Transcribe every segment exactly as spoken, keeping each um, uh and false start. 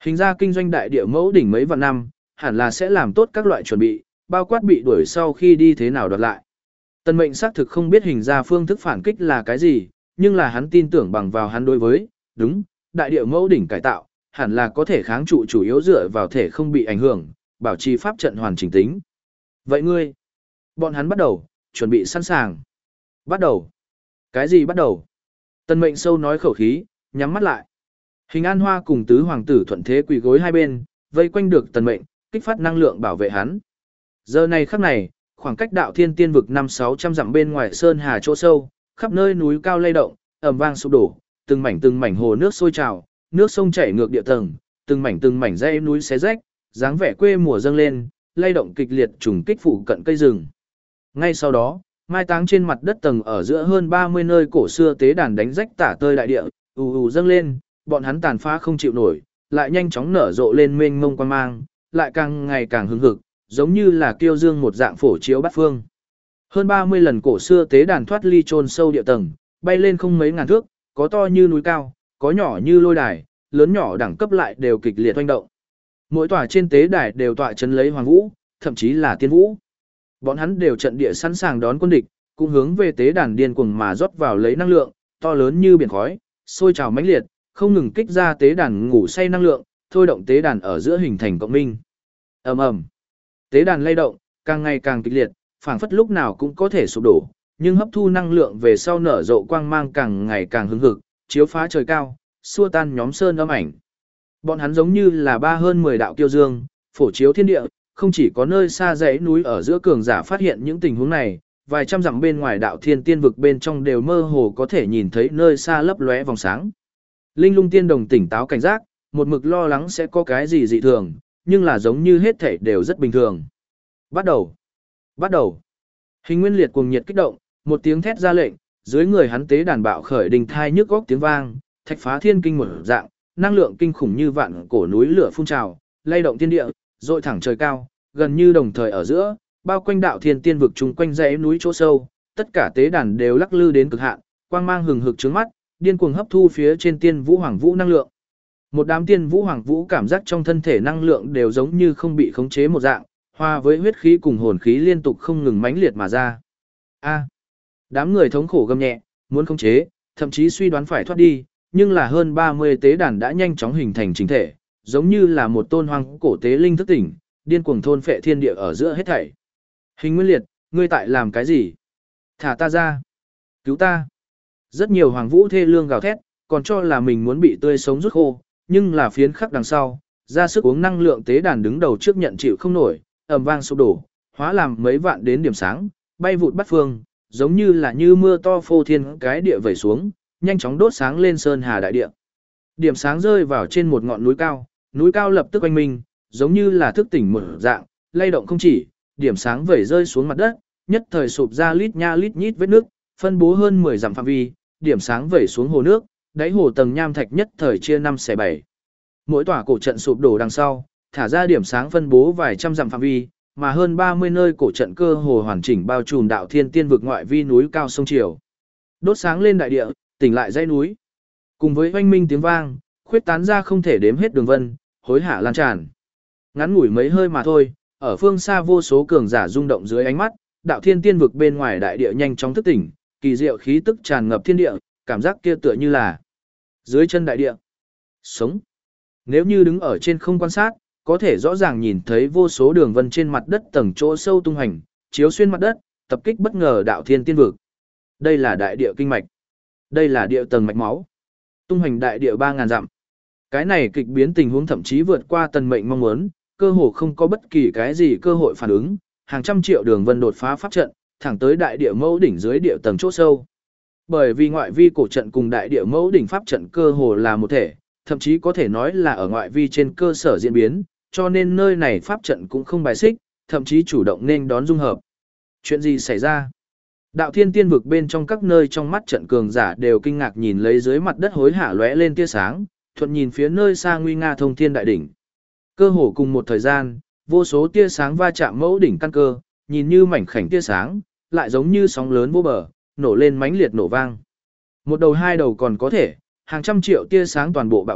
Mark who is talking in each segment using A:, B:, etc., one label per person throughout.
A: Hình ra kinh doanh đại địa mẫu đỉnh mấy vạn năm, hẳn là sẽ làm tốt các loại chuẩn bị, bao quát bị đuổi sau khi đi thế nào đoạt lại. Tần Mệnh xác thực không biết hình ra phương thức phản kích là cái gì, nhưng là hắn tin tưởng bằng vào hắn đối với, đúng, đại địa mẫu đỉnh cải tạo, hẳn là có thể kháng trụ chủ yếu dựa vào thể không bị ảnh hưởng, bảo trì pháp trận hoàn chỉnh tính. Vậy ngươi, bọn hắn bắt đầu, chuẩn bị sẵn sàng. Bắt đầu. Cái gì bắt đầu? Tần Mệnh sâu nói khẩu khí, nhắm mắt lại. Hình An Hoa cùng tứ hoàng tử thuận thế quỳ gối hai bên, vây quanh được Tần Mệnh, kích phát năng lượng bảo vệ hắn. Giờ này khắc này, khoảng cách đạo thiên tiên vực năm sáu trăm dặm bên ngoài sơn hà chỗ sâu, khắp nơi núi cao lay động, ầm vang sụp đổ, từng mảnh từng mảnh hồ nước sôi trào, nước sông chảy ngược địa tầng, từng mảnh từng mảnh dãy núi xé rách, dáng vẻ quê mùa dâng lên, lay động kịch liệt trùng kích phụ cận cây rừng. Ngay sau đó, mai táng trên mặt đất tầng ở giữa hơn ba mươi nơi cổ xưa tế đàn đánh rách tả tơi đại địa, ù ù dâng lên, bọn hắn tàn phá không chịu nổi, lại nhanh chóng nở rộ lên mênh mông quang mang, lại càng ngày càng hứng hực, giống như là kiêu dương một dạng phổ chiếu bát phương. Hơn ba mươi lần cổ xưa tế đàn thoát ly chôn sâu địa tầng, bay lên không mấy ngàn thước, có to như núi cao, có nhỏ như lôi đài, lớn nhỏ đẳng cấp lại đều kịch liệt hoành động. Mỗi tòa trên tế đài đều tọa chấn lấy hoàng vũ, thậm chí là tiên vũ. Bọn hắn đều trận địa sẵn sàng đón quân địch, cũng hướng về tế đàn điên cuồng mà rót vào lấy năng lượng, to lớn như biển khói, sôi trào mãnh liệt, không ngừng kích ra tế đàn ngủ say năng lượng, thôi động tế đàn ở giữa hình thành cộng minh. Ầm ầm. Tế đàn lay động, càng ngày càng kịch liệt, phảng phất lúc nào cũng có thể sụp đổ, nhưng hấp thu năng lượng về sau nở rộ quang mang càng ngày càng hứng hực, chiếu phá trời cao, xua tan nhóm sơn âm ảnh. Bọn hắn giống như là ba hơn mười đạo kiêu dương, phổ chiếu thiên địa, không chỉ có nơi xa dãy núi ở giữa cường giả phát hiện những tình huống này, vài trăm dặm bên ngoài đạo thiên tiên vực bên trong đều mơ hồ có thể nhìn thấy nơi xa lấp lóe vòng sáng. Linh Lung Tiên Đồng tỉnh táo cảnh giác, một mực lo lắng sẽ có cái gì dị thường, nhưng là giống như hết thảy đều rất bình thường. Bắt đầu. Bắt đầu. Hình Nguyên Liệt cuồng nhiệt kích động, một tiếng thét ra lệnh, dưới người hắn tế đàn bạo khởi đình thai nhức góc tiếng vang, thạch phá thiên kinh một dạng, năng lượng kinh khủng như vạn cổ núi lửa phun trào, lay động thiên địa, dội thẳng trời cao, gần như đồng thời ở giữa, bao quanh đạo thiên tiên vực chung quanh dãy núi chỗ sâu, tất cả tế đàn đều lắc lư đến cực hạn, quang mang hừng hực trước mắt, điên cuồng hấp thu phía trên tiên vũ hoàng vũ năng lượng. Một đám tiên vũ hoàng vũ cảm giác trong thân thể năng lượng đều giống như không bị khống chế một dạng, hòa với huyết khí cùng hồn khí liên tục không ngừng mãnh liệt mà ra. A. Đám người thống khổ gầm nhẹ, muốn khống chế, thậm chí suy đoán phải thoát đi, nhưng là hơn ba mươi tế đàn đã nhanh chóng hình thành chính thể, giống như là một tôn hoang cổ tế linh thức tỉnh, điên cuồng thôn phệ thiên địa ở giữa hết thảy. Hình Nguyên Liệt, ngươi tại làm cái gì? Thả ta ra! Cứu ta! Rất nhiều hoàng vũ thê lương gào thét, còn cho là mình muốn bị tươi sống rút khô, nhưng là phiến khắc đằng sau, ra sức uống năng lượng tế đàn đứng đầu trước nhận chịu không nổi, ầm vang sụp đổ, hóa làm mấy vạn đến điểm sáng, bay vụt bắt phương, giống như là như mưa to phô thiên cái địa vẩy xuống, nhanh chóng đốt sáng lên sơn hà đại địa. Điểm sáng rơi vào trên một ngọn núi cao, núi cao lập tức quanh mình, giống như là thức tỉnh một dạng, lay động không chỉ, điểm sáng vẩy rơi xuống mặt đất, nhất thời sụp ra lít nha lít nhít vết nước, phân bố hơn mười dặm phạm vi, điểm sáng vẩy xuống hồ nước, đáy hồ tầng nham thạch nhất thời chia năm xẻ bảy. Mỗi tòa cổ trận sụp đổ đằng sau, thả ra điểm sáng phân bố vài trăm dặm phạm vi, mà hơn ba mươi nơi cổ trận cơ hồ hoàn chỉnh bao trùm đạo thiên tiên vực ngoại vi núi cao sông triều. Đốt sáng lên đại địa, tỉnh lại dãy núi. Cùng với oanh minh tiếng vang, khuyết tán ra không thể đếm hết đường vân, hối hả lan tràn. Ngắn ngủi mấy hơi mà thôi, ở phương xa vô số cường giả rung động dưới ánh mắt, đạo thiên tiên vực bên ngoài đại địa nhanh chóng thức tỉnh, kỳ diệu khí tức tràn ngập thiên địa, cảm giác kia tựa như là dưới chân đại địa. Sống. Nếu như đứng ở trên không quan sát, có thể rõ ràng nhìn thấy vô số đường vân trên mặt đất tầng chỗ sâu tung hành, chiếu xuyên mặt đất, tập kích bất ngờ đạo thiên tiên vực. Đây là đại địa kinh mạch. Đây là địa tầng mạch máu. Tung hành đại địa ba ngàn dặm. Cái này kịch biến tình huống thậm chí vượt qua Tần Mệnh mong muốn, cơ hồ không có bất kỳ cái gì cơ hội phản ứng, hàng trăm triệu đường vân đột phá pháp trận, thẳng tới đại địa mẫu đỉnh dưới địa tầng chỗ sâu. Bởi vì ngoại vi cổ trận cùng đại địa mẫu đỉnh pháp trận cơ hồ là một thể, thậm chí có thể nói là ở ngoại vi trên cơ sở diễn biến, cho nên nơi này pháp trận cũng không bài xích, thậm chí chủ động nên đón dung hợp. Chuyện gì xảy ra? Đạo thiên tiên vực bên trong các nơi trong mắt trận cường giả đều kinh ngạc nhìn lấy dưới mặt đất hối hả lóe lên tia sáng, thuận nhìn phía nơi xa nguy nga thông thiên đại đỉnh. Cơ hồ cùng một thời gian, vô số tia sáng va chạm mẫu đỉnh căn cơ, nhìn như mảnh khảnh tia sáng, lại giống như sóng lớn vô bờ, nổ lên mãnh liệt nổ vang. Một đầu hai đầu còn có thể, hàng trăm triệu tia sáng toàn bộ bạo kích,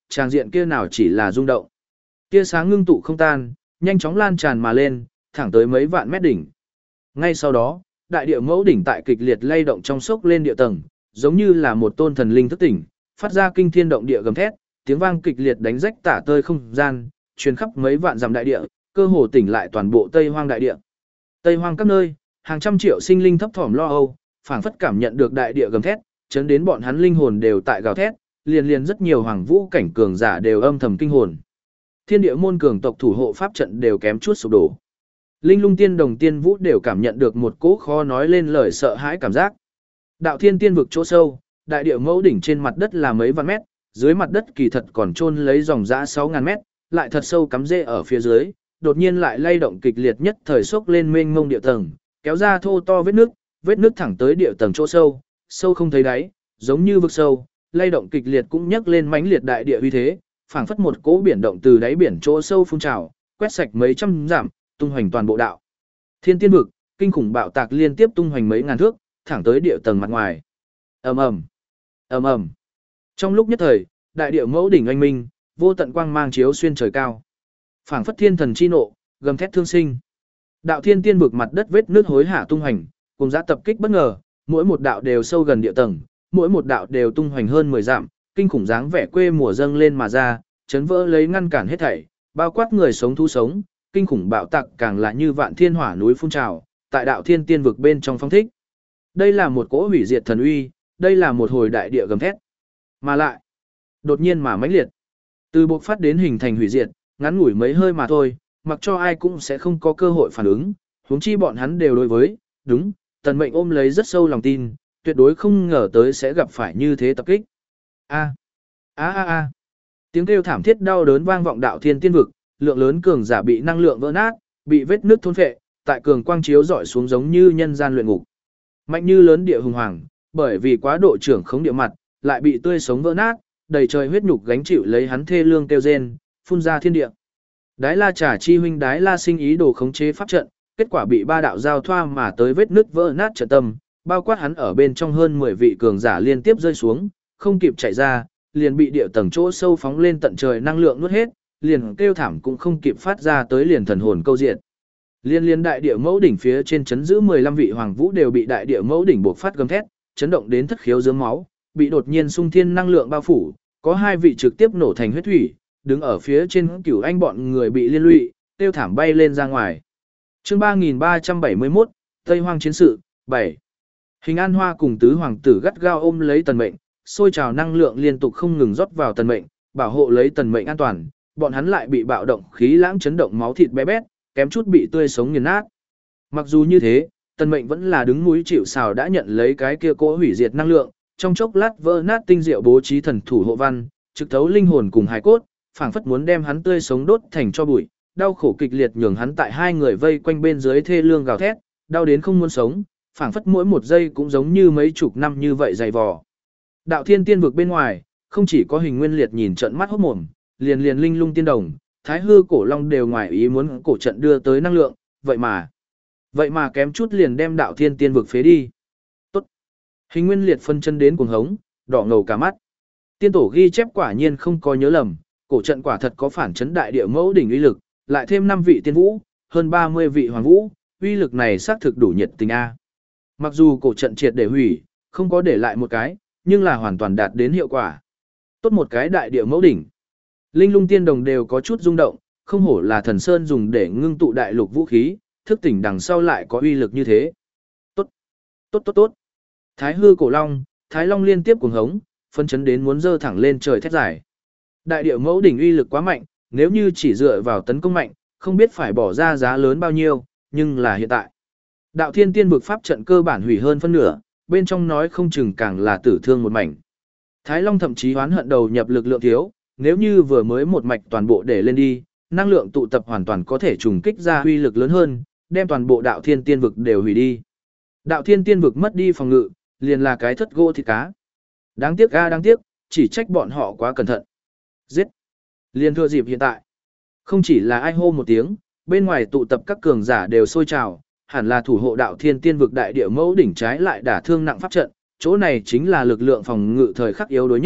A: tràng diện kia nào chỉ là rung động. Tia sáng ngưng tụ không tan, nhanh chóng lan tràn mà lên, thẳng tới mấy vạn mét đỉnh. Ngay sau đó, đại địa mẫu đỉnh tại kịch liệt lay động trong sốc lên địa tầng, giống như là một tôn thần linh thức tỉnh, phát ra kinh thiên động địa gầm thét, tiếng vang kịch liệt đánh rách tả tơi không gian, truyền khắp mấy vạn dặm đại địa, cơ hồ tỉnh lại toàn bộ Tây Hoang đại địa. Tây Hoang các nơi, hàng trăm triệu sinh linh thấp thỏm lo âu, phảng phất cảm nhận được đại địa gầm thét, chấn đến bọn hắn linh hồn đều tại gào thét, liền liền rất nhiều hoàng vũ cảnh cường giả đều âm thầm kinh hồn. Thiên địa môn cường tộc thủ hộ pháp trận đều kém chút sụp đổ. Linh Lung Tiên Đồng Tiên Vũ đều cảm nhận được một cỗ khó nói lên lời sợ hãi cảm giác. Đạo Thiên Tiên vực chỗ sâu, đại địa mẫu đỉnh trên mặt đất là mấy vạn mét, dưới mặt đất kỳ thật còn chôn lấy dòng dã sáu ngàn mét, lại thật sâu cắm rễ ở phía dưới, đột nhiên lại lay động kịch liệt nhất thời sốc lên mênh mông địa tầng, kéo ra thô to vết nước, vết nước thẳng tới địa tầng chỗ sâu, sâu không thấy đáy, giống như vực sâu, lay động kịch liệt cũng nhấc lên mãnh liệt đại địa uy thế, phảng phất một cỗ biển động từ đáy biển chỗ sâu phun trào, quét sạch mấy trăm dặm, tung hoành toàn bộ đạo. Thiên Tiên vực, kinh khủng bạo tạc liên tiếp tung hoành mấy ngàn thước, thẳng tới địa tầng mặt ngoài. Ầm ầm, ầm ầm. Trong lúc nhất thời, đại địa mẫu đỉnh oanh minh, vô tận quang mang chiếu xuyên trời cao. Phảng phất thiên thần chi nộ, gầm thét thương sinh. Đạo Thiên Tiên vực mặt đất vết nước hối hả tung hoành, cùng giá tập kích bất ngờ, mỗi một đạo đều sâu gần địa tầng, mỗi một đạo đều tung hoành hơn mười dặm, kinh khủng dáng vẻ quê mùa dâng lên mà ra, chấn vỡ lấy ngăn cản hết thảy, bao quát người sống thú sống, kinh khủng bạo tạc càng là như vạn thiên hỏa núi phun trào, tại Đạo Thiên Tiên vực bên trong phong thích. Đây là một cỗ hủy diệt thần uy, đây là một hồi đại địa gầm thét. Mà lại, đột nhiên mà mãnh liệt, từ bộc phát đến hình thành hủy diệt, ngắn ngủi mấy hơi mà thôi, mặc cho ai cũng sẽ không có cơ hội phản ứng, huống chi bọn hắn đều đối với, đúng, Tần Mệnh ôm lấy rất sâu lòng tin, tuyệt đối không ngờ tới sẽ gặp phải như thế tập kích. A a a a. Tiếng kêu thảm thiết đau đớn vang vọng Đạo Thiên Tiên vực, lượng lớn cường giả bị năng lượng vỡ nát, bị vết nứt thôn phệ, tại cường quang chiếu rọi xuống giống như nhân gian luyện ngục. Mạnh như lớn địa hùng hoàng, bởi vì quá độ trưởng khống địa mặt, lại bị tươi sống vỡ nát, đầy trời huyết nhục gánh chịu lấy hắn thê lương kêu rên, phun ra thiên địa. Đái La Trà chi huynh Đái La Sinh ý đồ khống chế pháp trận, kết quả bị ba đạo giao thoa mà tới vết nứt vỡ nát trận tâm, bao quát hắn ở bên trong hơn mười vị cường giả liên tiếp rơi xuống, không kịp chạy ra, liền bị địa tầng chỗ sâu phóng lên tận trời năng lượng nuốt hết, liền kêu thảm cũng không kịp phát ra tới liền thần hồn câu diện. Liên liên đại địa mẫu đỉnh phía trên chấn giữ mười lăm vị hoàng vũ đều bị đại địa mẫu đỉnh buộc phát gầm thét, chấn động đến thất khiếu dướng máu, bị đột nhiên xung thiên năng lượng bao phủ, có hai vị trực tiếp nổ thành huyết thủy, đứng ở phía trên Cửu Anh bọn người bị liên lụy, tiêu thảm bay lên ra ngoài. Chương ba nghìn ba trăm bảy mươi mốt, Tây Hoang chiến sự, bảy. Hình An Hoa cùng tứ hoàng tử gắt gao ôm lấy Tần Mệnh, sôi trào năng lượng liên tục không ngừng rót vào Tần Mệnh, bảo hộ lấy Tần Mệnh an toàn, bọn hắn lại bị bạo động khí lãng chấn động máu thịt bé bét, kém chút bị tươi sống nghiền nát. Mặc dù như thế, Tần Mệnh vẫn là đứng mũi chịu sào đã nhận lấy cái kia cỗ hủy diệt năng lượng, trong chốc lát vỡ nát tinh diệu bố trí thần thủ hộ văn, trực thấu linh hồn cùng hài cốt, phảng phất muốn đem hắn tươi sống đốt thành cho bụi, đau khổ kịch liệt nhường hắn tại hai người vây quanh bên dưới thê lương gào thét, đau đến không muốn sống, phảng phất mỗi một giây cũng giống như mấy chục năm như vậy dày vò. Đạo Thiên Tiên vực bên ngoài, không chỉ có Hình Nguyên Liệt nhìn trận mắt hốt mồm, liền liền Linh Lung Tiên Đồng, Thái Hư Cổ Long đều ngoài ý muốn cổ trận đưa tới năng lượng, vậy mà, vậy mà kém chút liền đem Đạo Thiên Tiên vực phế đi. Tốt. Hình Nguyên Liệt phân chân đến cuồng hống, đỏ ngầu cả mắt. Tiên tổ ghi chép quả nhiên không có nhớ lầm, cổ trận quả thật có phản chấn đại địa mẫu đỉnh uy lực, lại thêm năm vị tiên vũ, hơn ba mươi vị hoàng vũ, uy lực này xác thực đủ nhiệt tình a. Mặc dù cổ trận triệt để hủy, không có để lại một cái, nhưng là hoàn toàn đạt đến hiệu quả. Tốt một cái đại địa mẫu đỉnh. Linh Lung Tiên Đồng đều có chút rung động, không hổ là Thần Sơn dùng để ngưng tụ đại lục vũ khí, thức tỉnh đằng sau lại có uy lực như thế. Tốt, tốt tốt tốt. Thái Hư Cổ Long, Thái Long liên tiếp cuồng hống, phân chấn đến muốn dơ thẳng lên trời thét giải. Đại địa mẫu đỉnh uy lực quá mạnh, nếu như chỉ dựa vào tấn công mạnh, không biết phải bỏ ra giá lớn bao nhiêu, nhưng là hiện tại. Đạo Thiên Tiên vực pháp trận cơ bản hủy hơn phân nửa, bên trong nói không chừng càng là tử thương một mảnh. Thái Long thậm chí hoán hận đầu nhập lực lượng thiếu, nếu như vừa mới một mạch toàn bộ để lên đi, năng lượng tụ tập hoàn toàn có thể trùng kích ra uy lực lớn hơn, đem toàn bộ Đạo Thiên Tiên vực đều hủy đi. Đạo Thiên Tiên vực mất đi phòng ngự, liền là cái thất gỗ thịt cá. Đáng tiếc a đáng tiếc, chỉ trách bọn họ quá cẩn thận. Giết. Liên thừa dịp hiện tại. Không chỉ là ai hô một tiếng, bên ngoài tụ tập các cường giả đều sôi trào, hẳn là thủ hộ Đạo Thiên Tiên vực đại địa mẫu đỉnh trái lại đả thương nặng pháp trận, chỗ này chính là lực lượng phòng ngự thời khắc yếu đối nhất,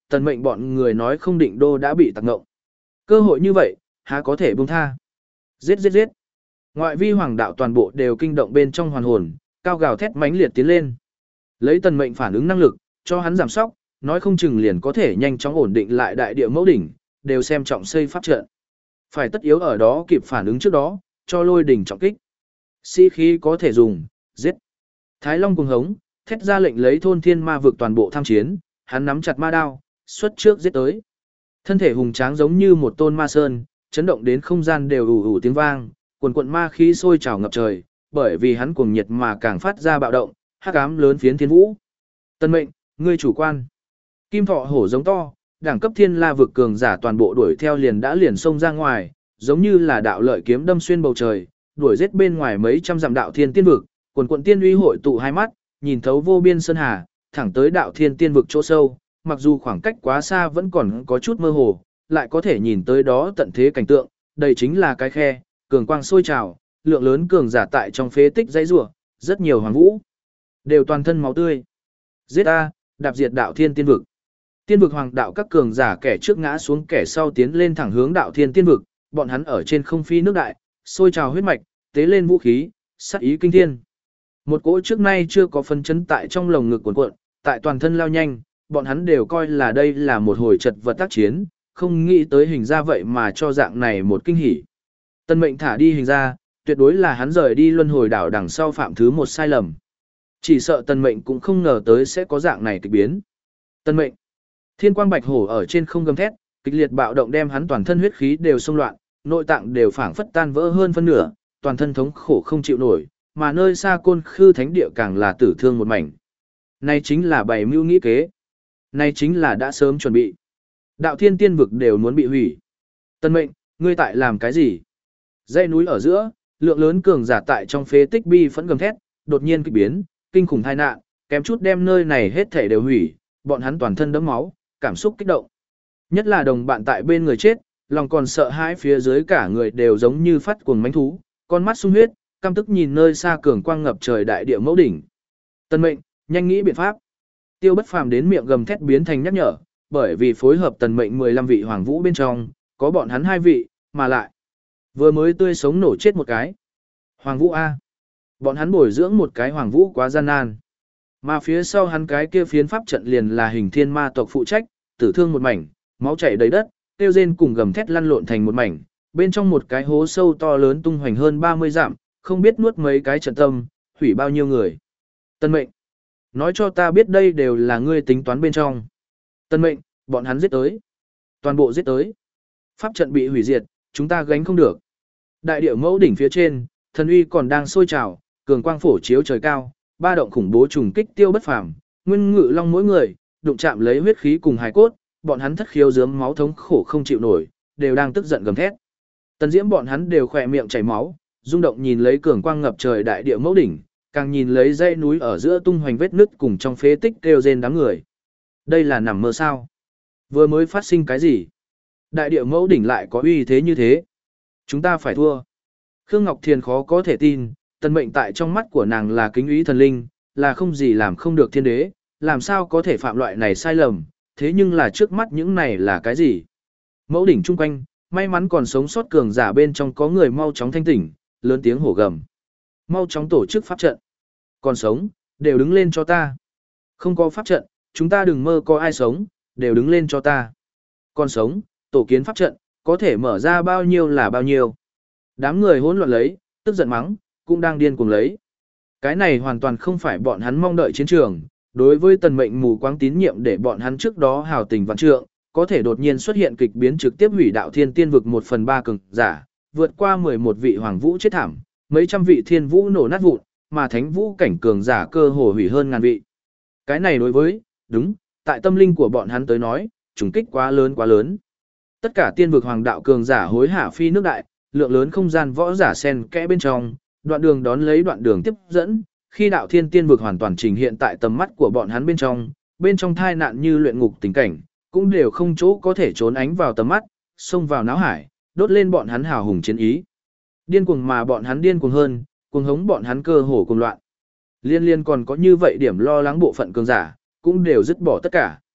A: tần mệnh bọn người nói không định đô đã bị tặc ngộng. Cơ hội như vậy, há có thể buông tha. Giết giết giết. Ngoại vi hoàng đạo toàn bộ đều kinh động bên trong hoàn hồn, cao gào thét mãnh liệt tiến lên. Lấy tần mệnh phản ứng năng lực, cho hắn giảm sóc, nói không chừng liền có thể nhanh chóng ổn định lại đại địa mẫu đỉnh, đều xem trọng xây pháp trận. Phải tất yếu ở đó kịp phản ứng trước đó, cho lôi đỉnh trọng kích. Sĩ khí có thể dùng, giết. Thái Long cuồng hống, thét ra lệnh lấy thôn thiên ma vực toàn bộ tham chiến, hắn nắm chặt ma đao, xuất trước giết tới. Thân thể hùng tráng giống như một tôn ma sơn, chấn động đến không gian đều ù ù tiếng vang, quần quận ma khí sôi trào ngập trời, bởi vì hắn cuồng nhiệt mà càng phát ra bạo động, hắc ám lớn phiến thiên vũ. Tân mệnh, ngươi chủ quan. Kim thọ hổ giống to, đẳng cấp thiên la vực cường giả toàn bộ đuổi theo liền đã liền xông ra ngoài, giống như là đạo lợi kiếm đâm xuyên bầu trời, đuổi giết bên ngoài mấy trăm dặm đạo thiên tiên vực, quần quận tiên uy hội tụ hai mắt, nhìn thấu vô biên sơn hà, thẳng tới đạo thiên tiên vực chỗ sâu, mặc dù khoảng cách quá xa vẫn còn có chút mơ hồ, lại có thể nhìn tới đó tận thế cảnh tượng, đây chính là cái khe, cường quang sôi trào, lượng lớn cường giả tại trong phế tích dãy rủa, rất nhiều hoàng vũ đều toàn thân máu tươi. Giết a, đạp diệt đạo thiên tiên vực. Tiên vực hoàng đạo các cường giả kẻ trước ngã xuống kẻ sau tiến lên thẳng hướng đạo thiên tiên vực, bọn hắn ở trên không phi nước đại, sôi trào huyết mạch, tế lên vũ khí, sát ý kinh thiên. Một cỗ trước nay chưa có phân chấn tại trong lồng ngực cuộn cuộn, tại toàn thân lao nhanh, bọn hắn đều coi là đây là một hồi trật vật tác chiến, không nghĩ tới hình ra vậy mà cho dạng này một kinh hỉ. Tân mệnh thả đi hình ra, tuyệt đối là hắn rời đi luân hồi đảo đằng sau phạm thứ một sai lầm. Chỉ sợ tần mệnh cũng không ngờ tới sẽ có dạng này kịch biến. Tân mệnh, thiên quang bạch hổ ở trên không gầm thét, kịch liệt bạo động đem hắn toàn thân huyết khí đều xông loạn, nội tạng đều phảng phất tan vỡ hơn phân nửa, toàn thân thống khổ không chịu nổi, mà nơi xa côn khư thánh địa càng là tử thương một mảnh. Này chính là bày mưu nghĩ kế. Này chính là đã sớm chuẩn bị. Đạo thiên tiên vực đều muốn bị hủy. Tân mệnh, ngươi tại làm cái gì? Dãy núi ở giữa, lượng lớn cường giả tại trong phế tích bi phẫn gầm thét, đột nhiên kịch biến, kinh khủng tai nạn, kém chút đem nơi này hết thảy đều hủy, bọn hắn toàn thân đẫm máu, cảm xúc kích động. Nhất là đồng bạn tại bên người chết, lòng còn sợ hãi phía dưới cả người đều giống như phát cuồng mãnh thú, con mắt sung huyết, căm tức nhìn nơi xa cường quang ngập trời đại địa mẫu đỉnh. Tân mệnh, nhanh nghĩ biện pháp. Tiêu Bất Phàm đến miệng gầm thét biến thành nhắc nhở, bởi vì phối hợp tần mệnh mười lăm vị hoàng vũ bên trong, có bọn hắn hai vị, mà lại vừa mới tươi sống nổ chết một cái. Hoàng vũ a. Bọn hắn bồi dưỡng một cái hoàng vũ quá gian nan. Mà phía sau hắn cái kia phiến pháp trận liền là hình thiên ma tộc phụ trách, tử thương một mảnh, máu chảy đầy đất, tiêu rên cùng gầm thét lăn lộn thành một mảnh, bên trong một cái hố sâu to lớn tung hoành hơn ba mươi dặm, không biết nuốt mấy cái trận tâm, hủy bao nhiêu người. Tân mệnh, nói cho ta biết đây đều là ngươi tính toán bên trong. Tân mệnh, bọn hắn giết tới. Toàn bộ giết tới. Pháp trận bị hủy diệt, chúng ta gánh không được. Đại địa mẫu đỉnh phía trên, thần uy còn đang sôi trào, cường quang phổ chiếu trời cao, ba động khủng bố trùng kích Tiêu Bất Phàm, Nguyên Ngự Long mỗi người, đụng chạm lấy huyết khí cùng hài cốt, bọn hắn thất khiếu rớm máu thống khổ không chịu nổi, đều đang tức giận gầm thét. Tần Diễm bọn hắn đều khỏe miệng chảy máu, rung động nhìn lấy cường quang ngập trời đại địa mẫu đỉnh, càng nhìn lấy dãy núi ở giữa tung hoành vết nứt cùng trong phế tích kêu rên đám người. Đây là nằm mơ sao? Vừa mới phát sinh cái gì? Đại địa mẫu đỉnh lại có uy thế như thế. Chúng ta phải thua. Khương Ngọc Thiền khó có thể tin, tần mệnh tại trong mắt của nàng là kính úy thần linh, là không gì làm không được thiên đế, làm sao có thể phạm loại này sai lầm, thế nhưng là trước mắt những này là cái gì? Mẫu đỉnh chung quanh, may mắn còn sống sót cường giả bên trong có người mau chóng thanh tỉnh, lớn tiếng hổ gầm. Mau chóng tổ chức pháp trận. Còn sống, đều đứng lên cho ta. Không có pháp trận, chúng ta đừng mơ có ai sống, đều đứng lên cho ta. Còn sống, tổ kiến pháp trận, có thể mở ra bao nhiêu là bao nhiêu. Đám người hỗn loạn lấy, tức giận mắng, cũng đang điên cuồng lấy. Cái này hoàn toàn không phải bọn hắn mong đợi chiến trường, đối với tần mệnh mù quáng tín nhiệm để bọn hắn trước đó hào tình vạn trượng, có thể đột nhiên xuất hiện kịch biến trực tiếp hủy đạo thiên tiên vực một phần ba cường giả, vượt qua mười một vị hoàng vũ chết thảm, mấy trăm vị thiên vũ nổ nát vụn, mà thánh vũ cảnh cường giả cơ hồ hủy hơn ngàn vị. Cái này đối với, đúng, tại tâm linh của bọn hắn tới nói, trùng kích quá lớn quá lớn. Tất cả tiên vực hoàng đạo cường giả hối hả phi nước đại, lượng lớn không gian võ giả xen kẽ bên trong, đoạn đường đón lấy đoạn đường tiếp dẫn, khi đạo thiên tiên vực hoàn toàn trình hiện tại tầm mắt của bọn hắn bên trong, bên trong thai nạn như luyện ngục tình cảnh, cũng đều không chỗ có thể trốn ánh vào tầm mắt, xông vào náo hải, đốt lên bọn hắn hào hùng chiến ý. Điên cuồng mà bọn hắn điên cuồng hơn, cuồng hống bọn hắn cơ hồ cuồng loạn. Liên liên còn có như vậy điểm lo lắng bộ phận cường giả, cũng đều dứt bỏ tất cả.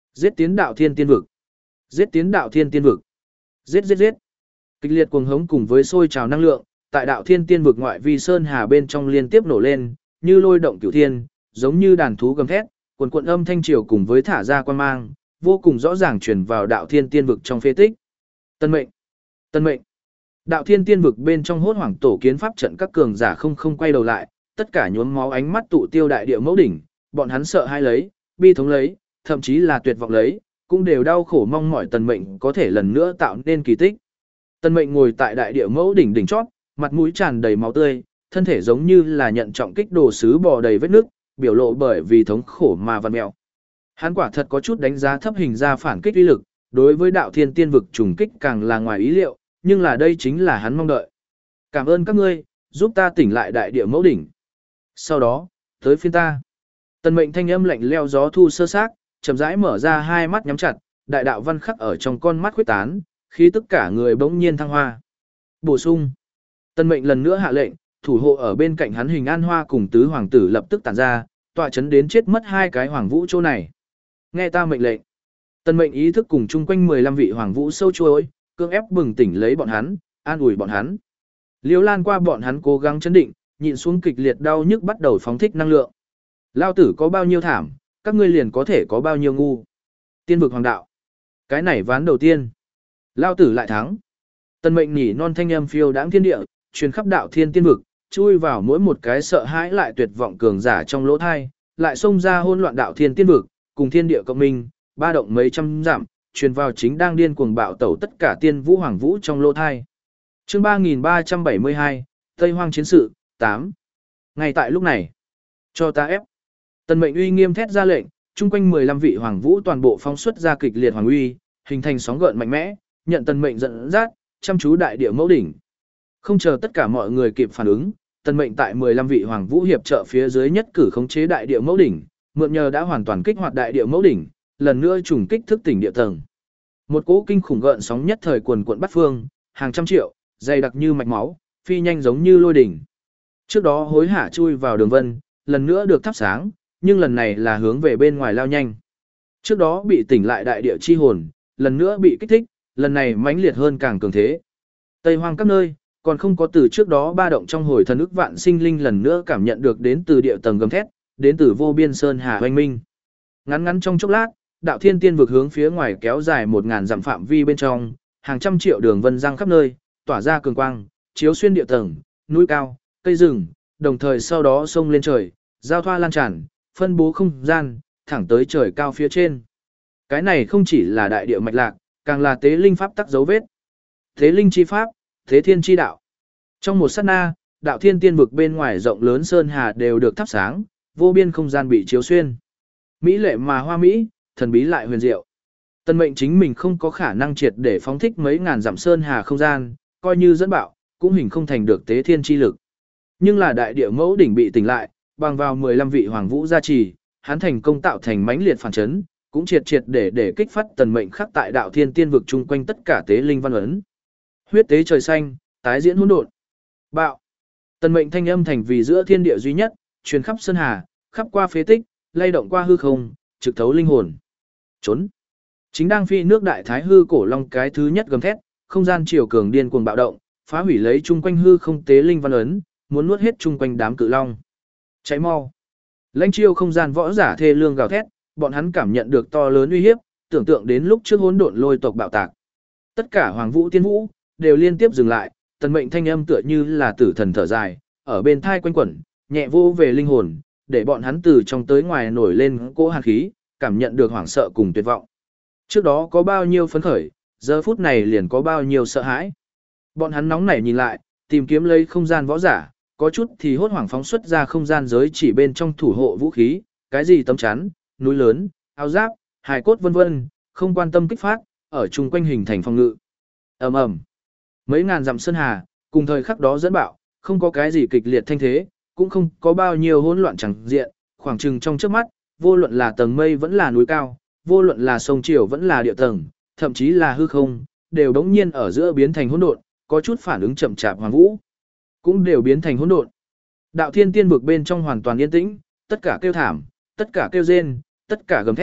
A: Giết tiến đạo thiên tiên vực. Giết tiến đạo thiên tiên vực. Giết giết giết. Kịch liệt cuồng hống cùng với sôi trào năng lượng, tại đạo thiên tiên vực ngoại vi sơn hà bên trong liên tiếp nổ lên, như lôi động cửu thiên, giống như đàn thú gầm thét, quần quần âm thanh triều cùng với thả ra quan mang, vô cùng rõ ràng truyền vào đạo thiên tiên vực trong phế tích. Tân mệnh, tân mệnh. Đạo thiên tiên vực bên trong hốt hoảng tổ kiến pháp trận các cường giả không không quay đầu lại, tất cả nhuốm máu ánh mắt tụ tiêu đại địa mẫu đỉnh, bọn hắn sợ hai lấy, bi thống lấy, thậm chí là tuyệt vọng lấy, cũng đều đau khổ mong mỏi tần mệnh có thể lần nữa tạo nên kỳ tích. Tần mệnh ngồi tại đại địa mẫu đỉnh đỉnh chót, mặt mũi tràn đầy máu tươi, thân thể giống như là nhận trọng kích đồ sứ bò đầy vết nước, biểu lộ bởi vì thống khổ mà vặn mèo. Hắn quả thật có chút đánh giá thấp hình ra phản kích uy lực, đối với đạo thiên tiên vực trùng kích càng là ngoài ý liệu, nhưng là đây chính là hắn mong đợi. Cảm ơn các ngươi, giúp ta tỉnh lại đại địa mẫu đỉnh. Sau đó, tới phiên ta. Tần mệnh thanh âm lạnh leo gió thu sơ xác, chậm rãi mở ra hai mắt nhắm chặt, đại đạo văn khắc ở trong con mắt khuyết tán, khi tất cả người bỗng nhiên thăng hoa. Bổ sung. Tần mệnh lần nữa hạ lệnh, thủ hộ ở bên cạnh hắn hình an hoa cùng tứ hoàng tử lập tức tản ra, tọa chấn đến chết mất hai cái hoàng vũ chỗ này. Nghe ta mệnh lệnh. Tần mệnh ý thức cùng chung quanh mười lăm vị hoàng vũ sâu chuối, cương ép bừng tỉnh lấy bọn hắn, an ủi bọn hắn. Liễu Lan qua bọn hắn cố gắng chấn định, nhịn xuống kịch liệt đau nhức bắt đầu phóng thích năng lượng. Lao tử có bao nhiêu thảm, các ngươi liền có thể có bao nhiêu ngu. Tiên vực hoàng đạo. Cái này ván đầu tiên. Lao tử lại thắng. Tần mệnh nhỉ non thanh âm phiêu đãng thiên địa, truyền khắp đạo thiên tiên vực, chui vào mỗi một cái sợ hãi lại tuyệt vọng cường giả trong lỗ thai, lại xông ra hỗn loạn đạo thiên tiên vực, cùng thiên địa cộng minh, ba động mấy trăm dặm, truyền vào chính đang điên cuồng bạo tẩu tất cả tiên vũ hoàng vũ trong lỗ thai. Chương ba nghìn ba trăm bảy mươi hai, Tây Hoang chiến sự, tám. Ngay tại lúc này, cho ta ép. Tần mệnh uy nghiêm thét ra lệnh, chung quanh mười lăm vị hoàng vũ toàn bộ phóng xuất ra kịch liệt hoàng uy, hình thành sóng gợn mạnh mẽ, nhận tần mệnh dẫn dắt, chăm chú đại địa mẫu đỉnh. Không chờ tất cả mọi người kịp phản ứng, tần mệnh tại mười lăm vị hoàng vũ hiệp trợ phía dưới nhất cử khống chế đại địa mẫu đỉnh, mượn nhờ đã hoàn toàn kích hoạt đại địa mẫu đỉnh, lần nữa trùng kích thức tỉnh địa tầng. Một cỗ kinh khủng gợn sóng nhất thời quần quận bắt phương, hàng trăm triệu, dày đặc như mạch máu, phi nhanh giống như lôi đỉnh. Trước đó hối hả chui vào đường vân, lần nữa được thắp sáng, nhưng lần này là hướng về bên ngoài lao nhanh. Trước đó bị tỉnh lại đại địa chi hồn, lần nữa bị kích thích, lần này mãnh liệt hơn càng cường thế. Tây Hoang các nơi, còn không có từ trước đó ba động trong hồi thần ức vạn sinh linh lần nữa cảm nhận được đến từ địa tầng gầm thét, đến từ vô biên sơn hà hoành minh. Ngắn ngắn trong chốc lát, đạo thiên tiên vực hướng phía ngoài kéo dài một ngàn dặm phạm vi bên trong, hàng trăm triệu đường vân răng khắp nơi, tỏa ra cường quang, chiếu xuyên địa tầng, núi cao, cây rừng, đồng thời sau đó sông lên trời, giao thoa lan tràn, phân bố không gian, thẳng tới trời cao phía trên. Cái này không chỉ là đại địa mạch lạc, càng là tế linh pháp tắc dấu vết. Tế linh chi pháp, thế thiên chi đạo. Trong một sát na, đạo thiên tiên vực bên ngoài rộng lớn sơn hà đều được thắp sáng, vô biên không gian bị chiếu xuyên. Mỹ lệ mà hoa mỹ, thần bí lại huyền diệu. Tần mệnh chính mình không có khả năng triệt để phóng thích mấy ngàn dặm sơn hà không gian, coi như dẫn bạo, cũng hình không thành được tế thiên chi lực. Nhưng là đại địa mẫu đỉnh bị tỉnh lại, bằng vào mười lăm vị hoàng vũ gia trì, hắn thành công tạo thành mãnh liệt phản chấn, cũng triệt triệt để để kích phát tần mệnh khắc tại đạo thiên tiên vực chung quanh tất cả tế linh văn ấn. Huyết tế trời xanh, tái diễn hỗn độn. Bạo. Tần mệnh thanh âm thành vì giữa thiên địa duy nhất, truyền khắp sơn hà, khắp qua phế tích, lay động qua hư không, trực thấu linh hồn. Trốn. Chính đang phi nước đại thái hư cổ long cái thứ nhất gầm thét, không gian chiều cường điên cuồng bạo động, phá hủy lấy chung quanh hư không tế linh văn ấn, muốn nuốt hết chung quanh đám cự long. Cháy mau. Lãnh chiêu không gian võ giả thê lương gào thét, bọn hắn cảm nhận được to lớn uy hiếp, tưởng tượng đến lúc trước hỗn độn lôi tộc bạo tạc. Tất cả hoàng vũ tiên vũ đều liên tiếp dừng lại, tần mệnh thanh âm tựa như là tử thần thở dài, ở bên thai quanh quẩn, nhẹ vô về linh hồn, để bọn hắn từ trong tới ngoài nổi lên cỗ hàn khí, cảm nhận được hoảng sợ cùng tuyệt vọng. Trước đó có bao nhiêu phấn khởi, giờ phút này liền có bao nhiêu sợ hãi. Bọn hắn nóng nảy nhìn lại, tìm kiếm lấy không gian võ giả, có chút thì hốt hoảng phóng xuất ra không gian giới chỉ bên trong thủ hộ vũ khí, cái gì tấm chắn, núi lớn, áo giáp, hài cốt vân vân, không quan tâm kích phát, ở chung quanh hình thành phòng ngự. Ầm ầm. Mấy ngàn dặm sơn hà, cùng thời khắc đó dẫn bạo, không có cái gì kịch liệt thanh thế, cũng không có bao nhiêu hỗn loạn chẳng diện, khoảng chừng trong trước mắt, vô luận là tầng mây vẫn là núi cao, vô luận là sông triều vẫn là địa tầng, thậm chí là hư không, đều đống nhiên ở giữa biến thành hỗn độn, có chút phản ứng chậm chạp hoàng vũ, cũng đều biến thành hỗn độn. Đạo thiên tiên vực bên trong hoàn toàn yên tĩnh, tất cả kêu thảm, tất cả kêu rên, tất cả gầm thét,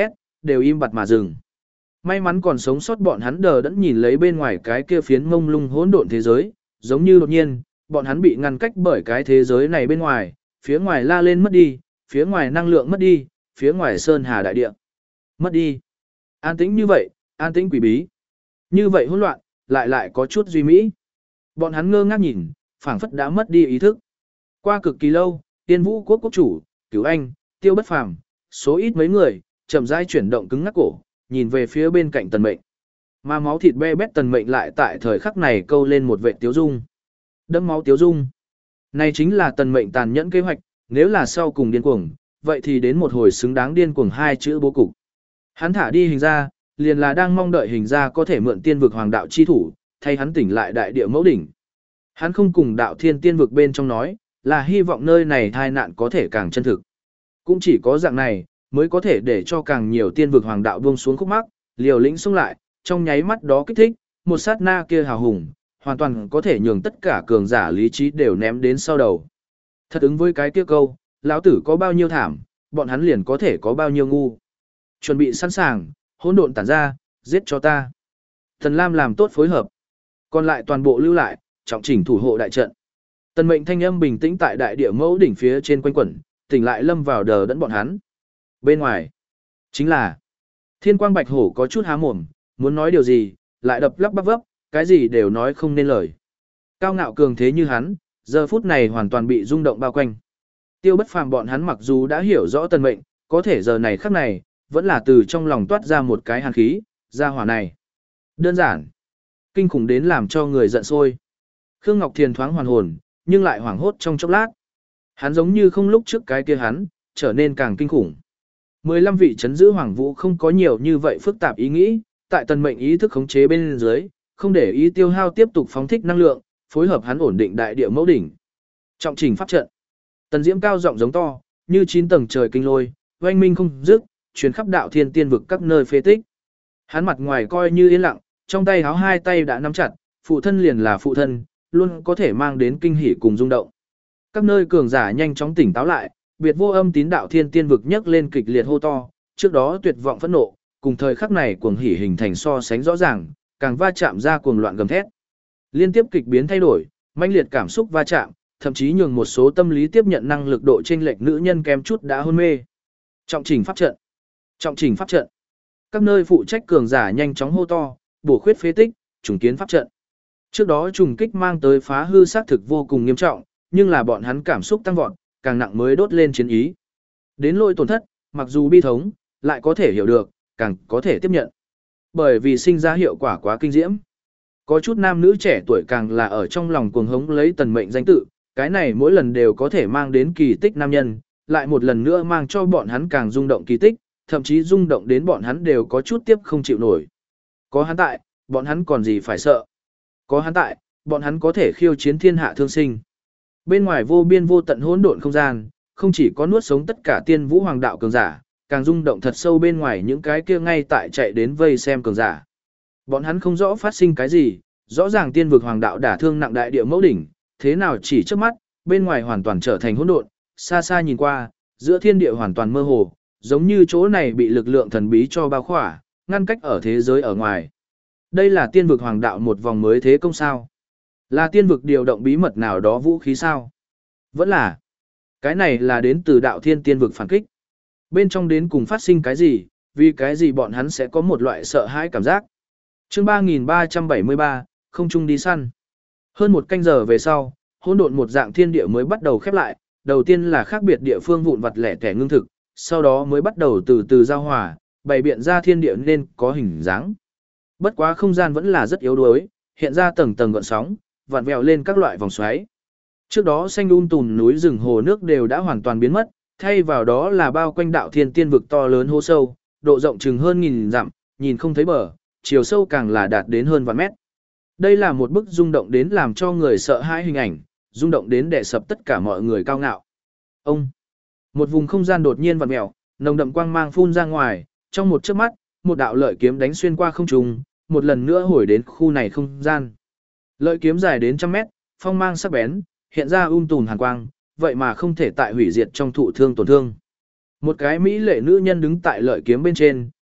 A: đều im bặt mà dừng. May mắn còn sống sót bọn hắn đờ đẫn nhìn lấy bên ngoài cái kia phiến ngông lung hỗn độn thế giới, giống như đột nhiên, bọn hắn bị ngăn cách bởi cái thế giới này bên ngoài, phía ngoài la lên mất đi, phía ngoài năng lượng mất đi, phía ngoài sơn hà đại địa mất đi. An tĩnh như vậy, an tĩnh quỷ bí. Như vậy hỗn loạn, lại lại có chút duy mỹ. Bọn hắn ngơ ngác nhìn, phảng phất đã mất đi ý thức. Qua cực kỳ lâu, Tiên Vũ quốc quốc chủ, Cửu Anh, Tiêu Bất Phàm, số ít mấy người, chậm rãi chuyển động cứng ngắc cổ, nhìn về phía bên cạnh Tần Mệnh. Mà máu thịt be bét Tần Mệnh lại tại thời khắc này câu lên một vệt tiếu dung. Đẫm máu tiếu dung. Này chính là Tần Mệnh tàn nhẫn kế hoạch, nếu là sau cùng điên cuồng, vậy thì đến một hồi xứng đáng điên cuồng hai chữ bố cục. Hắn thả đi hình ra, liền là đang mong đợi hình ra có thể mượn tiên vực hoàng đạo chi thủ, thay hắn tỉnh lại đại địa mẫu đỉnh. Hắn không cùng đạo thiên tiên vực bên trong nói, là hy vọng nơi này tai nạn có thể càng chân thực. Cũng chỉ có dạng này, mới có thể để cho càng nhiều tiên vực hoàng đạo buông xuống khúc mắc, liều lĩnh xông lại, trong nháy mắt đó kích thích, một sát na kia hào hùng, hoàn toàn có thể nhường tất cả cường giả lý trí đều ném đến sau đầu. Thật ứng với cái kia câu, lão tử có bao nhiêu thảm, bọn hắn liền có thể có bao nhiêu ngu. Chuẩn bị sẵn sàng, hỗn độn tản ra, giết cho ta. Tần Lam làm tốt phối hợp, còn lại toàn bộ lưu lại, trọng chỉnh thủ hộ đại trận. Tần Mệnh thanh âm bình tĩnh tại đại địa mẫu đỉnh phía trên quanh quẩn, tỉnh lại lâm vào đờ đẫn bọn hắn. Bên ngoài, chính là Thiên Quang Bạch Hổ có chút há mồm, muốn nói điều gì, lại đập lắp bắp vấp, cái gì đều nói không nên lời. Cao ngạo cường thế như hắn, giờ phút này hoàn toàn bị rung động bao quanh. Tiêu Bất Phàm bọn hắn mặc dù đã hiểu rõ Tần Mệnh, có thể giờ này khắc này, vẫn là từ trong lòng toát ra một cái hàn khí, ra hỏa này. Đơn giản, kinh khủng đến làm cho người giận sôi. Khương Ngọc Thiền thoáng hoàn hồn, nhưng lại hoảng hốt trong chốc lát. Hắn giống như không lúc trước cái kia hắn, trở nên càng kinh khủng. mười lăm vị chấn giữ Hoàng Vũ không có nhiều như vậy phức tạp ý nghĩ, tại Tần Mệnh ý thức khống chế bên dưới, không để ý tiêu hao tiếp tục phóng thích năng lượng, phối hợp hắn ổn định đại địa mẫu đỉnh. Trọng trình pháp trận. Tần Diễm cao giọng giống to, như chín tầng trời kinh lôi, oanh minh không dứt, truyền khắp đạo thiên tiên vực các nơi phế tích. Hắn mặt ngoài coi như yên lặng, trong tay háo hai tay đã nắm chặt, phụ thân liền là phụ thân, luôn có thể mang đến kinh hỉ cùng rung động. Các nơi cường giả nhanh chóng tỉnh táo lại, biệt vô âm tín đạo thiên tiên vực nhấc lên kịch liệt hô to, trước đó tuyệt vọng phẫn nộ, cùng thời khắc này cuồng hỉ hình thành so sánh rõ ràng, càng va chạm ra cuồng loạn gầm thét. Liên tiếp kịch biến thay đổi, mãnh liệt cảm xúc va chạm, thậm chí nhường một số tâm lý tiếp nhận năng lực độ chênh lệch nữ nhân kém chút đã hôn mê. Trọng trình pháp trận. Trọng trình pháp trận. Các nơi phụ trách cường giả nhanh chóng hô to, bổ khuyết phế tích, trùng kiến pháp trận. Trước đó trùng kích mang tới phá hư xác thực vô cùng nghiêm trọng, nhưng là bọn hắn cảm xúc tăng vọt, càng nặng mới đốt lên chiến ý. Đến lỗi tổn thất, mặc dù bi thống, lại có thể hiểu được, càng có thể tiếp nhận. Bởi vì sinh ra hiệu quả quá kinh diễm. Có chút nam nữ trẻ tuổi càng là ở trong lòng cuồng hống lấy Tần Mệnh danh tự, cái này mỗi lần đều có thể mang đến kỳ tích nam nhân, lại một lần nữa mang cho bọn hắn càng rung động kỳ tích, thậm chí rung động đến bọn hắn đều có chút tiếp không chịu nổi. Có hắn tại, bọn hắn còn gì phải sợ. Có hắn tại, bọn hắn có thể khiêu chiến thiên hạ thương sinh. Bên ngoài vô biên vô tận hỗn độn không gian, không chỉ có nuốt sống tất cả tiên vũ hoàng đạo cường giả, càng rung động thật sâu bên ngoài những cái kia ngay tại chạy đến vây xem cường giả. Bọn hắn không rõ phát sinh cái gì, rõ ràng tiên vực hoàng đạo đả thương nặng đại địa mẫu đỉnh, thế nào chỉ trước mắt, bên ngoài hoàn toàn trở thành hỗn độn, xa xa nhìn qua, giữa thiên địa hoàn toàn mơ hồ, giống như chỗ này bị lực lượng thần bí cho bao khỏa, ngăn cách ở thế giới ở ngoài. Đây là tiên vực hoàng đạo một vòng mới thế công sao? Là tiên vực điều động bí mật nào đó vũ khí sao? Vẫn là. Cái này là đến từ đạo thiên tiên vực phản kích. Bên trong đến cùng phát sinh cái gì, vì cái gì bọn hắn sẽ có một loại sợ hãi cảm giác. Chương ba nghìn ba trăm bảy mươi ba, không chung đi săn. Hơn một canh giờ về sau, hỗn độn một dạng thiên địa mới bắt đầu khép lại, đầu tiên là khác biệt địa phương vụn vặt lẻ tẻ ngưng thực, sau đó mới bắt đầu từ từ giao hòa, bày biện ra thiên địa nên có hình dáng. Bất quá không gian vẫn là rất yếu đuối, hiện ra tầng tầng gợn sóng, vặn vẹo lên các loại vòng xoáy. Trước đó xanh um tùm núi rừng hồ nước đều đã hoàn toàn biến mất, thay vào đó là bao quanh đạo thiên tiên vực to lớn hố sâu, độ rộng chừng hơn nghìn dặm, nhìn không thấy bờ, chiều sâu càng là đạt đến hơn vạn mét. Đây là một bức rung động đến làm cho người sợ hãi hình ảnh, rung động đến đè sập tất cả mọi người cao ngạo. Ông, một vùng không gian đột nhiên vặn vẹo, nồng đậm quang mang phun ra ngoài, trong một chớp mắt, một đạo lợi kiếm đánh xuyên qua không trung, một lần nữa hồi đến khu này không gian. Lợi kiếm dài đến trăm mét, phong mang sắc bén, hiện ra um tùm hàn quang, vậy mà không thể tại hủy diệt trong thụ thương tổn thương. Một cái mỹ lệ nữ nhân đứng tại lợi kiếm bên trên,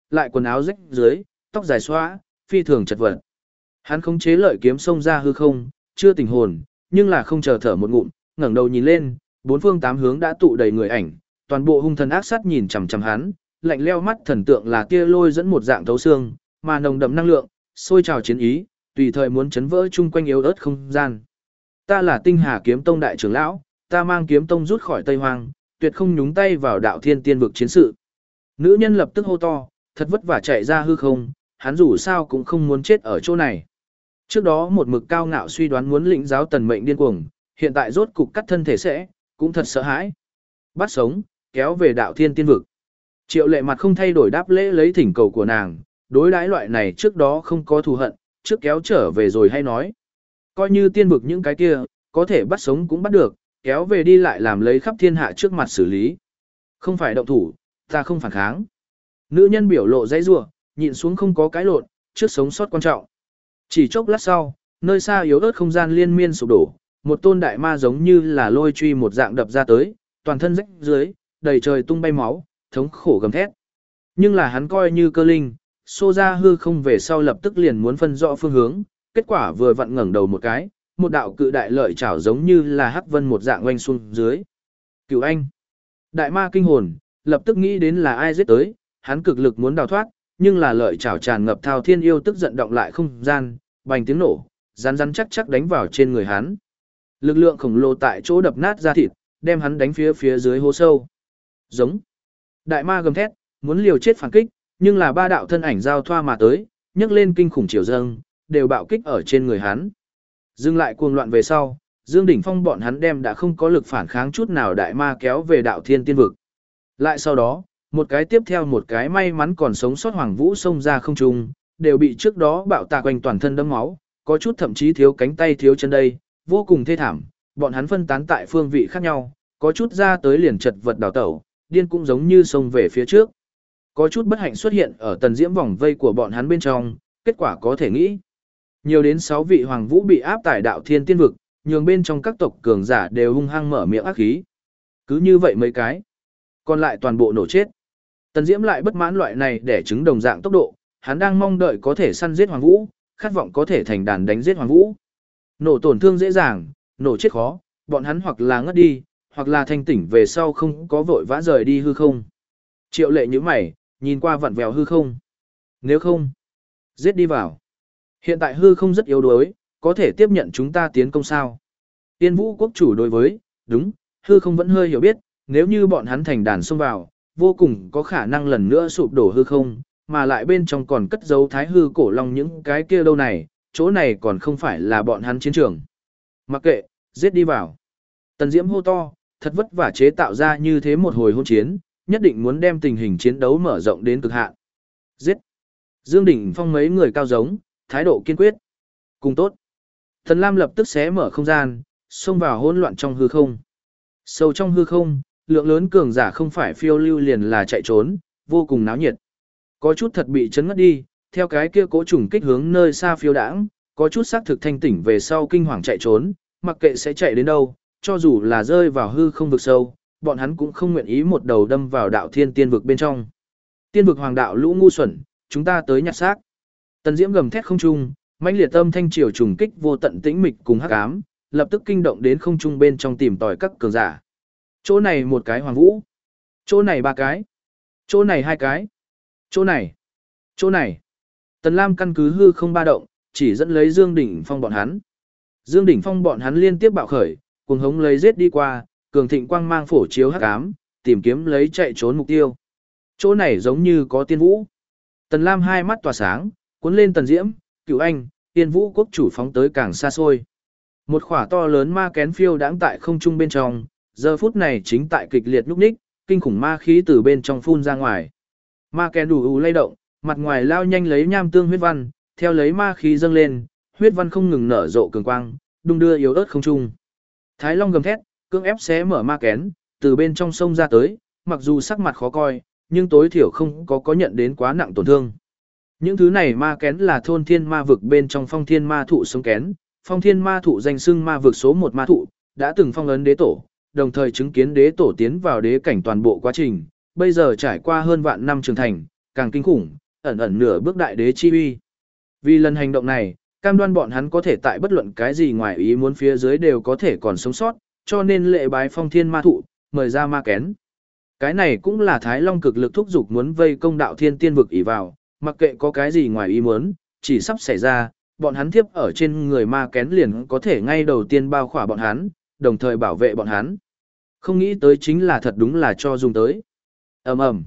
A: lại quần áo rách dưới, tóc dài xóa, phi thường chật vật. Hắn khống chế lợi kiếm xông ra hư không, chưa tỉnh hồn, nhưng là không chờ thở một ngụm, ngẩng đầu nhìn lên, bốn phương tám hướng đã tụ đầy người ảnh, toàn bộ hung thần ác sát nhìn chằm chằm hắn, lạnh lẽo mắt thần tượng là tia lôi dẫn một dạng thấu xương, mà nồng đậm năng lượng, sôi trào chiến ý, tùy thời muốn chấn vỡ chung quanh yếu ớt không gian. Ta là Tinh Hà Kiếm Tông đại trưởng lão, ta mang kiếm tông rút khỏi Tây Hoang, tuyệt không nhúng tay vào đạo thiên tiên vực chiến sự. Nữ nhân lập tức hô to, thật vất vả chạy ra hư không, hắn dù sao cũng không muốn chết ở chỗ này. Trước đó một mực cao ngạo suy đoán muốn lĩnh giáo tần mệnh điên cuồng, hiện tại rốt cục cắt thân thể sẽ, cũng thật sợ hãi. Bắt sống, kéo về đạo thiên tiên vực. Triệu lệ mặt không thay đổi đáp lễ lấy thỉnh cầu của nàng, đối đãi loại này trước đó không có thù hận, trước kéo trở về rồi hay nói. Coi như tiên vực những cái kia, có thể bắt sống cũng bắt được, kéo về đi lại làm lấy khắp thiên hạ trước mặt xử lý. Không phải động thủ, ta không phản kháng. Nữ nhân biểu lộ dãy rủa, nhịn xuống không có cái lộn, trước sống sót quan trọng. Chỉ chốc lát sau, nơi xa yếu ớt không gian liên miên sụp đổ, một tôn đại ma giống như là lôi truy một dạng đập ra tới, toàn thân rách dưới, đầy trời tung bay máu, thống khổ gầm thét. Nhưng là hắn coi như cơ linh, xô ra hư không về sau lập tức liền muốn phân rõ phương hướng, kết quả vừa vặn ngẩng đầu một cái, một đạo cự đại lợi chảo giống như là hắc vân một dạng oanh xuống dưới. Cửu anh, đại ma kinh hồn, lập tức nghĩ đến là ai giết tới, hắn cực lực muốn đào thoát, nhưng là lợi chảo tràn ngập thao thiên yêu tức giận động lại không gian, bành tiếng nổ, rắn rắn chắc chắc đánh vào trên người hắn. Lực lượng khổng lồ tại chỗ đập nát ra thịt, đem hắn đánh phía phía dưới hố sâu. Giống. Đại ma gầm thét, muốn liều chết phản kích, nhưng là ba đạo thân ảnh giao thoa mà tới, nhấc lên kinh khủng chiều dâng, đều bạo kích ở trên người hắn. Dừng lại cuồng loạn về sau, Dương Đỉnh Phong bọn hắn đem đã không có lực phản kháng chút nào đại ma kéo về đạo thiên tiên vực. Lại sau đó, một cái tiếp theo một cái may mắn còn sống sót Hoàng Vũ xông ra không trung, đều bị trước đó bạo tạc quanh toàn thân đẫm máu, có chút thậm chí thiếu cánh tay thiếu chân đây, vô cùng thê thảm, bọn hắn phân tán tại phương vị khác nhau, có chút ra tới liền chật vật đào tẩu, điên cũng giống như xông về phía trước. Có chút bất hạnh xuất hiện ở tần diễm vòng vây của bọn hắn bên trong, kết quả có thể nghĩ. Nhiều đến sáu vị Hoàng Vũ bị áp tại đạo thiên tiên vực, nhường bên trong các tộc cường giả đều hung hăng mở miệng ác khí. Cứ như vậy mấy cái, còn lại toàn bộ nổ chết. Tần Diễm lại bất mãn loại này để chứng đồng dạng tốc độ, hắn đang mong đợi có thể săn giết Hoàng Vũ, khát vọng có thể thành đàn đánh giết Hoàng Vũ. Nổ tổn thương dễ dàng, nổ chết khó, bọn hắn hoặc là ngất đi, hoặc là thanh tỉnh về sau không có vội vã rời đi hư không. Triệu lệ như mày, nhìn qua vặn vẹo hư không. Nếu không, giết đi vào. Hiện tại hư không rất yếu đuối, có thể tiếp nhận chúng ta tiến công sao. Tiên Vũ quốc chủ đối với, đúng, hư không vẫn hơi hiểu biết, nếu như bọn hắn thành đàn xông vào, vô cùng có khả năng lần nữa sụp đổ hư không, mà lại bên trong còn cất giấu thái hư cổ long những cái kia đâu này, chỗ này còn không phải là bọn hắn chiến trường. Mặc kệ, giết đi vào. Tần Diễm hô to, thật vất vả chế tạo ra như thế một hồi hôn chiến, nhất định muốn đem tình hình chiến đấu mở rộng đến cực hạn. Giết. Dương Đỉnh Phong mấy người cao giống, thái độ kiên quyết. Cùng tốt. Thần Lam lập tức xé mở không gian, xông vào hỗn loạn trong hư không. Sâu trong hư không, lượng lớn cường giả không phải phiêu lưu liền là chạy trốn, vô cùng náo nhiệt. Có chút thật bị chấn ngất đi, theo cái kia cố trùng kích hướng nơi xa phiêu đãng, có chút xác thực thanh tỉnh về sau kinh hoàng chạy trốn, mặc kệ sẽ chạy đến đâu, cho dù là rơi vào hư không vực sâu, bọn hắn cũng không nguyện ý một đầu đâm vào đạo thiên tiên vực bên trong. Tiên vực hoàng đạo lũ ngu xuẩn, chúng ta tới nhặt xác. Tần Diễm gầm thét không trung, mãnh liệt âm thanh triều trùng kích vô tận tĩnh mịch cùng hắc ám, lập tức kinh động đến không trung bên trong tìm tòi các cường giả. Chỗ này một cái Hoàng Vũ, chỗ này ba cái, chỗ này hai cái, chỗ này, chỗ này. Tần Lam căn cứ hư không ba động, chỉ dẫn lấy Dương Đỉnh Phong bọn hắn. Dương Đỉnh Phong bọn hắn liên tiếp bạo khởi, cuồng hống lấy giết đi qua, cường thịnh quang mang phổ chiếu hắc ám, tìm kiếm lấy chạy trốn mục tiêu. Chỗ này giống như có tiên vũ. Tần Lam hai mắt tỏa sáng, cuốn lên Tần Diễm, Cửu Anh, Tiên Vũ quốc chủ phóng tới càng xa xôi. Một khỏa to lớn ma kén phiêu đãng tại không trung bên trong, giờ phút này chính tại kịch liệt nhúc nhích, kinh khủng ma khí từ bên trong phun ra ngoài. Ma kén đủ ù lay động, mặt ngoài lao nhanh lấy nham tương huyết văn, theo lấy ma khí dâng lên, huyết văn không ngừng nở rộ cường quang, đung đưa yếu ớt không trung. Thái Long gầm thét, cưỡng ép xé mở ma kén, từ bên trong sông ra tới, mặc dù sắc mặt khó coi, nhưng tối thiểu không có có nhận đến quá nặng tổn thương. Những thứ này ma kén là thôn thiên ma vực bên trong phong thiên ma thụ sống kén, phong thiên ma thụ danh xưng ma vực số một ma thụ, đã từng phong ấn đế tổ, đồng thời chứng kiến đế tổ tiến vào đế cảnh toàn bộ quá trình, bây giờ trải qua hơn vạn năm trưởng thành, càng kinh khủng, ẩn ẩn nửa bước đại đế chi uy. Vì lần hành động này, cam đoan bọn hắn có thể tại bất luận cái gì ngoài ý muốn phía dưới đều có thể còn sống sót, cho nên lệ bái phong thiên ma thụ, mời ra ma kén. Cái này cũng là Thái Long cực lực thúc giục muốn vây công đạo thiên tiên vực ỷ vào, mặc kệ có cái gì ngoài ý muốn, chỉ sắp xảy ra, bọn hắn thiếp ở trên người ma kén liền có thể ngay đầu tiên bao khỏa bọn hắn, đồng thời bảo vệ bọn hắn. Không nghĩ tới chính là thật đúng là cho dùng tới. Ầm ầm.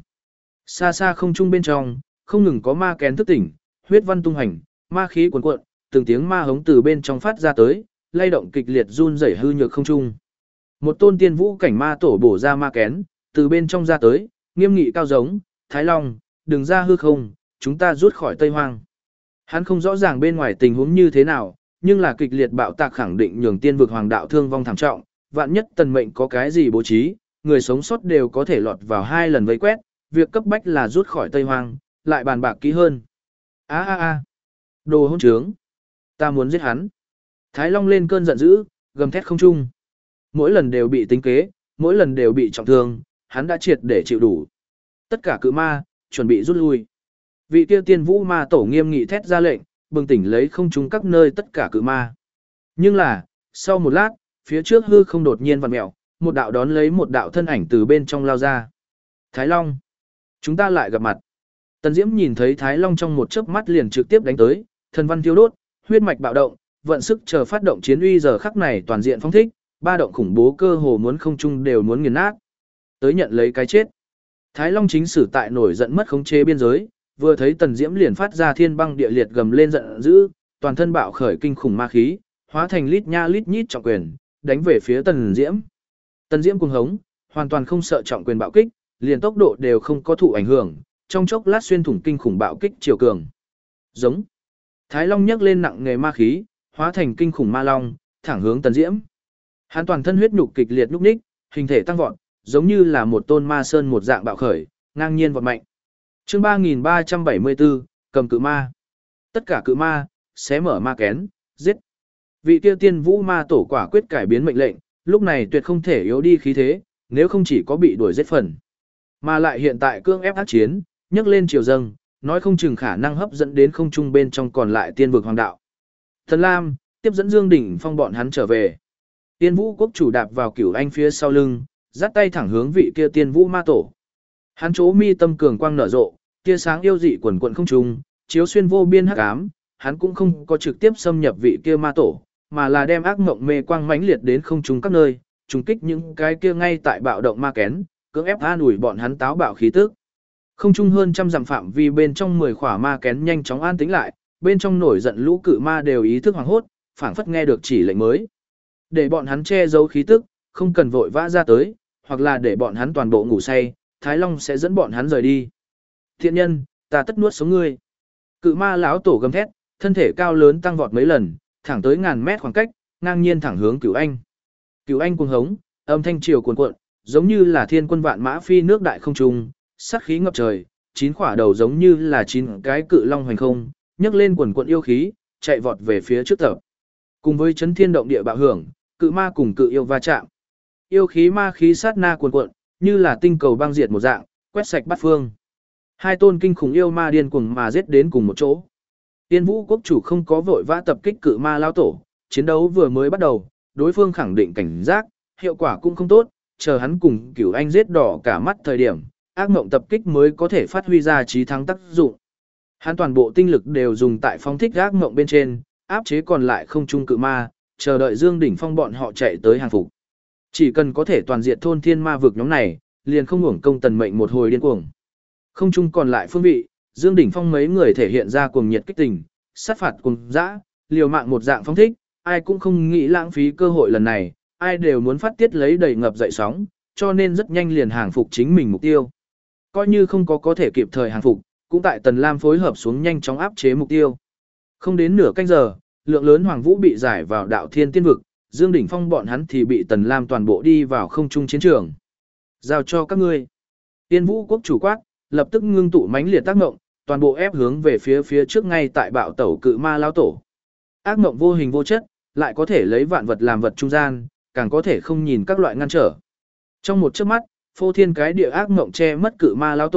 A: Xa xa không trung bên trong, không ngừng có ma kén thức tỉnh, huyết văn tung hành, ma khí cuồn cuộn, từng tiếng ma hống từ bên trong phát ra tới, lay động kịch liệt run rẩy hư nhược không trung. Một tôn tiên vũ cảnh ma tổ bổ ra ma kén, từ bên trong ra tới, nghiêm nghị cao giống, Thái Long, đừng ra hư không, chúng ta rút khỏi Tây Hoang. Hắn không rõ ràng bên ngoài tình huống như thế nào, nhưng là kịch liệt bạo tạc khẳng định nhường tiên vực hoàng đạo thương vong thảm trọng, vạn nhất tần mệnh có cái gì bố trí, người sống sót đều có thể lọt vào hai lần vây quét, việc cấp bách là rút khỏi Tây Hoang, lại bàn bạc kỹ hơn. A a a, đồ hỗn trướng, ta muốn giết hắn. Thái Long lên cơn giận dữ, gầm thét không trung. Mỗi lần đều bị tính kế, mỗi lần đều bị trọng thương, hắn đã triệt để chịu đủ. Tất cả cự ma, chuẩn bị rút lui. Vị kia tiên vũ ma tổ nghiêm nghị thét ra lệnh, bừng tỉnh lấy không trung các nơi tất cả cự ma. Nhưng là, sau một lát, phía trước hư không đột nhiên vặn mèo, một đạo đón lấy một đạo thân ảnh từ bên trong lao ra. Thái Long, chúng ta lại gặp mặt. Tần Diễm nhìn thấy Thái Long trong một chớp mắt liền trực tiếp đánh tới, thần văn thiêu đốt, huyết mạch bạo động, vận sức chờ phát động chiến uy giờ khắc này toàn diện phóng thích, ba động khủng bố cơ hồ muốn không trung đều muốn nghiền nát. Tới nhận lấy cái chết. Thái Long chính sử tại nổi giận mất khống chế biên giới, vừa thấy Tần Diễm liền phát ra thiên băng địa liệt gầm lên giận dữ, toàn thân bạo khởi kinh khủng ma khí, hóa thành lít nha lít nhít trọng quyền, đánh về phía Tần Diễm. Tần Diễm cuồng hống, hoàn toàn không sợ trọng quyền bạo kích, liền tốc độ đều không có thụ ảnh hưởng, trong chốc lát xuyên thủng kinh khủng bạo kích chiều cường. Giống. Thái Long nhấc lên nặng nghề ma khí, hóa thành kinh khủng ma long, thẳng hướng Tần Diễm. Hắn toàn thân huyết nhục kịch liệt nhúc nhích, hình thể tăng vọt, giống như là một tôn ma sơn một dạng bạo khởi, ngang nhiên vọt mạnh. Chương ba nghìn ba trăm bảy mươi tư, cầm cự ma. Tất cả cự ma, xé mở ma kén, giết. Vị kia tiên vũ ma tổ quả quyết cải biến mệnh lệnh, lúc này tuyệt không thể yếu đi khí thế, nếu không chỉ có bị đuổi giết phần. Mà lại hiện tại cương ép ác chiến, nhấc lên triều dâng, nói không chừng khả năng hấp dẫn đến không trung bên trong còn lại tiên vực hoàng đạo. Thần Lam, tiếp dẫn Dương Đỉnh Phong bọn hắn trở về. Tiên vũ quốc chủ đạp vào cửu anh phía sau lưng, dắt tay thẳng hướng vị kia tiên vũ ma tổ. Hắn chỗ mi tâm cường quang nở rộ, tia sáng yêu dị quần quần không trung, chiếu xuyên vô biên hắc ám, hắn cũng không có trực tiếp xâm nhập vị kia ma tổ, mà là đem ác mộng mê quang mãnh liệt đến không trung các nơi, trùng kích những cái kia ngay tại bạo động ma kén, cưỡng ép an ủi bọn hắn táo bạo khí tức. Không trung hơn trăm dặm phạm vi bên trong mười khỏa ma kén nhanh chóng an tĩnh lại, bên trong nổi giận lũ cự ma đều ý thức hoảng hốt, phảng phất nghe được chỉ lệnh mới. Để bọn hắn che giấu khí tức, không cần vội vã ra tới, hoặc là để bọn hắn toàn bộ ngủ say, Thái Long sẽ dẫn bọn hắn rời đi. Thiện nhân, ta tất nuốt sống ngươi. Cự ma lão tổ gầm thét, thân thể cao lớn tăng vọt mấy lần, thẳng tới ngàn mét khoảng cách, ngang nhiên thẳng hướng Cửu Anh. Cửu Anh cuồng hống, âm thanh triều cuồn cuộn, giống như là thiên quân vạn mã phi nước đại không trung, sát khí ngập trời, chín quả đầu giống như là chín cái cự long hoành không, nhấc lên quần quận yêu khí, chạy vọt về phía trước tập. Cùng với chấn thiên động địa bạo hưởng, cự ma cùng cự yêu va chạm. Yêu khí ma khí sát na cuồn cuộn, như là tinh cầu băng diệt một dạng, quét sạch bát phương. Hai tôn kinh khủng yêu ma điên cuồng mà giết đến cùng một chỗ. Tiên Vũ quốc chủ không có vội vã tập kích cự ma lao tổ, chiến đấu vừa mới bắt đầu, đối phương khẳng định cảnh giác, hiệu quả cũng không tốt, chờ hắn cùng Cửu Anh giết đỏ cả mắt thời điểm, ác mộng tập kích mới có thể phát huy ra trí thắng tác dụng. Hắn toàn bộ tinh lực đều dùng tại phóng thích ác mộng bên trên, áp chế còn lại không trung cự ma, chờ đợi Dương Đỉnh Phong bọn họ chạy tới hàng phục. Chỉ cần có thể toàn diệt thôn thiên ma vực nhóm này, liền không hưởng công tần mệnh một hồi điên cuồng. Không trung còn lại phương vị, Dương Đỉnh Phong mấy người thể hiện ra cuồng nhiệt kích tình, sát phạt cùng dã, liều mạng một dạng phóng thích, ai cũng không nghĩ lãng phí cơ hội lần này, ai đều muốn phát tiết lấy đầy ngập dậy sóng, cho nên rất nhanh liền hàng phục chính mình mục tiêu. Coi như không có có thể kịp thời hàng phục, cũng tại Tần Lam phối hợp xuống nhanh chóng áp chế mục tiêu. Không đến nửa canh giờ, lượng lớn hoàng vũ bị giải vào đạo thiên tiên vực, Dương Đỉnh Phong bọn hắn thì bị Tần Lam toàn bộ đi vào không trung chiến trường. Giao cho các ngươi. Tiên Vũ quốc chủ quát, lập tức ngưng tụ mãnh liệt tác ngộng, toàn bộ ép hướng về phía phía trước ngay tại bạo tẩu cự ma lao tổ. Ác ngộng vô hình vô chất, lại có thể lấy vạn vật làm vật trung gian, càng có thể không nhìn các loại ngăn trở. Trong một chớp mắt, phô thiên cái địa ác ngộng che mất cự ma lao tổ,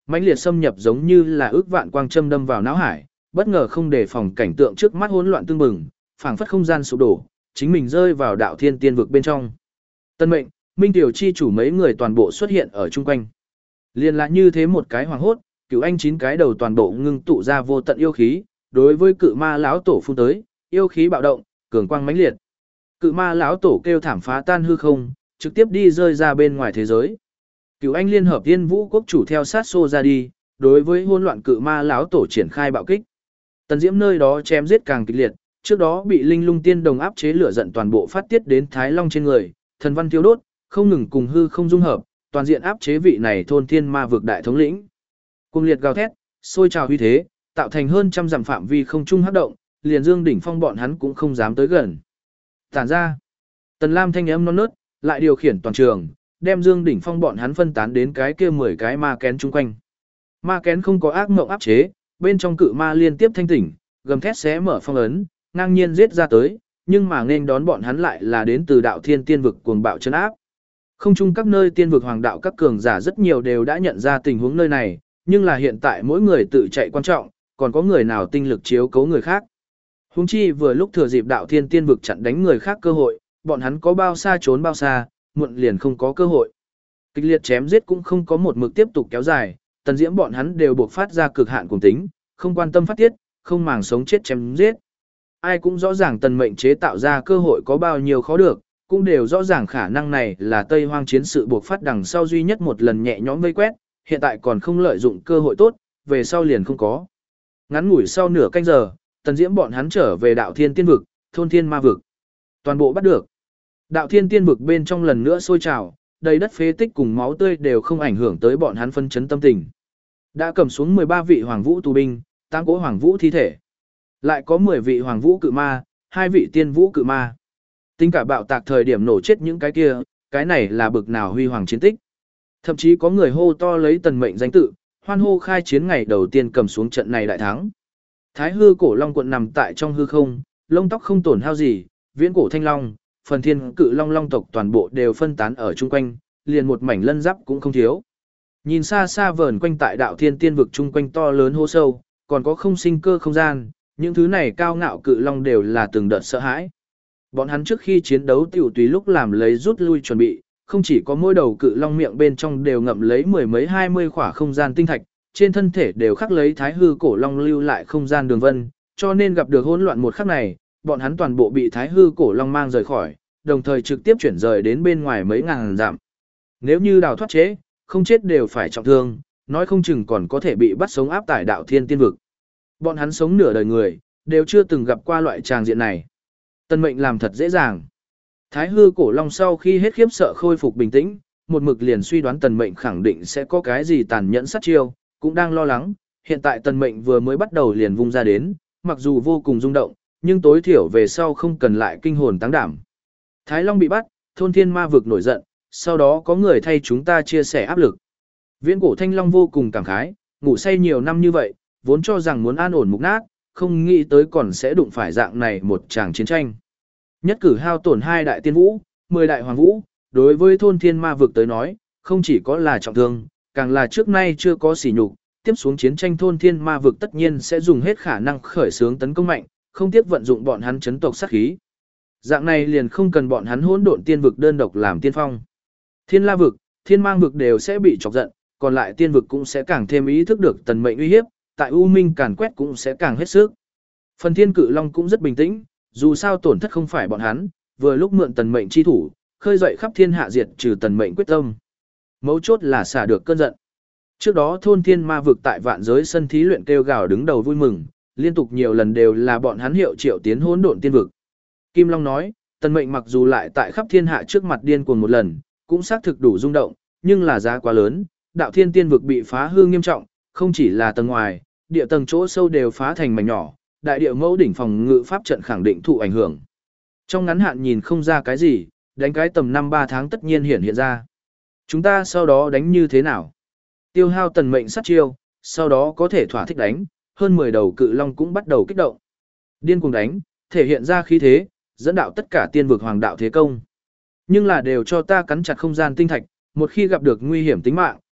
A: mãnh liệt xâm nhập giống như là ước vạn quang châm đâm vào não hải, bất ngờ không đề phòng cảnh tượng trước mắt hỗn loạn tương bừng, phảng phất không gian sụp đổ, chính mình rơi vào đạo thiên tiên vực bên trong. Tân mệnh, Minh Tiểu chi chủ mấy người toàn bộ xuất hiện ở chung quanh. Liên là như thế một cái hoàng hốt, cửu anh chín cái đầu toàn bộ ngưng tụ ra vô tận yêu khí, đối với cự ma lão tổ phun tới, yêu khí bạo động, cường quang mãnh liệt. Cự ma lão tổ kêu thảm phá tan hư không, trực tiếp đi rơi ra bên ngoài thế giới. Cửu anh liên hợp Tiên Vũ quốc chủ theo sát xô ra đi, đối với hỗn loạn cự ma lão tổ triển khai bạo kích. Tần Diễm nơi đó chém giết càng kịch liệt, trước đó bị Linh Lung Tiên Đồng áp chế lửa giận toàn bộ phát tiết đến Thái Long trên người, thần văn thiêu đốt, không ngừng cùng hư không dung hợp, toàn diện áp chế vị này thôn thiên ma vực đại thống lĩnh. Cuồng liệt gào thét, sôi trào huy thế, tạo thành hơn trăm dặm phạm vi không trung hấp động, liền Dương đỉnh phong bọn hắn cũng không dám tới gần. Tản ra, Tần Lam thanh âm non nớt, lại điều khiển toàn trường, đem Dương đỉnh phong bọn hắn phân tán đến cái kia mười cái ma kén chung quanh. Ma kén không có ác mộng áp chế, bên trong cự ma liên tiếp thanh tỉnh, gầm thét xé mở phong ấn, ngang nhiên giết ra tới, nhưng mà nên đón bọn hắn lại là đến từ đạo thiên tiên vực cuồng bạo chân áp. Không chung các nơi tiên vực hoàng đạo các cường giả rất nhiều đều đã nhận ra tình huống nơi này, nhưng là hiện tại mỗi người tự chạy quan trọng, còn có người nào tinh lực chiếu cố người khác. Huống chi vừa lúc thừa dịp đạo thiên tiên vực chặn đánh người khác cơ hội, bọn hắn có bao xa trốn bao xa, muộn liền không có cơ hội. Kịch liệt chém giết cũng không có một mực tiếp tục kéo dài, Tần Diễm bọn hắn đều buộc phát ra cực hạn cùng tính, không quan tâm phát tiết, không màng sống chết chém giết. Ai cũng rõ ràng tần mệnh chế tạo ra cơ hội có bao nhiêu khó được, cũng đều rõ ràng khả năng này là Tây Hoang chiến sự buộc phát đằng sau duy nhất một lần nhẹ nhõm vây quét, hiện tại còn không lợi dụng cơ hội tốt, về sau liền không có. Ngắn ngủi sau nửa canh giờ, Tần Diễm bọn hắn trở về đạo thiên tiên vực, thôn thiên ma vực. Toàn bộ bắt được. Đạo thiên tiên vực bên trong lần nữa sôi trào, đầy đất phế tích cùng máu tươi đều không ảnh hưởng tới bọn hắn phân chấn tâm tình. Đã cầm xuống mười ba vị hoàng vũ tù binh, tám cỗ hoàng vũ thi thể. Lại có mười vị hoàng vũ cự ma, hai vị tiên vũ cự ma. Tính cả bạo tạc thời điểm nổ chết những cái kia, cái này là bực nào huy hoàng chiến tích. Thậm chí có người hô to lấy tần mệnh danh tự, hoan hô khai chiến ngày đầu tiên cầm xuống trận này đại thắng. Thái hư cổ long quận nằm tại trong hư không, lông tóc không tổn hao gì, viễn cổ thanh long, phần thiên cự long long tộc toàn bộ đều phân tán ở chung quanh, liền một mảnh lân giáp cũng không thiếu. Nhìn xa xa vờn quanh tại đạo thiên tiên vực chung quanh to lớn hô sâu, còn có không sinh cơ không gian, những thứ này cao ngạo cự long đều là từng đợt sợ hãi. Bọn hắn trước khi chiến đấu tiểu tùy lúc làm lấy rút lui chuẩn bị, không chỉ có mỗi đầu cự long miệng bên trong đều ngậm lấy mười mấy hai mươi khỏa không gian tinh thạch, trên thân thể đều khắc lấy thái hư cổ long lưu lại không gian đường vân, cho nên gặp được hỗn loạn một khắc này, bọn hắn toàn bộ bị thái hư cổ long mang rời khỏi, đồng thời trực tiếp chuyển rời đến bên ngoài mấy ngàn dặm. Nếu như đào thoát chế, không chết đều phải trọng thương, nói không chừng còn có thể bị bắt sống áp tải đạo thiên tiên vực. Bọn hắn sống nửa đời người, đều chưa từng gặp qua loại tràng diện này. Tần mệnh làm thật dễ dàng. Thái hư cổ long sau khi hết khiếp sợ khôi phục bình tĩnh, một mực liền suy đoán tần mệnh khẳng định sẽ có cái gì tàn nhẫn sát chiêu, cũng đang lo lắng. Hiện tại tần mệnh vừa mới bắt đầu liền vung ra đến, mặc dù vô cùng rung động, nhưng tối thiểu về sau không cần lại kinh hồn táng đảm. Thái long bị bắt, thôn thiên ma vực nổi giận, sau đó có người thay chúng ta chia sẻ áp lực. Viễn cổ thanh long vô cùng cảm khái, ngủ say nhiều năm như vậy, vốn cho rằng muốn an ổn mục nát, không nghĩ tới còn sẽ đụng phải dạng này một tràng chiến tranh. Nhất cử hao tổn hai đại tiên vũ, mười đại hoàng vũ, đối với thôn thiên ma vực tới nói, không chỉ có là trọng thương, càng là trước nay chưa có sỉ nhục, tiếp xuống chiến tranh thôn thiên ma vực tất nhiên sẽ dùng hết khả năng khởi xướng tấn công mạnh, không tiếc vận dụng bọn hắn chấn tộc sát khí. Dạng này liền không cần bọn hắn hỗn độn tiên vực đơn độc làm tiên phong. Thiên la vực, thiên mang vực đều sẽ bị chọc giận, còn lại tiên vực cũng sẽ càng thêm ý thức được tần mệnh uy hiếp, tại U Minh càn quét cũng sẽ càng hết sức. Phần thiên cự long cũng rất bình tĩnh, dù sao tổn thất không phải bọn hắn, vừa lúc mượn tần mệnh chi thủ, khơi dậy khắp thiên hạ diệt trừ tần mệnh quyết tâm. Mấu chốt là xả được cơn giận. Trước đó thôn thiên ma vực tại vạn giới sân thí luyện kêu gào đứng đầu vui mừng, liên tục nhiều lần đều là bọn hắn hiệu triệu tiến hỗn độn tiên vực. Kim Long nói, tần mệnh mặc dù lại tại khắp thiên hạ trước mặt điên cuồng một lần, cũng xác thực đủ rung động, nhưng là giá quá lớn, đạo thiên tiên vực bị phá hư nghiêm trọng, không chỉ là tầng ngoài, địa tầng chỗ sâu đều phá thành mảnh nhỏ, đại địa mẫu đỉnh phòng ngự pháp trận khẳng định thụ ảnh hưởng. Trong ngắn hạn nhìn không ra cái gì, đánh cái tầm năm ba tháng tất nhiên hiện hiện ra. Chúng ta sau đó đánh như thế nào? Tiêu hao tần mệnh sát chiêu, sau đó có thể thỏa thích đánh, hơn mười đầu cự long cũng bắt đầu kích động. Điên cuồng đánh, thể hiện ra khí thế, dẫn đạo tất cả tiên vực hoàng đạo thế công. Nhưng là đều cho ta cắn chặt không gian tinh thạch, một khi gặp được nguy hiểm tính mạng,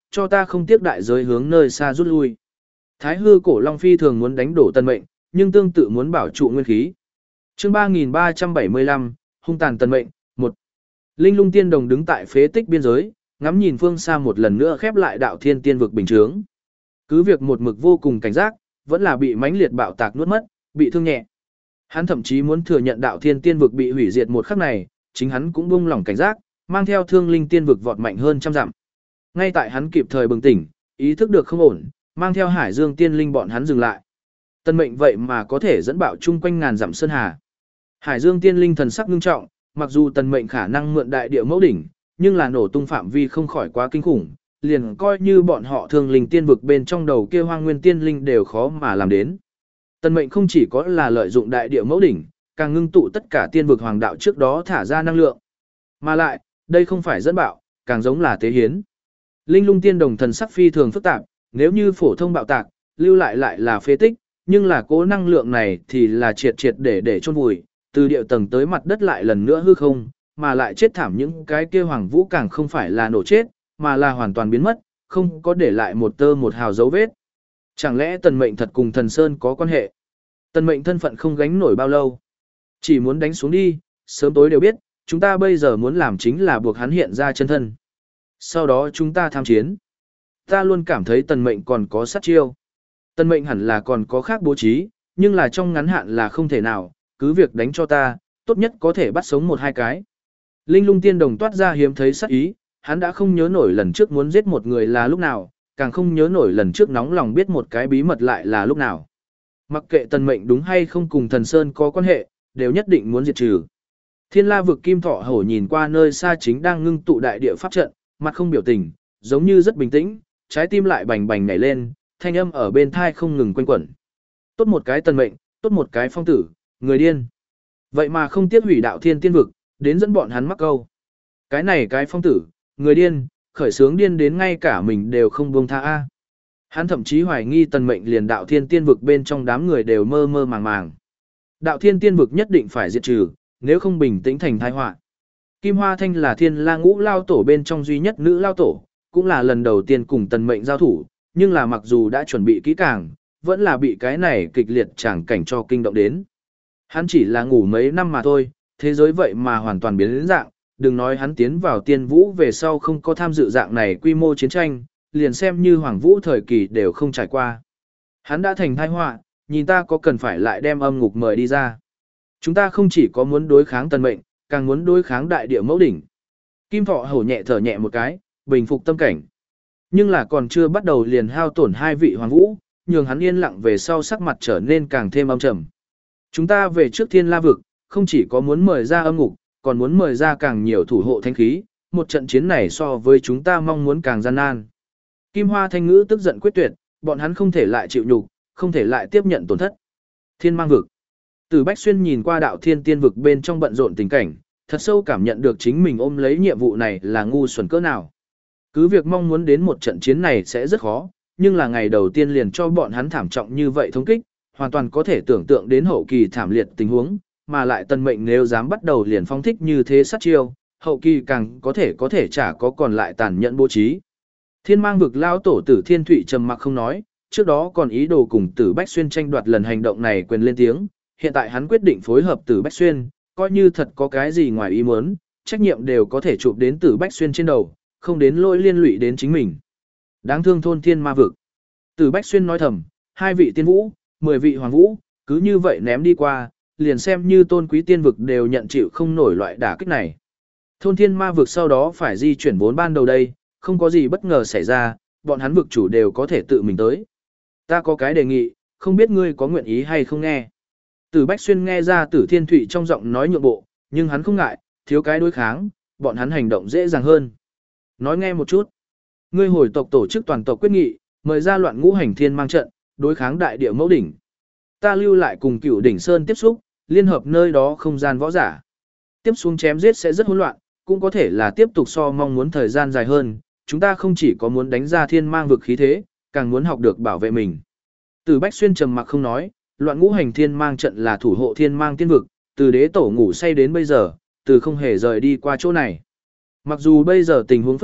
A: cho ta không tiếc đại giới hướng nơi xa rút lui. Thái hư cổ long phi thường muốn đánh đổ Tần Mệnh, nhưng tương tự muốn bảo trụ nguyên khí. Chương ba nghìn ba trăm bảy mươi lăm, hung tàn Tần Mệnh, một. Linh Lung Tiên Đồng đứng tại phế tích biên giới, ngắm nhìn phương xa một lần nữa khép lại đạo thiên tiên vực bình chướng. Cứ việc một mực vô cùng cảnh giác, vẫn là bị mãnh liệt bạo tạc nuốt mất, bị thương nhẹ. Hắn thậm chí muốn thừa nhận đạo thiên tiên vực bị hủy diệt một khắc này, chính hắn cũng buông lỏng cảnh giác, mang theo thương linh tiên vực vọt mạnh hơn trăm dặm. Ngay tại hắn kịp thời bừng tỉnh, ý thức được không ổn, mang theo Hải Dương tiên linh bọn hắn dừng lại. Tần Mệnh vậy mà có thể dẫn bạo chung quanh ngàn dặm sơn hà. Hải Dương tiên linh thần sắc nghiêm trọng, mặc dù Tần Mệnh khả năng mượn đại địa mẫu đỉnh, nhưng là nổ tung phạm vi không khỏi quá kinh khủng, liền coi như bọn họ thương linh tiên vực bên trong đầu kia hoang nguyên tiên linh đều khó mà làm đến. Tần Mệnh không chỉ có là lợi dụng đại địa mẫu đỉnh, càng ngưng tụ tất cả tiên vực hoàng đạo trước đó thả ra năng lượng. Mà lại, đây không phải dẫn bạo, càng giống là tế hiến. Linh Lung Tiên Đồng thần sắc phi thường phức tạp, nếu như phổ thông bạo tạc, lưu lại lại là phế tích, nhưng là cố năng lượng này thì là triệt triệt để để chôn vùi, từ địa tầng tới mặt đất lại lần nữa hư không, mà lại chết thảm những cái kia hoàng vũ càng không phải là nổ chết, mà là hoàn toàn biến mất, không có để lại một tơ một hào dấu vết. Chẳng lẽ Tần Mệnh thật cùng Thần Sơn có quan hệ? Tần Mệnh thân phận không gánh nổi bao lâu. Chỉ muốn đánh xuống đi, sớm tối đều biết, chúng ta bây giờ muốn làm chính là buộc hắn hiện ra chân thân. Sau đó chúng ta tham chiến. Ta luôn cảm thấy Tần Mệnh còn có sát chiêu. Tần Mệnh hẳn là còn có khác bố trí, nhưng là trong ngắn hạn là không thể nào, cứ việc đánh cho ta, tốt nhất có thể bắt sống một hai cái. Linh Lung Tiên Đồng toát ra hiếm thấy sát ý, hắn đã không nhớ nổi lần trước muốn giết một người là lúc nào, càng không nhớ nổi lần trước nóng lòng biết một cái bí mật lại là lúc nào. Mặc kệ Tần Mệnh đúng hay không cùng Thần Sơn có quan hệ, đều nhất định muốn diệt trừ. Thiên La vực Kim Thọ Hổ nhìn qua nơi xa chính đang ngưng tụ đại địa pháp trận, mặt không biểu tình, giống như rất bình tĩnh, trái tim lại bành bành nhảy lên, thanh âm ở bên thai không ngừng quanh quẩn. Tốt một cái Tần Mệnh, tốt một cái phong tử, người điên. Vậy mà không tiếc hủy đạo thiên tiên vực, đến dẫn bọn hắn mắc câu. Cái này cái phong tử, người điên, khởi sướng điên đến ngay cả mình đều không buông tha a. Hắn thậm chí hoài nghi Tần Mệnh liền đạo thiên tiên vực bên trong đám người đều mơ mơ màng màng. Đạo thiên tiên vực nhất định phải diệt trừ, nếu không bình tĩnh thành tai họa. Kim Hoa Thanh là thiên la ngũ lao tổ bên trong duy nhất nữ lao tổ, cũng là lần đầu tiên cùng Tần Mệnh giao thủ, nhưng là mặc dù đã chuẩn bị kỹ càng, vẫn là bị cái này kịch liệt chẳng cảnh cho kinh động đến. Hắn chỉ là ngủ mấy năm mà thôi, thế giới vậy mà hoàn toàn biến đến dạng, đừng nói hắn tiến vào tiên vũ về sau không có tham dự dạng này quy mô chiến tranh, liền xem như hoàng vũ thời kỳ đều không trải qua. Hắn đã thành tai họa, nhìn ta có cần phải lại đem âm ngục mời đi ra. Chúng ta không chỉ có muốn đối kháng Tần Mệnh, càng muốn đối kháng đại địa mẫu đỉnh. Kim Thọ Hổ nhẹ thở nhẹ một cái, bình phục tâm cảnh. Nhưng là còn chưa bắt đầu liền hao tổn hai vị hoàng vũ, nhường hắn yên lặng về sau sắc mặt trở nên càng thêm âm trầm. Chúng ta về trước Thiên La vực, không chỉ có muốn mời ra âm ngục, còn muốn mời ra càng nhiều thủ hộ thanh khí, một trận chiến này so với chúng ta mong muốn càng gian nan. Kim Hoa Thanh Ngữ tức giận quyết tuyệt, bọn hắn không thể lại chịu nhục, không thể lại tiếp nhận tổn thất. Thiên Mang vực. Từ Bách Xuyên nhìn qua đạo thiên tiên vực bên trong bận rộn tình cảnh, thật sâu cảm nhận được chính mình ôm lấy nhiệm vụ này là ngu xuẩn cỡ nào. Cứ việc mong muốn đến một trận chiến này sẽ rất khó, nhưng là ngày đầu tiên liền cho bọn hắn thảm trọng như vậy thống kích, hoàn toàn có thể tưởng tượng đến hậu kỳ thảm liệt tình huống, mà lại Tần Mệnh nếu dám bắt đầu liền phong thích như thế sát chiêu, hậu kỳ càng có thể có thể chả có còn lại tàn nhẫn bố trí. Thiên Mang vực lao tổ Tử Thiên Thụy trầm mặc không nói, trước đó còn ý đồ cùng Tử Bách Xuyên tranh đoạt lần hành động này quyền lên tiếng, hiện tại hắn quyết định phối hợp Tử Bách Xuyên, coi như thật có cái gì ngoài ý muốn, trách nhiệm đều có thể chụp đến Tử Bách Xuyên trên đầu, không đến lỗi liên lụy đến chính mình. Đáng thương thôn thiên ma vực. Tử Bách Xuyên nói thầm, hai vị tiên vũ, mười vị hoàng vũ, cứ như vậy ném đi qua, liền xem như tôn quý tiên vực đều nhận chịu không nổi loại đả kích này. Thôn thiên ma vực sau đó phải di chuyển vốn ban đầu đây, không có gì bất ngờ xảy ra, bọn hắn vực chủ đều có thể tự mình tới. Ta có cái đề nghị, không biết ngươi có nguyện ý hay không nghe. Tử Bách Xuyên nghe ra Tử Thiên Thụy trong giọng nói nhượng bộ, nhưng hắn không ngại, thiếu cái đối kháng, bọn hắn hành động dễ dàng hơn. Nói nghe một chút. Ngươi hồi tộc tổ chức toàn tộc quyết nghị, mời ra loạn ngũ hành thiên mang trận, đối kháng đại địa mẫu đỉnh. Ta lưu lại cùng Cửu Đỉnh Sơn tiếp xúc, liên hợp nơi đó không gian võ giả. Tiếp xuống chém giết sẽ rất hỗn loạn, cũng có thể là tiếp tục so mong muốn thời gian dài hơn, chúng ta không chỉ có muốn đánh ra thiên mang vực khí thế, càng muốn học được bảo vệ mình. Từ Bách Xuyên trầm mặc không nói, loạn ngũ hành thiên mang trận là thủ hộ thiên mang tiên vực, từ đế tổ ngủ say đến bây giờ, từ không hề rời đi qua chỗ này. Mặc dù bây giờ tình huống phức tạp,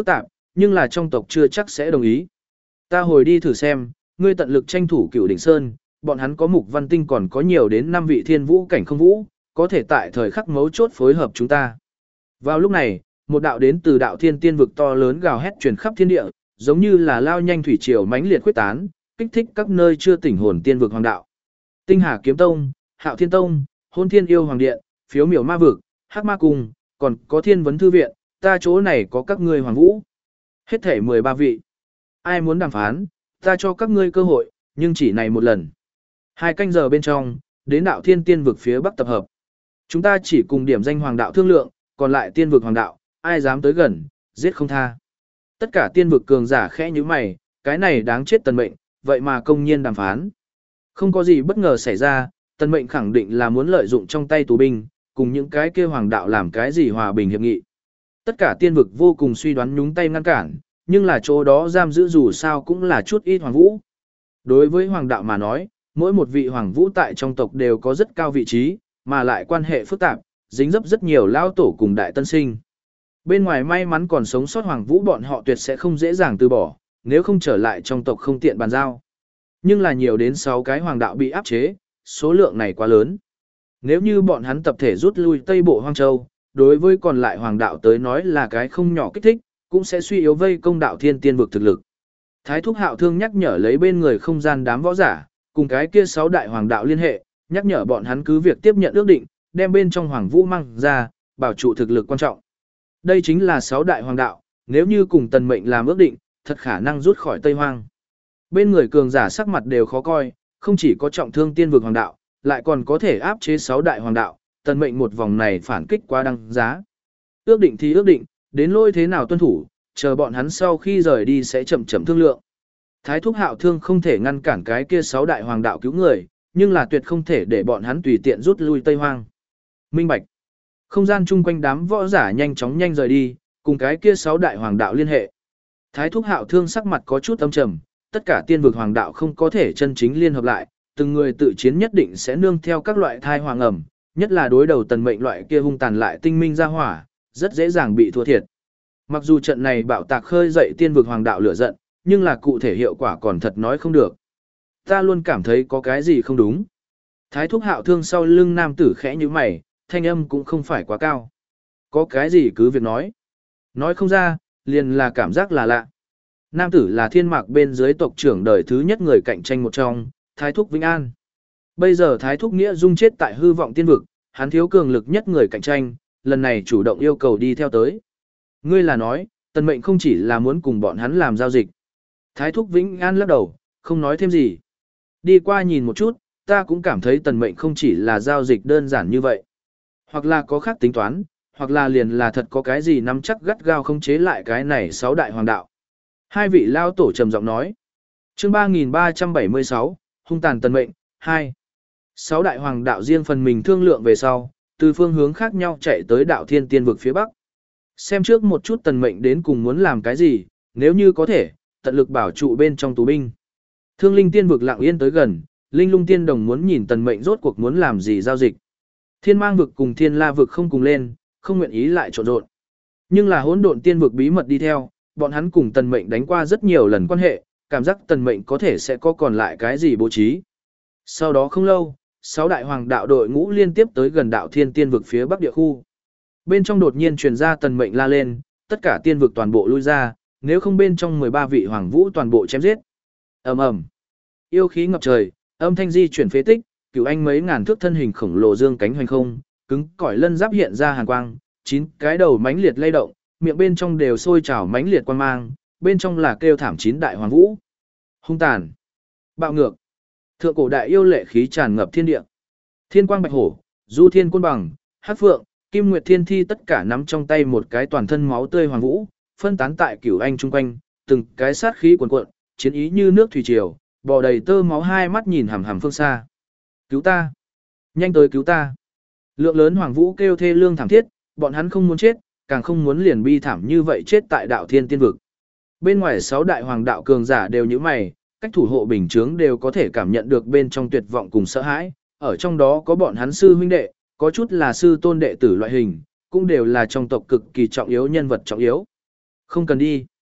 A: nhưng là trong tộc chưa chắc sẽ đồng ý. Ta hồi đi thử xem, ngươi tận lực tranh thủ Cửu Đỉnh Sơn, bọn hắn có Mục Văn Tinh còn có nhiều đến năm vị thiên vũ cảnh không vũ, có thể tại thời khắc mấu chốt phối hợp chúng ta. Vào lúc này, một đạo đến từ đạo thiên tiên vực to lớn gào hét truyền khắp thiên địa, giống như là lao nhanh thủy triều mãnh liệt quyết tán, kích thích các nơi chưa tỉnh hồn tiên vực hoàng đạo. Tinh Hà Kiếm Tông, Hạo Thiên Tông, Hôn Thiên Yêu Hoàng Điện, Phiếu Miểu Ma Vực, Hắc Ma Cung, còn có Thiên Vấn Thư Viện, ta chỗ này có các ngươi hoàng vũ. Hết thể mười ba vị. Ai muốn đàm phán, ta cho các ngươi cơ hội, nhưng chỉ này một lần. Hai canh giờ bên trong, đến đạo thiên tiên vực phía bắc tập hợp. Chúng ta chỉ cùng điểm danh hoàng đạo thương lượng, còn lại tiên vực hoàng đạo, ai dám tới gần, giết không tha. Tất cả tiên vực cường giả khẽ như mày, cái này đáng chết Tần Mệnh, vậy mà công nhiên đàm phán. Không có gì bất ngờ xảy ra, Tần Mệnh khẳng định là muốn lợi dụng trong tay tù binh, cùng những cái kia hoàng đạo làm cái gì hòa bình hiệp nghị. Tất cả tiên vực vô cùng suy đoán nhúng tay ngăn cản, nhưng là chỗ đó giam giữ dù sao cũng là chút ít hoàng vũ. Đối với hoàng đạo mà nói, mỗi một vị hoàng vũ tại trong tộc đều có rất cao vị trí, mà lại quan hệ phức tạp, dính dấp rất nhiều lao tổ cùng đại tân sinh. Bên ngoài may mắn còn sống sót hoàng vũ bọn họ tuyệt sẽ không dễ dàng từ bỏ, nếu không trở lại trong tộc không tiện bàn giao. Nhưng là nhiều đến sáu cái hoàng đạo bị áp chế, số lượng này quá lớn. Nếu như bọn hắn tập thể rút lui Tây Bộ Hoang Châu, đối với còn lại hoàng đạo tới nói là cái không nhỏ kích thích, cũng sẽ suy yếu vây công đạo thiên tiên vực thực lực. Thái Thúc Hạo Thương nhắc nhở lấy bên người không gian đám võ giả, cùng cái kia sáu đại hoàng đạo liên hệ, nhắc nhở bọn hắn cứ việc tiếp nhận ước định, đem bên trong hoàng vũ mang ra, bảo trụ thực lực quan trọng. Đây chính là sáu đại hoàng đạo, nếu như cùng Tần Mệnh làm ước định, thật khả năng rút khỏi Tây Hoang. Bên người cường giả sắc mặt đều khó coi, không chỉ có trọng thương tiên vực hoàng đạo, lại còn có thể áp chế sáu đại hoàng đạo, Tần Mệnh một vòng này phản kích quá đăng giá. Ước định thì ước định, đến lôi thế nào tuân thủ, chờ bọn hắn sau khi rời đi sẽ chậm chậm thương lượng. Thái Thúc Hạo Thương không thể ngăn cản cái kia sáu đại hoàng đạo cứu người, nhưng là tuyệt không thể để bọn hắn tùy tiện rút lui Tây Hoang. Minh bạch. Không gian chung quanh đám võ giả nhanh chóng nhanh rời đi, cùng cái kia sáu đại hoàng đạo liên hệ. Thái Thúc Hạo Thương sắc mặt có chút âm trầm, tất cả tiên vực hoàng đạo không có thể chân chính liên hợp lại, từng người tự chiến nhất định sẽ nương theo các loại thai hoàng ẩm, nhất là đối đầu Tần Mệnh loại kia hung tàn lại tinh minh ra hỏa, rất dễ dàng bị thua thiệt. Mặc dù trận này bạo tạc khơi dậy tiên vực hoàng đạo lửa giận, nhưng là cụ thể hiệu quả còn thật nói không được. Ta luôn cảm thấy có cái gì không đúng. Thái Thúc Hạo Thương sau lưng nam tử khẽ như mày, thanh âm cũng không phải quá cao. Có cái gì cứ việc nói. Nói không ra, liền là cảm giác là lạ. Nam tử là thiên mạc bên dưới tộc trưởng đời thứ nhất người cạnh tranh một trong, Thái Thúc Vĩnh An. Bây giờ Thái Thúc Nghĩa Dung chết tại hư vọng tiên vực, hắn thiếu cường lực nhất người cạnh tranh, lần này chủ động yêu cầu đi theo tới. Ngươi là nói, Tần Mệnh không chỉ là muốn cùng bọn hắn làm giao dịch. Thái Thúc Vĩnh An lắc đầu, không nói thêm gì. Đi qua nhìn một chút, ta cũng cảm thấy Tần Mệnh không chỉ là giao dịch đơn giản như vậy. Hoặc là có khác tính toán, hoặc là liền là thật có cái gì nắm chắc gắt gao không chế lại cái này sáu đại hoàng đạo. Hai vị lao tổ trầm giọng nói. Chương ba nghìn ba trăm bảy mươi sáu, hung tàn Tần Mệnh, hai. Sáu đại hoàng đạo riêng phần mình thương lượng về sau, từ phương hướng khác nhau chạy tới đạo thiên tiên vực phía bắc. Xem trước một chút Tần Mệnh đến cùng muốn làm cái gì, nếu như có thể, tận lực bảo trụ bên trong tù binh. Thương Linh tiên vực lặng yên tới gần, Linh Lung tiên đồng muốn nhìn Tần Mệnh rốt cuộc muốn làm gì giao dịch. Thiên Mang vực cùng Thiên La vực không cùng lên, không nguyện ý lại trộn rộn. Nhưng là Hỗn Độn tiên vực bí mật đi theo, bọn hắn cùng Tần Mệnh đánh qua rất nhiều lần quan hệ, cảm giác Tần Mệnh có thể sẽ có còn lại cái gì bố trí. Sau đó không lâu, sáu đại hoàng đạo đội ngũ liên tiếp tới gần đạo Thiên tiên vực phía bắc địa khu. Bên trong đột nhiên truyền ra Tần Mệnh la lên, tất cả tiên vực toàn bộ lui ra, nếu không bên trong mười ba vị hoàng vũ toàn bộ chém giết. Ầm ầm. Yêu khí ngập trời, âm thanh di chuyển phế tích, Cửu Anh mấy ngàn thước thân hình khổng lồ dương cánh hoành không, cứng cỏi lân giáp hiện ra hàn quang, chín cái đầu mãnh liệt lay động, miệng bên trong đều sôi trào mãnh liệt quang mang, bên trong là kêu thảm chín đại hoàng vũ. Hung tàn, bạo ngược, thượng cổ đại yêu lệ khí tràn ngập thiên địa. Thiên quang bạch hổ, du thiên côn bằng, hắc phượng, kim nguyệt thiên thi tất cả nắm trong tay một cái toàn thân máu tươi hoàng vũ, phân tán tại Cửu Anh chung quanh, từng cái sát khí cuồn cuộn, chiến ý như nước thủy triều, bò đầy tơ máu hai mắt nhìn hằm hằm phương xa. Cứu ta! Nhanh tới cứu ta! Lượng lớn hoàng vũ kêu thê lương thảm thiết, bọn hắn không muốn chết, càng không muốn liền bi thảm như vậy chết tại đạo thiên tiên vực. Bên ngoài sáu đại hoàng đạo cường giả đều như mày, cách thủ hộ bình chướng đều có thể cảm nhận được bên trong tuyệt vọng cùng sợ hãi, ở trong đó có bọn hắn sư huynh đệ, có chút là sư tôn đệ tử loại hình, cũng đều là trong tộc cực kỳ trọng yếu nhân vật trọng yếu. Không cần đi.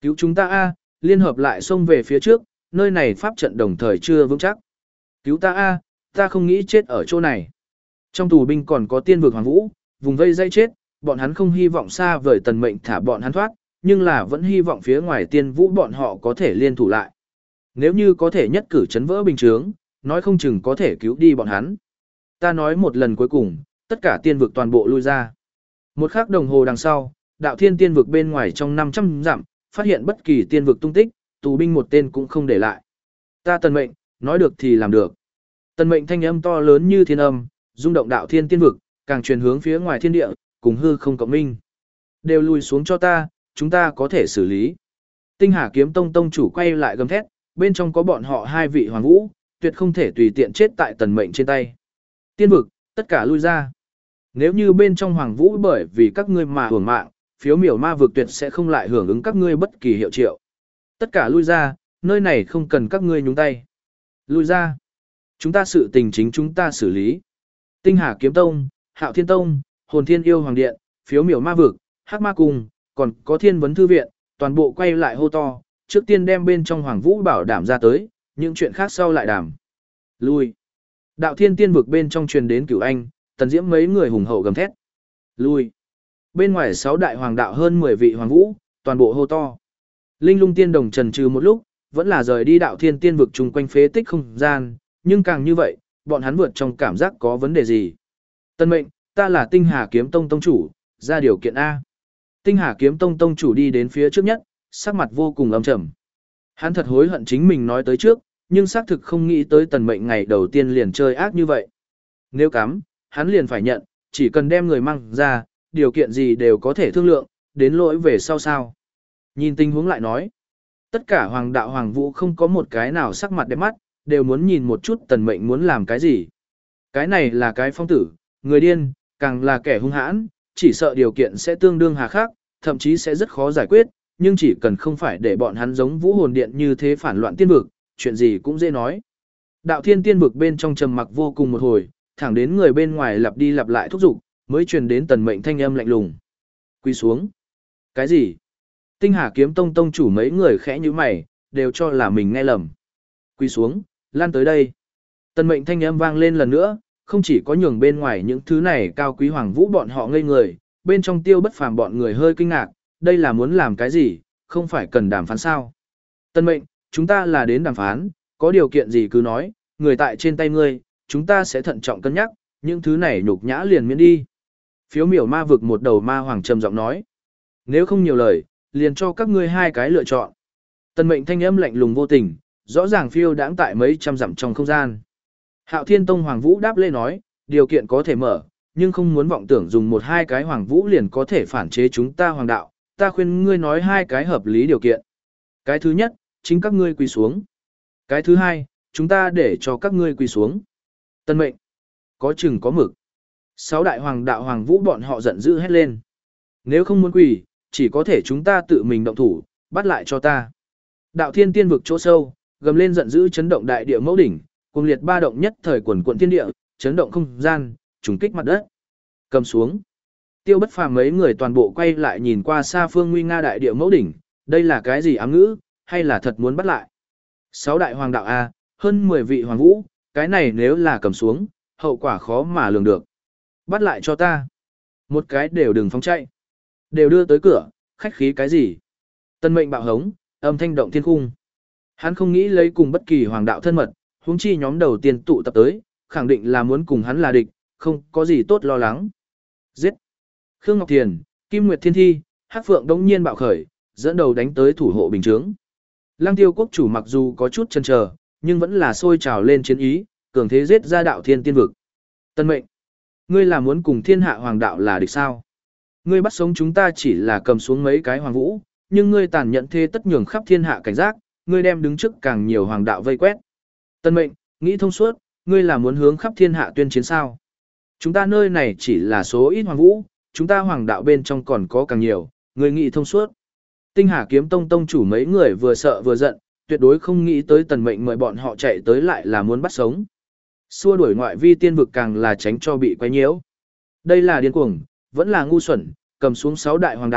A: Cứu chúng ta a, liên hợp lại xông về phía trước, nơi này pháp trận đồng thời chưa vững chắc. Cứu ta a, ta không nghĩ chết ở chỗ này. Trong tù binh còn có tiên vực Hoàng Vũ, vùng vây dây chết, bọn hắn không hy vọng xa vời Tần Mệnh thả bọn hắn thoát, nhưng là vẫn hy vọng phía ngoài tiên vũ bọn họ có thể liên thủ lại. Nếu như có thể nhất cử chấn vỡ bình chướng, nói không chừng có thể cứu đi bọn hắn. Ta nói một lần cuối cùng, tất cả tiên vực toàn bộ lui ra. Một khắc đồng hồ đằng sau, đạo thiên tiên vực bên ngoài trong năm trăm dặm, phát hiện bất kỳ tiên vực tung tích, tù binh một tên cũng không để lại. Ta Tần Mệnh, nói được thì làm được. Tần Mệnh thanh âm to lớn như thiên âm, rung động đạo thiên tiên vực, càng truyền hướng phía ngoài thiên địa, cùng hư không cộng minh. Đều lùi xuống cho ta, chúng ta có thể xử lý. Tinh Hà Kiếm Tông tông chủ quay lại gầm thét, bên trong có bọn họ hai vị hoàng vũ, tuyệt không thể tùy tiện chết tại Tần Mệnh trên tay. Tiên vực, tất cả lui ra. Nếu như bên trong hoàng vũ bởi vì các ngươi mà hưởng mạng, phiếu miểu ma vực tuyệt sẽ không lại hưởng ứng các ngươi bất kỳ hiệu triệu. Tất cả lui ra, nơi này không cần các ngươi nhúng tay. Lui ra. Chúng ta sự tình chính chúng ta xử lý. Tinh Hà Kiếm Tông, Hạo Thiên Tông, Hồn Thiên Yêu Hoàng Điện, phiếu miểu ma vực, Hắc Ma Cung, còn có Thiên Vấn Thư Viện, toàn bộ quay lại hô to, trước tiên đem bên trong hoàng vũ bảo đảm ra tới, những chuyện khác sau lại đảm. Lui. Đạo Thiên Tiên vực bên trong truyền đến Cửu Anh, Tần Diễm mấy người hùng hậu gầm thét. Lui. Bên ngoài sáu đại hoàng đạo hơn mười vị hoàng vũ, toàn bộ hô to. Linh Lung Tiên Đồng trần trừ một lúc, vẫn là rời đi Đạo Thiên Tiên vực chung quanh phế tích không gian, nhưng càng như vậy, bọn hắn vượt trong cảm giác có vấn đề gì. Tân Mệnh, ta là Tinh Hà Kiếm Tông tông chủ, ra điều kiện A. Tinh Hà Kiếm Tông tông chủ đi đến phía trước nhất, sắc mặt vô cùng âm trầm. Hắn thật hối hận chính mình nói tới trước, nhưng xác thực không nghĩ tới Tần Mệnh ngày đầu tiên liền chơi ác như vậy. Nếu cắm, hắn liền phải nhận, chỉ cần đem người mang ra, điều kiện gì đều có thể thương lượng, đến lỗi về sau sao. Nhìn tình huống lại nói, tất cả hoàng đạo hoàng vũ không có một cái nào sắc mặt đẹp mắt, đều muốn nhìn một chút Tần Mệnh muốn làm cái gì. Cái này là cái phong tử, người điên, càng là kẻ hung hãn, chỉ sợ điều kiện sẽ tương đương hà khắc, thậm chí sẽ rất khó giải quyết, nhưng chỉ cần không phải để bọn hắn giống Vũ Hồn Điện như thế phản loạn tiên vực, chuyện gì cũng dễ nói. Đạo Thiên Tiên vực bên trong trầm mặc vô cùng một hồi, thẳng đến người bên ngoài lặp đi lặp lại thúc giục, mới truyền đến Tần Mệnh thanh âm lạnh lùng. Quỳ xuống. Cái gì? Tinh Hà Kiếm Tông tông chủ mấy người khẽ như mày, đều cho là mình nghe lầm. Quỳ xuống, lan tới đây. Tần Mệnh thanh âm vang lên lần nữa, không chỉ có nhường bên ngoài những thứ này cao quý hoàng vũ bọn họ ngây người, bên trong Tiêu Bất Phàm bọn người hơi kinh ngạc, đây là muốn làm cái gì, không phải cần đàm phán sao? Tần Mệnh, chúng ta là đến đàm phán, có điều kiện gì cứ nói, người tại trên tay ngươi, chúng ta sẽ thận trọng cân nhắc, những thứ này nhục nhã liền miễn đi. Phiếu miểu ma vực một đầu ma hoàng trầm giọng nói. Nếu không nhiều lời, liền cho các ngươi hai cái lựa chọn. Tần Mệnh thanh âm lạnh lùng vô tình, rõ ràng phiêu đãng tại mấy trăm dặm trong không gian. Hạo Thiên Tông Hoàng Vũ đáp lê nói, điều kiện có thể mở, nhưng không muốn vọng tưởng dùng một hai cái Hoàng Vũ liền có thể phản chế chúng ta hoàng đạo, ta khuyên ngươi nói hai cái hợp lý điều kiện. Cái thứ nhất, chính các ngươi quỳ xuống. Cái thứ hai, chúng ta để cho các ngươi quỳ xuống. Tần Mệnh, có chừng có mực. Sáu đại hoàng đạo Hoàng Vũ bọn họ giận dữ hét lên. Nếu không muốn quỳ, chỉ có thể chúng ta tự mình động thủ, bắt lại cho ta. Đạo Thiên Tiên vực chỗ sâu, gầm lên giận dữ chấn động đại địa mẫu đỉnh, cuồng liệt ba động nhất thời quần quận thiên địa, chấn động không gian, trùng kích mặt đất. Cầm xuống. Tiêu Bất Phàm mấy người toàn bộ quay lại nhìn qua xa phương nguy nga đại địa mẫu đỉnh, đây là cái gì ám ngữ, hay là thật muốn bắt lại? Sáu đại hoàng đạo a, hơn mười vị hoàng vũ, cái này nếu là cầm xuống, hậu quả khó mà lường được. Bắt lại cho ta. Một cái đều đừng phóng chạy. Đều đưa tới cửa, khách khí cái gì? Tân Mệnh bạo hống, âm thanh động thiên khung. Hắn không nghĩ lấy cùng bất kỳ hoàng đạo thân mật, huống chi nhóm đầu tiên tụ tập tới, khẳng định là muốn cùng hắn là địch, không có gì tốt lo lắng. Giết! Khương Ngọc Thiền, Kim Nguyệt Thiên Thi, Hắc Phượng đống nhiên bạo khởi, dẫn đầu đánh tới thủ hộ bình chướng. Lăng Tiêu quốc chủ mặc dù có chút chần chờ, nhưng vẫn là sôi trào lên chiến ý, cường thế giết ra đạo thiên tiên vực. Tân Mệnh, ngươi là muốn cùng thiên hạ hoàng đạo là địch sao? Ngươi bắt sống chúng ta chỉ là cầm xuống mấy cái hoàng vũ, nhưng ngươi tàn nhẫn thế tất nhường khắp thiên hạ cảnh giác, ngươi đem đứng trước càng nhiều hoàng đạo vây quét. Tân Mệnh, nghĩ thông suốt, ngươi là muốn hướng khắp thiên hạ tuyên chiến sao? Chúng ta nơi này chỉ là số ít hoàng vũ, chúng ta hoàng đạo bên trong còn có càng nhiều, ngươi nghĩ thông suốt. Tinh Hà Kiếm Tông tông chủ mấy người vừa sợ vừa giận, tuyệt đối không nghĩ tới Tần Mệnh mời bọn họ chạy tới lại là muốn bắt sống. Xua đuổi ngoại vi tiên vực càng là tránh cho bị quấy nhiễu. Đây là điên cuồng, vẫn là ngu xuẩn, cầm xuống sáu đại hoàng đạo,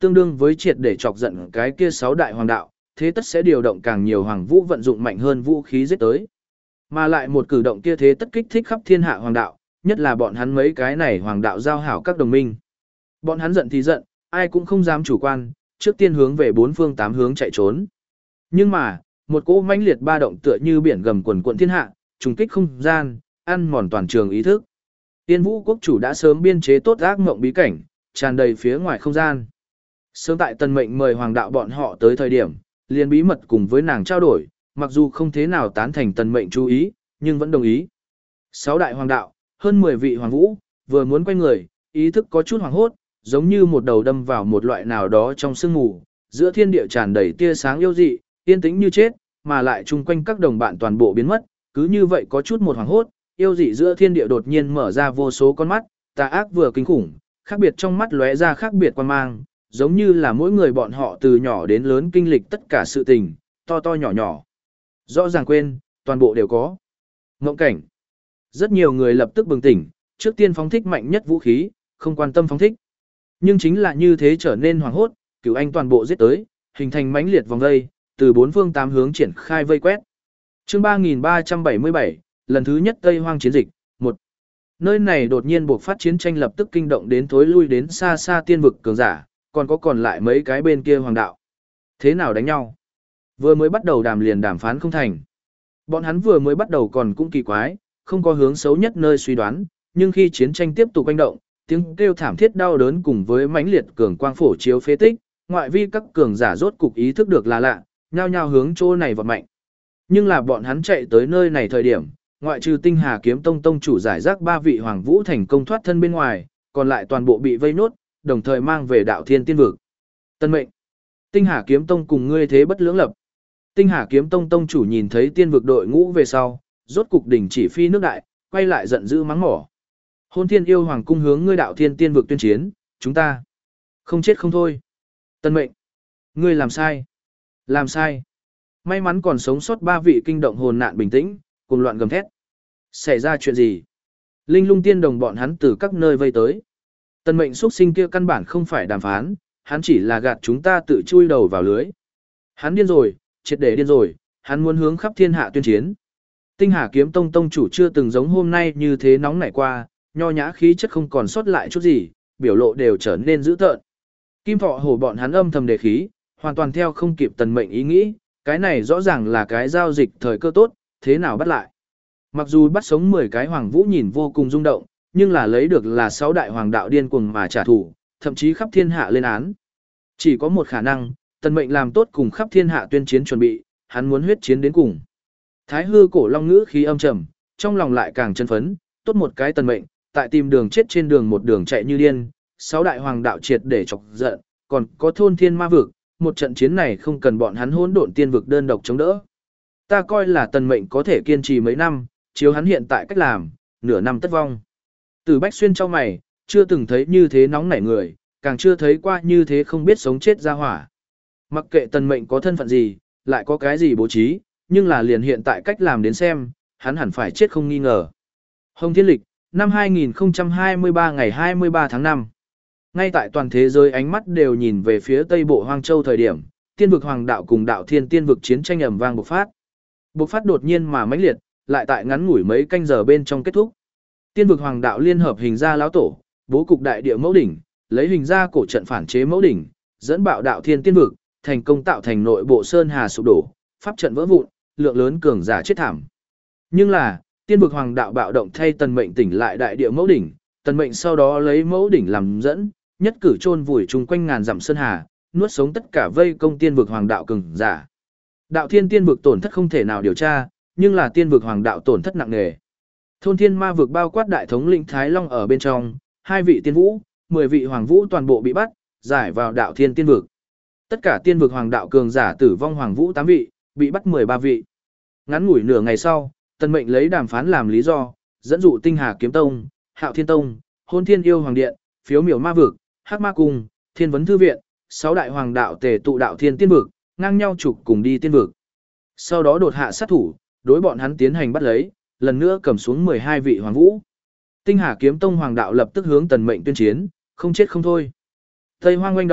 A: tương đương với triệt để chọc giận cái kia sáu đại hoàng đạo, thế tất sẽ điều động càng nhiều hoàng vũ vận dụng mạnh hơn vũ khí giết tới. Mà lại một cử động kia thế tất kích thích khắp thiên hạ hoàng đạo, nhất là bọn hắn mấy cái này hoàng đạo giao hảo các đồng minh. Bọn hắn giận thì giận, ai cũng không dám chủ quan, trước tiên hướng về bốn phương tám hướng chạy trốn. Nhưng mà, một cỗ mãnh liệt ba động tựa như biển gầm quần quận thiên hạ, trùng kích không gian, ăn mòn toàn trường ý thức. Tiên Vũ quốc chủ đã sớm biên chế tốt ác mộng bí cảnh, tràn đầy phía ngoài không gian. Sớm tại Tần Mệnh mời hoàng đạo bọn họ tới thời điểm, liền bí mật cùng với nàng trao đổi, mặc dù không thế nào tán thành Tần Mệnh chú ý, nhưng vẫn đồng ý. Sáu đại hoàng đạo, hơn mười vị hoàng vũ, vừa muốn quay người, ý thức có chút hoàng hốt, giống như một đầu đâm vào một loại nào đó trong sương mù, giữa thiên địa tràn đầy tia sáng yêu dị, yên tĩnh như chết, mà lại chung quanh các đồng bạn toàn bộ biến mất, cứ như vậy có chút một hoàng hốt, yêu dị giữa thiên địa đột nhiên mở ra vô số con mắt, tà ác vừa kinh khủng, khác biệt trong mắt lóe ra khác biệt quan mang, giống như là mỗi người bọn họ từ nhỏ đến lớn kinh lịch tất cả sự tình, to to nhỏ nhỏ. Rõ ràng quên, toàn bộ đều có. Ngộng cảnh. Rất nhiều người lập tức bừng tỉnh, trước tiên phóng thích mạnh nhất vũ khí, không quan tâm phóng thích. Nhưng chính là như thế trở nên hoàng hốt, cửu anh toàn bộ giết tới, hình thành mãnh liệt vòng vây, từ bốn phương tám hướng triển khai vây quét. Chương ba nghìn ba trăm bảy mươi bảy, lần thứ nhất Tây Hoang chiến dịch, một. Nơi này đột nhiên buộc phát chiến tranh lập tức kinh động đến thối lui đến xa xa tiên vực cường giả, còn có còn lại mấy cái bên kia hoàng đạo. Thế nào đánh nhau? Vừa mới bắt đầu đàm liền đàm phán không thành. Bọn hắn vừa mới bắt đầu còn cũng kỳ quái, không có hướng xấu nhất nơi suy đoán, nhưng khi chiến tranh tiếp tục quanh động, tiếng kêu thảm thiết đau đớn cùng với mãnh liệt cường quang phổ chiếu phế tích, ngoại vi các cường giả rốt cục ý thức được là lạ, nhao nhao hướng chỗ này vọt mạnh. Nhưng là bọn hắn chạy tới nơi này thời điểm, ngoại trừ Tinh Hà Kiếm Tông tông chủ giải rác ba vị hoàng vũ thành công thoát thân bên ngoài, còn lại toàn bộ bị vây nốt, đồng thời mang về Đạo Thiên Tiên vực. Tân mệnh, Tinh Hà Kiếm Tông cùng ngươi thế bất lưỡng lập. Tinh Hà Kiếm Tông tông chủ nhìn thấy tiên vực đội ngũ về sau, rốt cục đình chỉ phi nước đại, quay lại giận dữ mắng mỏ. Hôn Thiên Yêu Hoàng cung hướng ngươi Đạo Thiên Tiên vực tuyên chiến, chúng ta không chết không thôi. Tân mệnh, ngươi làm sai, làm sai. May mắn còn sống sót ba vị kinh động hồn nạn bình tĩnh, cùng loạn gầm thét. Xảy ra chuyện gì? Linh Lung Tiên đồng bọn hắn từ các nơi vây tới. Tân mệnh xuất sinh kia căn bản không phải đàm phán, hắn chỉ là gạt chúng ta tự chui đầu vào lưới. Hắn điên rồi, triệt để điên rồi, hắn muốn hướng khắp thiên hạ tuyên chiến. Tinh Hà Kiếm Tông tông chủ chưa từng giống hôm nay như thế nóng nảy qua, nho nhã khí chất không còn sót lại chút gì, biểu lộ đều trở nên dữ tợn. Kim Thọ Hổ bọn hắn âm thầm đề khí, hoàn toàn theo không kịp tần mệnh ý nghĩ, cái này rõ ràng là cái giao dịch thời cơ tốt, thế nào bắt lại. Mặc dù bắt sống mười cái hoàng vũ nhìn vô cùng rung động, nhưng là lấy được là sáu đại hoàng đạo điên cuồng mà trả thù, thậm chí khắp thiên hạ lên án. Chỉ có một khả năng, tần mệnh làm tốt cùng khắp thiên hạ tuyên chiến chuẩn bị, hắn muốn huyết chiến đến cùng. Thái hư cổ long ngữ khí âm trầm, trong lòng lại càng chân phấn, tốt một cái tần mệnh, tại tìm đường chết trên đường một đường chạy như điên, sáu đại hoàng đạo triệt để chọc giận, còn có thôn thiên ma vực, một trận chiến này không cần bọn hắn hỗn độn tiên vực đơn độc chống đỡ. Ta coi là tần mệnh có thể kiên trì mấy năm, chiếu hắn hiện tại cách làm, nửa năm tất vong. Từ Bách Xuyên trong mày, chưa từng thấy như thế nóng nảy người, càng chưa thấy qua như thế không biết sống chết ra hỏa. Mặc kệ tần mệnh có thân phận gì, lại có cái gì bố trí, nhưng là liền hiện tại cách làm đến xem, hắn hẳn phải chết không nghi ngờ. Hồng Thiên Lịch, năm hai nghìn không trăm hai mươi ba ngày hai mươi ba tháng năm. Ngay tại toàn thế giới ánh mắt đều nhìn về phía Tây Bộ Hoang Châu thời điểm, tiên vực hoàng đạo cùng đạo thiên tiên vực chiến tranh ầm vang bộc phát. Bộc phát đột nhiên mà mãnh liệt, lại tại ngắn ngủi mấy canh giờ bên trong kết thúc. Tiên vực hoàng đạo liên hợp hình ra lão tổ, bố cục đại địa mẫu đỉnh, lấy hình ra cổ trận phản chế mẫu đỉnh, dẫn bạo đạo thiên tiên vực, thành công tạo thành nội bộ sơn hà sụp đổ, pháp trận vỡ vụn, lượng lớn cường giả chết thảm. Nhưng là, tiên vực hoàng đạo bạo động thay tần mệnh tỉnh lại đại địa mẫu đỉnh, tần mệnh sau đó lấy mẫu đỉnh làm dẫn, nhất cử chôn vùi chung quanh ngàn dặm sơn hà, nuốt sống tất cả vây công tiên vực hoàng đạo cường giả. Đạo thiên tiên vực tổn thất không thể nào điều tra, nhưng là tiên vực hoàng đạo tổn thất nặng nề. Thôn thiên ma vực bao quát đại thống lĩnh Thái Long ở bên trong, hai vị tiên vũ, mười vị hoàng vũ toàn bộ bị bắt, giải vào đạo thiên tiên vực. Tất cả tiên vực hoàng đạo cường giả tử vong hoàng vũ tám vị, bị bắt mười ba vị. Ngắn ngủi nửa ngày sau, tần mệnh lấy đàm phán làm lý do, dẫn dụ Tinh Hà Kiếm Tông, Hạo Thiên Tông, Hôn Thiên Yêu Hoàng Điện, Phiếu Miểu Ma Vực, Hắc Ma Cung, Thiên Vấn Thư Viện, sáu đại hoàng đạo tề tụ đạo thiên tiên vực, ngang nhau trục cùng đi tiên vực. Sau đó đột hạ sát thủ, đối bọn hắn tiến hành bắt lấy, lần nữa cầm xuống mười hai vị hoàng vũ. Tinh Hà Kiếm Tông hoàng đạo lập tức hướng tần mệnh tuyên chiến, không chết không thôi. Tây Hoang oanh động,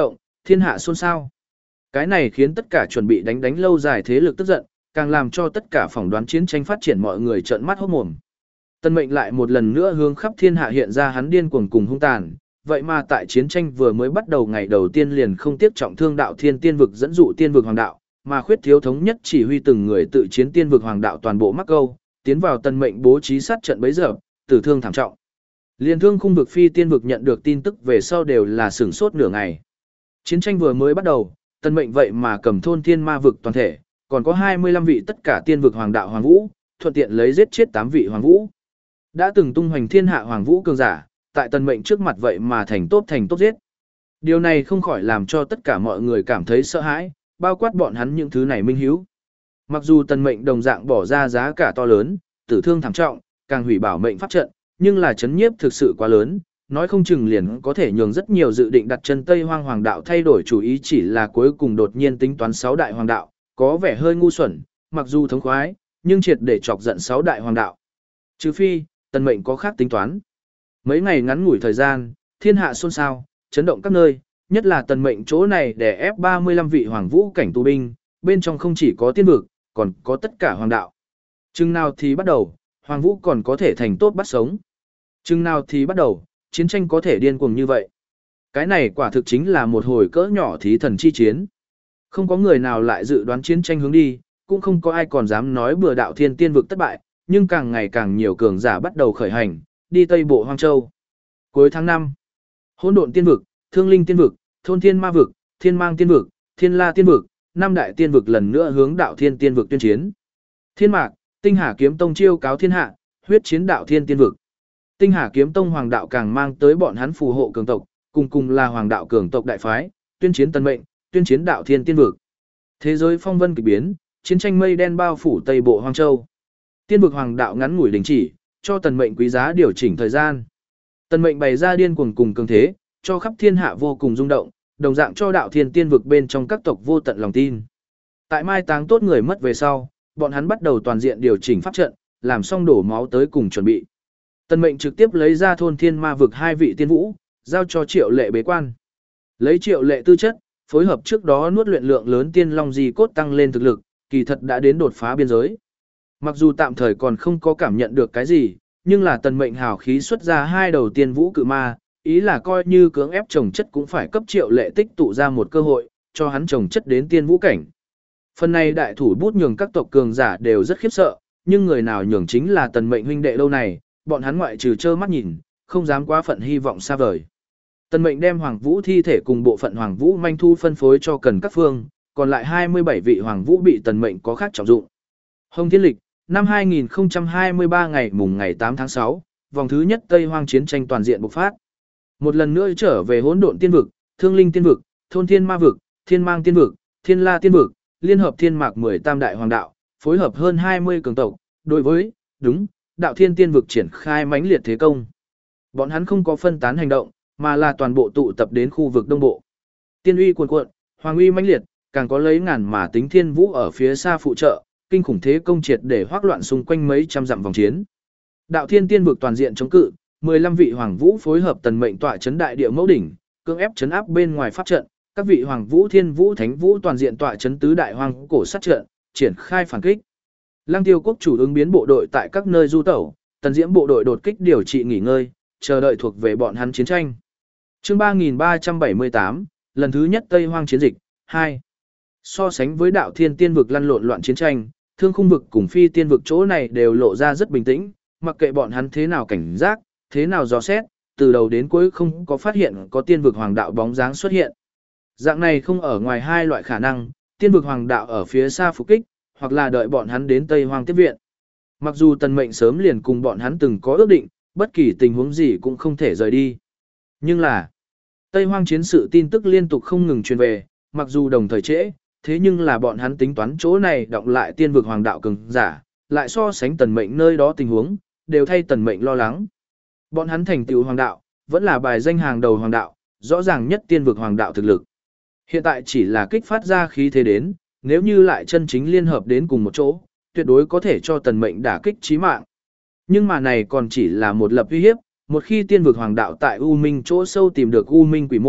A: Thiên hạ xôn xao. Cái này khiến tất cả chuẩn bị đánh đánh lâu dài thế lực tức giận, càng làm cho tất cả phỏng đoán chiến tranh phát triển mọi người trợn mắt hốt mồm. Tân Mệnh lại một lần nữa hướng khắp thiên hạ hiện ra hắn điên cuồng cùng hung tàn, vậy mà tại chiến tranh vừa mới bắt đầu ngày đầu tiên liền không tiếc trọng thương đạo thiên tiên vực dẫn dụ tiên vực hoàng đạo, mà khuyết thiếu thống nhất chỉ huy từng người tự chiến tiên vực hoàng đạo toàn bộ mắc câu, tiến vào Tân Mệnh bố trí sát trận bấy giờ, tử thương thảm trọng. Liên thương khung vực phi tiên vực nhận được tin tức về sau đều là sửng sốt nửa ngày. Chiến tranh vừa mới bắt đầu, Tân Mệnh vậy mà cầm thôn thiên ma vực toàn thể, còn có hai mươi lăm vị tất cả tiên vực hoàng đạo hoàng vũ, thuận tiện lấy giết chết tám vị hoàng vũ. Đã từng tung hoành thiên hạ hoàng vũ cường giả, tại Tân Mệnh trước mặt vậy mà thành tốt thành tốt giết. Điều này không khỏi làm cho tất cả mọi người cảm thấy sợ hãi, bao quát bọn hắn những thứ này minh hiếu. Mặc dù Tân Mệnh đồng dạng bỏ ra giá cả to lớn, tử thương thảm trọng, càng hủy bảo mệnh pháp trận, nhưng là chấn nhiếp thực sự quá lớn, nói không chừng liền có thể nhường rất nhiều dự định đặt chân Tây Hoang Hoàng đạo thay đổi chủ ý, chỉ là cuối cùng đột nhiên tính toán sáu đại hoàng đạo, có vẻ hơi ngu xuẩn, mặc dù thống khoái, nhưng triệt để chọc giận sáu đại hoàng đạo. Trừ phi, Tân Mệnh có khác tính toán. Mấy ngày ngắn ngủi thời gian, thiên hạ xôn xao, chấn động các nơi, nhất là Tân Mệnh chỗ này để ép ba mươi lăm vị hoàng vũ cảnh tù binh, bên trong không chỉ có tiên vực, còn có tất cả hoàng đạo. Chừng nào thì bắt đầu, hoàng vũ còn có thể thành tốt bắt sống. Chừng nào thì bắt đầu, chiến tranh có thể điên cuồng như vậy. Cái này quả thực chính là một hồi cỡ nhỏ thí thần chi chiến. Không có người nào lại dự đoán chiến tranh hướng đi, cũng không có ai còn dám nói bừa đạo thiên tiên vực thất bại, nhưng càng ngày càng nhiều cường giả bắt đầu khởi hành, đi Tây Bộ Hoang Châu. Cuối tháng năm, Hỗn Độn Tiên vực, Thương Linh Tiên vực, Thôn Thiên Ma vực, Thiên Mang Tiên vực, Thiên La Tiên vực, năm đại tiên vực lần nữa hướng đạo thiên tiên vực tuyên chiến. Thiên Mạc, Tinh Hà Kiếm Tông chiêu cáo thiên hạ, huyết chiến đạo thiên tiên vực. Tinh Hà Kiếm Tông hoàng đạo càng mang tới bọn hắn phù hộ cường tộc, cùng cùng là hoàng đạo cường tộc đại phái, tuyên chiến Tân Mệnh, tuyên chiến đạo thiên tiên vực. Thế giới phong vân kỳ biến, chiến tranh mây đen bao phủ Tây Bộ Hoang Châu. Tiên vực hoàng đạo ngắn ngủi đình chỉ, cho Tần Mệnh quý giá điều chỉnh thời gian. Tần Mệnh bày ra điên cuồng cùng cường thế, cho khắp thiên hạ vô cùng rung động, đồng dạng cho đạo thiên tiên vực bên trong các tộc vô tận lòng tin. Tại mai táng tốt người mất về sau, bọn hắn bắt đầu toàn diện điều chỉnh pháp trận, làm xong đổ máu tới cùng chuẩn bị. Tần Mệnh trực tiếp lấy ra thôn thiên ma vực hai vị tiên vũ, giao cho Triệu Lệ bế quan. Lấy Triệu Lệ tư chất, phối hợp trước đó nuốt luyện lượng lớn tiên long di cốt tăng lên thực lực, kỳ thật đã đến đột phá biên giới. Mặc dù tạm thời còn không có cảm nhận được cái gì, nhưng là Tần Mệnh hào khí xuất ra hai đầu tiên vũ cự ma, ý là coi như cưỡng ép trồng chất cũng phải cấp Triệu Lệ tích tụ ra một cơ hội, cho hắn trồng chất đến tiên vũ cảnh. Phần này đại thủ bút nhường các tộc cường giả đều rất khiếp sợ, nhưng người nào nhường chính là Tần Mệnh huynh đệ lâu này, bọn hắn ngoại trừ trơ mắt nhìn, không dám quá phận hy vọng xa vời. Tần Mệnh đem Hoàng Vũ thi thể cùng bộ phận Hoàng Vũ manh thu phân phối cho cần các phương, còn lại hai mươi bảy vị Hoàng Vũ bị Tần Mệnh có khác trọng dụng. Hồng Thiên Lịch, năm hai nghìn không trăm hai mươi ba ngày mùng ngày tám tháng sáu, vòng thứ nhất Tây Hoang chiến tranh toàn diện bộc phát. Một lần nữa trở về Hỗn Độn Tiên vực, Thương Linh Tiên vực, Thôn Thiên Ma vực, Thiên Mang Tiên vực, Thiên La Tiên vực, liên hợp Thiên Mạc mười tam đại hoàng đạo, phối hợp hơn hai mươi cường tộc, đối với, đúng, đạo Thiên Tiên vực triển khai mãnh liệt thế công. Bọn hắn không có phân tán hành động, mà là toàn bộ tụ tập đến khu vực đông bộ. Tiên uy cuồn cuộn, hoàng uy mãnh liệt, càng có lấy ngàn mà tính thiên vũ ở phía xa phụ trợ, kinh khủng thế công triệt để hoắc loạn xung quanh mấy trăm dặm vòng chiến. Đạo Thiên Tiên vực toàn diện chống cự, mười lăm vị hoàng vũ phối hợp Tần Mệnh tọa trấn đại địa mẫu đỉnh, cưỡng ép trấn áp bên ngoài pháp trận, các vị hoàng vũ, thiên vũ, thánh vũ toàn diện tọa trấn tứ đại hoàng cổ sát trận, triển khai phản kích. Lăng Tiêu quốc chủ ứng biến bộ đội tại các nơi du tẩu, Tần Diễm bộ đội đột kích điều trị nghỉ ngơi, chờ đợi thuộc về bọn hắn chiến tranh. Chương ba nghìn ba trăm bảy mươi tám, lần thứ nhất Tây Hoang chiến dịch, hai. So sánh với đạo Thiên Tiên vực lăn lộn loạn chiến tranh, Thương Khung vực cùng Phi Tiên vực chỗ này đều lộ ra rất bình tĩnh, mặc kệ bọn hắn thế nào cảnh giác, thế nào dò xét, từ đầu đến cuối không có phát hiện có tiên vực hoàng đạo bóng dáng xuất hiện. Dạng này không ở ngoài hai loại khả năng, tiên vực hoàng đạo ở phía xa phục kích, hoặc là đợi bọn hắn đến Tây Hoang tiếp viện. Mặc dù Tần Mệnh sớm liền cùng bọn hắn từng có ước định, bất kỳ tình huống gì cũng không thể rời đi. Nhưng là, Tây Hoang chiến sự tin tức liên tục không ngừng truyền về, mặc dù đồng thời trễ, thế nhưng là bọn hắn tính toán chỗ này đọng lại tiên vực hoàng đạo cường giả, lại so sánh Tần Mệnh nơi đó tình huống, đều thay Tần Mệnh lo lắng. Bọn hắn thành tựu hoàng đạo, vẫn là bài danh hàng đầu hoàng đạo, rõ ràng nhất tiên vực hoàng đạo thực lực. Hiện tại chỉ là kích phát ra khí thế đến, nếu như lại chân chính liên hợp đến cùng một chỗ, tuyệt đối có thể cho Tần Mệnh đả kích chí mạng. Nhưng mà này còn chỉ là một lập uy hiếp, một khi tiên vực hoàng đạo tại U Minh chỗ sâu tìm được U Minh quỷ môn,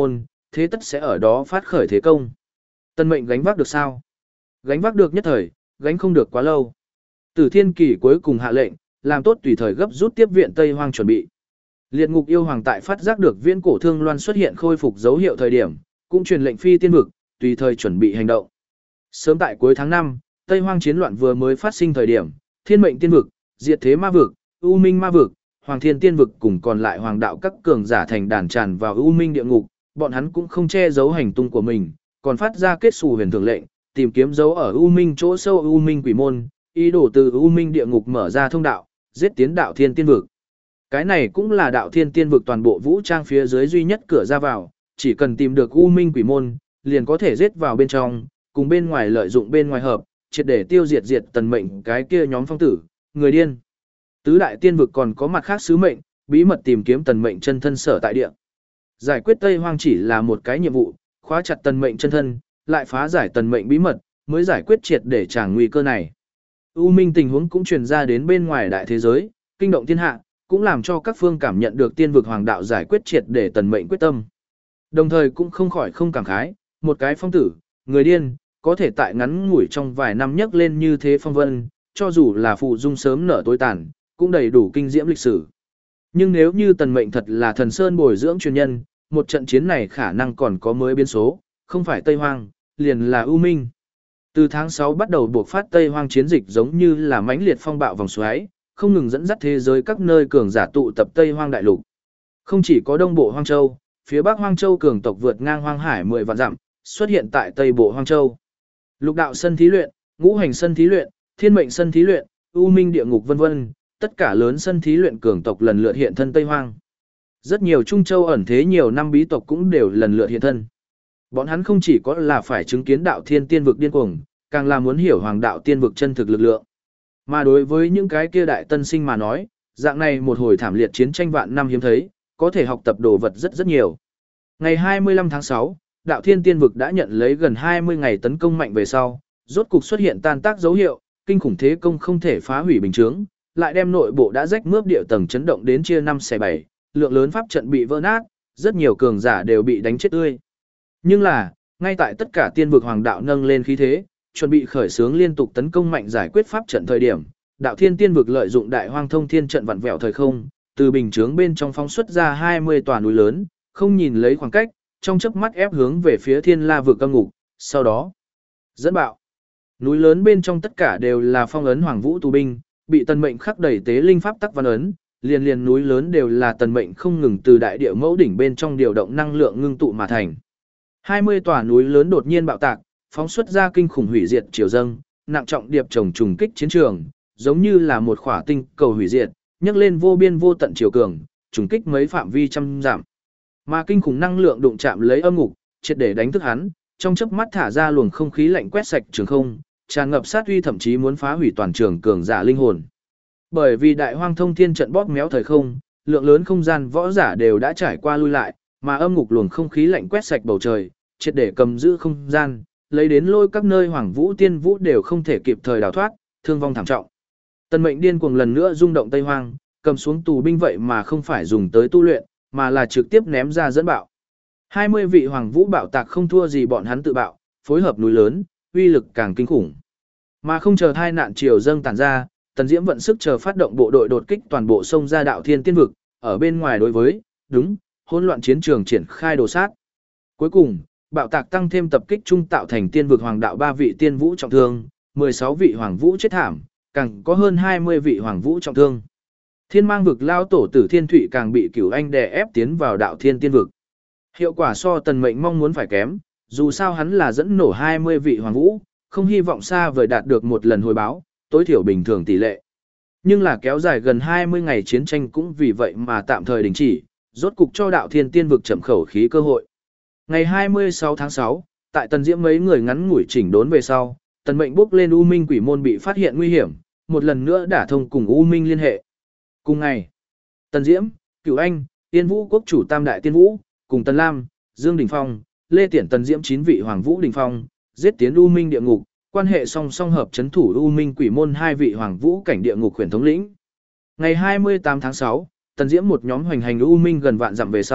A: thế tất sẽ ở đó phát khởi thế công. Tần Mệnh gánh vác được sao? Gánh vác được nhất thời, gánh không được quá lâu. Tử Thiên Kỳ cuối cùng hạ lệnh, làm tốt tùy thời gấp rút tiếp viện Tây Hoang chuẩn bị. Liệt Ngục yêu hoàng tại phát giác được Viễn Cổ Thương Loan xuất hiện khôi phục dấu hiệu thời điểm, cũng truyền lệnh phi tiên vực, tùy thời chuẩn bị hành động. Sớm tại cuối tháng năm, Tây Hoang chiến loạn vừa mới phát sinh thời điểm, Thiên Mệnh Tiên vực, Diệt Thế Ma vực, U Minh Ma vực, Hoàng Thiên Tiên vực cùng còn lại hoàng đạo các cường giả thành đàn tràn vào U Minh địa ngục, bọn hắn cũng không che giấu hành tung của mình, còn phát ra kết xù huyền thường lệnh, tìm kiếm dấu ở U Minh chỗ sâu U Minh quỷ môn, ý đồ từ U Minh địa ngục mở ra thông đạo, giết tiến đạo Thiên Tiên vực. Cái này cũng là đạo Thiên Tiên vực toàn bộ vũ trang phía dưới duy nhất cửa ra vào, chỉ cần tìm được U Minh quỷ môn, liền có thể giết vào bên trong, cùng bên ngoài lợi dụng bên ngoài hợp, triệt để tiêu diệt diệt Tần Mệnh cái kia nhóm phong tử, người điên. Tứ đại tiên vực còn có mặt khác sứ mệnh, bí mật tìm kiếm Tần Mệnh chân thân sở tại địa. Giải quyết Tây Hoang chỉ là một cái nhiệm vụ, khóa chặt Tần Mệnh chân thân, lại phá giải Tần Mệnh bí mật, mới giải quyết triệt để tràng nguy cơ này. U Minh tình huống cũng truyền ra đến bên ngoài đại thế giới, kinh động thiên hạ, cũng làm cho các phương cảm nhận được tiên vực hoàng đạo giải quyết triệt để Tần Mệnh quyết tâm. Đồng thời cũng không khỏi không cảm khái, một cái phong tử, người điên, có thể tại ngắn ngủi trong vài năm nhấc lên như thế phong vân, cho dù là phụ dung sớm nở tối tàn, cũng đầy đủ kinh diễm lịch sử. Nhưng nếu như Tần Mệnh thật là thần sơn bồi dưỡng truyền nhân, một trận chiến này khả năng còn có mới biến số, không phải Tây Hoang, liền là U Minh. Từ tháng sáu bắt đầu buộc phát Tây Hoang chiến dịch giống như là mãnh liệt phong bạo vòng xoáy, không ngừng dẫn dắt thế giới các nơi cường giả tụ tập Tây Hoang đại lục. Không chỉ có Đông Bộ Hoang Châu, phía Bắc Hoang Châu cường tộc vượt ngang Hoang Hải mười vạn dặm, xuất hiện tại Tây Bộ Hoang Châu. Lục đạo sân thí luyện, ngũ hành sân thí luyện, thiên mệnh sân thí luyện, U Minh địa ngục vân vân, tất cả lớn sân thí luyện cường tộc lần lượt hiện thân Tây Hoang. Rất nhiều Trung Châu ẩn thế nhiều năm bí tộc cũng đều lần lượt hiện thân. Bọn hắn không chỉ có là phải chứng kiến đạo thiên tiên vực điên cuồng, càng là muốn hiểu hoàng đạo tiên vực chân thực lực lượng. Mà đối với những cái kia đại tân sinh mà nói, dạng này một hồi thảm liệt chiến tranh vạn năm hiếm thấy, có thể học tập đồ vật rất rất nhiều. Ngày hai mươi lăm tháng sáu, đạo thiên tiên vực đã nhận lấy gần hai mươi ngày tấn công mạnh về sau, rốt cục xuất hiện tan tác dấu hiệu, kinh khủng thế công không thể phá hủy bình chướng, lại đem nội bộ đã rách mướp địa tầng chấn động đến chia năm xẻ bảy, lượng lớn pháp trận bị vỡ nát, rất nhiều cường giả đều bị đánh chết tươi. Nhưng là, ngay tại tất cả tiên vực hoàng đạo nâng lên khí thế, chuẩn bị khởi xướng liên tục tấn công mạnh giải quyết pháp trận thời điểm, đạo thiên tiên vực lợi dụng đại hoang thông thiên trận vặn vẹo thời không, từ bình chướng bên trong phóng xuất ra hai mươi tòa núi lớn, không nhìn lấy khoảng cách, trong chớp mắt ép hướng về phía thiên la vực âm ngục, sau đó dẫn bạo. Núi lớn bên trong tất cả đều là phong ấn hoàng vũ tù binh, bị Tần Mệnh khắc đầy tế linh pháp tắc văn ấn, liền liền núi lớn đều là Tần Mệnh không ngừng từ đại địa mẫu đỉnh bên trong điều động năng lượng ngưng tụ mà thành. hai mươi tòa núi lớn đột nhiên bạo tạc, phóng xuất ra kinh khủng hủy diệt triều dâng, nặng trọng điệp chồng trùng kích chiến trường, giống như là một khỏa tinh cầu hủy diệt, nhấc lên vô biên vô tận chiều cường, trùng kích mấy phạm vi trăm dặm. Mà kinh khủng năng lượng đụng chạm lấy âm ngục, triệt để đánh thức hắn, trong chớp mắt thả ra luồng không khí lạnh quét sạch trường không, tràn ngập sát uy thậm chí muốn phá hủy toàn trường cường giả linh hồn. Bởi vì đại hoang thông thiên trận bóp méo thời không, lượng lớn không gian võ giả đều đã trải qua lui lại, mà âm ngục luồng không khí lạnh quét sạch bầu trời, triệt để cầm giữ không gian, lấy đến lôi các nơi hoàng vũ tiên vũ đều không thể kịp thời đào thoát, thương vong thảm trọng. Tần Mệnh điên cuồng lần nữa rung động Tây Hoang, cầm xuống tù binh vậy mà không phải dùng tới tu luyện, mà là trực tiếp ném ra dẫn bạo. hai mươi vị hoàng vũ bạo tạc không thua gì bọn hắn tự bạo, phối hợp núi lớn, uy lực càng kinh khủng. Mà không chờ thai nạn triều dâng tản ra, Tần Diễm vận sức chờ phát động bộ đội đột kích toàn bộ sông ra đạo thiên tiên vực, ở bên ngoài đối với, đúng, hỗn loạn chiến trường triển khai đồ sát. Cuối cùng, bạo tạc tăng thêm tập kích trung tạo thành tiên vực hoàng đạo ba vị tiên vũ trọng thương, mười sáu vị hoàng vũ chết thảm, càng có hơn hai mươi vị hoàng vũ trọng thương. Thiên mang vực lao tổ tử Thiên Thụy càng bị Cửu Anh đè ép tiến vào đạo thiên tiên vực. Hiệu quả so Tần Mệnh mong muốn phải kém, dù sao hắn là dẫn nổ hai mươi vị hoàng vũ, không hy vọng xa vời đạt được một lần hồi báo, tối thiểu bình thường tỷ lệ. Nhưng là kéo dài gần hai mươi ngày chiến tranh cũng vì vậy mà tạm thời đình chỉ, rốt cục cho đạo thiên tiên vực chậm khẩu khí cơ hội. Ngày hai mươi sáu tháng sáu, tại Tần Diễm mấy người ngắn ngủi chỉnh đốn về sau, Tần Mệnh bước lên U Minh quỷ môn bị phát hiện nguy hiểm, một lần nữa đả thông cùng U Minh liên hệ. Cùng ngày, Tần Diễm, Cửu Anh, Tiên Vũ quốc chủ Tam Đại Tiên Vũ, cùng Tần Lam, Dương Đình Phong, Lê Tiễn Tần Diễm chín vị Hoàng Vũ Đình Phong, giết tiến U Minh địa ngục, quan hệ song song hợp chấn thủ U Minh quỷ môn hai vị Hoàng Vũ cảnh địa ngục huyền thống lĩnh. Ngày hai mươi tám tháng sáu, Tần Diễm một nhóm hoành hành U Minh gần vạn dặm về sau,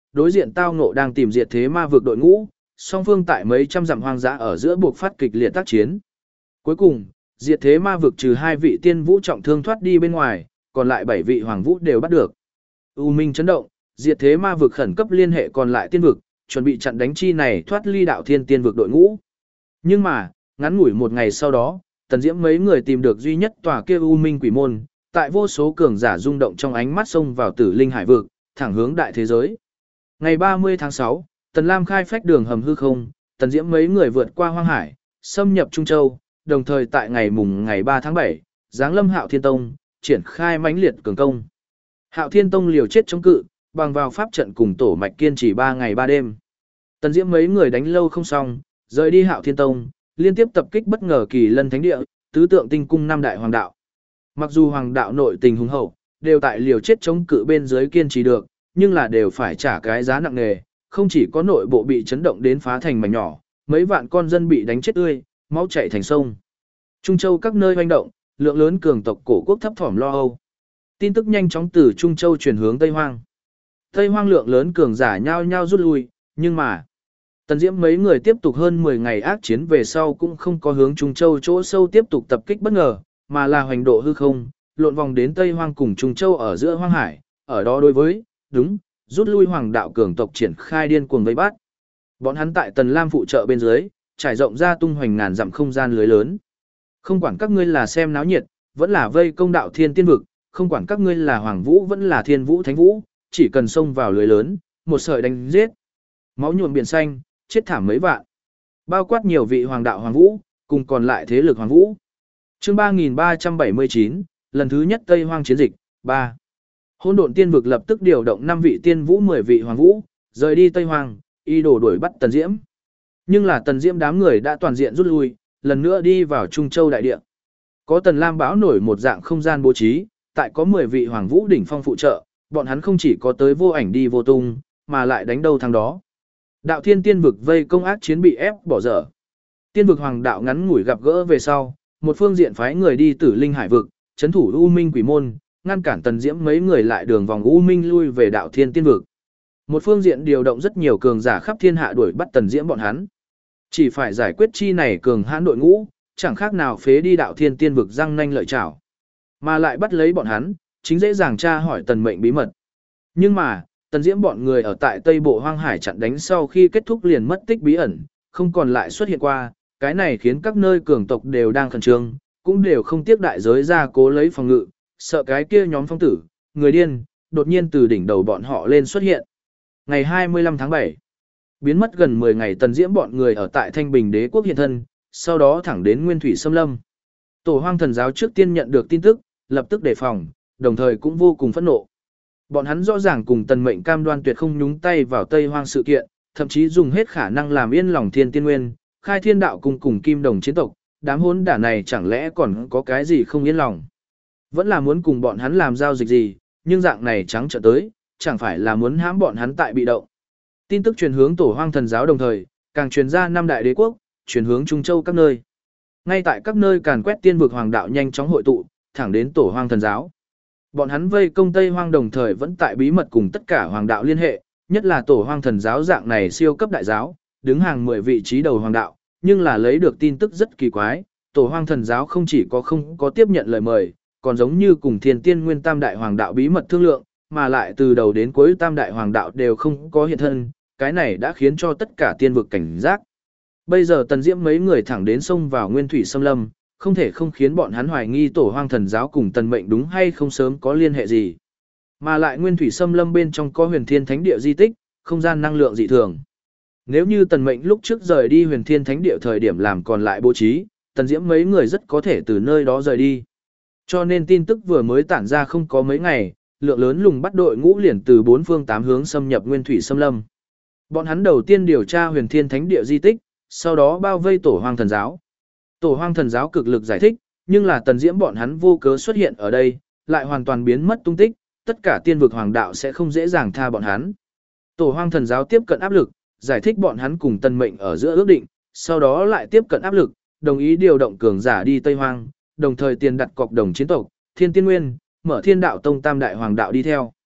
A: đối diện tao ngộ đang tìm diệt thế ma vực đội ngũ, song phương tại mấy trăm dặm hoang dã ở giữa buộc phát kịch liệt tác chiến. Cuối cùng, diệt thế ma vực trừ hai vị tiên vũ trọng thương thoát đi bên ngoài, còn lại bảy vị hoàng vũ đều bắt được. U Minh chấn động, diệt thế ma vực khẩn cấp liên hệ còn lại tiên vực, chuẩn bị chặn đánh chi này thoát ly đạo thiên tiên vực đội ngũ. Nhưng mà, ngắn ngủi một ngày sau đó, Tần Diễm mấy người tìm được duy nhất tòa kia U Minh quỷ môn, tại vô số cường giả rung động trong ánh mắt xông vào Tử Linh Hải vực, thẳng hướng đại thế giới. Ngày ba mươi tháng sáu, Tần Lam khai phách đường hầm hư không, Tần Diễm mấy người vượt qua hoang hải, xâm nhập Trung Châu, đồng thời tại ngày mùng ngày ba tháng bảy, giáng lâm Hạo Thiên Tông, triển khai mãnh liệt cường công. Hạo Thiên Tông liều chết chống cự, bằng vào pháp trận cùng tổ mạch kiên trì ba ngày ba đêm. Tần Diễm mấy người đánh lâu không xong, rời đi Hạo Thiên Tông, liên tiếp tập kích bất ngờ Kỳ Lân Thánh Địa, tứ tượng tinh cung năm đại hoàng đạo. Mặc dù hoàng đạo nội tình hùng hậu, đều tại liều chết chống cự bên dưới kiên trì được, nhưng là đều phải trả cái giá nặng nề, không chỉ có nội bộ bị chấn động đến phá thành mảnh nhỏ, mấy vạn con dân bị đánh chết tươi, máu chảy thành sông. Trung Châu các nơi hoành động, lượng lớn cường tộc cổ quốc thấp thỏm lo âu. Tin tức nhanh chóng từ Trung Châu chuyển hướng Tây Hoang. Tây Hoang lượng lớn cường giả nhao nhao rút lui, nhưng mà Tần Diễm mấy người tiếp tục hơn mười ngày ác chiến về sau cũng không có hướng Trung Châu chỗ sâu tiếp tục tập kích bất ngờ, mà là hoành độ hư không, lộn vòng đến Tây Hoang cùng Trung Châu ở giữa hoang hải, ở đó đối với, đúng, rút lui hoàng đạo cường tộc triển khai điên cuồng vây bắt. Bọn hắn tại Tần Lam phụ trợ bên dưới, trải rộng ra tung hoành ngàn dặm không gian lưới lớn. Không quản các ngươi là xem náo nhiệt, vẫn là vây công đạo thiên tiên vực, không quản các ngươi là hoàng vũ vẫn là thiên vũ thánh vũ, chỉ cần xông vào lưới lớn, một sợi đánh giết. Máu nhuộm biển xanh, chết thảm mấy vạn. Bao quát nhiều vị hoàng đạo hoàng vũ, cùng còn lại thế lực hoàng vũ. Chương ba nghìn ba trăm bảy mươi chín, lần thứ nhất Tây Hoang chiến dịch, ba. Hỗn Độn Tiên vực lập tức điều động năm vị tiên vũ mười vị hoàng vũ, rời đi Tây Hoang, y đổ đuổi bắt Tần Diễm. Nhưng là Tần Diễm đám người đã toàn diện rút lui, lần nữa đi vào Trung Châu đại địa. Có Tần Lam báo nổi một dạng không gian bố trí, tại có mười vị hoàng vũ đỉnh phong phụ trợ, bọn hắn không chỉ có tới vô ảnh đi vô tung, mà lại đánh đâu thắng đó. Đạo Thiên Tiên vực vây công ác chiến bị ép bỏ dở. Tiên vực hoàng đạo ngắn ngủi gặp gỡ về sau, một phương diện phái người đi Tử Linh Hải vực, trấn thủ U Minh Quỷ môn, ngăn cản Tần Diễm mấy người lại đường vòng U Minh lui về Đạo Thiên Tiên vực. Một phương diện điều động rất nhiều cường giả khắp thiên hạ đuổi bắt Tần Diễm bọn hắn. Chỉ phải giải quyết chi này cường hãn đội ngũ, chẳng khác nào phế đi Đạo Thiên Tiên vực răng nanh lợi chảo. Mà lại bắt lấy bọn hắn, chính dễ dàng tra hỏi Tần mệnh bí mật. Nhưng mà, Tần Diễm bọn người ở tại Tây Bộ Hoang Hải chặn đánh sau khi kết thúc liền mất tích bí ẩn, không còn lại xuất hiện qua, cái này khiến các nơi cường tộc đều đang khẩn trương, cũng đều không tiếc đại giới ra cố lấy phòng ngự, sợ cái kia nhóm phong tử, người điên, đột nhiên từ đỉnh đầu bọn họ lên xuất hiện. Ngày hai mươi lăm tháng bảy, biến mất gần mười ngày Tần Diễm bọn người ở tại Thanh Bình Đế quốc hiện thân, sau đó thẳng đến Nguyên Thủy Xâm Lâm. Tổ Hoang Thần giáo trước tiên nhận được tin tức, lập tức đề phòng, đồng thời cũng vô cùng phẫn nộ. Bọn hắn rõ ràng cùng Tần Mệnh cam đoan tuyệt không nhúng tay vào Tây Hoang sự kiện, thậm chí dùng hết khả năng làm yên lòng Thiên Tiên Nguyên, khai thiên đạo cùng cùng Kim Đồng chiến tộc, đám hỗn đản này chẳng lẽ còn có cái gì không yên lòng. Vẫn là muốn cùng bọn hắn làm giao dịch gì, nhưng dạng này trắng trợn tới, chẳng phải là muốn hãm bọn hắn tại bị động. Tin tức truyền hướng Tổ Hoang Thần giáo đồng thời, càng truyền ra năm đại đế quốc, truyền hướng Trung Châu các nơi. Ngay tại các nơi càn quét tiên vực hoàng đạo nhanh chóng hội tụ, thẳng đến Tổ Hoang Thần giáo. Bọn hắn vây công Tây Hoang đồng thời vẫn tại bí mật cùng tất cả hoàng đạo liên hệ, nhất là Tổ Hoang Thần giáo dạng này siêu cấp đại giáo, đứng hàng mười vị trí đầu hoàng đạo, nhưng là lấy được tin tức rất kỳ quái, Tổ Hoang Thần giáo không chỉ có không có tiếp nhận lời mời, còn giống như cùng Thiên Tiên Nguyên Tam đại hoàng đạo bí mật thương lượng, mà lại từ đầu đến cuối Tam đại hoàng đạo đều không có hiện thân, cái này đã khiến cho tất cả tiên vực cảnh giác. Bây giờ Tần Diễm mấy người thẳng đến sông vào Nguyên Thủy Xâm Lâm, không thể không khiến bọn hắn hoài nghi Tổ Hoang Thần giáo cùng Tần Mệnh đúng hay không sớm có liên hệ gì. Mà lại Nguyên Thủy Xâm Lâm bên trong có Huyền Thiên Thánh Địa di tích, không gian năng lượng dị thường. Nếu như Tần Mệnh lúc trước rời đi Huyền Thiên Thánh Địa thời điểm làm còn lại bố trí, Tần Diễm mấy người rất có thể từ nơi đó rời đi. Cho nên tin tức vừa mới tản ra không có mấy ngày, lượng lớn lùng bắt đội ngũ liền từ bốn phương tám hướng xâm nhập Nguyên Thủy Xâm Lâm. Bọn hắn đầu tiên điều tra Huyền Thiên Thánh Địa di tích, sau đó bao vây Tổ Hoang Thần giáo. Tổ Hoang Thần giáo cực lực giải thích, nhưng là Tần Diễm bọn hắn vô cớ xuất hiện ở đây, lại hoàn toàn biến mất tung tích, tất cả tiên vực hoàng đạo sẽ không dễ dàng tha bọn hắn. Tổ Hoang Thần giáo tiếp cận áp lực, giải thích bọn hắn cùng Tần Mệnh ở giữa ước định, sau đó lại tiếp cận áp lực, đồng ý điều động cường giả đi Tây Hoang, đồng thời tiền đặt cọc đồng chiến tộc, Thiên Tiên Nguyên, mở Thiên Đạo Tông Tam đại hoàng đạo đi theo.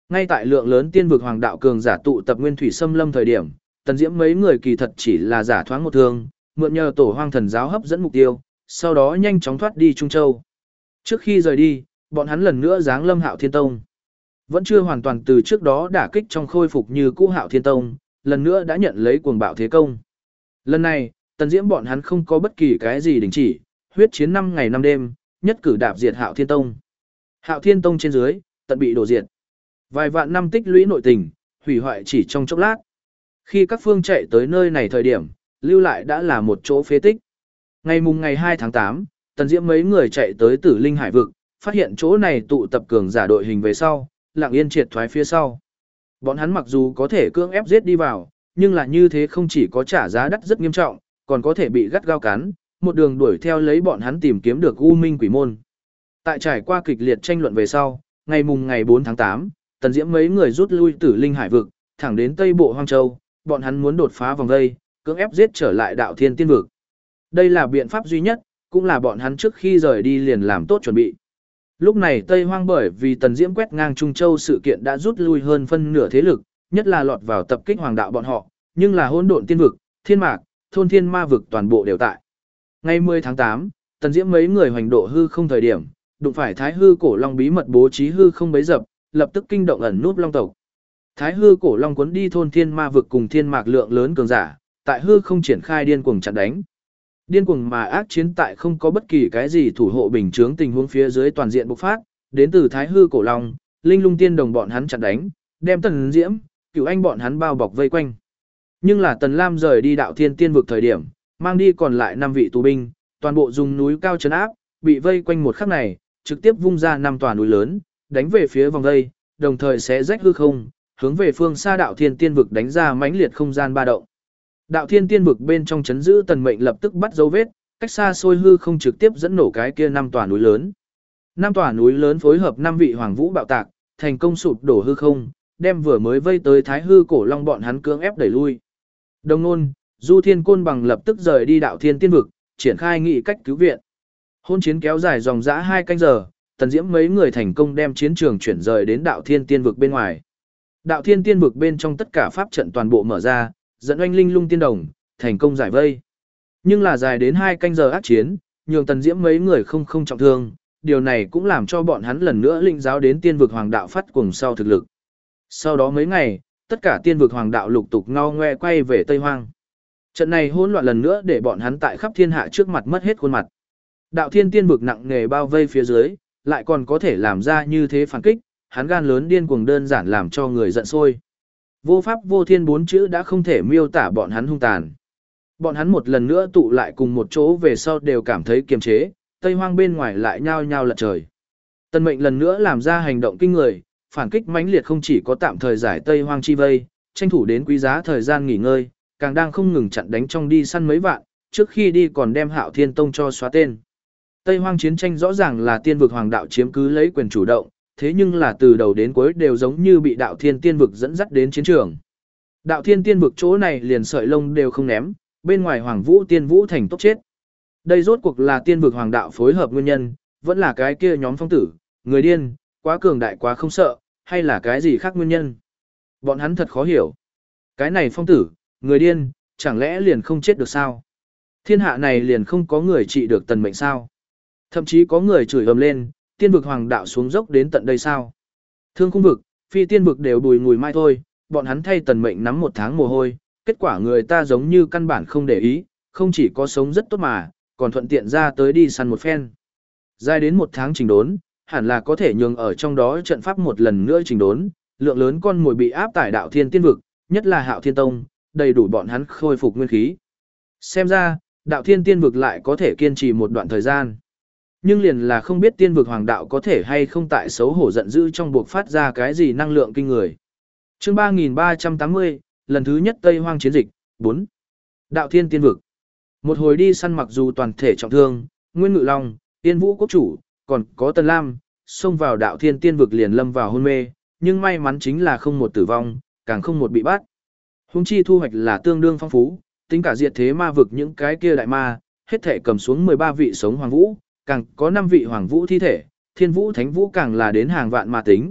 A: Ngay tại lượng lớn tiên vực hoàng đạo cường giả tụ tập nguyên thủy xâm lâm thời điểm, Tần Diễm mấy người kỳ thật chỉ là giả thoáng một thương, mượn nhờ tổ hoang thần giáo hấp dẫn mục tiêu, sau đó nhanh chóng thoát đi Trung Châu. Trước khi rời đi, bọn hắn lần nữa giáng lâm Hạo Thiên Tông. Vẫn chưa hoàn toàn từ trước đó đả kích trong khôi phục như cũ Hạo Thiên Tông, lần nữa đã nhận lấy cuồng bạo thế công. Lần này, Tần Diễm bọn hắn không có bất kỳ cái gì đình chỉ, huyết chiến năm ngày năm đêm, nhất cử đạp diệt Hạo Thiên Tông. Hạo Thiên Tông trên dưới, tận bị đổ diệt. Vài vạn năm tích lũy nội tình, hủy hoại chỉ trong chốc lát. Khi các phương chạy tới nơi này thời điểm, lưu lại đã là một chỗ phế tích. Ngày mùng ngày hai tháng tám, Tần Diễm mấy người chạy tới Tử Linh Hải vực, phát hiện chỗ này tụ tập cường giả đội hình về sau, lặng yên triệt thoái phía sau. Bọn hắn mặc dù có thể cưỡng ép giết đi vào, nhưng là như thế không chỉ có trả giá đắt rất nghiêm trọng, còn có thể bị gắt gao cắn, một đường đuổi theo lấy bọn hắn tìm kiếm được U Minh Quỷ Môn. Tại trải qua kịch liệt tranh luận về sau, ngày mùng ngày bốn tháng tám, Tần Diễm mấy người rút lui Tử Linh Hải vực, thẳng đến Tây Bộ Hoang Châu, bọn hắn muốn đột phá vòng vây, cưỡng ép giết trở lại Đạo Thiên Tiên vực. Đây là biện pháp duy nhất, cũng là bọn hắn trước khi rời đi liền làm tốt chuẩn bị. Lúc này Tây Hoang bởi vì Tần Diễm quét ngang Trung Châu sự kiện đã rút lui hơn phân nửa thế lực, nhất là lọt vào tập kích hoàng đạo bọn họ, nhưng là Hỗn Độn Tiên vực, Thiên Mạc, Thôn Thiên Ma vực toàn bộ đều tại. Ngày mười tháng tám, Tần Diễm mấy người hoành độ hư không thời điểm, đụng phải Thái Hư Cổ Long bí mật bố trí hư không bấy dập, lập tức kinh động ẩn núp Long tộc. Thái Hư Cổ Long cuốn đi Thôn Thiên Ma vực cùng Thiên Mạc lượng lớn cường giả, tại hư không triển khai điên cuồng chặn đánh. Điên cuồng mà ác chiến tại không có bất kỳ cái gì thủ hộ bình chướng tình huống phía dưới toàn diện bộc phát, đến từ Thái Hư Cổ Long, Linh Lung Tiên Đồng bọn hắn chặn đánh, đem Tần Diễm, Cửu Anh bọn hắn bao bọc vây quanh. Nhưng là Tần Lam rời đi Đạo Thiên Tiên vực thời điểm, mang đi còn lại năm vị tù binh, toàn bộ dùng núi cao trấn áp, bị vây quanh một khắc này, trực tiếp vung ra năm tòa núi lớn, đánh về phía vòng vây, đồng thời xé rách hư không, hướng về phương xa Đạo Thiên Tiên vực đánh ra mãnh liệt không gian ba động. Đạo Thiên Tiên vực bên trong chấn giữ Tần Mệnh lập tức bắt dấu vết, cách xa xôi hư không trực tiếp dẫn nổ cái kia năm tòa núi lớn. Năm tòa núi lớn phối hợp năm vị hoàng vũ bạo tạc, thành công sụp đổ hư không, đem vừa mới vây tới Thái Hư Cổ Long bọn hắn cưỡng ép đẩy lui. Đồng nôn, Du Thiên Côn Bằng lập tức rời đi Đạo Thiên Tiên vực, triển khai nghị cách cứu viện. Hôn chiến kéo dài dòng dã hai canh giờ, Tần Diễm mấy người thành công đem chiến trường chuyển rời đến Đạo Thiên Tiên vực bên ngoài. Đạo Thiên Tiên vực bên trong tất cả pháp trận toàn bộ mở ra, dẫn oanh Linh Lung Tiên Đồng, thành công giải vây. Nhưng là dài đến hai canh giờ ác chiến, nhường Tần Diễm mấy người không không trọng thương, điều này cũng làm cho bọn hắn lần nữa linh giáo đến tiên vực hoàng đạo phát cuồng sau thực lực. Sau đó mấy ngày, tất cả tiên vực hoàng đạo lục tục ngao ngoe quay về Tây Hoang. Trận này hỗn loạn lần nữa để bọn hắn tại khắp thiên hạ trước mặt mất hết khuôn mặt. Đạo Thiên Tiên vực nặng nề bao vây phía dưới, lại còn có thể làm ra như thế phản kích, hắn gan lớn điên cuồng đơn giản làm cho người giận sôi. Vô pháp vô thiên bốn chữ đã không thể miêu tả bọn hắn hung tàn. Bọn hắn một lần nữa tụ lại cùng một chỗ về sau đều cảm thấy kiềm chế, Tây Hoang bên ngoài lại nhao nhao lật trời. Tần Mệnh lần nữa làm ra hành động kinh người, phản kích mãnh liệt không chỉ có tạm thời giải Tây Hoang chi vây, tranh thủ đến quý giá thời gian nghỉ ngơi, càng đang không ngừng chặn đánh trong đi săn mấy vạn, trước khi đi còn đem Hạo Thiên Tông cho xóa tên. Tây Hoang chiến tranh rõ ràng là tiên vực hoàng đạo chiếm cứ lấy quyền chủ động, thế nhưng là từ đầu đến cuối đều giống như bị Đạo Thiên Tiên vực dẫn dắt đến chiến trường. Đạo Thiên Tiên vực chỗ này liền sợi lông đều không ném, bên ngoài Hoàng Vũ Tiên Vũ thành tốc chết. Đây rốt cuộc là tiên vực hoàng đạo phối hợp nguyên nhân, vẫn là cái kia nhóm phong tử, người điên, quá cường đại quá không sợ, hay là cái gì khác nguyên nhân. Bọn hắn thật khó hiểu. Cái này phong tử, người điên, chẳng lẽ liền không chết được sao? Thiên hạ này liền không có người trị được Tần Mệnh sao? Thậm chí có người chửi ầm lên, tiên vực hoàng đạo xuống dốc đến tận đây sao? Thương khung vực, phi tiên vực đều bùi ngùi mai thôi, bọn hắn thay Tần Mệnh nắm một tháng mồ hôi, kết quả người ta giống như căn bản không để ý, không chỉ có sống rất tốt mà, còn thuận tiện ra tới đi săn một phen. Dài đến một tháng trình đốn, hẳn là có thể nhường ở trong đó trận pháp một lần nữa trình đốn, lượng lớn con mồi bị áp tải Đạo Thiên Tiên vực, nhất là Hạo Thiên Tông, đầy đủ bọn hắn khôi phục nguyên khí. Xem ra, Đạo Thiên Tiên vực lại có thể kiên trì một đoạn thời gian. Nhưng liền là không biết tiên vực hoàng đạo có thể hay không tại xấu hổ giận dữ trong buộc phát ra cái gì năng lượng kinh người. Chương ba nghìn ba trăm tám mươi, lần thứ nhất Tây Hoang chiến dịch, bốn. Đạo Thiên Tiên vực. Một hồi đi săn mặc dù toàn thể trọng thương, Nguyên Ngự Long, Tiên Vũ Quốc chủ, còn có Tần Lam, xông vào Đạo Thiên Tiên vực liền lâm vào hôn mê, nhưng may mắn chính là không một tử vong, càng không một bị bắt. Hung chi thu hoạch là tương đương phong phú, tính cả diệt thế ma vực những cái kia đại ma, hết thể cầm xuống mười ba vị sống hoàng vũ, càng có năm vị hoàng vũ thi thể, Thiên Vũ Thánh Vũ càng là đến hàng vạn mà tính,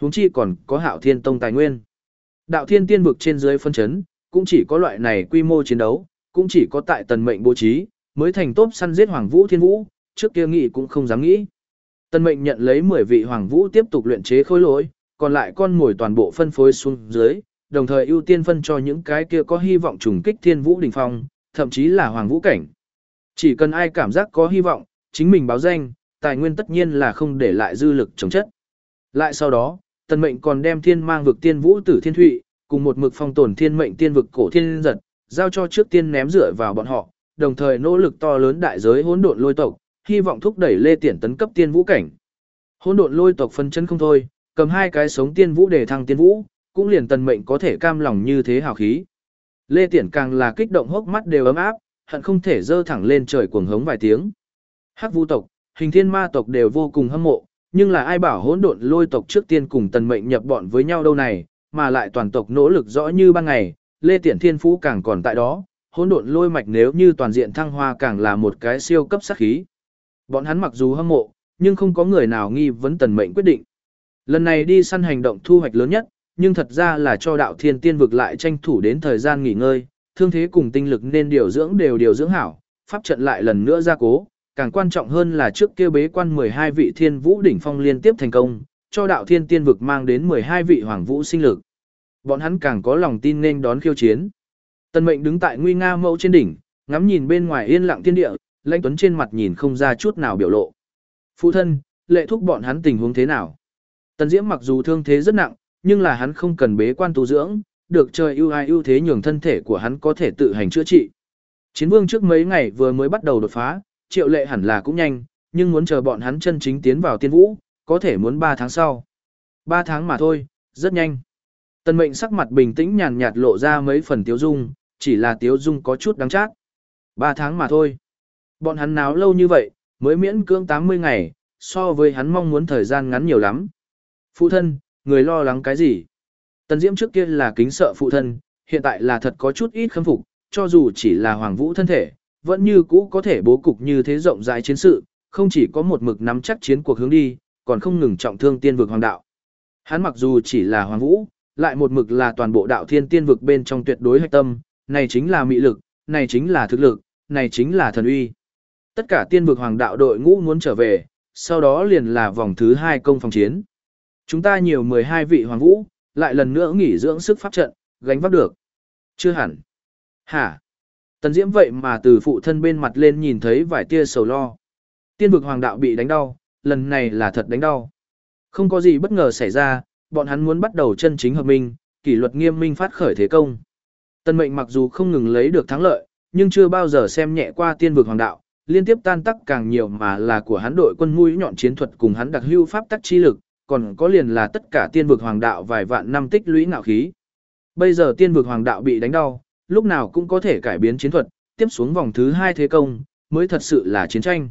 A: huống chi còn có Hạo Thiên Tông tài nguyên. Đạo Thiên Tiên vực trên dưới phân chấn, cũng chỉ có loại này quy mô chiến đấu, cũng chỉ có tại Tần Mệnh bố trí, mới thành tốp săn giết Hoàng Vũ Thiên Vũ, trước kia nghĩ cũng không dám nghĩ. Tần Mệnh nhận lấy mười vị Hoàng Vũ tiếp tục luyện chế khối lỗi, còn lại con mồi toàn bộ phân phối xuống dưới, đồng thời ưu tiên phân cho những cái kia có hy vọng trùng kích Thiên Vũ đỉnh phong, thậm chí là Hoàng Vũ cảnh. Chỉ cần ai cảm giác có hy vọng, chính mình báo danh, tài nguyên tất nhiên là không để lại dư lực chống chất. Lại sau đó, Tần Mệnh còn đem Thiên Mang vực Tiên Vũ Tử Thiên Thụy, cùng một mực phong tồn Thiên Mệnh Tiên vực Cổ Thiên Giật, giao cho trước tiên ném dựa vào bọn họ, đồng thời nỗ lực to lớn đại giới hỗn độn lôi tộc, hy vọng thúc đẩy Lê Tiễn tấn cấp Tiên Vũ cảnh. Hỗn độn lôi tộc phân chân không thôi, cầm hai cái sống Tiên Vũ để thăng Tiên Vũ, cũng liền Tần Mệnh có thể cam lòng như thế hào khí. Lê Tiễn càng là kích động hốc mắt đều ấm áp, hận không thể giơ thẳng lên trời cuồng hống vài tiếng. Hắc Vu tộc, Hình Thiên Ma tộc đều vô cùng hâm mộ, nhưng là ai bảo hỗn độn lôi tộc trước tiên cùng Tần Mệnh nhập bọn với nhau đâu này, mà lại toàn tộc nỗ lực rõ như ban ngày, Lê Tiễn thiên phú càng còn tại đó, hỗn độn lôi mạch nếu như toàn diện thăng hoa càng là một cái siêu cấp sát khí. Bọn hắn mặc dù hâm mộ, nhưng không có người nào nghi vấn Tần Mệnh quyết định. Lần này đi săn hành động thu hoạch lớn nhất, nhưng thật ra là cho Đạo Thiên Tiên vực lại tranh thủ đến thời gian nghỉ ngơi, thương thế cùng tinh lực nên điều dưỡng đều điều dưỡng hảo, pháp trận lại lần nữa gia cố, càng quan trọng hơn là trước kia bế quan mười hai vị Thiên Vũ đỉnh phong liên tiếp thành công, cho Đạo Thiên Tiên vực mang đến mười hai vị Hoàng Vũ sinh lực. Bọn hắn càng có lòng tin nên đón khiêu chiến. Tần Mệnh đứng tại nguy nga mẫu trên đỉnh, ngắm nhìn bên ngoài yên lặng thiên địa, Lãnh Tuấn trên mặt nhìn không ra chút nào biểu lộ. Phụ thân, Lệ thúc bọn hắn tình huống thế nào? Tần Diễm mặc dù thương thế rất nặng, nhưng là hắn không cần bế quan tu dưỡng, được trời ưu ái ưu thế nhường thân thể của hắn có thể tự hành chữa trị. Chiến Vương trước mấy ngày vừa mới bắt đầu đột phá, Triệu Lệ hẳn là cũng nhanh, nhưng muốn chờ bọn hắn chân chính tiến vào Tiên Vũ, có thể muốn ba tháng sau. ba tháng mà thôi, rất nhanh. Tần Mệnh sắc mặt bình tĩnh nhàn nhạt lộ ra mấy phần tiếu dung, chỉ là tiếu dung có chút đắng chát. ba tháng mà thôi. Bọn hắn náo lâu như vậy, mới miễn cưỡng tám mươi ngày, so với hắn mong muốn thời gian ngắn nhiều lắm. Phụ thân, người lo lắng cái gì? Tần Diễm trước kia là kính sợ phụ thân, hiện tại là thật có chút ít khâm phục, cho dù chỉ là Hoàng Vũ thân thể, vẫn như cũ có thể bố cục như thế rộng rãi chiến sự, không chỉ có một mực nắm chắc chiến cuộc hướng đi, còn không ngừng trọng thương tiên vực hoàng đạo. Hắn mặc dù chỉ là Hoàng Vũ, lại một mực là toàn bộ Đạo Thiên Tiên vực bên trong tuyệt đối hạch tâm, này chính là mị lực, này chính là thực lực, này chính là thần uy. Tất cả tiên vực hoàng đạo đội ngũ muốn trở về, sau đó liền là vòng thứ hai công phòng chiến. Chúng ta nhiều mười hai vị Hoàng Vũ, lại lần nữa nghỉ dưỡng sức pháp trận, gánh vác được. Chưa hẳn. Hả? Tần Diễm vậy mà từ phụ thân bên mặt lên nhìn thấy vài tia sầu lo. Tiên vực hoàng đạo bị đánh đau, lần này là thật đánh đau. Không có gì bất ngờ xảy ra, bọn hắn muốn bắt đầu chân chính hợp minh, kỷ luật nghiêm minh phát khởi thế công. Tần Mệnh mặc dù không ngừng lấy được thắng lợi, nhưng chưa bao giờ xem nhẹ qua tiên vực hoàng đạo, liên tiếp tan tắc càng nhiều mà là của hắn đội quân mũi nhọn chiến thuật cùng hắn đặc hữu pháp tắc chi lực, còn có liền là tất cả tiên vực hoàng đạo vài vạn năm tích lũy ngạo khí. Bây giờ tiên vực hoàng đạo bị đánh đau, lúc nào cũng có thể cải biến chiến thuật, tiếp xuống vòng thứ hai thế công, mới thật sự là chiến tranh.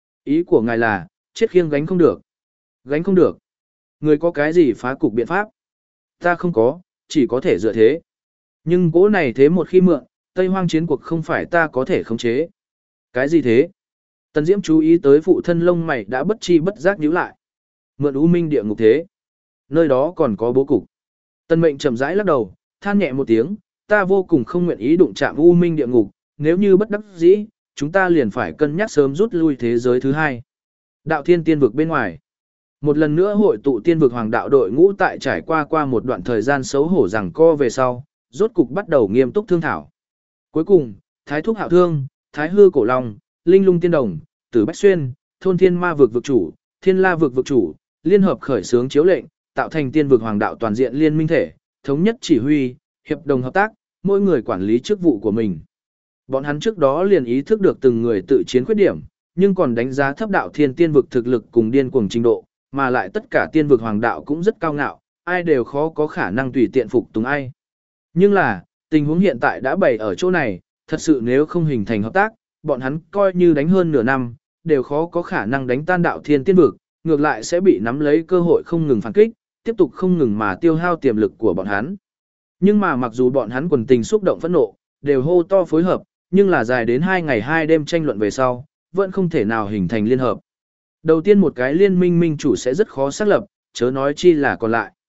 A: Ý của ngài là, chết khiêng gánh không được. Gánh không được. Người có cái gì phá cục biện pháp? Ta không có, chỉ có thể dựa thế. Nhưng cỗ này thế một khi mượn, Tây Hoang chiến cuộc không phải ta có thể khống chế. Cái gì thế? Tần Diễm chú ý tới phụ thân lông mày đã bất chi bất giác nhíu lại. Mượn U Minh địa ngục thế. Nơi đó còn có bố cục. Tần Mệnh chậm rãi lắc đầu, than nhẹ một tiếng, ta vô cùng không nguyện ý đụng chạm U Minh địa ngục, nếu như bất đắc dĩ, chúng ta liền phải cân nhắc sớm rút lui thế giới thứ hai. Đạo Thiên Tiên vực bên ngoài. Một lần nữa hội tụ tiên vực hoàng đạo đội ngũ tại trải qua qua một đoạn thời gian xấu hổ rằng co về sau, rốt cục bắt đầu nghiêm túc thương thảo. Cuối cùng, Thái Thúc Hạo Thương, Thái Hư Cổ Long, Linh Lung Tiên Đồng, Tử Bách Xuyên, Thôn Thiên Ma vực vực chủ, Thiên La vực vực chủ, liên hợp khởi xướng chiếu lệnh, tạo thành tiên vực hoàng đạo toàn diện liên minh thể, thống nhất chỉ huy, hiệp đồng hợp tác, mỗi người quản lý chức vụ của mình. Bọn hắn trước đó liền ý thức được từng người tự chiến khuyết điểm, nhưng còn đánh giá thấp Đạo Thiên Tiên vực thực lực cùng điên cuồng trình độ, mà lại tất cả tiên vực hoàng đạo cũng rất cao ngạo, ai đều khó có khả năng tùy tiện phục tùng ai. Nhưng là, tình huống hiện tại đã bày ở chỗ này, thật sự nếu không hình thành hợp tác, bọn hắn coi như đánh hơn nửa năm, đều khó có khả năng đánh tan Đạo Thiên Tiên vực, ngược lại sẽ bị nắm lấy cơ hội không ngừng phản kích, tiếp tục không ngừng mà tiêu hao tiềm lực của bọn hắn. Nhưng mà mặc dù bọn hắn quần tình xúc động phẫn nộ, đều hô to phối hợp, nhưng là dài đến hai ngày hai đêm tranh luận về sau, vẫn không thể nào hình thành liên hợp. Đầu tiên một cái liên minh minh chủ sẽ rất khó xác lập, chớ nói chi là còn lại.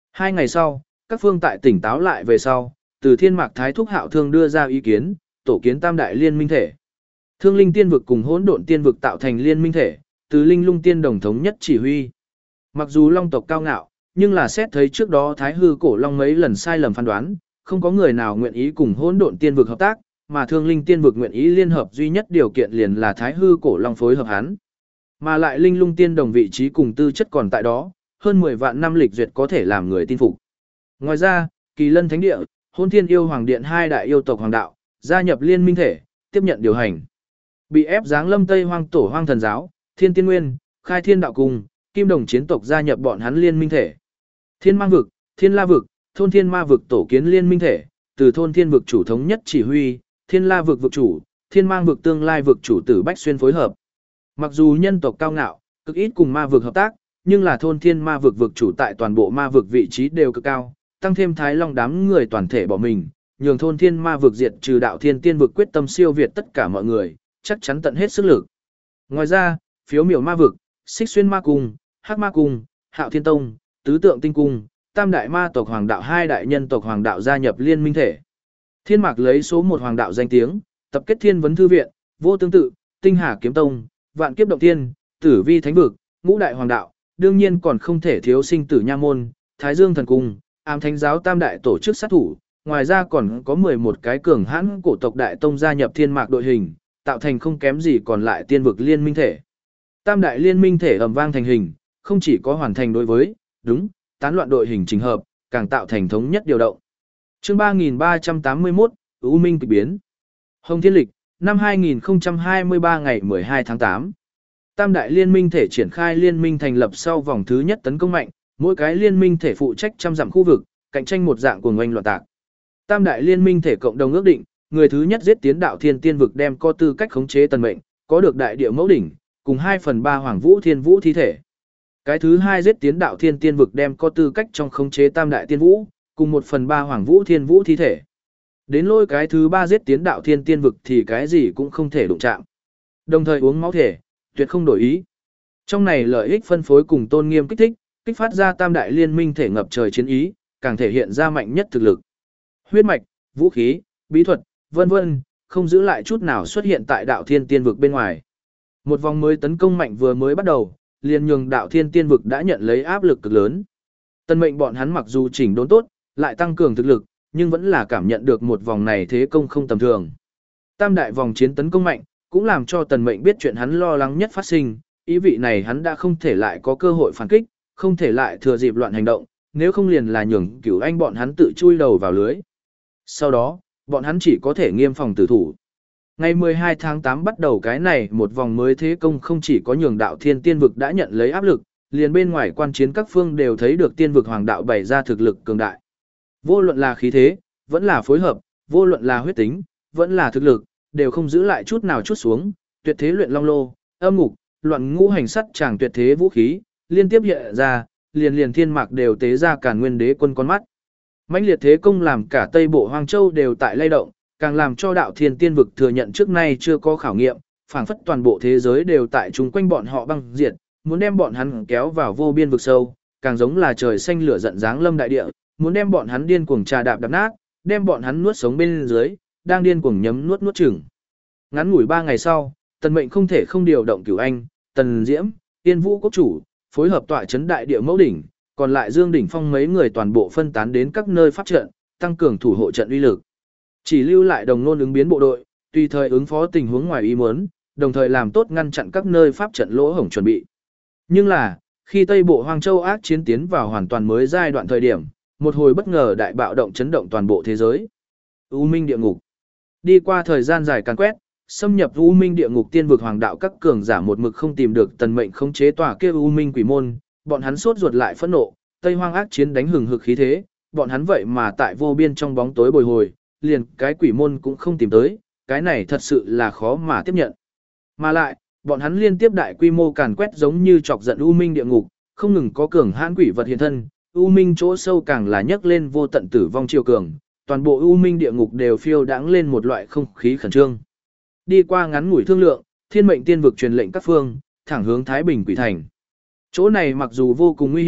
A: Hai ngày sau, các phương tại tỉnh táo lại về sau, từ Thiên Mạc Thái Thúc Hạo Thương đưa ra ý kiến, tổ kiến tam đại liên minh thể. Thương Linh Tiên vực cùng Hỗn Độn Tiên vực tạo thành liên minh thể, từ Linh Lung Tiên đồng thống nhất chỉ huy. Mặc dù Long tộc cao ngạo, nhưng là xét thấy trước đó Thái Hư Cổ Long mấy lần sai lầm phán đoán, không có người nào nguyện ý cùng Hỗn Độn Tiên vực hợp tác, mà Thương Linh Tiên vực nguyện ý liên hợp duy nhất điều kiện liền là Thái Hư Cổ Long phối hợp hắn. Mà lại Linh Lung Tiên đồng vị trí cùng tư chất còn tại đó, hơn mười vạn năm lịch duyệt có thể làm người tin phục. Ngoài ra, Kỳ Lân Thánh Địa, Hôn Thiên Yêu Hoàng Điện hai đại yêu tộc hoàng đạo, gia nhập liên minh thể, tiếp nhận điều hành. Bị ép giáng lâm Tây Hoang Tổ Hoang Thần Giáo, Thiên Tiên Nguyên, Khai Thiên Đạo Cung, Kim Đồng chiến tộc gia nhập bọn hắn liên minh thể. Thiên Mang vực, Thiên La vực, Thôn Thiên Ma vực tổ kiến liên minh thể, từ Thôn Thiên vực chủ thống nhất chỉ huy, Thiên La vực vực chủ, Thiên Mang vực tương lai vực chủ Tử Bách Xuyên phối hợp. Mặc dù nhân tộc cao ngạo, cực ít cùng ma vực hợp tác, nhưng là Thôn Thiên Ma vực vực chủ tại toàn bộ ma vực vị trí đều cực cao, tăng thêm Thái Long đám người toàn thể bỏ mình, nhường Thôn Thiên Ma vực diệt trừ Đạo Thiên Tiên vực quyết tâm siêu việt tất cả mọi người, chắc chắn tận hết sức lực. Ngoài ra, Phiếu Miểu Ma vực, Xích Xuyên Ma cung, Hắc Ma cung, Hạo Thiên tông, Tứ Tượng Tinh cung, Tam đại ma tộc hoàng đạo hai đại nhân tộc hoàng đạo gia nhập liên minh thể. Thiên Mạc lấy số một hoàng đạo danh tiếng, tập kết Thiên Vấn thư viện, Vô Tương tự, Tinh Hà kiếm tông, Vạn Kiếp động tiên, Tử Vi thánh vực, ngũ đại hoàng đạo, đương nhiên còn không thể thiếu Sinh tử nha môn, Thái Dương thần cung, Ám thánh giáo tam đại tổ chức sát thủ, ngoài ra còn có mười một cái cường hãn cổ tộc đại tông gia nhập Thiên Mạc đội hình, tạo thành không kém gì còn lại tiên vực liên minh thể. Tam đại liên minh thể ầm vang thành hình, không chỉ có hoàn thành đối với, đúng, tán loạn đội hình trình hợp, càng tạo thành thống nhất điều động. Chương ba nghìn ba trăm tám mươi mốt, U Minh kịch biến. Hồng Thiên lịch, năm hai nghìn không trăm hai mươi ba ngày mười hai tháng tám. Tam đại liên minh thể triển khai liên minh thành lập sau vòng thứ nhất tấn công mạnh, mỗi cái liên minh thể phụ trách trăm dặm khu vực, cạnh tranh một dạng của ngoanh loạn tạc. Tam đại liên minh thể cộng đồng ước định, người thứ nhất giết tiến Đạo Thiên Tiên vực đem có tư cách khống chế tần mệnh, có được đại địa mẫu đỉnh, cùng hai phần ba Hoàng Vũ Thiên Vũ thi thể. Cái thứ hai giết tiến Đạo Thiên Tiên vực đem có tư cách trong khống chế Tam đại tiên vũ, cùng một phần ba Hoàng Vũ Thiên Vũ thi thể. Đến lôi cái thứ ba giết tiến Đạo Thiên Tiên vực thì cái gì cũng không thể đụng chạm. Đồng thời uống máu thể, tuyệt không đổi ý. Trong này lợi ích phân phối cùng tôn nghiêm kích thích, kích phát ra tam đại liên minh thể ngập trời chiến ý, càng thể hiện ra mạnh nhất thực lực. Huyết mạch, vũ khí, bí thuật, vân vân, không giữ lại chút nào xuất hiện tại Đạo Thiên Tiên vực bên ngoài. Một vòng mới tấn công mạnh vừa mới bắt đầu, liền nhường Đạo Thiên Tiên vực đã nhận lấy áp lực cực lớn. Tân mệnh bọn hắn mặc dù chỉnh đốn tốt, lại tăng cường thực lực, nhưng vẫn là cảm nhận được một vòng này thế công không tầm thường. Tam đại vòng chiến tấn công mạnh, cũng làm cho Tần Mệnh biết chuyện hắn lo lắng nhất phát sinh, ý vị này hắn đã không thể lại có cơ hội phản kích, không thể lại thừa dịp loạn hành động, nếu không liền là nhường Cửu Anh bọn hắn tự chui đầu vào lưới. Sau đó, bọn hắn chỉ có thể nghiêm phòng tử thủ. Ngày mười hai tháng tám bắt đầu cái này một vòng mới thế công không chỉ có nhường Đạo Thiên Tiên vực đã nhận lấy áp lực, liền bên ngoài quan chiến các phương đều thấy được Tiên vực hoàng đạo bày ra thực lực cường đại. Vô luận là khí thế, vẫn là phối hợp, vô luận là huyết tính, vẫn là thực lực, đều không giữ lại chút nào chút xuống, tuyệt thế luyện long lô, âm ngục, loạn ngũ hành sắt chàng tuyệt thế vũ khí, liên tiếp hiện ra, liền liền thiên mạc đều tế ra Càn Nguyên Đế quân con mắt. Mãnh liệt thế công làm cả Tây Bộ Hoang Châu đều tại lay động, càng làm cho Đạo Thiên Tiên vực thừa nhận trước nay chưa có khảo nghiệm, phảng phất toàn bộ thế giới đều tại chung quanh bọn họ băng diệt, muốn đem bọn hắn kéo vào vô biên vực sâu, càng giống là trời xanh lửa giận giáng lâm đại địa, muốn đem bọn hắn điên cuồng trà đạp đạp nát, đem bọn hắn nuốt sống bên dưới, đang điên cuồng nhấm nuốt nuốt chửng. Ngắn ngủi ba ngày sau, Tần Mệnh không thể không điều động Cửu Anh, Tần Diễm, Tiên Vũ quốc chủ, phối hợp tọa trấn đại địa mẫu đỉnh, còn lại Dương Đỉnh Phong mấy người toàn bộ phân tán đến các nơi pháp trận, tăng cường thủ hộ trận uy lực. Chỉ lưu lại Đồng Nôn ứng biến bộ đội, tùy thời ứng phó tình huống ngoài ý muốn, đồng thời làm tốt ngăn chặn các nơi pháp trận lỗ hổng chuẩn bị. Nhưng là, khi Tây Bộ Hoang Châu ác chiến tiến vào hoàn toàn mới giai đoạn thời điểm, một hồi bất ngờ đại bạo động chấn động toàn bộ thế giới. U Minh địa ngục. Đi qua thời gian dài càn quét, xâm nhập U Minh địa ngục tiên vực hoàng đạo các cường giả một mực không tìm được Tần Mệnh khống chế tòa kia U Minh quỷ môn, bọn hắn sốt ruột lại phẫn nộ, Tây Hoang ác chiến đánh hừng hực khí thế, bọn hắn vậy mà tại vô biên trong bóng tối bồi hồi, liền cái quỷ môn cũng không tìm tới, cái này thật sự là khó mà tiếp nhận. Mà lại, bọn hắn liên tiếp đại quy mô càn quét giống như chọc giận U Minh địa ngục, không ngừng có cường hãn quỷ vật hiện thân, U Minh chỗ sâu càng là nhấc lên vô tận tử vong chiều cường, toàn bộ U Minh địa ngục đều phiêu đãng lên một loại không khí khẩn trương. Đi qua ngắn ngủi thương lượng, Thiên Mệnh Tiên vực truyền lệnh các phương, thẳng hướng Thái Bình Quỷ Thành. Chỗ này mặc dù vô cùng nguy hiểm,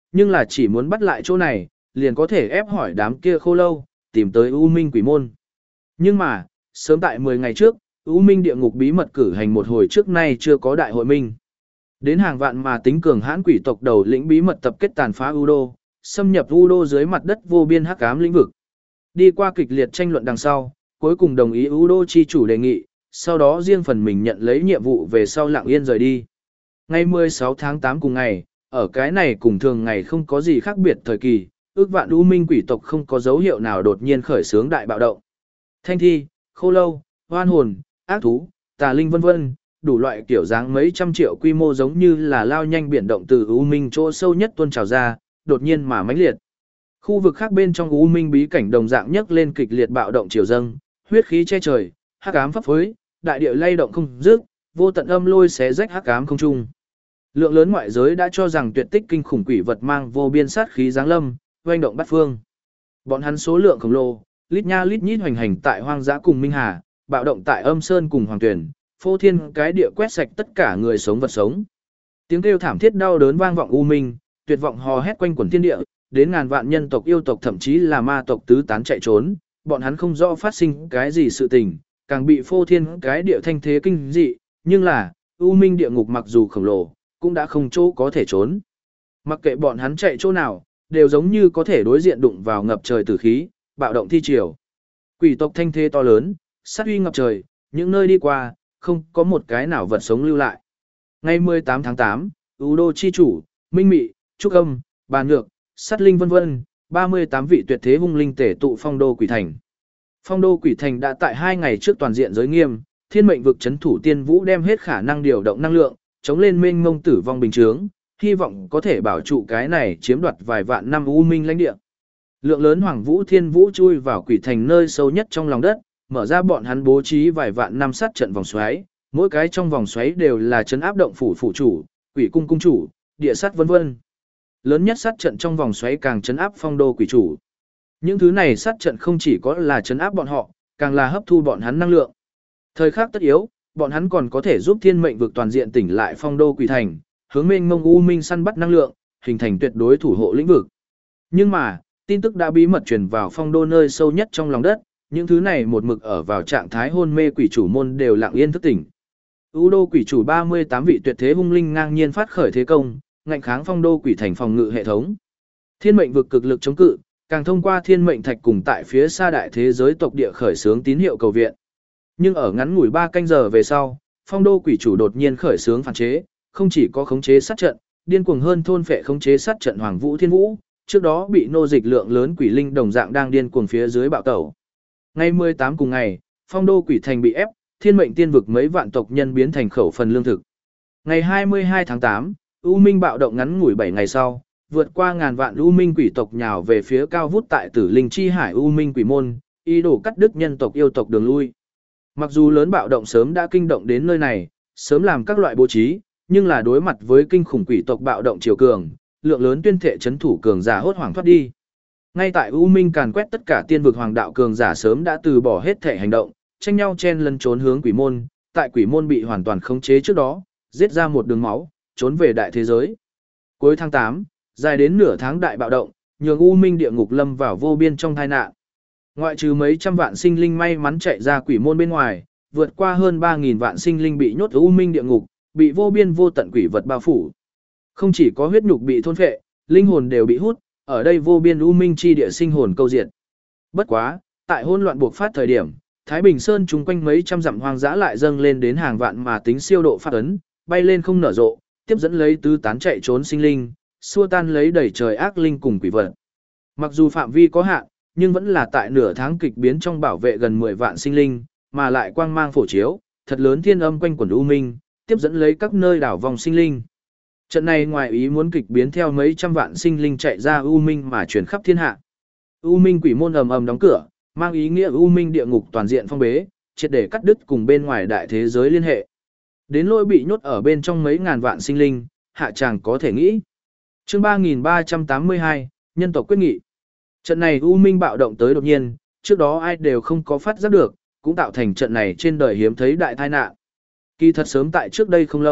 A: nhưng là chỉ muốn bắt lại chỗ này, liền có thể ép hỏi đám kia khô lâu, tìm tới U Minh quỷ môn. Nhưng mà, sớm tại mười ngày trước, U Minh địa ngục bí mật cử hành một hồi trước nay chưa có đại hội minh. Đến hàng vạn mà tính cường hãn quỷ tộc đầu lĩnh bí mật tập kết tàn phá U Đô, xâm nhập U Đô dưới mặt đất vô biên hắc ám lĩnh vực. Đi qua kịch liệt tranh luận đằng sau, cuối cùng đồng ý U Đô chi chủ đề nghị, sau đó riêng phần mình nhận lấy nhiệm vụ về sau lặng yên rời đi. Ngày mười sáu tháng tám cùng ngày, ở cái này cùng thường ngày không có gì khác biệt thời kỳ, ước vạn U Minh quỷ tộc không có dấu hiệu nào đột nhiên khởi xướng đại bạo động. Thanh thi, khô lâu, hoan hồn, ác thú, tà linh vân vân, đủ loại kiểu dáng mấy trăm triệu quy mô giống như là lao nhanh biển động từ U Minh chỗ sâu nhất tuôn trào ra, đột nhiên mà mãnh liệt. Khu vực khác bên trong U Minh bí cảnh đồng dạng nhấc lên kịch liệt bạo động chiều dâng, huyết khí che trời, hắc ám phấp phới, đại địa lay động không dứt, vô tận âm lôi xé rách hắc ám không trung. Lượng lớn ngoại giới đã cho rằng tuyệt tích kinh khủng quỷ vật mang vô biên sát khí giáng lâm, oanh động bát phương. Bọn hắn số lượng khổng lồ, lít nha lít nhít hoành hành tại hoang dã cùng Minh Hà, bạo động tại Âm Sơn cùng Hoàng Tuyển, phô thiên cái địa quét sạch tất cả người sống vật sống. Tiếng kêu thảm thiết đau đớn vang vọng u minh, tuyệt vọng hò hét quanh quần thiên địa, đến ngàn vạn nhân tộc yêu tộc thậm chí là ma tộc tứ tán chạy trốn, bọn hắn không rõ phát sinh cái gì sự tình, càng bị phô thiên cái địa thanh thế kinh dị, nhưng là, u minh địa ngục mặc dù khổng lồ, cũng đã không chỗ có thể trốn. Mặc kệ bọn hắn chạy chỗ nào, đều giống như có thể đối diện đụng vào ngập trời tử khí, bạo động thi triều. Quỷ tộc thanh thế to lớn, sát uy ngập trời, những nơi đi qua, không có một cái nào vật sống lưu lại. Ngày mười tám tháng tám, U Đô chi chủ, Minh Mị, Trúc Âm, Bàn Nhược, Sát Linh vân vân, ba mươi tám vị tuyệt thế hung linh tể tụ Phong Đô Quỷ Thành. Phong Đô Quỷ Thành đã tại hai ngày trước toàn diện giới nghiêm, Thiên Mệnh vực trấn thủ Tiên Vũ đem hết khả năng điều động năng lượng, chống lên mênh mông tử vong bình chướng, hy vọng có thể bảo trụ cái này chiếm đoạt vài vạn năm u minh lãnh địa. Lượng lớn Hoàng Vũ Thiên Vũ chui vào Quỷ Thành nơi sâu nhất trong lòng đất, mở ra bọn hắn bố trí vài vạn năm sát trận vòng xoáy, mỗi cái trong vòng xoáy đều là trấn áp động phủ phủ chủ, quỷ cung cung chủ, địa sát vân vân. Lớn nhất sát trận trong vòng xoáy càng trấn áp Phong Đô quỷ chủ. Những thứ này sát trận không chỉ có là trấn áp bọn họ, càng là hấp thu bọn hắn năng lượng. Thời khắc tất yếu, bọn hắn còn có thể giúp Thiên Mệnh vực toàn diện tỉnh lại Phong Đô quỷ thành, hướng mênh mông u minh săn bắt năng lượng, hình thành tuyệt đối thủ hộ lĩnh vực. Nhưng mà, tin tức đã bí mật truyền vào Phong Đô nơi sâu nhất trong lòng đất, những thứ này một mực ở vào trạng thái hôn mê quỷ chủ môn đều lặng yên thức tỉnh. U Đô quỷ chủ ba mươi tám vị tuyệt thế hung linh ngang nhiên phát khởi thế công, ngạnh kháng Phong Đô quỷ thành phòng ngự hệ thống. Thiên mệnh vực cực lực chống cự, càng thông qua thiên mệnh thạch cùng tại phía xa đại thế giới tộc địa khởi xướng tín hiệu cầu viện. Nhưng ở ngắn ngủi ba canh giờ về sau, Phong Đô quỷ chủ đột nhiên khởi xướng phản chế, không chỉ có khống chế sát trận, điên cuồng hơn thôn phệ khống chế sát trận Hoàng Vũ Thiên Vũ, trước đó bị nô dịch lượng lớn quỷ linh đồng dạng đang điên cuồng phía dưới bạo tẩu. Ngày mười tám cùng ngày, Phong Đô quỷ thành bị ép, thiên mệnh tiên vực mấy vạn tộc nhân biến thành khẩu phần lương thực. Ngày hai mươi hai tháng tám, U Minh bạo động ngắn ngủi bảy ngày sau, vượt qua ngàn vạn U Minh quỷ tộc nhào về phía cao vút tại Tử Linh chi hải U Minh quỷ môn, ý đồ cắt đứt nhân tộc yêu tộc đường lui. Mặc dù lớn bạo động sớm đã kinh động đến nơi này, sớm làm các loại bố trí, nhưng là đối mặt với kinh khủng quỷ tộc bạo động chiều cường, lượng lớn tuyên thệ chấn thủ cường giả hốt hoảng thoát đi. Ngay tại U Minh càn quét tất cả tiên vực hoàng đạo cường giả sớm đã từ bỏ hết thể hành động, tranh nhau chen lấn trốn hướng quỷ môn, tại quỷ môn bị hoàn toàn khống chế trước đó, giết ra một đường máu, trốn về đại thế giới. Cuối tháng tám, dài đến nửa tháng đại bạo động, nhường U Minh địa ngục lâm vào vô biên trong tai nạn. Ngoại trừ mấy trăm vạn sinh linh may mắn chạy ra quỷ môn bên ngoài, vượt qua hơn ba nghìn vạn sinh linh bị nhốt ở U Minh địa ngục, bị vô biên vô tận quỷ vật bao phủ. Không chỉ có huyết nhục bị thôn phệ, linh hồn đều bị hút, ở đây vô biên U Minh chi địa sinh hồn câu diệt. Bất quá, tại hỗn loạn buộc phát thời điểm, Thái Bình Sơn chung quanh mấy trăm dặm hoang dã lại dâng lên đến hàng vạn mà tính siêu độ phát ấn, bay lên không nở rộ, tiếp dẫn lấy tứ tán chạy trốn sinh linh, xua tan lấy đầy trời ác linh cùng quỷ vật. Mặc dù phạm vi có hạn, nhưng vẫn là tại nửa tháng kịch biến trong bảo vệ gần mười vạn sinh linh, mà lại quang mang phổ chiếu, thật lớn thiên âm quanh quần U Minh, tiếp dẫn lấy các nơi đảo vòng sinh linh. Trận này ngoài ý muốn kịch biến theo mấy trăm vạn sinh linh chạy ra U Minh mà truyền khắp thiên hạ. U Minh quỷ môn ầm ầm đóng cửa, mang ý nghĩa U Minh địa ngục toàn diện phong bế, triệt để cắt đứt cùng bên ngoài đại thế giới liên hệ. Đến lỗi bị nhốt ở bên trong mấy ngàn vạn sinh linh, hạ chàng có thể nghĩ. Chương ba nghìn ba trăm tám mươi hai, nhân tộc quyết nghị. Trận này U Minh bạo động tới đột nhiên, trước đó ai đều không có phát giác được, cũng tạo thành trận này trên đời hiếm thấy đại tai nạn. Kỳ thật sớm tại trước đây không lâu,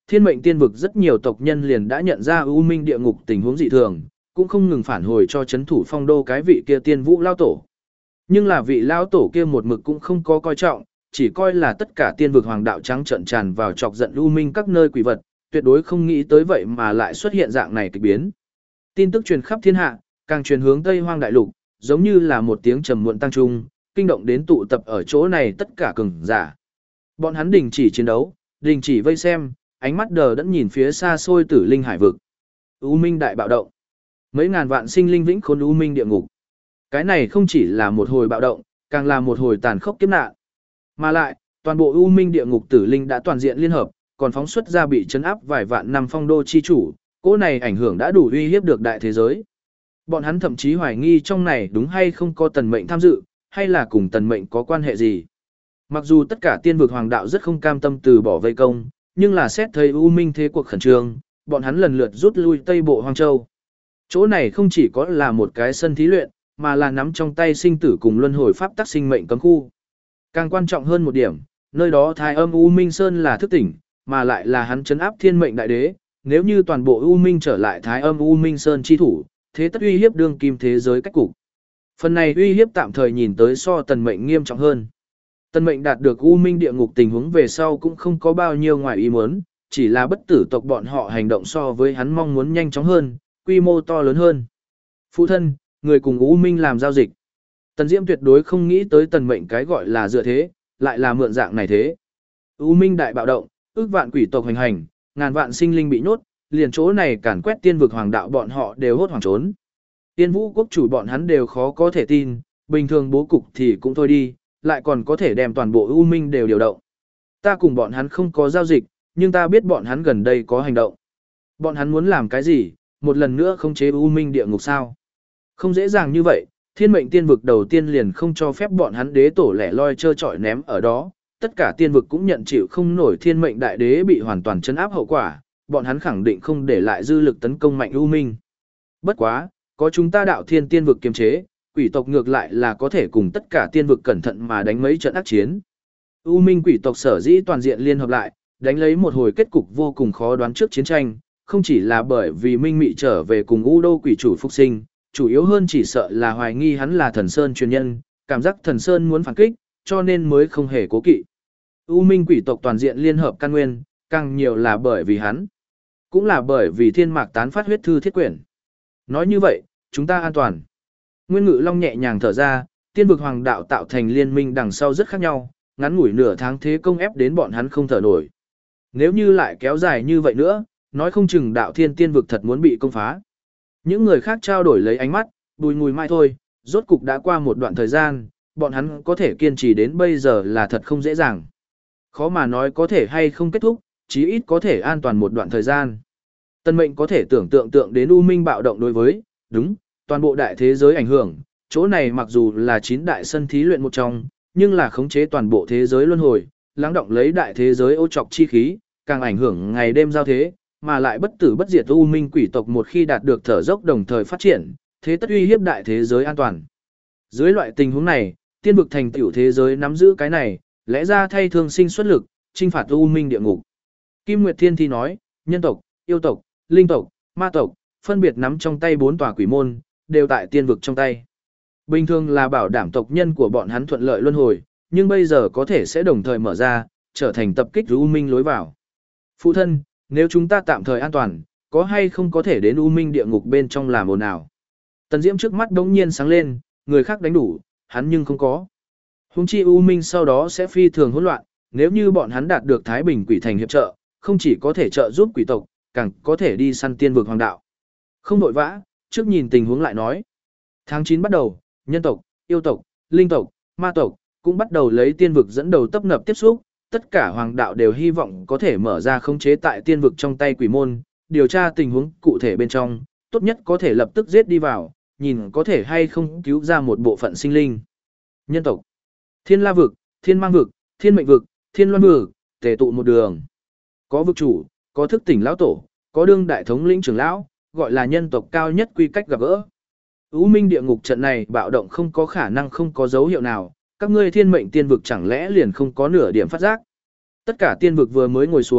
A: Thiên mệnh tiên vực rất nhiều tộc nhân liền đã nhận ra U Minh địa ngục tình huống dị thường, cũng không ngừng phản hồi cho chấn thủ phong đô cái vị kia tiên vũ lao tổ. Nhưng là vị lao tổ kia một mực cũng không có coi trọng, chỉ coi là tất cả tiên vực hoàng đạo trắng trợn tràn vào chọc giận U Minh các nơi quỷ vật, tuyệt đối không nghĩ tới vậy mà lại xuất hiện dạng này kịch biến. Tin tức truyền khắp thiên hạ, càng truyền hướng Tây Hoang đại lục, giống như là một tiếng trầm muộn tăng trung, kinh động đến tụ tập ở chỗ này tất cả cường giả. Bọn hắn đình chỉ chiến đấu, đình chỉ vây xem, ánh mắt đờ đẫn nhìn phía xa xôi Tử Linh hải vực. U Minh đại bạo động. Mấy ngàn vạn sinh linh vĩnh khốn U Minh địa ngục. Cái này không chỉ là một hồi bạo động, càng là một hồi tàn khốc kiếp nạn. Mà lại, toàn bộ U Minh địa ngục Tử Linh đã toàn diện liên hợp, còn phóng xuất ra bị chấn áp vài vạn năm phong đô chi chủ, cỗ này ảnh hưởng đã đủ uy hiếp được đại thế giới. Bọn hắn thậm chí hoài nghi trong này đúng hay không có tần mệnh tham dự, hay là cùng tần mệnh có quan hệ gì. Mặc dù tất cả tiên vực hoàng đạo rất không cam tâm từ bỏ vây công, nhưng là xét thấy U Minh thế cuộc khẩn trương, bọn hắn lần lượt rút lui Tây Bộ Hoang Châu. Chỗ này không chỉ có là một cái sân thí luyện, mà là nắm trong tay sinh tử cùng luân hồi pháp tắc sinh mệnh cấm khu. Càng quan trọng hơn một điểm, nơi đó Thái Âm U Minh Sơn là thức tỉnh, mà lại là hắn trấn áp thiên mệnh đại đế, nếu như toàn bộ U Minh trở lại Thái Âm U Minh Sơn chi thủ, thế tất uy hiếp đương kim thế giới cách cục. Phần này uy hiếp tạm thời nhìn tới so tần mệnh nghiêm trọng hơn. Tần mệnh đạt được U Minh địa ngục tình huống về sau cũng không có bao nhiêu ngoài ý muốn, chỉ là bất tử tộc bọn họ hành động so với hắn mong muốn nhanh chóng hơn, quy mô to lớn hơn. Phụ thân, người cùng U Minh làm giao dịch. Tần Diễm tuyệt đối không nghĩ tới tần mệnh cái gọi là dựa thế, lại là mượn dạng này thế. U Minh đại bạo động, ước vạn quỷ tộc hành hành, ngàn vạn sinh linh bị nhốt, liền chỗ này càn quét tiên vực hoàng đạo bọn họ đều hốt hoảng trốn. Tiên vũ quốc chủ bọn hắn đều khó có thể tin, bình thường bố cục thì cũng thôi đi, lại còn có thể đem toàn bộ U Minh đều điều động. Ta cùng bọn hắn không có giao dịch, nhưng ta biết bọn hắn gần đây có hành động. Bọn hắn muốn làm cái gì, một lần nữa khống chế U Minh địa ngục sao? Không dễ dàng như vậy, thiên mệnh tiên vực đầu tiên liền không cho phép bọn hắn đế tổ lẻ loi trơ trọi ném ở đó, tất cả tiên vực cũng nhận chịu không nổi thiên mệnh đại đế bị hoàn toàn chấn áp hậu quả, bọn hắn khẳng định không để lại dư lực tấn công mạnh U Minh. Bất quá, có chúng ta đạo thiên tiên vực kiềm chế, quỷ tộc ngược lại là có thể cùng tất cả tiên vực cẩn thận mà đánh mấy trận ác chiến. U Minh quỷ tộc sở dĩ toàn diện liên hợp lại, đánh lấy một hồi kết cục vô cùng khó đoán trước chiến tranh, không chỉ là bởi vì Minh Mị trở về cùng U Đô quỷ chủ phục sinh, chủ yếu hơn chỉ sợ là hoài nghi hắn là Thần Sơn truyền nhân, cảm giác Thần Sơn muốn phản kích, cho nên mới không hề cố kỵ. U Minh quỷ tộc toàn diện liên hợp căn nguyên, càng nhiều là bởi vì hắn. Cũng là bởi vì thiên mạc tán phát huyết thư thiết quyển. Nói như vậy, chúng ta an toàn. Nguyên Ngự Long nhẹ nhàng thở ra, tiên vực hoàng đạo tạo thành liên minh đằng sau rất khác nhau, ngắn ngủi nửa tháng thế công ép đến bọn hắn không thở nổi. Nếu như lại kéo dài như vậy nữa, nói không chừng đạo thiên tiên vực thật muốn bị công phá. Những người khác trao đổi lấy ánh mắt, bùi ngùi mai thôi, rốt cục đã qua một đoạn thời gian, bọn hắn có thể kiên trì đến bây giờ là thật không dễ dàng. Khó mà nói có thể hay không kết thúc, chí ít có thể an toàn một đoạn thời gian. Tân mệnh có thể tưởng tượng tượng đến U Minh bạo động đối với, đúng, toàn bộ đại thế giới ảnh hưởng, chỗ này mặc dù là chín đại sân thí luyện một trong, nhưng là khống chế toàn bộ thế giới luân hồi, lắng động lấy đại thế giới ô trọc chi khí, càng ảnh hưởng ngày đêm giao thế, mà lại bất tử bất diệt U Minh quỷ tộc một khi đạt được thở dốc đồng thời phát triển, thế tất uy hiếp đại thế giới an toàn. Dưới loại tình huống này, tiên vực thành tiểu thế giới nắm giữ cái này, lẽ ra thay thương sinh xuất lực, chinh phạt U Minh địa ngục. Kim Nguyệt Thiên Thi nói, nhân tộc, yêu tộc, linh tộc, ma tộc, phân biệt nắm trong tay bốn tòa quỷ môn, đều tại tiên vực trong tay. Bình thường là bảo đảm tộc nhân của bọn hắn thuận lợi luân hồi, nhưng bây giờ có thể sẽ đồng thời mở ra, trở thành tập kích U Minh lối vào. Phụ thân, nếu chúng ta tạm thời an toàn, có hay không có thể đến U Minh địa ngục bên trong làm ồn ào? Tần Diễm trước mắt đống nhiên sáng lên, người khác đánh đủ, hắn nhưng không có. Hùng chi U Minh sau đó sẽ phi thường hỗn loạn, nếu như bọn hắn đạt được Thái Bình quỷ thành hiệp trợ, không chỉ có thể trợ giúp quỷ tộc, càng có thể đi săn tiên vực hoàng đạo. Không vội vã, trước nhìn tình huống lại nói. Tháng chín bắt đầu, nhân tộc, yêu tộc, linh tộc, ma tộc, cũng bắt đầu lấy tiên vực dẫn đầu tấp nập tiếp xúc, tất cả hoàng đạo đều hy vọng có thể mở ra khống chế tại tiên vực trong tay quỷ môn, điều tra tình huống cụ thể bên trong, tốt nhất có thể lập tức giết đi vào, nhìn có thể hay không cứu ra một bộ phận sinh linh. Nhân tộc, Thiên La vực, Thiên Mang vực, Thiên Mệnh vực, Thiên Loan vực, tề tụ một đường. Có vực chủ, có thức tỉnh lão tổ, có đương đại thống lĩnh trưởng lão, gọi là nhân tộc cao nhất quy cách gặp gỡ. U Minh địa ngục trận này bạo động không có khả năng không có dấu hiệu nào, các ngươi thiên mệnh tiên vực chẳng lẽ liền không có nửa điểm phát giác. Tất cả tiên vực vừa mới ngồi xuống,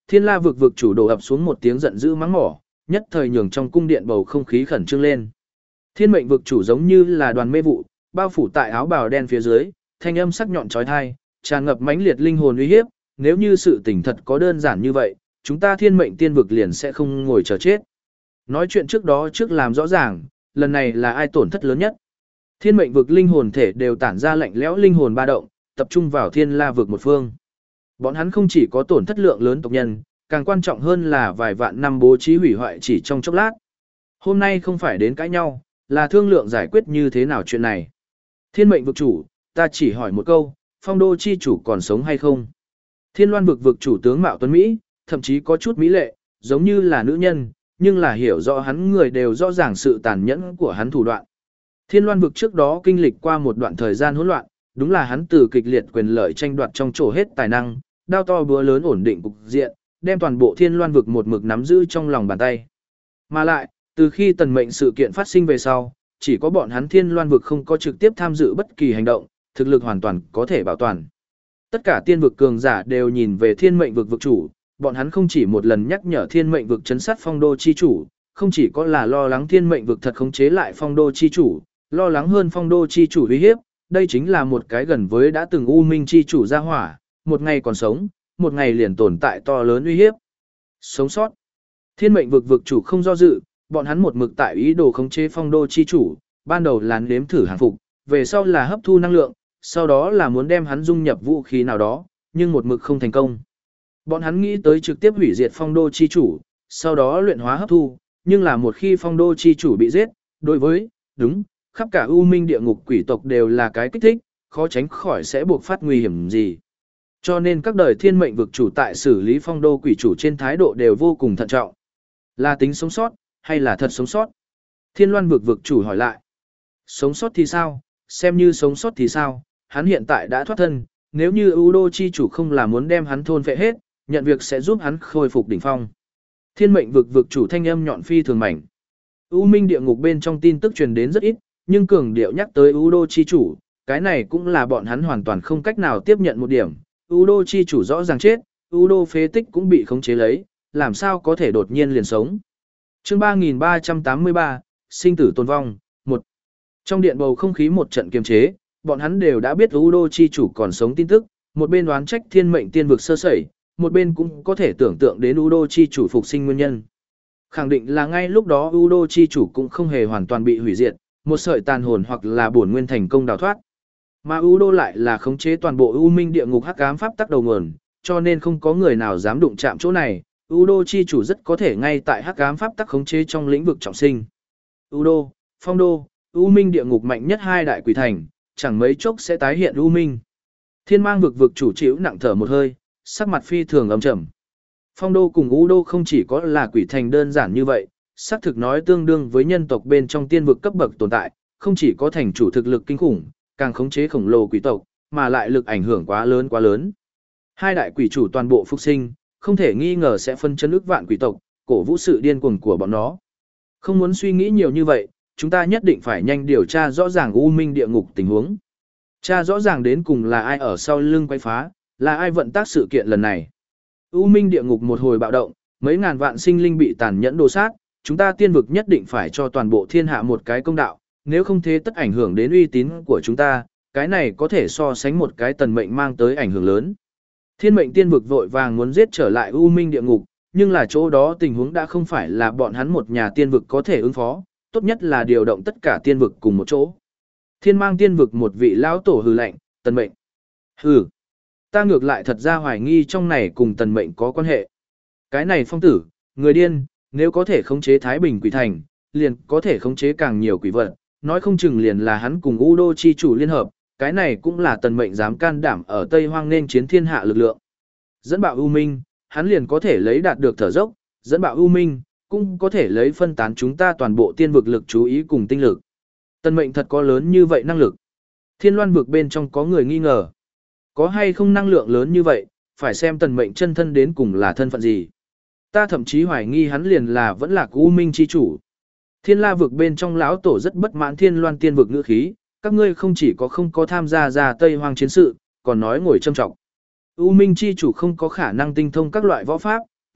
A: Thiên La vực vực chủ đổ ập xuống một tiếng giận dữ mắng mỏ, nhất thời nhường trong cung điện bầu không khí khẩn trương lên. Thiên mệnh vực chủ giống như là đoàn mê vụ, bao phủ tại áo bào đen phía dưới, thanh âm sắc nhọn chói tai, tràn ngập mãnh liệt linh hồn uy hiếp, nếu như sự tình thật có đơn giản như vậy, chúng ta thiên mệnh tiên vực liền sẽ không ngồi chờ chết. Nói chuyện trước đó trước làm rõ ràng, lần này là ai tổn thất lớn nhất. Thiên mệnh vực linh hồn thể đều tản ra lạnh lẽo linh hồn ba động, tập trung vào thiên la vực một phương. Bọn hắn không chỉ có tổn thất lượng lớn tộc nhân, càng quan trọng hơn là vài vạn năm bố trí hủy hoại chỉ trong chốc lát. Hôm nay không phải đến cãi nhau, là thương lượng giải quyết như thế nào chuyện này. Thiên mệnh vực chủ, ta chỉ hỏi một câu, phong đô chi chủ còn sống hay không? Thiên loan vực vực chủ tướng Mạo Tuấn Mỹ, thậm chí có chút mỹ lệ, giống như là nữ nhân, nhưng là hiểu rõ hắn người đều rõ ràng sự tàn nhẫn của hắn thủ đoạn. Thiên loan vực trước đó kinh lịch qua một đoạn thời gian hỗn loạn, đúng là hắn từ kịch liệt quyền lợi tranh đoạt trong chỗ hết tài năng, đao to búa lớn ổn định cục diện, đem toàn bộ thiên loan vực một mực nắm giữ trong lòng bàn tay. Mà lại, từ khi tần mệnh sự kiện phát sinh về sau, chỉ có bọn hắn thiên loan vực không có trực tiếp tham dự bất kỳ hành động, thực lực hoàn toàn có thể bảo toàn. Tất cả tiên vực cường giả đều nhìn về thiên mệnh vực vực chủ, bọn hắn không chỉ một lần nhắc nhở thiên mệnh vực chấn sát phong đô chi chủ, không chỉ có là lo lắng thiên mệnh vực thật khống chế lại phong đô chi chủ, lo lắng hơn phong đô chi chủ uy hiếp, đây chính là một cái gần với đã từng u minh chi chủ ra hỏa, một ngày còn sống, một ngày liền tồn tại to lớn uy hiếp. Sống sót. Thiên mệnh vực vực chủ không do dự, bọn hắn một mực tại ý đồ khống chế phong đô chi chủ, ban đầu là nếm thử hàng phục, về sau là hấp thu năng lượng, sau đó là muốn đem hắn dung nhập vũ khí nào đó, nhưng một mực không thành công. Bọn hắn nghĩ tới trực tiếp hủy diệt phong đô chi chủ, sau đó luyện hóa hấp thu, nhưng là một khi phong đô chi chủ bị giết, đối với, đúng, khắp cả u minh địa ngục quỷ tộc đều là cái kích thích, khó tránh khỏi sẽ buộc phát nguy hiểm gì. Cho nên các đời thiên mệnh vực chủ tại xử lý phong đô quỷ chủ trên thái độ đều vô cùng thận trọng. Là tính sống sót, hay là thật sống sót? Thiên loan vực vực chủ hỏi lại. Sống sót thì sao? Xem như sống sót thì sao? Hắn hiện tại đã thoát thân, nếu như U Đô chi chủ không là muốn đem hắn thôn phệ hết, nhận việc sẽ giúp hắn khôi phục đỉnh phong. Thiên mệnh vực vực chủ thanh âm nhọn phi thường mảnh. U minh địa ngục bên trong tin tức truyền đến rất ít, nhưng cường điệu nhắc tới U Đô chi chủ, cái này cũng là bọn hắn hoàn toàn không cách nào tiếp nhận một điểm. U Đô chi chủ rõ ràng chết, U Đô phế tích cũng bị khống chế lấy, làm sao có thể đột nhiên liền sống. Chương ba nghìn ba trăm tám mươi ba, sinh tử tồn vong, một. Trong điện bầu không khí một trận kiềm chế, bọn hắn đều đã biết U Đô chi chủ còn sống tin tức, một bên đoán trách thiên mệnh tiên vực sơ sẩy, một bên cũng có thể tưởng tượng đến U Đô chi chủ phục sinh nguyên nhân. Khẳng định là ngay lúc đó U Đô chi chủ cũng không hề hoàn toàn bị hủy diệt, một sợi tàn hồn hoặc là bổn nguyên thành công đào thoát. Mà U Đô lại là khống chế toàn bộ U Minh địa ngục hắc ám pháp tắc đầu nguồn, cho nên không có người nào dám đụng chạm chỗ này. U Đô chi chủ rất có thể ngay tại hắc ám pháp tắc khống chế trong lĩnh vực trọng sinh. U Đô, Phong Đô, U Minh địa ngục mạnh nhất hai đại quỷ thành, chẳng mấy chốc sẽ tái hiện U Minh. Thiên Mang vực vực chủ chịu nặng thở một hơi, sắc mặt phi thường âm trầm. Phong Đô cùng U Đô không chỉ có là quỷ thành đơn giản như vậy, xác thực nói tương đương với nhân tộc bên trong tiên vực cấp bậc tồn tại, không chỉ có thành chủ thực lực kinh khủng, càng khống chế khổng lồ quỷ tộc, mà lại lực ảnh hưởng quá lớn quá lớn. Hai đại quỷ chủ toàn bộ phục sinh, không thể nghi ngờ sẽ phân chân ức vạn quỷ tộc, cổ vũ sự điên cuồng của bọn nó. Không muốn suy nghĩ nhiều như vậy, chúng ta nhất định phải nhanh điều tra rõ ràng U Minh địa ngục tình huống. Tra rõ ràng đến cùng là ai ở sau lưng quay phá, là ai vận tác sự kiện lần này. U Minh địa ngục một hồi bạo động, mấy ngàn vạn sinh linh bị tàn nhẫn đồ sát, chúng ta tiên vực nhất định phải cho toàn bộ thiên hạ một cái công đạo, nếu không thế tất ảnh hưởng đến uy tín của chúng ta, cái này có thể so sánh một cái tần mệnh mang tới ảnh hưởng lớn. Thiên mệnh tiên vực vội vàng muốn giết trở lại U Minh địa ngục, nhưng là chỗ đó tình huống đã không phải là bọn hắn một nhà tiên vực có thể ứng phó, tốt nhất là điều động tất cả tiên vực cùng một chỗ. Thiên mang tiên vực một vị lão tổ hừ lạnh, tần mệnh. Hừ, ta ngược lại thật ra hoài nghi trong này cùng tần mệnh có quan hệ. Cái này phong tử, người điên, nếu có thể khống chế Thái Bình quỷ thành, liền có thể khống chế càng nhiều quỷ vật, nói không chừng liền là hắn cùng U Đô chi chủ liên hợp, cái này cũng là tần mệnh dám can đảm ở Tây Hoang nên chiến thiên hạ lực lượng. Dẫn bạo U Minh, hắn liền có thể lấy đạt được thở dốc, dẫn bạo U Minh, cũng có thể lấy phân tán chúng ta toàn bộ tiên vực lực chú ý cùng tinh lực. Tần mệnh thật có lớn như vậy năng lực. Thiên loan vực bên trong có người nghi ngờ. Có hay không năng lượng lớn như vậy, phải xem tần mệnh chân thân đến cùng là thân phận gì. Ta thậm chí hoài nghi hắn liền là vẫn là U Minh chi chủ. Thiên la vực bên trong lão tổ rất bất mãn thiên loan tiên vực ngữ khí, các ngươi không chỉ có không có tham gia ra Tây Hoang chiến sự, còn nói ngồi châm trọng. U Minh chi chủ không có khả năng tinh thông các loại võ pháp,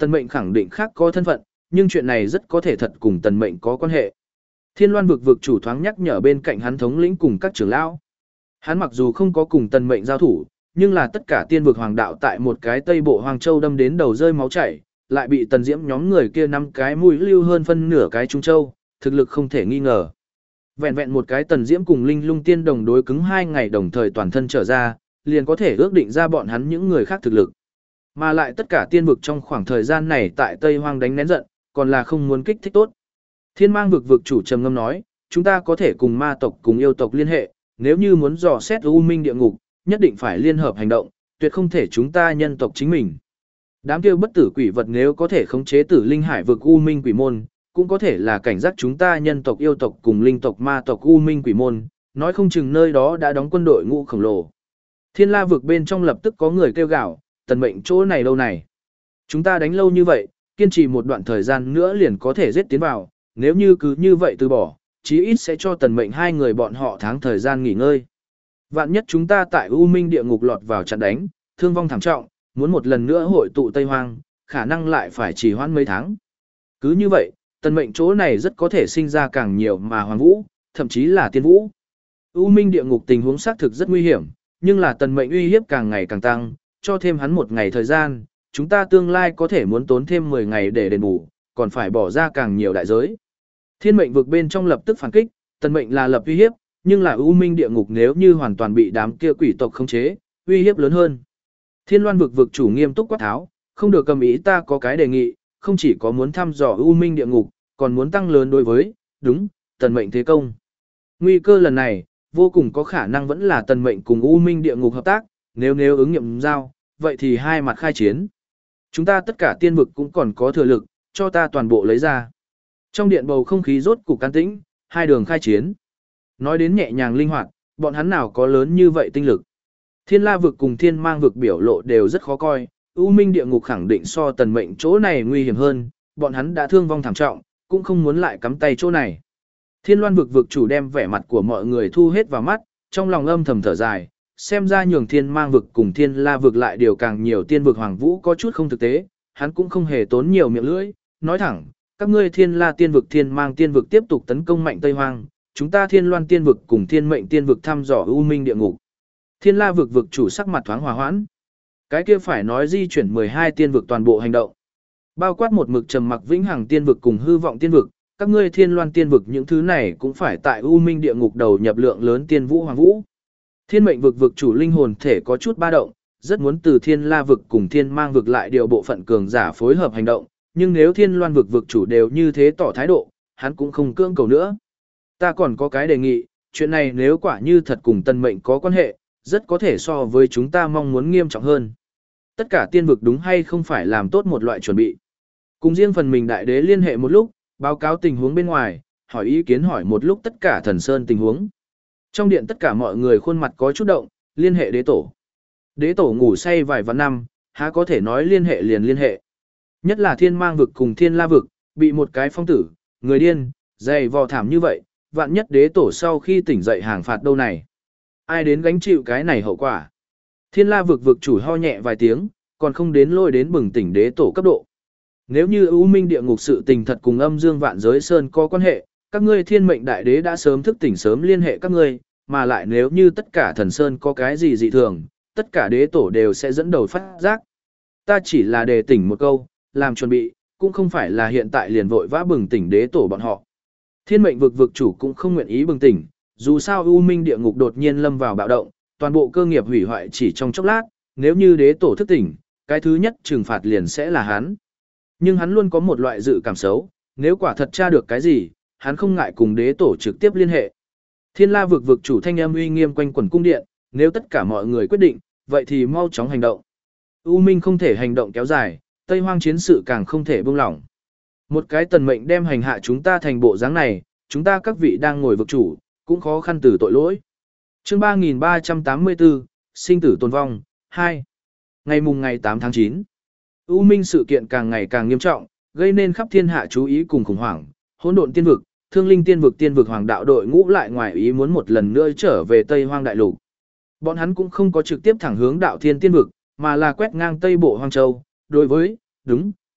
A: Tần Mệnh khẳng định khác có thân phận, nhưng chuyện này rất có thể thật cùng Tần Mệnh có quan hệ. Thiên Loan vực vực chủ thoáng nhắc nhở bên cạnh hắn thống lĩnh cùng các trưởng lão. Hắn mặc dù không có cùng Tần Mệnh giao thủ, nhưng là tất cả tiên vực hoàng đạo tại một cái Tây Bộ Hoàng Châu đâm đến đầu rơi máu chảy, lại bị Tần Diễm nhóm người kia năm cái mũi lưu hơn phân nửa cái Trung Châu, thực lực không thể nghi ngờ. Vẹn vẹn một cái Tần Diễm cùng Linh Lung Tiên đồng đối cứng hai ngày đồng thời toàn thân trở ra, liền có thể ước định ra bọn hắn những người khác thực lực. Mà lại tất cả tiên vực trong khoảng thời gian này tại Tây Hoang đánh nén giận, còn là không muốn kích thích tốt. Thiên Mang vực vực chủ trầm ngâm nói, chúng ta có thể cùng ma tộc cùng yêu tộc liên hệ, nếu như muốn dò xét U Minh địa ngục, nhất định phải liên hợp hành động, tuyệt không thể chúng ta nhân tộc chính mình. Đám kia bất tử quỷ vật nếu có thể khống chế Tử Linh Hải vực U Minh quỷ môn, cũng có thể là cảnh giác chúng ta nhân tộc yêu tộc cùng linh tộc ma tộc U Minh quỷ môn, nói không chừng nơi đó đã đóng quân đội ngũ khổng lồ. Thiên La vực bên trong lập tức có người kêu gào, Tần Mệnh chỗ này đâu này? Chúng ta đánh lâu như vậy, kiên trì một đoạn thời gian nữa liền có thể giết tiến vào, nếu như cứ như vậy từ bỏ, chí ít sẽ cho Tần Mệnh hai người bọn họ tháng thời gian nghỉ ngơi. Vạn nhất chúng ta tại U Minh địa ngục lọt vào trận đánh, thương vong thảm trọng, muốn một lần nữa hội tụ Tây Hoang, khả năng lại phải trì hoãn mấy tháng. Cứ như vậy, Tần Mệnh chỗ này rất có thể sinh ra càng nhiều mà hoàng vũ, thậm chí là tiên vũ. U Minh địa ngục tình huống xác thực rất nguy hiểm, nhưng là Tần Mệnh uy hiếp càng ngày càng tăng, cho thêm hắn một ngày thời gian, chúng ta tương lai có thể muốn tốn thêm mười ngày để đền bù, còn phải bỏ ra càng nhiều đại giới. Thiên Mệnh vực bên trong lập tức phản kích, Tần Mệnh là lập uy hiếp, nhưng là U Minh địa ngục nếu như hoàn toàn bị đám kia quỷ tộc khống chế, uy hiếp lớn hơn. Thiên Loan vực vực chủ nghiêm túc quát tháo, không được cầm ý, ta có cái đề nghị, không chỉ có muốn thăm dò U Minh địa ngục, còn muốn tăng lớn đối với, đúng, Tần Mệnh thế công. Nguy cơ lần này, vô cùng có khả năng vẫn là Tần Mệnh cùng U Minh địa ngục hợp tác, nếu nếu ứng nghiệm giao, vậy thì hai mặt khai chiến. Chúng ta tất cả tiên vực cũng còn có thừa lực, cho ta toàn bộ lấy ra. Trong điện bầu không khí rốt cục can tĩnh, hai đường khai chiến. Nói đến nhẹ nhàng linh hoạt, bọn hắn nào có lớn như vậy tinh lực. Thiên La vực cùng Thiên Mang vực biểu lộ đều rất khó coi, U Minh địa ngục khẳng định so Tần Mệnh chỗ này nguy hiểm hơn, bọn hắn đã thương vong thảm trọng, cũng không muốn lại cắm tay chỗ này. Thiên Loan vực vực chủ đem vẻ mặt của mọi người thu hết vào mắt, trong lòng âm thầm thở dài, xem ra nhường Thiên Mang vực cùng Thiên La vực lại điều càng nhiều tiên vực hoàng vũ có chút không thực tế, hắn cũng không hề tốn nhiều miệng lưỡi, nói thẳng, các ngươi Thiên La tiên vực Thiên Mang tiên vực tiếp tục tấn công mạnh Tây Hoang, chúng ta Thiên Loan tiên vực cùng Thiên Mệnh tiên vực thăm dò U Minh địa ngục. Thiên La vực vực chủ sắc mặt thoáng hòa hoãn. Cái kia phải nói di chuyển mười hai tiên vực toàn bộ hành động. Bao quát một mực trầm mặc vĩnh hằng tiên vực cùng hư vọng tiên vực, các ngươi Thiên Loan tiên vực những thứ này cũng phải tại U Minh địa ngục đầu nhập lượng lớn tiên vũ hoàng vũ. Thiên Mệnh vực vực chủ linh hồn thể có chút ba động, rất muốn từ Thiên La vực cùng Thiên Mang vực lại điều bộ phận cường giả phối hợp hành động, nhưng nếu Thiên Loan vực vực chủ đều như thế tỏ thái độ, hắn cũng không cưỡng cầu nữa. Ta còn có cái đề nghị, chuyện này nếu quả như thật cùng Tần Mệnh có quan hệ, rất có thể so với chúng ta mong muốn nghiêm trọng hơn. Tất cả tiên vực đúng hay không phải làm tốt một loại chuẩn bị. Cùng riêng phần mình đại đế liên hệ một lúc, báo cáo tình huống bên ngoài, hỏi ý kiến hỏi một lúc tất cả thần sơn tình huống. Trong điện tất cả mọi người khuôn mặt có chút động, liên hệ đế tổ. Đế tổ ngủ say vài vạn năm, há có thể nói liên hệ liền liên hệ. Nhất là Thiên Mang vực cùng Thiên La vực, bị một cái phong tử, người điên, dày vò thảm như vậy, vạn nhất đế tổ sau khi tỉnh dậy hàng phạt đâu này. Ai đến gánh chịu cái này hậu quả. Thiên La vực vực chủ ho nhẹ vài tiếng, còn không đến lôi đến bừng tỉnh đế tổ cấp độ. Nếu như U Minh địa ngục sự tình thật cùng âm dương vạn giới sơn có quan hệ, các ngươi Thiên Mệnh đại đế đã sớm thức tỉnh sớm liên hệ các ngươi, mà lại nếu như tất cả thần sơn có cái gì dị thường, tất cả đế tổ đều sẽ dẫn đầu phát giác. Ta chỉ là đề tỉnh một câu, làm chuẩn bị, cũng không phải là hiện tại liền vội vã bừng tỉnh đế tổ bọn họ. Thiên Mệnh vực vực chủ cũng không nguyện ý bừng tỉnh, dù sao U Minh địa ngục đột nhiên lâm vào bạo động, toàn bộ cơ nghiệp hủy hoại chỉ trong chốc lát, nếu như đế tổ thức tỉnh, cái thứ nhất trừng phạt liền sẽ là hắn. Nhưng hắn luôn có một loại dự cảm xấu, nếu quả thật tra được cái gì, hắn không ngại cùng đế tổ trực tiếp liên hệ. Thiên La vực vực chủ thanh âm uy nghiêm quanh quần cung điện, nếu tất cả mọi người quyết định, vậy thì mau chóng hành động. U Minh không thể hành động kéo dài, Tây Hoang chiến sự càng không thể buông lỏng. Một cái Tần Mệnh đem hành hạ chúng ta thành bộ dáng này, chúng ta các vị đang ngồi vực chủ, cũng khó khăn từ tội lỗi. Chương ba nghìn ba trăm tám mươi tư, sinh tử tồn vong, hai. Ngày mùng ngày tám tháng chín. U Minh sự kiện càng ngày càng nghiêm trọng, gây nên khắp thiên hạ chú ý cùng khủng hoảng, hỗn độn tiên vực, Thương Linh tiên vực tiên vực hoàng đạo đội ngũ lại ngoài ý muốn một lần nữa trở về Tây Hoang đại lục. Bọn hắn cũng không có trực tiếp thẳng hướng đạo thiên tiên vực, mà là quét ngang Tây Bộ Hoang Châu, đối với, đúng,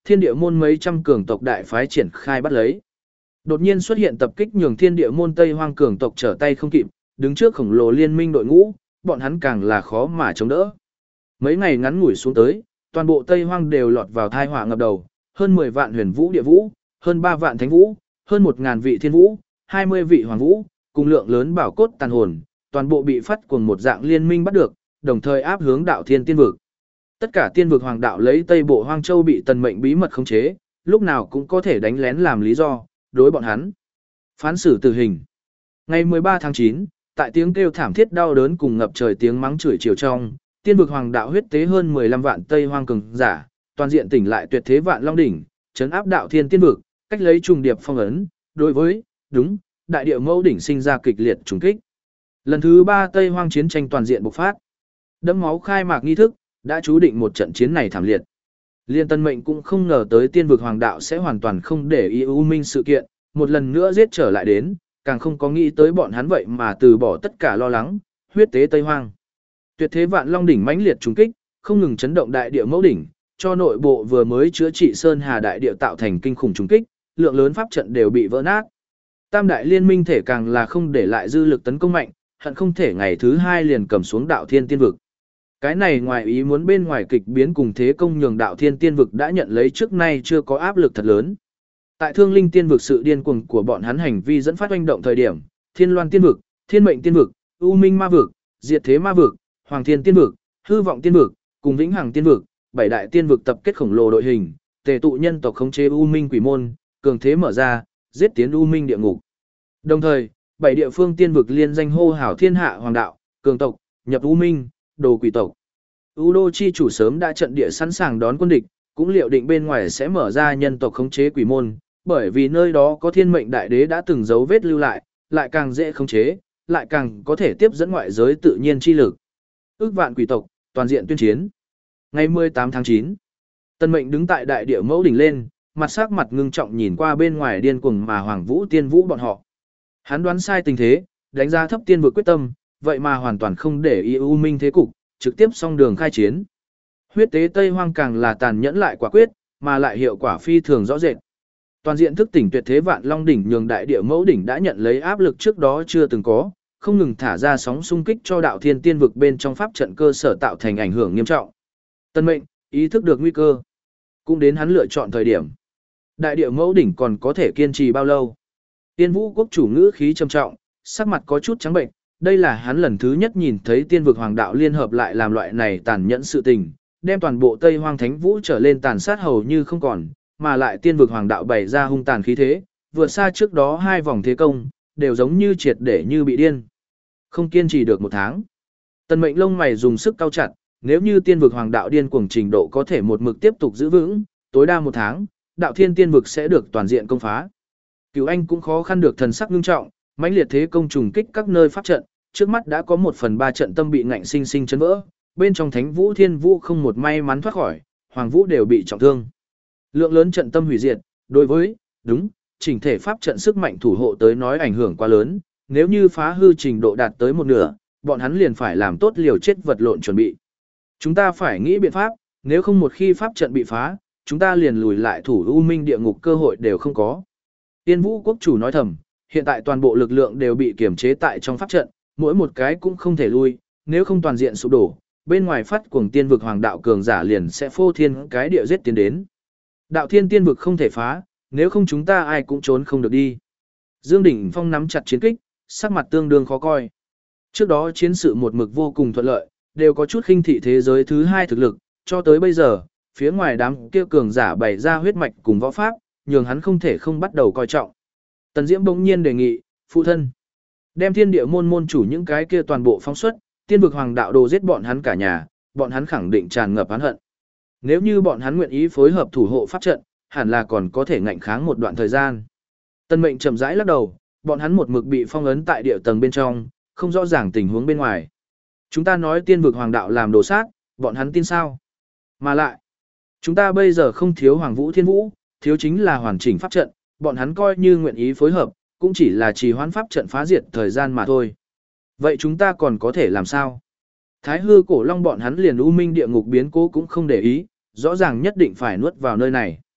A: thiên địa môn mấy trăm cường tộc đại phái triển khai bắt lấy. Đột nhiên xuất hiện tập kích nhường thiên địa môn Tây Hoang cường tộc trở tay không kịp, đứng trước khổng lồ liên minh đội ngũ, bọn hắn càng là khó mà chống đỡ. Mấy ngày ngắn ngủi xuống tới, toàn bộ Tây Hoang đều lọt vào thai họa ngập đầu, hơn mười vạn huyền vũ địa vũ, hơn ba vạn thánh vũ, hơn một ngàn vị thiên vũ, hai mươi vị hoàng vũ, cùng lượng lớn bảo cốt tàn hồn, toàn bộ bị phát cuồng một dạng liên minh bắt được, đồng thời áp hướng đạo thiên tiên vực. Tất cả tiên vực hoàng đạo lấy Tây Bộ Hoang Châu bị tần mệnh bí mật khống chế, lúc nào cũng có thể đánh lén làm lý do, đối bọn hắn. Phán xử tử hình. Ngày mười ba tháng chín, tại tiếng kêu thảm thiết đau đớn cùng ngập trời tiếng mắng chửi chiều trong, tiên vực hoàng đạo huyết tế hơn mười lăm vạn Tây Hoang cường giả, toàn diện tỉnh lại tuyệt thế vạn long đỉnh, trấn áp đạo thiên tiên vực, cách lấy trùng điệp phong ấn, đối với, đúng, đại địa mẫu đỉnh sinh ra kịch liệt trùng kích. Lần thứ ba Tây Hoang chiến tranh toàn diện bộc phát. Đẫm máu khai mạc nghi thức, đã chú định một trận chiến này thảm liệt. Liên Tân Mệnh cũng không ngờ tới tiên vực hoàng đạo sẽ hoàn toàn không để ý U Minh sự kiện, một lần nữa giết trở lại đến, càng không có nghĩ tới bọn hắn vậy mà từ bỏ tất cả lo lắng, huyết tế Tây Hoang. Tuyệt thế vạn long đỉnh mãnh liệt trùng kích, không ngừng chấn động đại địa mẫu đỉnh, cho nội bộ vừa mới chữa trị sơn hà đại địa tạo thành kinh khủng trùng kích, lượng lớn pháp trận đều bị vỡ nát. Tam đại liên minh thể càng là không để lại dư lực tấn công mạnh, hận không thể ngày thứ hai liền cầm xuống đạo thiên tiên vực. Cái này ngoài ý muốn bên ngoài kịch biến cùng thế công nhường đạo thiên tiên vực đã nhận lấy trước nay chưa có áp lực thật lớn. Tại thương linh tiên vực sự điên cuồng của bọn hắn hành vi dẫn phát oanh động thời điểm, thiên loan tiên vực, thiên mệnh tiên vực, u minh ma vực, diệt thế ma vực, hoàng thiên tiên vực, hư vọng tiên vực, cùng vĩnh hằng tiên vực, bảy đại tiên vực tập kết khổng lồ đội hình, tề tụ nhân tộc khống chế u minh quỷ môn, cường thế mở ra, giết tiến u minh địa ngục. Đồng thời, bảy địa phương tiên vực liên danh hô hào thiên hạ hoàng đạo, cường tộc, nhập u minh, đồ quỷ tộc. U đô chi chủ sớm đã trận địa sẵn sàng đón quân địch, cũng liệu định bên ngoài sẽ mở ra nhân tộc khống chế quỷ môn, bởi vì nơi đó có thiên mệnh đại đế đã từng dấu vết lưu lại, lại càng dễ khống chế, lại càng có thể tiếp dẫn ngoại giới tự nhiên chi lực. Ước vạn quỷ tộc, toàn diện tuyên chiến. Ngày mười tám tháng chín, Tân Mệnh đứng tại đại địa mẫu đỉnh lên, mặt sắc mặt ngưng trọng nhìn qua bên ngoài điên cuồng mà Hoàng Vũ Tiên Vũ bọn họ. Hắn đoán sai tình thế, đánh giá thấp tiên vực quyết tâm, vậy mà hoàn toàn không để ý u minh thế cục, trực tiếp song đường khai chiến. Huyết tế Tây Hoang càng là tàn nhẫn lại quả quyết, mà lại hiệu quả phi thường rõ rệt. Toàn diện thức tỉnh tuyệt thế vạn long đỉnh nhường đại địa mẫu đỉnh đã nhận lấy áp lực trước đó chưa từng có, không ngừng thả ra sóng xung kích cho đạo thiên tiên vực bên trong pháp trận cơ sở tạo thành ảnh hưởng nghiêm trọng. Tân Mệnh ý thức được nguy cơ, cũng đến hắn lựa chọn thời điểm. Đại địa mẫu đỉnh còn có thể kiên trì bao lâu? Tiên Vũ quốc chủ ngữ khí trầm trọng, sắc mặt có chút trắng bệnh, đây là hắn lần thứ nhất nhìn thấy tiên vực hoàng đạo liên hợp lại làm loại này tàn nhẫn sự tình, đem toàn bộ Tây Hoang Thánh Vũ trở lên tàn sát hầu như không còn, mà lại tiên vực hoàng đạo bày ra hung tàn khí thế, vượt xa trước đó hai vòng thế công, đều giống như triệt để như bị điên. Không kiên trì được một tháng. Tần Mệnh lông mày dùng sức cau chặt, nếu như tiên vực hoàng đạo điên cuồng trình độ có thể một mực tiếp tục giữ vững, tối đa một tháng, đạo thiên tiên vực sẽ được toàn diện công phá. Cửu Anh cũng khó khăn được thần sắc nghiêm trọng, mãnh liệt thế công trùng kích các nơi pháp trận, trước mắt đã có một phần ba trận tâm bị ngạnh sinh sinh chấn vỡ, bên trong Thánh Vũ Thiên Vũ không một may mắn thoát khỏi, Hoàng Vũ đều bị trọng thương. Lượng lớn trận tâm hủy diệt, đối với, đúng, chỉnh thể pháp trận sức mạnh thủ hộ tới nói ảnh hưởng quá lớn, nếu như phá hư trình độ đạt tới một nửa, bọn hắn liền phải làm tốt liều chết vật lộn chuẩn bị. Chúng ta phải nghĩ biện pháp, nếu không một khi pháp trận bị phá, chúng ta liền lùi lại thủ U Minh địa ngục cơ hội đều không có. Tiên Vũ quốc chủ nói thầm, hiện tại toàn bộ lực lượng đều bị kiềm chế tại trong pháp trận, mỗi một cái cũng không thể lui, nếu không toàn diện sụp đổ, bên ngoài phát cuồng tiên vực hoàng đạo cường giả liền sẽ phô thiên cái địa giết tiến đến. Đạo thiên tiên vực không thể phá, nếu không chúng ta ai cũng trốn không được đi. Dương Đỉnh Phong nắm chặt chiến kích, sắc mặt tương đương khó coi. Trước đó chiến sự một mực vô cùng thuận lợi, đều có chút khinh thị thế giới thứ hai thực lực, cho tới bây giờ, phía ngoài đám kia cường giả bày ra huyết mạch cùng võ pháp, nhường hắn không thể không bắt đầu coi trọng. Tần Diễm bỗng nhiên đề nghị, phụ thân, đem thiên địa môn môn chủ những cái kia toàn bộ phóng xuất, tiên vực hoàng đạo đồ giết bọn hắn cả nhà, bọn hắn khẳng định tràn ngập oán hận. Nếu như bọn hắn nguyện ý phối hợp thủ hộ pháp trận, hẳn là còn có thể ngạnh kháng một đoạn thời gian. Tân Mệnh chậm rãi lắc đầu, bọn hắn một mực bị phong ấn tại địa tầng bên trong, không rõ ràng tình huống bên ngoài. Chúng ta nói tiên vực hoàng đạo làm đồ sát, bọn hắn tin sao? Mà lại, chúng ta bây giờ không thiếu Hoàng Vũ Thiên Vũ, thiếu chính là hoàn chỉnh pháp trận, bọn hắn coi như nguyện ý phối hợp, cũng chỉ là trì hoãn pháp trận phá diệt thời gian mà thôi. Vậy chúng ta còn có thể làm sao? Thái hư cổ long bọn hắn liền u minh địa ngục biến cố cũng không để ý, rõ ràng nhất định phải nuốt vào nơi này.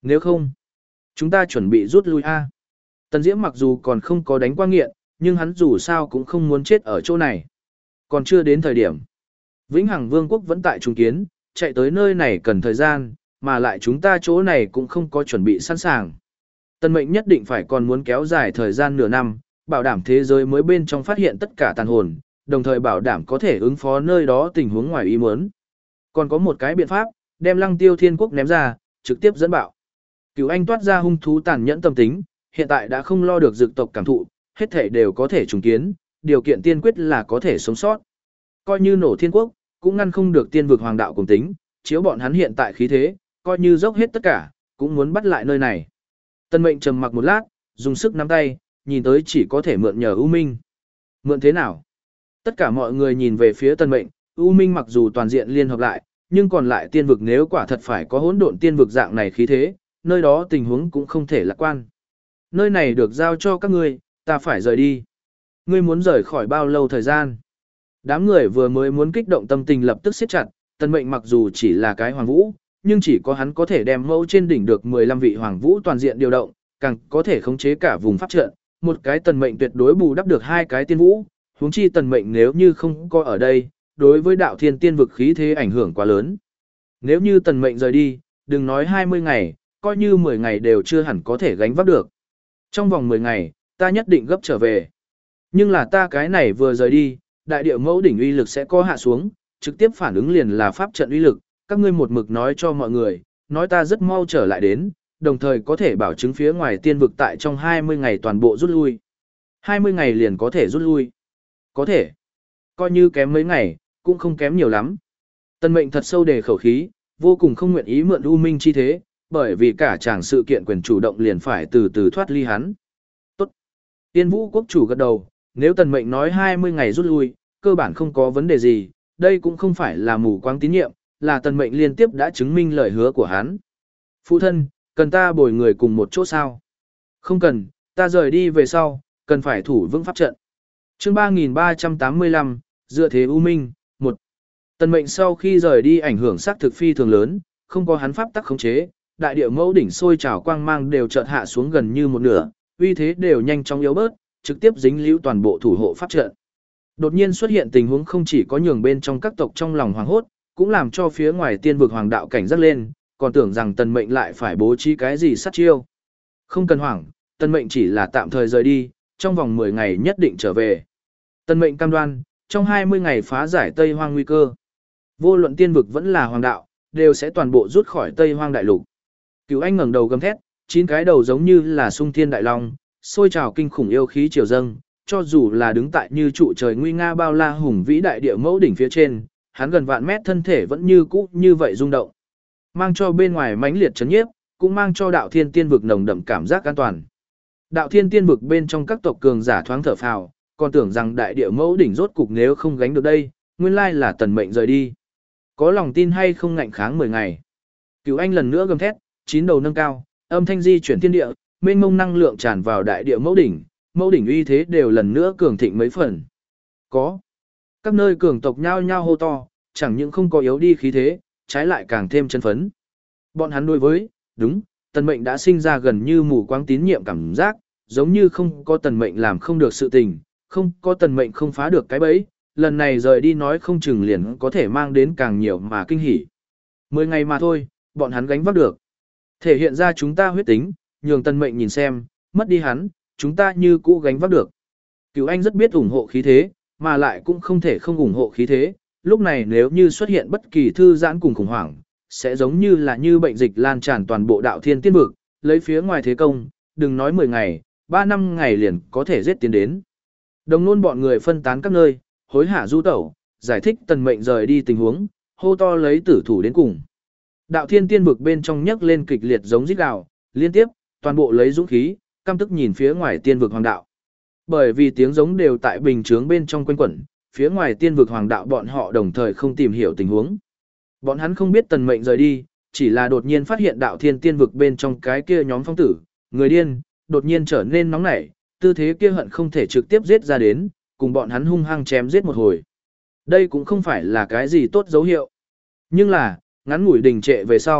A: Nếu không, chúng ta chuẩn bị rút lui a. Tần Diễm mặc dù còn không có đánh qua nghiện, nhưng hắn dù sao cũng không muốn chết ở chỗ này. Còn chưa đến thời điểm. Vĩnh Hằng Vương quốc vẫn tại trùng kiến, chạy tới nơi này cần thời gian, mà lại chúng ta chỗ này cũng không có chuẩn bị sẵn sàng. Tần Mệnh nhất định phải còn muốn kéo dài thời gian nửa năm, bảo đảm thế giới mới bên trong phát hiện tất cả tàn hồn, đồng thời bảo đảm có thể ứng phó nơi đó tình huống ngoài ý muốn. Còn có một cái biện pháp, đem Lăng Tiêu Thiên Quốc ném ra, trực tiếp dẫn bạo. Cửu Anh toát ra hung thú tàn nhẫn tâm tính, hiện tại đã không lo được dược tộc cảm thụ, hết thể đều có thể trùng kiến, điều kiện tiên quyết là có thể sống sót. Coi như nổ thiên quốc, cũng ngăn không được tiên vực hoàng đạo cùng tính, chiếu bọn hắn hiện tại khí thế, coi như dốc hết tất cả, cũng muốn bắt lại nơi này. Tân Mệnh trầm mặc một lát, dùng sức nắm tay, nhìn tới chỉ có thể mượn nhờ U Minh. Mượn thế nào? Tất cả mọi người nhìn về phía Tân Mệnh, U Minh mặc dù toàn diện liên hợp lại, nhưng còn lại tiên vực nếu quả thật phải có hỗn độn tiên vực dạng này khí thế, nơi đó tình huống cũng không thể lạc quan. Nơi này được giao cho các ngươi, ta phải rời đi. Ngươi muốn rời khỏi bao lâu thời gian? Đám người vừa mới muốn kích động tâm tình lập tức siết chặt, Tần Mệnh mặc dù chỉ là cái hoàng vũ, nhưng chỉ có hắn có thể đem mẫu trên đỉnh được mười lăm vị hoàng vũ toàn diện điều động, càng có thể khống chế cả vùng pháp trận, một cái Tần Mệnh tuyệt đối bù đắp được hai cái tiên vũ, huống chi Tần Mệnh nếu như không có ở đây, đối với đạo thiên tiên vực khí thế ảnh hưởng quá lớn. Nếu như Tần Mệnh rời đi, đừng nói hai mươi ngày, coi như mười ngày đều chưa hẳn có thể gánh vác được. Trong vòng mười ngày, ta nhất định gấp trở về. Nhưng là ta cái này vừa rời đi, đại địa mẫu đỉnh uy lực sẽ có hạ xuống, trực tiếp phản ứng liền là pháp trận uy lực, các ngươi một mực nói cho mọi người, nói ta rất mau trở lại đến, đồng thời có thể bảo chứng phía ngoài tiên vực tại trong hai mươi ngày toàn bộ rút lui. hai mươi ngày liền có thể rút lui. Có thể. Coi như kém mấy ngày, cũng không kém nhiều lắm. Tân Mệnh thật sâu đề khẩu khí, vô cùng không nguyện ý mượn U Minh chi thế, bởi vì cả chàng sự kiện quyền chủ động liền phải từ từ thoát ly hắn. Tốt. Tiên Vũ quốc chủ gật đầu, nếu Tần Mệnh nói hai mươi ngày rút lui, cơ bản không có vấn đề gì, đây cũng không phải là mù quáng tín nhiệm, là Tần Mệnh liên tiếp đã chứng minh lời hứa của hắn. Phụ thân, cần ta bồi người cùng một chỗ sao? Không cần, ta rời đi về sau, cần phải thủ vững pháp trận. Chương ba nghìn ba trăm tám mươi lăm, dựa thế U Minh, một. Tần Mệnh sau khi rời đi ảnh hưởng xác thực phi thường lớn, không có hắn pháp tắc khống chế, đại địa mẫu đỉnh sôi trào quang mang đều chợt hạ xuống gần như một nửa, uy thế đều nhanh chóng yếu bớt, trực tiếp dính liễu toàn bộ thủ hộ pháp trận. Đột nhiên xuất hiện tình huống không chỉ có nhường bên trong các tộc trong lòng hoảng hốt, cũng làm cho phía ngoài tiên vực hoàng đạo cảnh giác lên, còn tưởng rằng Tần Mệnh lại phải bố trí cái gì sát chiêu. Không cần hoảng, Tần Mệnh chỉ là tạm thời rời đi, trong vòng mười ngày nhất định trở về. Tần Mệnh cam đoan, trong hai mươi ngày phá giải Tây Hoang nguy cơ. Vô luận tiên vực vẫn là hoàng đạo, đều sẽ toàn bộ rút khỏi Tây Hoang đại lục. Cửu Anh ngẩng đầu gầm thét, chín cái đầu giống như là sung thiên đại long, sôi trào kinh khủng yêu khí triều dâng, cho dù là đứng tại như trụ trời nguy nga bao la hùng vĩ đại địa mẫu đỉnh phía trên, hắn gần vạn mét thân thể vẫn như cũ như vậy rung động. Mang cho bên ngoài mãnh liệt chấn nhiếp, cũng mang cho đạo thiên tiên vực nồng đậm cảm giác an toàn. Đạo thiên tiên vực bên trong các tộc cường giả thoáng thở phào, còn tưởng rằng đại địa mẫu đỉnh rốt cục nếu không gánh được đây, nguyên lai là Tần Mệnh rời đi. Có lòng tin hay không ngạnh kháng mười ngày. Cửu Anh lần nữa gầm thét, chín đầu nâng cao, âm thanh di chuyển thiên địa, mênh mông năng lượng tràn vào đại địa mẫu đỉnh, mẫu đỉnh uy thế đều lần nữa cường thịnh mấy phần. Có. Các nơi cường tộc nhao nhao hô to, chẳng những không có yếu đi khí thế, trái lại càng thêm chân phấn. Bọn hắn đối với, đúng, Tần Mệnh đã sinh ra gần như mù quáng tín nhiệm cảm giác, giống như không có Tần Mệnh làm không được sự tình, không có Tần Mệnh không phá được cái bẫy, lần này rời đi nói không chừng liền có thể mang đến càng nhiều mà kinh hỉ. Mười ngày mà thôi, bọn hắn gánh vác được. Thể hiện ra chúng ta huyết tính, nhường Tần Mệnh nhìn xem, mất đi hắn, chúng ta như cũ gánh vác được. Cửu Anh rất biết ủng hộ khí thế, mà lại cũng không thể không ủng hộ khí thế, lúc này nếu như xuất hiện bất kỳ thư giãn cùng khủng hoảng, sẽ giống như là như bệnh dịch lan tràn toàn bộ đạo thiên tiên vực, lấy phía ngoài thế công, đừng nói mười ngày, ba năm ngày liền có thể giết tiến đến. Đồng nôn bọn người phân tán các nơi, hối hả du tẩu, giải thích Tần Mệnh rời đi tình huống, hô to lấy tử thủ đến cùng. Đạo thiên tiên vực bên trong nhấc lên kịch liệt giống rít gào, liên tiếp, toàn bộ lấy dũng khí, căm tức nhìn phía ngoài tiên vực hoàng đạo. Bởi vì tiếng giống đều tại bình chướng bên trong quanh quẩn, phía ngoài tiên vực hoàng đạo bọn họ đồng thời không tìm hiểu tình huống. Bọn hắn không biết Tần Mệnh rời đi, chỉ là đột nhiên phát hiện đạo thiên tiên vực bên trong cái kia nhóm phong tử, người điên, đột nhiên trở nên nóng nảy, tư thế kia hận không thể trực tiếp giết ra đến, cùng bọn hắn hung hăng chém giết một hồi. Đây cũng không phải là cái gì tốt dấu hiệu. Nhưng là, ngắn ngủi đình trệ về sau,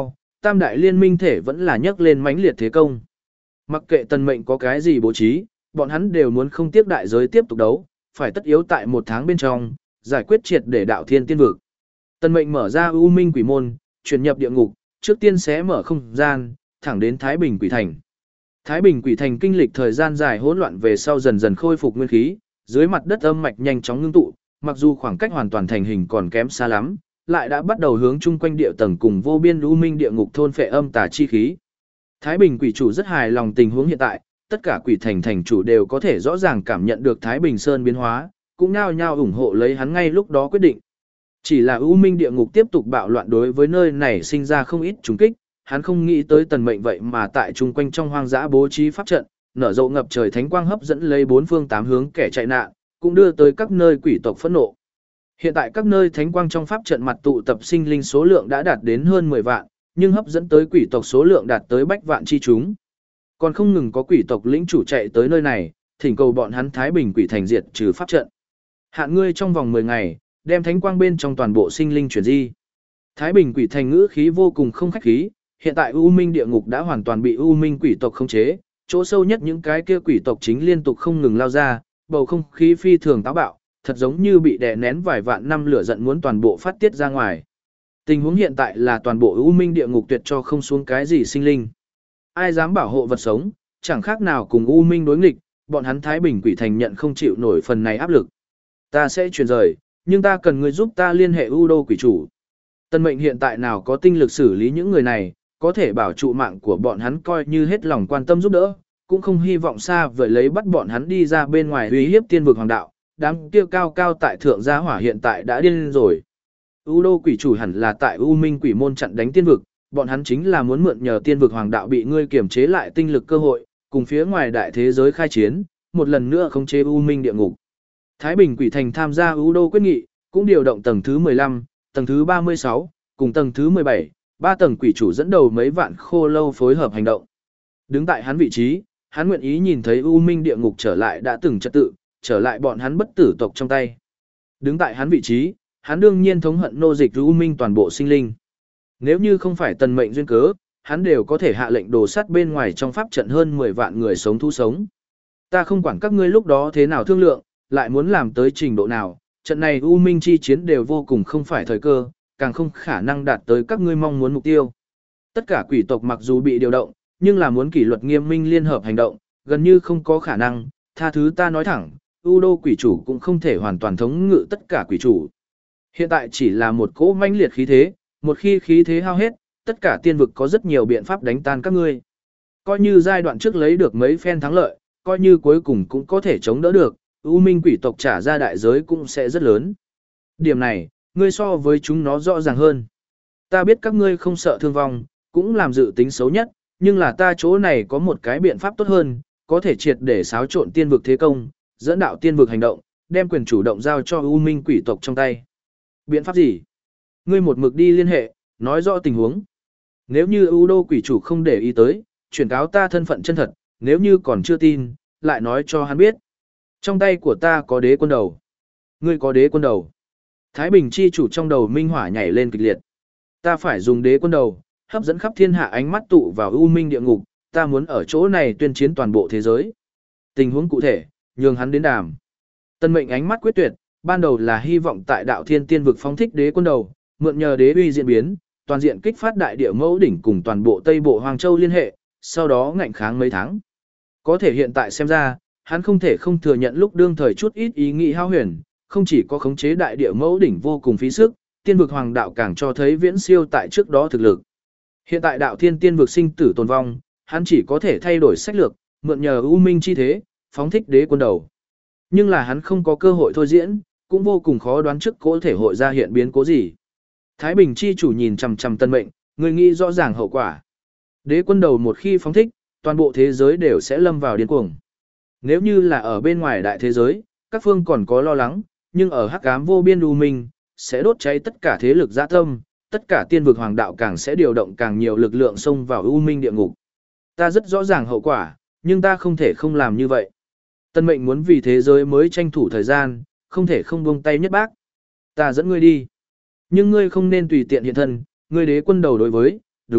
A: tam đại liên minh thể vẫn là nhấc lên mãnh liệt thế công. Mặc kệ tần mệnh có cái gì bố trí, bọn hắn đều muốn không tiếc đại giới tiếp tục đấu, phải tất yếu tại một tháng bên trong, giải quyết triệt để đạo thiên tiên vực. Tần mệnh mở ra U Minh Quỷ Môn, chuyển nhập địa ngục, trước tiên sẽ mở không gian, thẳng đến Thái Bình Quỷ Thành. Thái Bình Quỷ Thành kinh lịch thời gian dài hỗn loạn về sau dần dần khôi phục nguyên khí, dưới mặt đất âm mạch nhanh chóng ngưng tụ, mặc dù khoảng cách hoàn toàn thành hình còn kém xa lắm, lại đã bắt đầu hướng chung quanh địa tầng cùng vô biên U Minh địa ngục thôn phệ âm tà chi khí. Thái Bình Quỷ chủ rất hài lòng tình huống hiện tại, tất cả quỷ thành thành chủ đều có thể rõ ràng cảm nhận được Thái Bình Sơn biến hóa, cũng nhao nhao ủng hộ lấy hắn ngay lúc đó quyết định. Chỉ là U Minh địa ngục tiếp tục bạo loạn đối với nơi này sinh ra không ít trùng kích, hắn không nghĩ tới tần mệnh vậy mà tại chung quanh trong hoang dã bố trí pháp trận, nở rộ ngập trời thánh quang hấp dẫn lấy bốn phương tám hướng kẻ chạy nạn, cũng đưa tới các nơi quỷ tộc phẫn nộ. Hiện tại các nơi thánh quang trong pháp trận mặt tụ tập sinh linh số lượng đã đạt đến hơn mười vạn, nhưng hấp dẫn tới quỷ tộc số lượng đạt tới bách vạn chi chúng. Còn không ngừng có quỷ tộc lĩnh chủ chạy tới nơi này, thỉnh cầu bọn hắn Thái Bình Quỷ Thành diệt trừ pháp trận. Hạn ngươi trong vòng mười ngày, đem thánh quang bên trong toàn bộ sinh linh chuyển di. Thái Bình Quỷ Thành ngữ khí vô cùng không khách khí, hiện tại U Minh địa ngục đã hoàn toàn bị U Minh quỷ tộc khống chế, chỗ sâu nhất những cái kia quỷ tộc chính liên tục không ngừng lao ra, bầu không khí phi thường táo bạo, thật giống như bị đè nén vài vạn năm lửa giận muốn toàn bộ phát tiết ra ngoài. Tình huống hiện tại là toàn bộ U Minh địa ngục tuyệt cho không xuống cái gì sinh linh. Ai dám bảo hộ vật sống, chẳng khác nào cùng U Minh đối nghịch, bọn hắn Thái Bình Quỷ Thành nhận không chịu nổi phần này áp lực. Ta sẽ chuyển rời, nhưng ta cần người giúp ta liên hệ U Đô quỷ chủ. Tân mệnh hiện tại nào có tinh lực xử lý những người này, có thể bảo trụ mạng của bọn hắn coi như hết lòng quan tâm giúp đỡ, cũng không hy vọng xa vời lấy bắt bọn hắn đi ra bên ngoài uy hiếp tiên vực hoàng đạo, đám kia cao cao tại thượng gia hỏa hiện tại đã điên rồi. U Đô quỷ chủ hẳn là tại U Minh quỷ môn chặn đánh tiên vực, bọn hắn chính là muốn mượn nhờ tiên vực hoàng đạo bị ngươi kiềm chế lại tinh lực cơ hội, cùng phía ngoài đại thế giới khai chiến, một lần nữa khống chế U Minh địa ngục. Thái Bình Quỷ Thành tham gia U Đô quyết nghị, cũng điều động tầng thứ mười lăm, tầng thứ ba mươi sáu, cùng tầng thứ mười bảy, ba tầng quỷ chủ dẫn đầu mấy vạn khô lâu phối hợp hành động. Đứng tại hắn vị trí, hắn nguyện ý nhìn thấy U Minh địa ngục trở lại đã từng trật tự, trở lại bọn hắn bất tử tộc trong tay. Đứng tại hắn vị trí, hắn đương nhiên thống hận nô dịch U Minh toàn bộ sinh linh. Nếu như không phải tần mệnh duyên cớ, hắn đều có thể hạ lệnh đồ sắt bên ngoài trong pháp trận hơn mười vạn người sống thu sống. Ta không quản các ngươi lúc đó thế nào thương lượng, lại muốn làm tới trình độ nào, trận này U Minh chi chiến đều vô cùng không phải thời cơ, càng không khả năng đạt tới các ngươi mong muốn mục tiêu. Tất cả quỷ tộc mặc dù bị điều động, nhưng là muốn kỷ luật nghiêm minh liên hợp hành động, gần như không có khả năng, tha thứ ta nói thẳng, U Đô quỷ chủ cũng không thể hoàn toàn thống ngự tất cả quỷ chủ. Hiện tại chỉ là một cỗ mãnh liệt khí thế, một khi khí thế hao hết, tất cả tiên vực có rất nhiều biện pháp đánh tan các ngươi. Coi như giai đoạn trước lấy được mấy phen thắng lợi, coi như cuối cùng cũng có thể chống đỡ được, U Minh quỷ tộc trả ra đại giới cũng sẽ rất lớn. Điểm này, ngươi so với chúng nó rõ ràng hơn. Ta biết các ngươi không sợ thương vong, cũng làm dự tính xấu nhất, nhưng là ta chỗ này có một cái biện pháp tốt hơn, có thể triệt để xáo trộn tiên vực thế công, dẫn đạo tiên vực hành động, đem quyền chủ động giao cho U Minh quỷ tộc trong tay. Biện pháp gì? Ngươi một mực đi liên hệ, nói rõ tình huống. Nếu như U Đô quỷ chủ không để ý tới, chuyển cáo ta thân phận chân thật, nếu như còn chưa tin, lại nói cho hắn biết. Trong tay của ta có đế quân đầu. Ngươi có đế quân đầu. Thái Bình chi chủ trong đầu minh hỏa nhảy lên kịch liệt. Ta phải dùng đế quân đầu, hấp dẫn khắp thiên hạ ánh mắt tụ vào U Minh địa ngục, ta muốn ở chỗ này tuyên chiến toàn bộ thế giới. Tình huống cụ thể, nhường hắn đến đàm. Tân mệnh ánh mắt quyết tuyệt, ban đầu là hy vọng tại đạo thiên tiên vực phóng thích đế quân đầu, mượn nhờ đế uy diễn biến, toàn diện kích phát đại địa mẫu đỉnh cùng toàn bộ Tây Bộ Hoàng Châu liên hệ, sau đó ngạnh kháng mấy tháng. Có thể hiện tại xem ra, hắn không thể không thừa nhận lúc đương thời chút ít ý nghĩ hao huyền, không chỉ có khống chế đại địa mẫu đỉnh vô cùng phí sức, tiên vực hoàng đạo càng cho thấy viễn siêu tại trước đó thực lực. Hiện tại đạo thiên tiên vực sinh tử tồn vong, hắn chỉ có thể thay đổi sách lược, mượn nhờ U Minh chi thế, phóng thích đế quân đầu. Nhưng là hắn không có cơ hội thôi diễn, cũng vô cùng khó đoán trước có thể hội ra hiện biến cố gì. Thái Bình chi chủ nhìn chằm chằm Tân mệnh, người nghĩ rõ ràng hậu quả. Đế quân đầu một khi phóng thích, toàn bộ thế giới đều sẽ lâm vào điên cuồng. Nếu như là ở bên ngoài đại thế giới, các phương còn có lo lắng, nhưng ở hắc ám vô biên U Minh, sẽ đốt cháy tất cả thế lực dã tâm, tất cả tiên vực hoàng đạo càng sẽ điều động càng nhiều lực lượng xông vào U Minh địa ngục. Ta rất rõ ràng hậu quả, nhưng ta không thể không làm như vậy. Tân mệnh muốn vì thế giới mới tranh thủ thời gian, không thể không buông tay nhất bác. Ta dẫn ngươi đi. Nhưng ngươi không nên tùy tiện hiện thân, ngươi đế quân đầu đối với, đúng,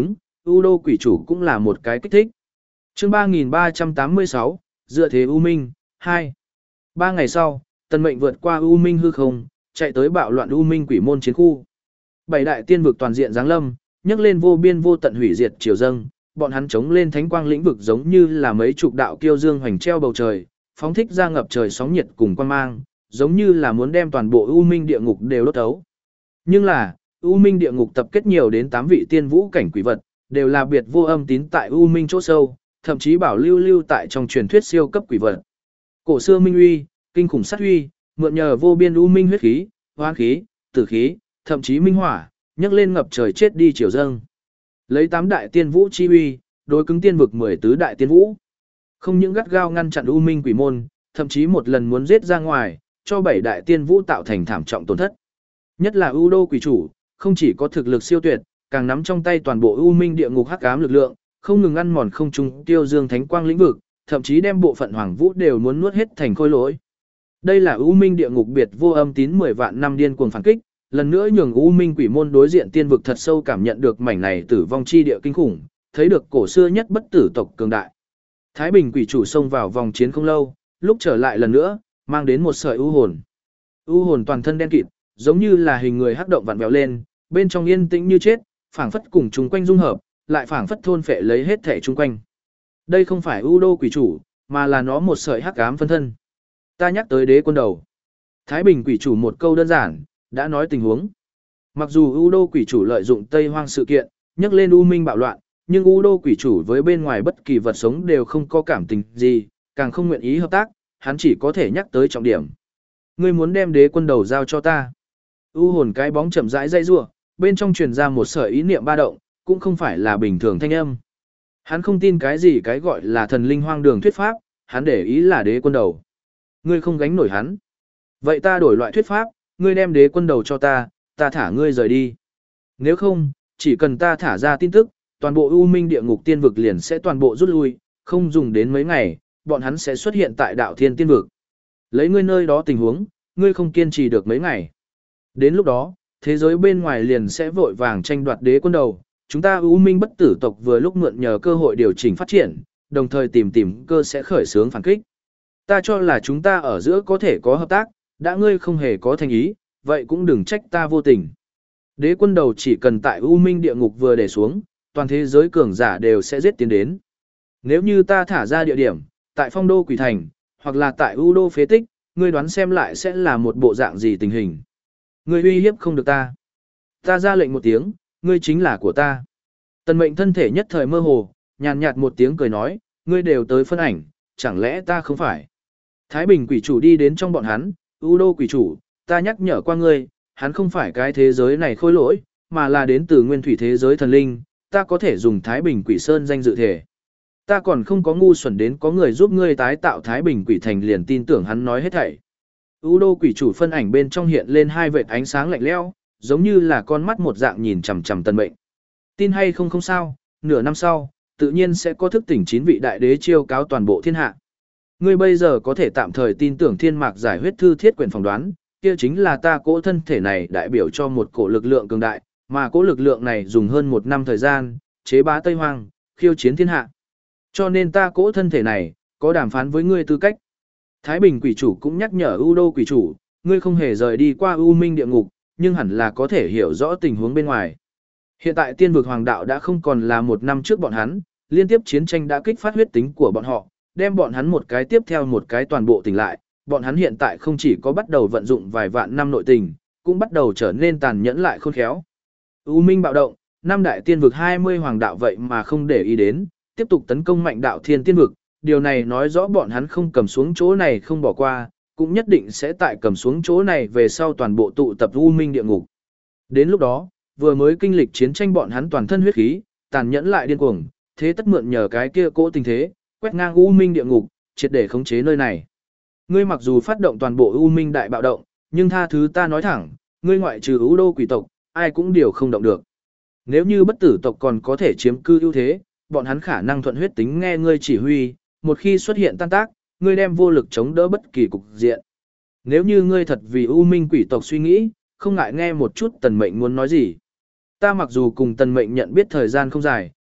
A: U Đô quỷ chủ cũng là một cái kích thích. Chương ba nghìn ba trăm tám mươi sáu, dựa thế U Minh, hai. Ba ngày sau, Tần Mệnh vượt qua U Minh hư không, chạy tới bạo loạn U Minh quỷ môn chiến khu. Bảy đại tiên vực toàn diện giáng lâm, nhấc lên vô biên vô tận hủy diệt triều dâng, bọn hắn chống lên thánh quang lĩnh vực giống như là mấy chục đạo kiêu dương hoành treo bầu trời, phóng thích ra ngập trời sóng nhiệt cùng quang mang, giống như là muốn đem toàn bộ U Minh địa ngục đều đốt thấu. Nhưng là, U Minh địa ngục tập kết nhiều đến tám vị tiên vũ cảnh quỷ vật, đều là biệt vô âm tín tại U Minh chỗ sâu, thậm chí bảo lưu lưu tại trong truyền thuyết siêu cấp quỷ vật. Cổ xưa minh uy, kinh khủng sát uy, mượn nhờ vô biên U Minh huyết khí, hoán khí, tử khí, thậm chí minh hỏa, nhấc lên ngập trời chết đi triều dâng. Lấy tám đại tiên vũ chi uy, đối cứng tiên vực mười tứ đại tiên vũ. Không những gắt gao ngăn chặn U Minh quỷ môn, thậm chí một lần muốn giết ra ngoài, cho bảy đại tiên vũ tạo thành thảm trọng tổn thất. Nhất là U Đô quỷ chủ, không chỉ có thực lực siêu tuyệt, càng nắm trong tay toàn bộ U Minh địa ngục hắc ám lực lượng, không ngừng ăn mòn không trung tiêu dương thánh quang lĩnh vực, thậm chí đem bộ phận hoàng vũ đều muốn nuốt hết thành khôi lỗi. Đây là U Minh địa ngục biệt vô âm tín mười vạn năm điên cuồng phản kích, lần nữa nhường U Minh quỷ môn đối diện tiên vực thật sâu cảm nhận được mảnh này tử vong chi địa kinh khủng, thấy được cổ xưa nhất bất tử tộc cường đại. Thái Bình quỷ chủ xông vào vòng chiến không lâu, lúc trở lại lần nữa, mang đến một sợi u hồn. U hồn toàn thân đen kịt, giống như là hình người hắc động vặn vẹo lên, bên trong yên tĩnh như chết, phảng phất cùng chúng quanh dung hợp, lại phảng phất thôn phệ lấy hết thể chung quanh. Đây không phải U Đô quỷ chủ, mà là nó một sợi hắc ám phân thân. Ta nhắc tới đế quân đầu. Thái Bình quỷ chủ một câu đơn giản, đã nói tình huống. Mặc dù U Đô quỷ chủ lợi dụng Tây Hoang sự kiện, nhắc lên U Minh bạo loạn, nhưng U Đô quỷ chủ với bên ngoài bất kỳ vật sống đều không có cảm tình gì, càng không nguyện ý hợp tác, hắn chỉ có thể nhắc tới trọng điểm. Ngươi muốn đem đế quân đầu giao cho ta. U hồn cái bóng chậm rãi dây rủa, bên trong truyền ra một sợi ý niệm ba động, cũng không phải là bình thường thanh âm. Hắn không tin cái gì cái gọi là thần linh hoang đường thuyết pháp, hắn để ý là đế quân đầu. Ngươi không gánh nổi hắn. Vậy ta đổi loại thuyết pháp, ngươi đem đế quân đầu cho ta, ta thả ngươi rời đi. Nếu không, chỉ cần ta thả ra tin tức, toàn bộ U Minh địa ngục tiên vực liền sẽ toàn bộ rút lui, không dùng đến mấy ngày, bọn hắn sẽ xuất hiện tại đạo thiên tiên vực. Lấy ngươi nơi đó tình huống, ngươi không kiên trì được mấy ngày. Đến lúc đó, thế giới bên ngoài liền sẽ vội vàng tranh đoạt đế quân đầu, chúng ta U Minh bất tử tộc vừa lúc mượn nhờ cơ hội điều chỉnh phát triển, đồng thời tìm tìm cơ sẽ khởi xướng phản kích. Ta cho là chúng ta ở giữa có thể có hợp tác, đã ngươi không hề có thành ý, vậy cũng đừng trách ta vô tình. Đế quân đầu chỉ cần tại U Minh địa ngục vừa để xuống, toàn thế giới cường giả đều sẽ giết tiến đến. Nếu như ta thả ra địa điểm, tại phong đô quỷ thành, hoặc là tại U đô phế tích, ngươi đoán xem lại sẽ là một bộ dạng gì tình hình. Ngươi uy hiếp không được ta. Ta ra lệnh một tiếng, ngươi chính là của ta. Tần Mệnh thân thể nhất thời mơ hồ, nhàn nhạt một tiếng cười nói, ngươi đều tới phân ảnh, chẳng lẽ ta không phải. Thái Bình quỷ chủ đi đến trong bọn hắn, U đô quỷ chủ, ta nhắc nhở qua ngươi, hắn không phải cái thế giới này khôi lỗi, mà là đến từ nguyên thủy thế giới thần linh, ta có thể dùng Thái Bình quỷ sơn danh dự thể. Ta còn không có ngu xuẩn đến có người giúp ngươi tái tạo Thái Bình quỷ thành liền tin tưởng hắn nói hết thảy. U đô quỷ chủ phân ảnh bên trong hiện lên hai vệt ánh sáng lạnh lẽo, giống như là con mắt một dạng nhìn chằm chằm Tần Mệnh. Tin hay không không sao, nửa năm sau, tự nhiên sẽ có thức tỉnh chín vị đại đế chiêu cáo toàn bộ thiên hạ. Ngươi bây giờ có thể tạm thời tin tưởng thiên mạc giải huyết thư thiết quyển phỏng đoán, kia chính là ta cỗ thân thể này đại biểu cho một cổ lực lượng cường đại, mà cỗ lực lượng này dùng hơn một năm thời gian, chế bá Tây Hoang, khiêu chiến thiên hạ. Cho nên ta cỗ thân thể này, có đàm phán với ngươi tư cách. Thái Bình quỷ chủ cũng nhắc nhở U đô quỷ chủ, ngươi không hề rời đi qua U Minh địa ngục, nhưng hẳn là có thể hiểu rõ tình huống bên ngoài. Hiện tại tiên vực hoàng đạo đã không còn là một năm trước bọn hắn, liên tiếp chiến tranh đã kích phát huyết tính của bọn họ, đem bọn hắn một cái tiếp theo một cái toàn bộ tỉnh lại. Bọn hắn hiện tại không chỉ có bắt đầu vận dụng vài vạn năm nội tình, cũng bắt đầu trở nên tàn nhẫn lại khôn khéo. U Minh bạo động, năm đại tiên vực hai mươi hoàng đạo vậy mà không để ý đến, tiếp tục tấn công mạnh đạo thiên tiên vực, điều này nói rõ bọn hắn không cầm xuống chỗ này không bỏ qua, cũng nhất định sẽ tại cầm xuống chỗ này về sau toàn bộ tụ tập U Minh địa ngục. Đến lúc đó, vừa mới kinh lịch chiến tranh bọn hắn toàn thân huyết khí, tàn nhẫn lại điên cuồng, thế tất mượn nhờ cái kia cỗ tình thế, quét ngang U Minh địa ngục, triệt để khống chế nơi này. Ngươi mặc dù phát động toàn bộ U Minh đại bạo động, nhưng tha thứ ta nói thẳng, ngươi ngoại trừ U đô quỷ tộc, ai cũng điều không động được. Nếu như bất tử tộc còn có thể chiếm cư ưu thế, bọn hắn khả năng thuận huyết tính nghe ngươi chỉ huy, một khi xuất hiện tan tác, ngươi đem vô lực chống đỡ bất kỳ cục diện. Nếu như ngươi thật vì U Minh quỷ tộc suy nghĩ, không ngại nghe một chút Tần Mệnh muốn nói gì. Ta mặc dù cùng Tần Mệnh nhận biết thời gian không dài,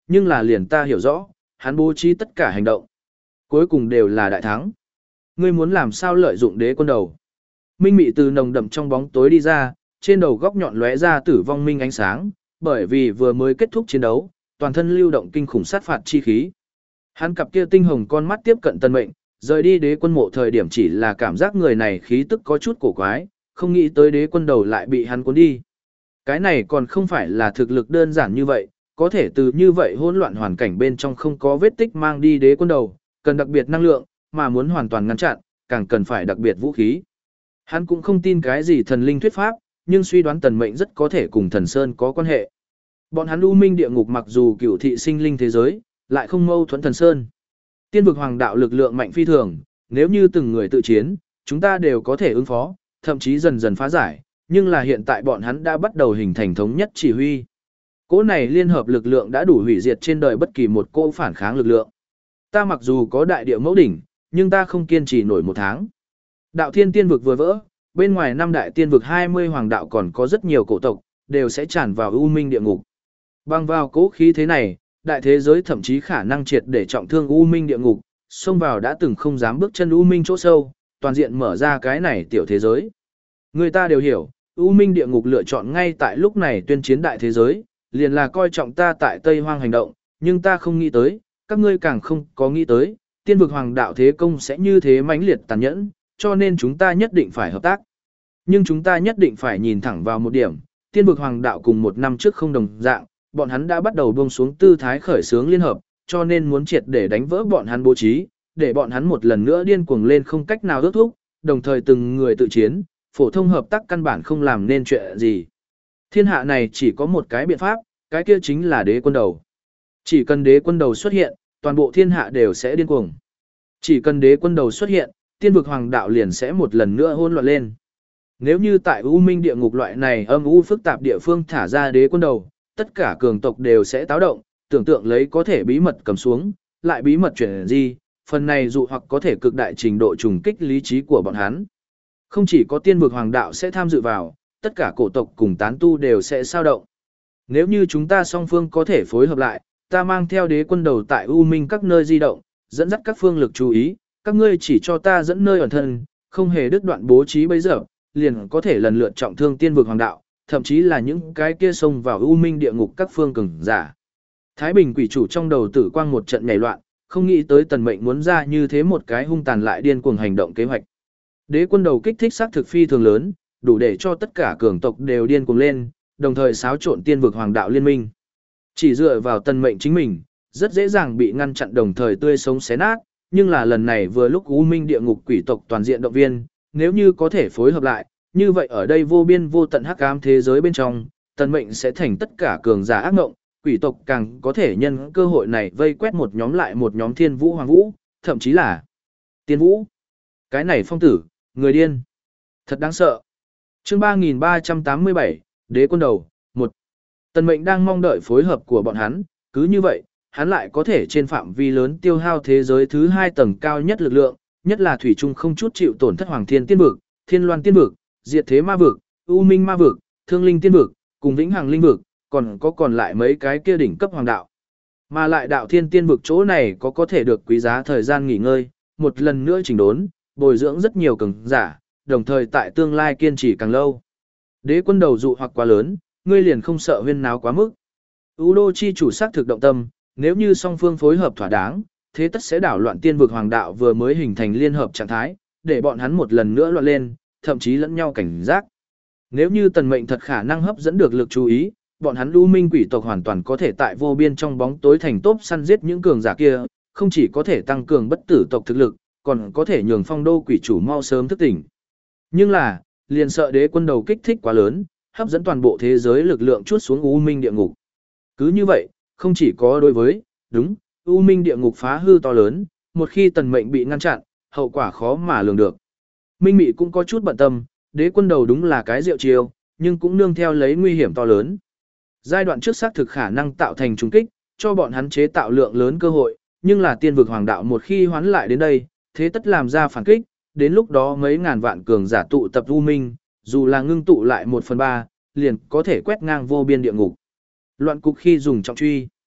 A: nhưng là liền ta hiểu rõ, hắn bố trí tất cả hành động. Cuối cùng đều là đại thắng. Ngươi muốn làm sao lợi dụng đế quân đầu? Minh Mị từ nồng đậm trong bóng tối đi ra, trên đầu góc nhọn lóe ra tử vong minh ánh sáng, bởi vì vừa mới kết thúc chiến đấu, toàn thân lưu động kinh khủng sát phạt chi khí. Hắn cặp kia tinh hồng con mắt tiếp cận Tần Mệnh, rời đi đế quân mộ thời điểm chỉ là cảm giác người này khí tức có chút cổ quái, không nghĩ tới đế quân đầu lại bị hắn cuốn đi. Cái này còn không phải là thực lực đơn giản như vậy, có thể từ như vậy hỗn loạn hoàn cảnh bên trong không có vết tích mang đi đế quân đầu, cần đặc biệt năng lượng, mà muốn hoàn toàn ngăn chặn, càng cần phải đặc biệt vũ khí. Hắn cũng không tin cái gì thần linh thuyết pháp, nhưng suy đoán Tần Mệnh rất có thể cùng thần Sơn có quan hệ. Bọn hắn U Minh địa ngục mặc dù cửu thị sinh linh thế giới, lại không mâu thuẫn thần Sơn. Tiên vực hoàng đạo lực lượng mạnh phi thường, nếu như từng người tự chiến, chúng ta đều có thể ứng phó, thậm chí dần dần phá giải, nhưng là hiện tại bọn hắn đã bắt đầu hình thành thống nhất chỉ huy. Cỗ này liên hợp lực lượng đã đủ hủy diệt trên đời bất kỳ một cỗ phản kháng lực lượng. Ta mặc dù có đại địa mẫu đỉnh, nhưng ta không kiên trì nổi một tháng. Đạo thiên tiên vực vừa vỡ, bên ngoài năm đại tiên vực hai mươi hoàng đạo còn có rất nhiều cổ tộc, đều sẽ tràn vào U Minh địa ngục. Bằng vào cố khí thế này, đại thế giới thậm chí khả năng triệt để trọng thương U Minh địa ngục, xông vào đã từng không dám bước chân U Minh chỗ sâu, toàn diện mở ra cái này tiểu thế giới. Người ta đều hiểu, U Minh địa ngục lựa chọn ngay tại lúc này tuyên chiến đại thế giới, liền là coi trọng ta tại Tây Hoang hành động, nhưng ta không nghĩ tới, các ngươi càng không có nghĩ tới, tiên vực hoàng đạo thế công sẽ như thế mãnh liệt tàn nhẫn, cho nên chúng ta nhất định phải hợp tác. Nhưng chúng ta nhất định phải nhìn thẳng vào một điểm, tiên vực hoàng đạo cùng một năm trước không đồng dạng, bọn hắn đã bắt đầu buông xuống tư thái khởi xướng liên hợp, cho nên muốn triệt để đánh vỡ bọn hắn bố trí, để bọn hắn một lần nữa điên cuồng lên không cách nào ước thúc, đồng thời từng người tự chiến, phổ thông hợp tác căn bản không làm nên chuyện gì. Thiên hạ này chỉ có một cái biện pháp, cái kia chính là đế quân đầu. Chỉ cần đế quân đầu xuất hiện, toàn bộ thiên hạ đều sẽ điên cuồng. Chỉ cần đế quân đầu xuất hiện, tiên vực hoàng đạo liền sẽ một lần nữa hỗn loạn lên. Nếu như tại U Minh địa ngục loại này âm u phức tạp địa phương thả ra đế quân đầu, tất cả cường tộc đều sẽ táo động, tưởng tượng lấy có thể bí mật cầm xuống, lại bí mật chuyển gì, phần này dụ hoặc có thể cực đại trình độ trùng kích lý trí của bọn hắn. Không chỉ có tiên vực hoàng đạo sẽ tham dự vào, tất cả cổ tộc cùng tán tu đều sẽ sao động. Nếu như chúng ta song phương có thể phối hợp lại, ta mang theo đế quân đầu tại U Minh các nơi di động, dẫn dắt các phương lực chú ý, các ngươi chỉ cho ta dẫn nơi ẩn thân, không hề đứt đoạn bố trí bây giờ, liền có thể lần lượt trọng thương tiên vực hoàng đạo, thậm chí là những cái kia xông vào U Minh địa ngục các phương cường giả. Thái Bình quỷ chủ trong đầu tử quang một trận nhảy loạn, không nghĩ tới Tần Mệnh muốn ra như thế một cái hung tàn lại điên cuồng hành động kế hoạch. Đế quân đầu kích thích sát thực phi thường lớn, đủ để cho tất cả cường tộc đều điên cuồng lên, đồng thời xáo trộn tiên vực hoàng đạo liên minh. Chỉ dựa vào Tần Mệnh chính mình, rất dễ dàng bị ngăn chặn đồng thời tươi sống xé nát, nhưng là lần này vừa lúc U Minh địa ngục quỷ tộc toàn diện động viên, nếu như có thể phối hợp lại, như vậy ở đây vô biên vô tận hắc ám thế giới bên trong, Tần Mệnh sẽ thành tất cả cường giả ác ngộng, quỷ tộc càng có thể nhân cơ hội này vây quét một nhóm lại một nhóm thiên vũ hoàng vũ, thậm chí là tiên vũ. Cái này phong tử, người điên. Thật đáng sợ. Chương ba nghìn ba trăm tám mươi bảy, Đế quân đầu, một. Tần Mệnh đang mong đợi phối hợp của bọn hắn, cứ như vậy, hắn lại có thể trên phạm vi lớn tiêu hao thế giới thứ hai tầng cao nhất lực lượng, nhất là thủy chung không chút chịu tổn thất Hoàng Thiên Tiên vực, Thiên Loan Tiên vực, Diệt Thế Ma vực, U Minh Ma vực, Thương Linh Tiên vực, cùng Vĩnh Hằng Linh vực, còn có còn lại mấy cái kia đỉnh cấp hoàng đạo. Mà lại đạo Thiên Tiên vực chỗ này có có thể được quý giá thời gian nghỉ ngơi, một lần nữa chỉnh đốn, bồi dưỡng rất nhiều cường giả, đồng thời tại tương lai kiên trì càng lâu. Đế quân đầu dụ hoặc quá lớn, ngươi liền không sợ huyên náo quá mức. U Đô chi chủ sắc thực động tâm, nếu như song phương phối hợp thỏa đáng, thế tất sẽ đảo loạn tiên vực hoàng đạo vừa mới hình thành liên hợp trạng thái, để bọn hắn một lần nữa loạn lên, thậm chí lẫn nhau cảnh giác. Nếu như Tần Mệnh thật khả năng hấp dẫn được lực chú ý, bọn hắn U Minh quỷ tộc hoàn toàn có thể tại vô biên trong bóng tối thành tốp săn giết những cường giả kia, không chỉ có thể tăng cường bất tử tộc thực lực, còn có thể nhường Phong Đô quỷ chủ mau sớm thức tỉnh. Nhưng là, liền sợ đế quân đầu kích thích quá lớn, hấp dẫn toàn bộ thế giới lực lượng chuốt xuống U Minh địa ngục. Cứ như vậy, không chỉ có đối với, đúng, U Minh địa ngục phá hư to lớn, một khi Tần Mệnh bị ngăn chặn, hậu quả khó mà lường được. Minh Mị cũng có chút bận tâm, đế quân đầu đúng là cái diệu chiêu, nhưng cũng nương theo lấy nguy hiểm to lớn. Giai đoạn trước xác thực khả năng tạo thành trùng kích, cho bọn hắn chế tạo lượng lớn cơ hội, nhưng là tiên vực hoàng đạo một khi hoán lại đến đây, thế tất làm ra phản kích, đến lúc đó mấy ngàn vạn cường giả tụ tập U Minh, dù là ngưng tụ lại một phần ba, liền có thể quét ngang vô biên địa ngục. Loạn cục khi dùng trọng truy.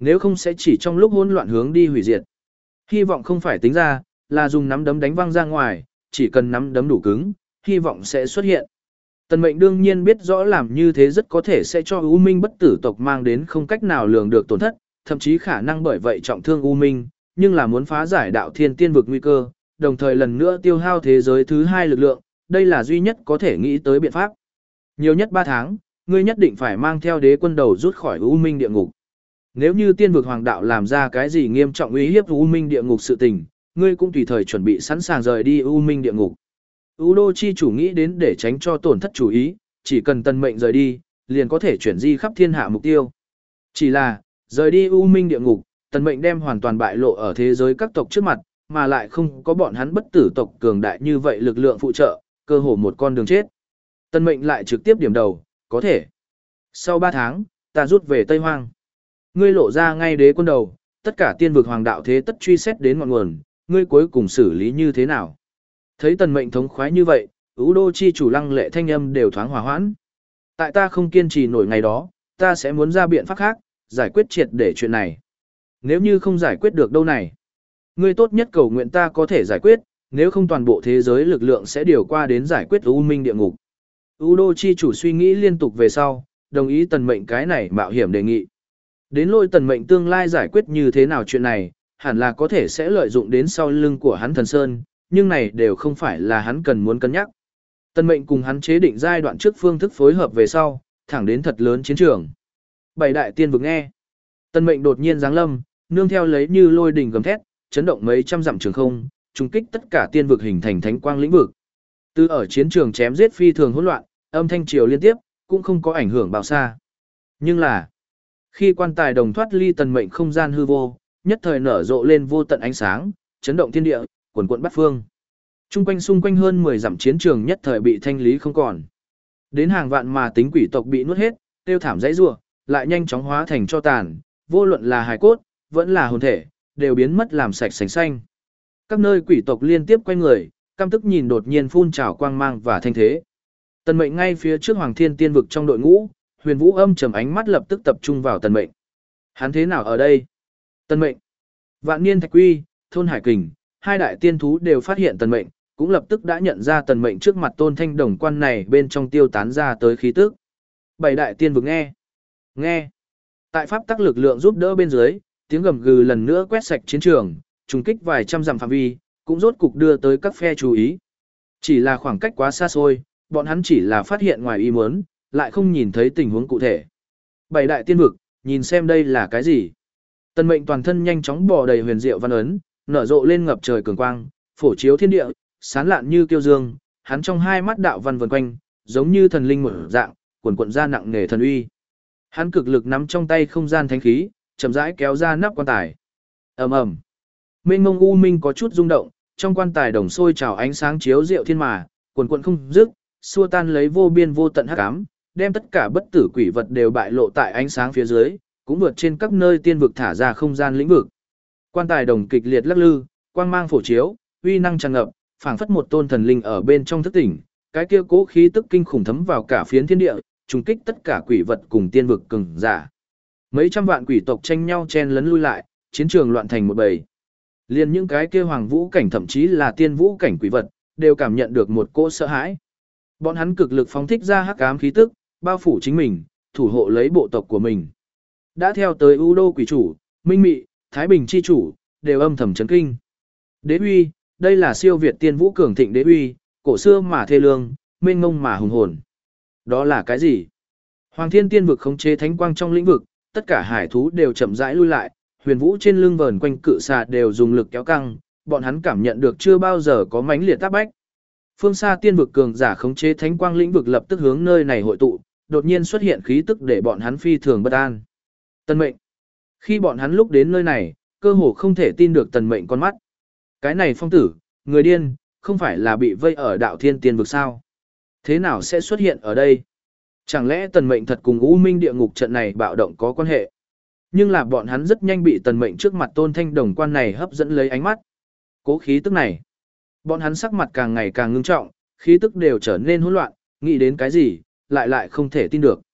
A: Nếu không sẽ chỉ trong lúc hỗn loạn hướng đi hủy diệt. Hy vọng không phải tính ra, là dùng nắm đấm đánh văng ra ngoài, chỉ cần nắm đấm đủ cứng, hy vọng sẽ xuất hiện. Tần Mệnh đương nhiên biết rõ làm như thế rất có thể sẽ cho U Minh bất tử tộc mang đến không cách nào lường được tổn thất, thậm chí khả năng bởi vậy trọng thương U Minh, nhưng là muốn phá giải đạo thiên tiên vực nguy cơ, đồng thời lần nữa tiêu hao thế giới thứ hai lực lượng, đây là duy nhất có thể nghĩ tới biện pháp. Nhiều nhất ba tháng, ngươi nhất định phải mang theo đế quân đầu rút khỏi U Minh địa ngục. Nếu như tiên vực hoàng đạo làm ra cái gì nghiêm trọng uy hiếp U Minh địa ngục sự tình, ngươi cũng tùy thời chuẩn bị sẵn sàng rời đi U Minh địa ngục. U Đô chi chủ nghĩ đến để tránh cho tổn thất chủ ý, chỉ cần Tần Mệnh rời đi, liền có thể chuyển di khắp thiên hạ mục tiêu. Chỉ là, rời đi U Minh địa ngục, Tần Mệnh đem hoàn toàn bại lộ ở thế giới các tộc trước mặt, mà lại không có bọn hắn bất tử tộc cường đại như vậy lực lượng phụ trợ, cơ hồ một con đường chết. Tần Mệnh lại trực tiếp điểm đầu, có thể. Sau ba tháng, ta rút về Tây Hoang. Ngươi lộ ra ngay đế quân đầu, tất cả tiên vực hoàng đạo thế tất truy xét đến ngọn nguồn, ngươi cuối cùng xử lý như thế nào? Thấy Tần Mệnh thống khoái như vậy, U Đô chi chủ lăng lệ thanh âm đều thoáng hòa hoãn. Tại ta không kiên trì nổi ngày đó, ta sẽ muốn ra biện pháp khác, giải quyết triệt để chuyện này. Nếu như không giải quyết được đâu này, ngươi tốt nhất cầu nguyện ta có thể giải quyết, nếu không toàn bộ thế giới lực lượng sẽ điều qua đến giải quyết U Minh địa ngục. U Đô chi chủ suy nghĩ liên tục về sau, đồng ý Tần Mệnh cái này mạo hiểm đề nghị. Đến lôi Tần Mệnh tương lai giải quyết như thế nào chuyện này, hẳn là có thể sẽ lợi dụng đến sau lưng của hắn Thần Sơn, nhưng này đều không phải là hắn cần muốn cân nhắc. Tần Mệnh cùng hắn chế định giai đoạn trước phương thức phối hợp về sau, thẳng đến thật lớn chiến trường. Bảy đại tiên vực nghe. Tần Mệnh đột nhiên giáng lâm, nương theo lấy như lôi đình gầm thét, chấn động mấy trăm dặm trường không, trùng kích tất cả tiên vực hình thành thánh quang lĩnh vực. Từ ở chiến trường chém giết phi thường hỗn loạn, âm thanh triều liên tiếp, cũng không có ảnh hưởng bao xa. Nhưng là, khi quan tài đồng thoát ly Tần Mệnh không gian hư vô, nhất thời nở rộ lên vô tận ánh sáng, chấn động thiên địa, quần quận bát phương. Trung quanh xung quanh hơn mười dặm chiến trường nhất thời bị thanh lý không còn. Đến hàng vạn mà tính quỷ tộc bị nuốt hết, tiêu thảm dãy rủa, lại nhanh chóng hóa thành cho tàn, vô luận là hài cốt, vẫn là hồn thể, đều biến mất làm sạch sành xanh. Các nơi quỷ tộc liên tiếp quay người, căm tức nhìn đột nhiên phun trào quang mang và thanh thế. Tần Mệnh ngay phía trước Hoàng Thiên Tiên vực trong đội ngũ, Huyền Vũ âm trầm ánh mắt lập tức tập trung vào Tần Mệnh. Hắn thế nào ở đây? Tần Mệnh, Vạn Niên Thạch Quy, Thôn Hải Kình, hai đại tiên thú đều phát hiện Tần Mệnh, cũng lập tức đã nhận ra Tần Mệnh trước mặt Tôn Thanh Đồng quan này bên trong tiêu tán ra tới khí tức. Bảy đại tiên vực nghe, nghe. Tại pháp tắc lực lượng giúp đỡ bên dưới, tiếng gầm gừ lần nữa quét sạch chiến trường, trùng kích vài trăm dặm phạm vi, cũng rốt cục đưa tới các phe chú ý. Chỉ là khoảng cách quá xa xôi, bọn hắn chỉ là phát hiện ngoài ý muốn, lại không nhìn thấy tình huống cụ thể. Bảy đại tiên vực, nhìn xem đây là cái gì? Tần Mệnh toàn thân nhanh chóng bò đầy huyền diệu văn ấn, nở rộ lên ngập trời cường quang, phổ chiếu thiên địa, sáng lạn như kiêu dương, hắn trong hai mắt đạo văn vần quanh, giống như thần linh mở dạng, quần quần ra nặng nề thần uy. Hắn cực lực nắm trong tay không gian thánh khí, chậm rãi kéo ra nắp quan tài. Ầm ầm. Mênh mông u minh có chút rung động, trong quan tài đồng sôi trào ánh sáng chiếu diệu thiên mà, quần quần không dứt, xua tan lấy vô biên vô tận hắc ám, đem tất cả bất tử quỷ vật đều bại lộ tại ánh sáng phía dưới, cũng vượt trên các nơi tiên vực thả ra không gian lĩnh vực. Quan tài đồng kịch liệt lắc lư, quang mang phổ chiếu, uy năng tràn ngập, phảng phất một tôn thần linh ở bên trong thức tỉnh, cái kia cố khí tức kinh khủng thấm vào cả phiến thiên địa, trùng kích tất cả quỷ vật cùng tiên vực cường giả. Mấy trăm vạn quỷ tộc tranh nhau chen lấn lui lại, chiến trường loạn thành một bầy. Liên những cái kia hoàng vũ cảnh thậm chí là tiên vũ cảnh quỷ vật, đều cảm nhận được một cỗ sợ hãi. Bọn hắn cực lực phóng thích ra hắc ám khí tức, bao phủ chính mình, thủ hộ lấy bộ tộc của mình. Đã theo tới U Đô quỷ chủ, Minh Mị, Thái Bình chi chủ, đều âm thầm chấn kinh. Đế uy, đây là siêu việt tiên vũ cường thịnh đế uy, cổ xưa mà thê lương, mênh mông mà hùng hồn. Đó là cái gì? Hoàng Thiên Tiên vực khống chế thánh quang trong lĩnh vực, tất cả hải thú đều chậm rãi lui lại, huyền vũ trên lưng vờn quanh cự xà đều dùng lực kéo căng, bọn hắn cảm nhận được chưa bao giờ có mãnh liệt tác bách. Phương xa tiên vực cường giả khống chế thánh quang lĩnh vực lập tức hướng nơi này hội tụ, đột nhiên xuất hiện khí tức để bọn hắn phi thường bất an. Tần Mệnh. Khi bọn hắn lúc đến nơi này, cơ hồ không thể tin được Tần Mệnh con mắt. Cái này phong tử, người điên, không phải là bị vây ở đạo thiên tiên vực sao? Thế nào sẽ xuất hiện ở đây? Chẳng lẽ Tần Mệnh thật cùng U Minh địa ngục trận này bạo động có quan hệ? Nhưng là bọn hắn rất nhanh bị Tần Mệnh trước mặt Tôn Thanh Đồng quan này hấp dẫn lấy ánh mắt. Cố khí tức này. Bọn hắn sắc mặt càng ngày càng ngưng trọng, khí tức đều trở nên hỗn loạn, nghĩ đến cái gì, lại lại không thể tin được.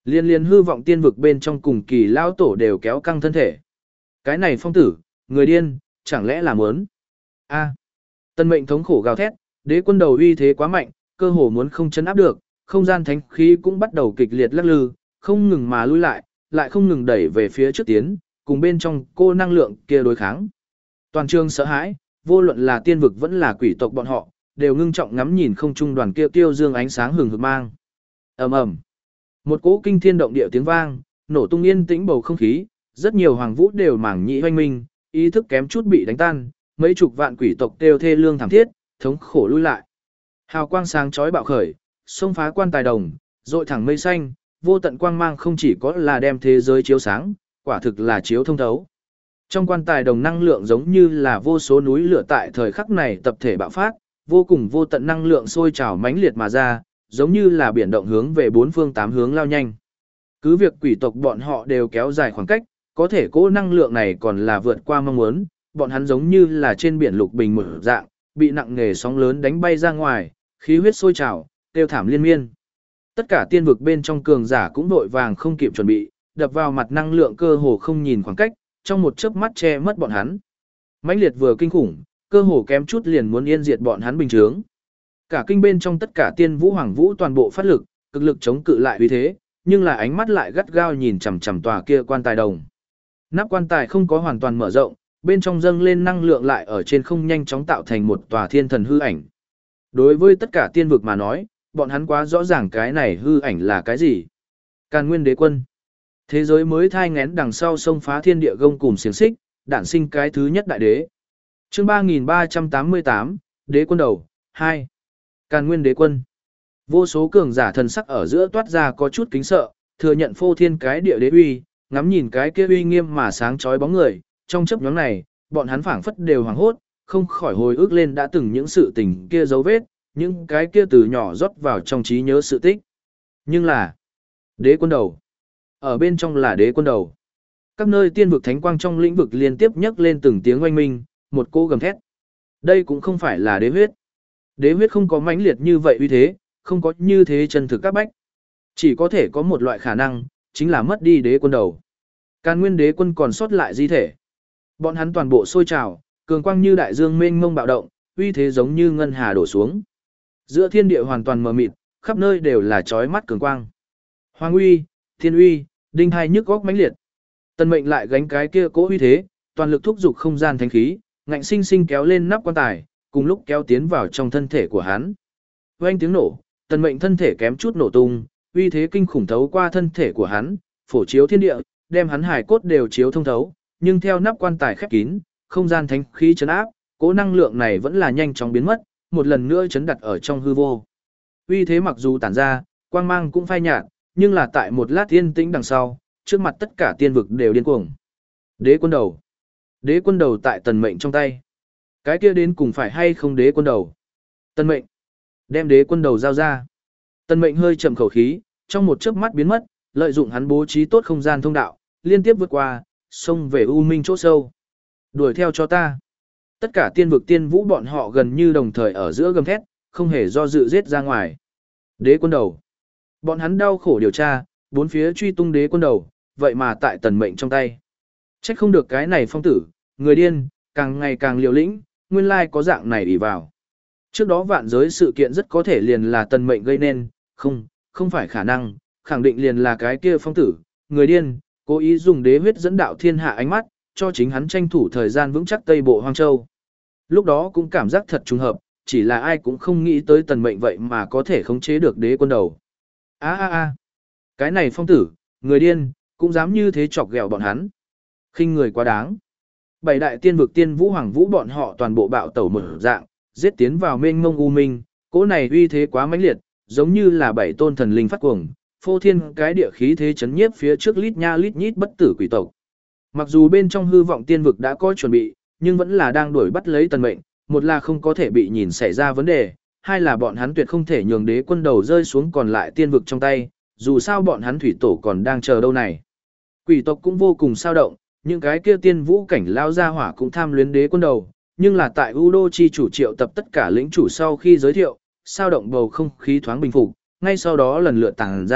A: Liên liên hư vọng tiên vực bên trong cùng kỳ lao tổ đều kéo căng thân thể. Cái này phong tử, người điên, chẳng lẽ là muốn? A. Tân mệnh thống khổ gào thét, đế quân đầu uy thế quá mạnh, cơ hồ muốn không chấn áp được, không gian thánh khí cũng bắt đầu kịch liệt lắc lư, không ngừng mà lui lại, lại không ngừng đẩy về phía trước tiến, cùng bên trong cô năng lượng kia đối kháng. Toàn trường sợ hãi, vô luận là tiên vực vẫn là quỷ tộc bọn họ, đều ngưng trọng ngắm nhìn không trung đoàn kia tiêu dương ánh sáng hừng hực mang. Ầm ầm. Một cỗ kinh thiên động địa tiếng vang, nổ tung yên tĩnh bầu không khí, rất nhiều hoàng vũ đều mảng nhĩ hoanh minh, ý thức kém chút bị đánh tan, mấy chục vạn quỷ tộc đều thê lương thảm thiết, thống khổ lui lại. Hào quang sáng chói bạo khởi, xông phá quan tài đồng, rọi thẳng mây xanh, vô tận quang mang không chỉ có là đem thế giới chiếu sáng, quả thực là chiếu thông thấu. Trong quan tài đồng năng lượng giống như là vô số núi lửa tại thời khắc này tập thể bạo phát, vô cùng vô tận năng lượng sôi trào mãnh liệt mà ra, giống như là biển động hướng về bốn phương tám hướng lao nhanh. Cứ việc quỷ tộc bọn họ đều kéo dài khoảng cách, có thể cỗ năng lượng này còn là vượt qua mong muốn, bọn hắn giống như là trên biển lục bình mở dạng, bị nặng nề sóng lớn đánh bay ra ngoài, khí huyết sôi trào, tiêu thảm liên miên. Tất cả tiên vực bên trong cường giả cũng vội vàng không kịp chuẩn bị, đập vào mặt năng lượng cơ hồ không nhìn khoảng cách, trong một chớp mắt che mất bọn hắn. Mãnh liệt vừa kinh khủng, cơ hồ kém chút liền muốn yên diệt bọn hắn bình chướng. Cả kinh bên trong tất cả tiên vũ hoàng vũ toàn bộ phát lực, cực lực chống cự lại uy thế, nhưng là ánh mắt lại gắt gao nhìn chằm chằm tòa kia quan tài đồng. Nắp quan tài không có hoàn toàn mở rộng, bên trong dâng lên năng lượng lại ở trên không nhanh chóng tạo thành một tòa thiên thần hư ảnh. Đối với tất cả tiên vực mà nói, bọn hắn quá rõ ràng cái này hư ảnh là cái gì. Càn Nguyên Đế Quân. Thế giới mới thai ngén đằng sau sông phá thiên địa gông cùm xiềng xích, đản sinh cái thứ nhất đại đế. Chương ba nghìn ba trăm tám mươi tám, Đế Quân đầu, hai. Càn Nguyên Đế Quân. Vô số cường giả thần sắc ở giữa toát ra có chút kính sợ, thừa nhận phô thiên cái địa đế uy, ngắm nhìn cái kia uy nghiêm mà sáng chói bóng người, trong chớp nhoáng này, bọn hắn phảng phất đều hoảng hốt, không khỏi hồi ức lên đã từng những sự tình kia dấu vết, những cái kia từ nhỏ rót vào trong trí nhớ sự tích. Nhưng là, Đế Quân đầu. Ở bên trong là Đế Quân đầu. Các nơi tiên vực thánh quang trong lĩnh vực liên tiếp nhấc lên từng tiếng oanh minh, một cô gầm thét. Đây cũng không phải là đế huyết. Đế huyết không có mãnh liệt như vậy uy thế, không có như thế chân thực các bách. Chỉ có thể có một loại khả năng, chính là mất đi Đế Quân đầu. Càn Nguyên Đế Quân còn sót lại di thể. Bọn hắn toàn bộ sôi trào, cường quang như đại dương mênh mông bạo động, uy thế giống như ngân hà đổ xuống. Giữa thiên địa hoàn toàn mờ mịt, khắp nơi đều là chói mắt cường quang. Hoàng uy, thiên uy, đinh hai nhức góc mãnh liệt. Tần Mệnh lại gánh cái kia cố uy thế, toàn lực thúc giục không gian thánh khí, ngạnh sinh sinh kéo lên nắp quan tài, cùng lúc kéo tiến vào trong thân thể của hắn. Vang tiếng nổ, Tần Mệnh thân thể kém chút nổ tung, uy thế kinh khủng thấu qua thân thể của hắn, phổ chiếu thiên địa, đem hắn hải cốt đều chiếu thông thấu, nhưng theo nắp quan tài khép kín, không gian thánh khí chấn áp, cố năng lượng này vẫn là nhanh chóng biến mất, một lần nữa chấn đặt ở trong hư vô. Uy thế mặc dù tản ra, quang mang cũng phai nhạt, nhưng là tại một lát yên tĩnh đằng sau, trước mặt tất cả tiên vực đều điên cuồng. Đế Quân đầu. Đế Quân đầu tại Tần Mệnh trong tay. Cái kia đến cùng phải hay không Đế Quân đầu? Tần Mệnh, đem Đế Quân đầu giao ra. Tần Mệnh hơi chậm khẩu khí, trong một chớp mắt biến mất, lợi dụng hắn bố trí tốt không gian thông đạo, liên tiếp vượt qua, xông về u minh chỗ sâu. Đuổi theo cho ta. Tất cả tiên vực tiên vũ bọn họ gần như đồng thời ở giữa gầm thét, không hề do dự giết ra ngoài. Đế Quân đầu. Bọn hắn đau khổ điều tra, bốn phía truy tung Đế Quân đầu, vậy mà tại Tần Mệnh trong tay. Trách không được cái này phong tử, người điên, càng ngày càng liều lĩnh, nguyên lai có dạng này ỷ vào. Trước đó vạn giới sự kiện rất có thể liền là Tần Mệnh gây nên, không, không phải khả năng, khẳng định liền là cái kia phong tử, người điên, cố ý dùng đế huyết dẫn đạo thiên hạ ánh mắt, cho chính hắn tranh thủ thời gian vững chắc Tây Bộ Hoang Châu. Lúc đó cũng cảm giác thật trùng hợp, chỉ là ai cũng không nghĩ tới Tần Mệnh vậy mà có thể khống chế được Đế Quân đầu. A a a, cái này phong tử, người điên, cũng dám như thế chọc ghẹo bọn hắn. Khinh người quá đáng. Bảy đại tiên vực tiên vũ hoàng vũ bọn họ toàn bộ bạo tẩu một dạng, giết tiến vào mênh mông u minh, cỗ này uy thế quá mãnh liệt, giống như là bảy tôn thần linh phát cuồng, phô thiên cái địa khí thế chấn nhiếp phía trước lít nha lít nhít bất tử quỷ tộc. Mặc dù bên trong hư vọng tiên vực đã có chuẩn bị, nhưng vẫn là đang đuổi bắt lấy Tần Mệnh, một là không có thể bị nhìn xảy ra vấn đề, hai là bọn hắn tuyệt không thể nhường Đế Quân đầu rơi xuống còn lại tiên vực trong tay, dù sao bọn hắn thủy tổ còn đang chờ đâu này. Quỷ tộc cũng vô cùng sao động, những cái kia tiên vũ cảnh lao ra hỏa cũng tham luyến Đế Quân đầu, nhưng là tại U Đô chi chủ triệu tập tất cả lĩnh chủ sau khi giới thiệu, sao động bầu không khí thoáng bình phục, ngay sau đó lần lượt tàng ra,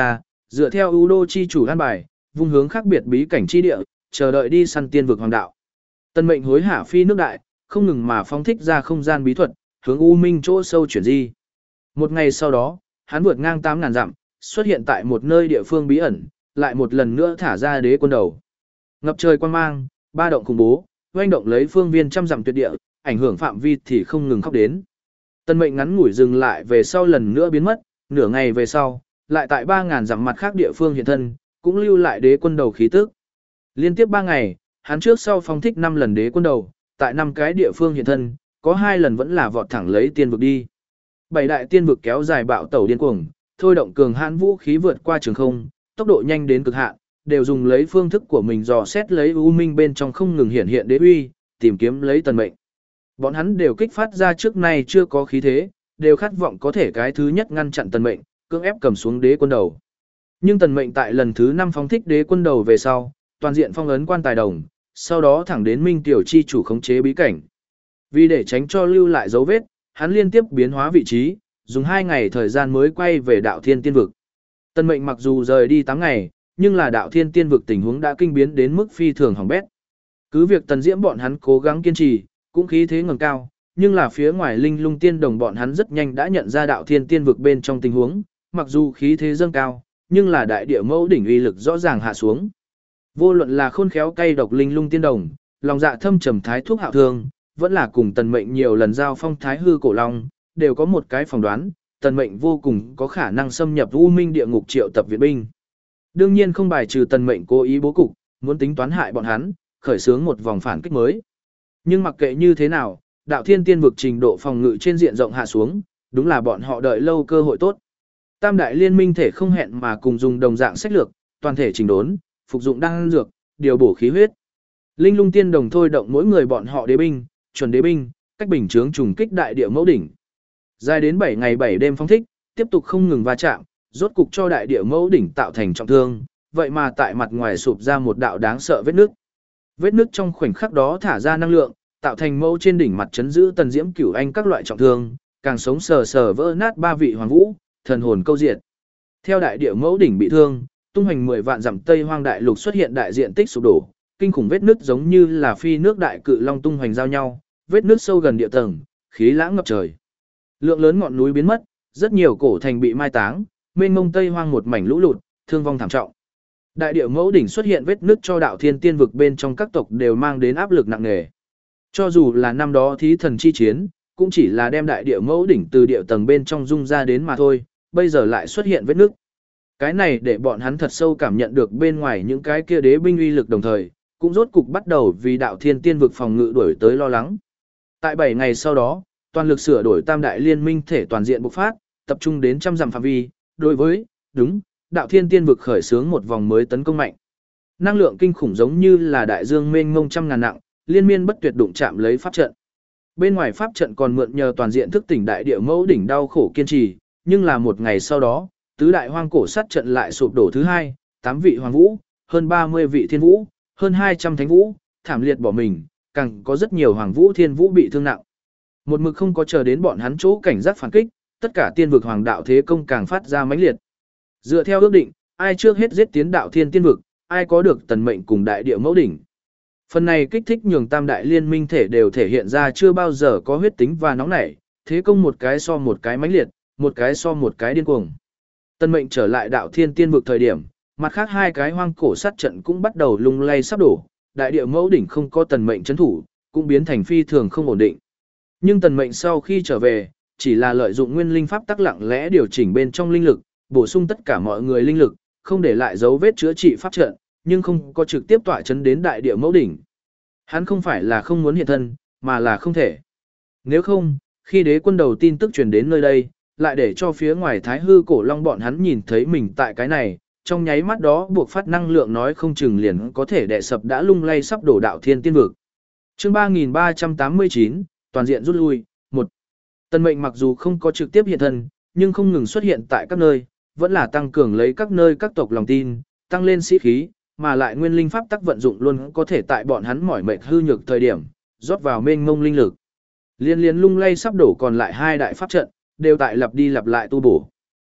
A: dựa theo ưu đô chi chủ an bài, vung hướng khác biệt bí cảnh chi địa, chờ đợi đi săn tiên vực hoàng đạo. Tân mệnh hối hả phi nước đại, không ngừng mà phóng thích ra không gian bí thuật, hướng U Minh chỗ sâu chuyển di. Một ngày sau đó, hắn vượt ngang tám ngàn dặm, xuất hiện tại một nơi địa phương bí ẩn, lại một lần nữa thả ra đế quân đầu. Ngập trời quang mang, ba động khủng bố, oanh động lấy phương viên trăm dặm tuyệt địa, ảnh hưởng phạm vi thì không ngừng khóc đến. Tân mệnh ngắn ngủi dừng lại về sau lần nữa biến mất, nửa ngày về sau, lại tại ba ngàn dặm mặt khác địa phương hiện thân, cũng lưu lại đế quân đầu khí tức. Liên tiếp ba ngày, hắn trước sau phong thích năm lần đế quân đầu, tại năm cái địa phương hiện thân, có hai lần vẫn là vọt thẳng lấy tiên vực đi. Bảy đại tiên vực kéo dài bạo tẩu điên cuồng, thôi động cường hãn vũ khí vượt qua trường không, tốc độ nhanh đến cực hạn, đều dùng lấy phương thức của mình dò xét lấy u minh bên trong không ngừng hiện hiện đế uy, tìm kiếm lấy tần mệnh. Bọn hắn đều kích phát ra trước nay chưa có khí thế, đều khát vọng có thể cái thứ nhất ngăn chặn tần mệnh, cưỡng ép cầm xuống đế quân đầu. Nhưng tần mệnh tại lần thứ năm phóng thích đế quân đầu về sau, toàn diện phong ấn quan tài đồng, sau đó thẳng đến Minh tiểu chi chủ khống chế bí cảnh. Vì để tránh cho lưu lại dấu vết, hắn liên tiếp biến hóa vị trí, dùng hai ngày thời gian mới quay về đạo thiên tiên vực. Tần mệnh mặc dù rời đi tám ngày, nhưng là đạo thiên tiên vực tình huống đã kinh biến đến mức phi thường hỏng bét. Cứ việc tần diễm bọn hắn cố gắng kiên trì, cũng khí thế ngẩng cao, nhưng là phía ngoài linh lung tiên đồng bọn hắn rất nhanh đã nhận ra đạo thiên tiên vực bên trong tình huống, mặc dù khí thế dâng cao, nhưng là đại địa mẫu đỉnh uy lực rõ ràng hạ xuống. Vô luận là khôn khéo cay độc linh lung tiên đồng, lòng dạ thâm trầm thái thuốc hạo thương, vẫn là cùng tần mệnh nhiều lần giao phong thái hư cổ long, đều có một cái phỏng đoán, tần mệnh vô cùng có khả năng xâm nhập u minh địa ngục triệu tập viện binh. Đương nhiên không bài trừ tần mệnh cố ý bố cục, muốn tính toán hại bọn hắn, khởi xướng một vòng phản kích mới. Nhưng mặc kệ như thế nào, đạo thiên tiên vực trình độ phòng ngự trên diện rộng hạ xuống, đúng là bọn họ đợi lâu cơ hội tốt. Tam đại liên minh thể không hẹn mà cùng dùng đồng dạng sách lược, toàn thể chỉnh đốn, phục dụng đan dược, điều bổ khí huyết. Linh lung tiên đồng thôi động mỗi người bọn họ đế binh, chuẩn đế binh, cách bình chướng trùng kích đại địa mẫu đỉnh. Dài đến bảy ngày bảy đêm phóng thích, tiếp tục không ngừng va chạm, rốt cục cho đại địa mẫu đỉnh tạo thành trọng thương, vậy mà tại mặt ngoài sụp ra một đạo đáng sợ vết nứt. Vết nứt trong khoảnh khắc đó thả ra năng lượng, tạo thành mẫu trên đỉnh mặt chấn giữ tần diễm cửu anh các loại trọng thương, càng sống sờ sờ vỡ nát ba vị hoàng vũ, thần hồn câu diệt. Theo đại địa mẫu đỉnh bị thương, tung hoành mười vạn dặm Tây Hoang đại lục xuất hiện đại diện tích sụp đổ, kinh khủng vết nứt giống như là phi nước đại cự long tung hoành giao nhau, vết nứt sâu gần địa tầng, khí lãng ngập trời. Lượng lớn ngọn núi biến mất, rất nhiều cổ thành bị mai táng, mênh mông Tây Hoang một mảnh lũ lụt, thương vong thảm trọng. Đại địa mẫu đỉnh xuất hiện vết nứt cho đạo thiên tiên vực bên trong các tộc đều mang đến áp lực nặng nề. Cho dù là năm đó thí thần chi chiến, cũng chỉ là đem đại địa mẫu đỉnh từ địa tầng bên trong dung ra đến mà thôi, bây giờ lại xuất hiện vết nứt. Cái này để bọn hắn thật sâu cảm nhận được bên ngoài những cái kia đế binh uy lực đồng thời, cũng rốt cục bắt đầu vì đạo thiên tiên vực phòng ngự đuổi tới lo lắng. Tại bảy ngày sau đó, toàn lực sửa đổi tam đại liên minh thể toàn diện bộc phát, tập trung đến trăm dặm phạm vi, đối với, đúng, đạo thiên tiên vực khởi xướng một vòng mới tấn công mạnh. Năng lượng kinh khủng giống như là đại dương mênh mông trăm ngàn nặng, liên miên bất tuyệt đụng chạm lấy pháp trận. Bên ngoài pháp trận còn mượn nhờ toàn diện thức tỉnh đại địa mẫu đỉnh đau khổ kiên trì, nhưng là một ngày sau đó, tứ đại hoang cổ sát trận lại sụp đổ thứ hai, tám vị hoàng vũ, hơn ba mươi vị thiên vũ, hơn hai trăm thánh vũ, thảm liệt bỏ mình, càng có rất nhiều hoàng vũ thiên vũ bị thương nặng. Một mực không có chờ đến bọn hắn chỗ cảnh giác phản kích, tất cả tiên vực hoàng đạo thế công càng phát ra mãnh liệt. Dựa theo ước định, ai trước hết giết tiến đạo thiên tiên vực, ai có được tần mệnh cùng đại địa mẫu đỉnh. Phần này kích thích nhường tam đại liên minh thể đều thể hiện ra chưa bao giờ có huyết tính và nóng nảy, thế công một cái so một cái mãnh liệt, một cái so một cái điên cuồng. Tần mệnh trở lại đạo thiên tiên vực thời điểm, mặt khác hai cái hoang cổ sát trận cũng bắt đầu lung lay sắp đổ, đại địa mẫu đỉnh không có tần mệnh trấn thủ, cũng biến thành phi thường không ổn định. Nhưng tần mệnh sau khi trở về, chỉ là lợi dụng nguyên linh pháp tắc lặng lẽ điều chỉnh bên trong linh lực, bổ sung tất cả mọi người linh lực, không để lại dấu vết chữa trị pháp trận, nhưng không có trực tiếp tọa chấn đến đại địa mẫu đỉnh. Hắn không phải là không muốn hiện thân, mà là không thể. Nếu không, khi đế quân đầu tin tức truyền đến nơi đây, lại để cho phía ngoài thái hư cổ long bọn hắn nhìn thấy mình tại cái này, trong nháy mắt đó buộc phát năng lượng nói không chừng liền có thể đè sập đã lung lay sắp đổ đạo thiên tiên vực. Chương ba nghìn ba trăm tám mươi chín, toàn diện rút lui. một. Tần mệnh mặc dù không có trực tiếp hiện thân, nhưng không ngừng xuất hiện tại các nơi, vẫn là tăng cường lấy các nơi các tộc lòng tin, tăng lên sĩ khí, mà lại nguyên linh pháp tắc vận dụng luôn có thể tại bọn hắn mỏi mệt hư nhược thời điểm, rót vào mênh mông linh lực. Liên liên lung lay sắp đổ còn lại hai đại pháp trận, đều tại lặp đi lặp lại tu bổ.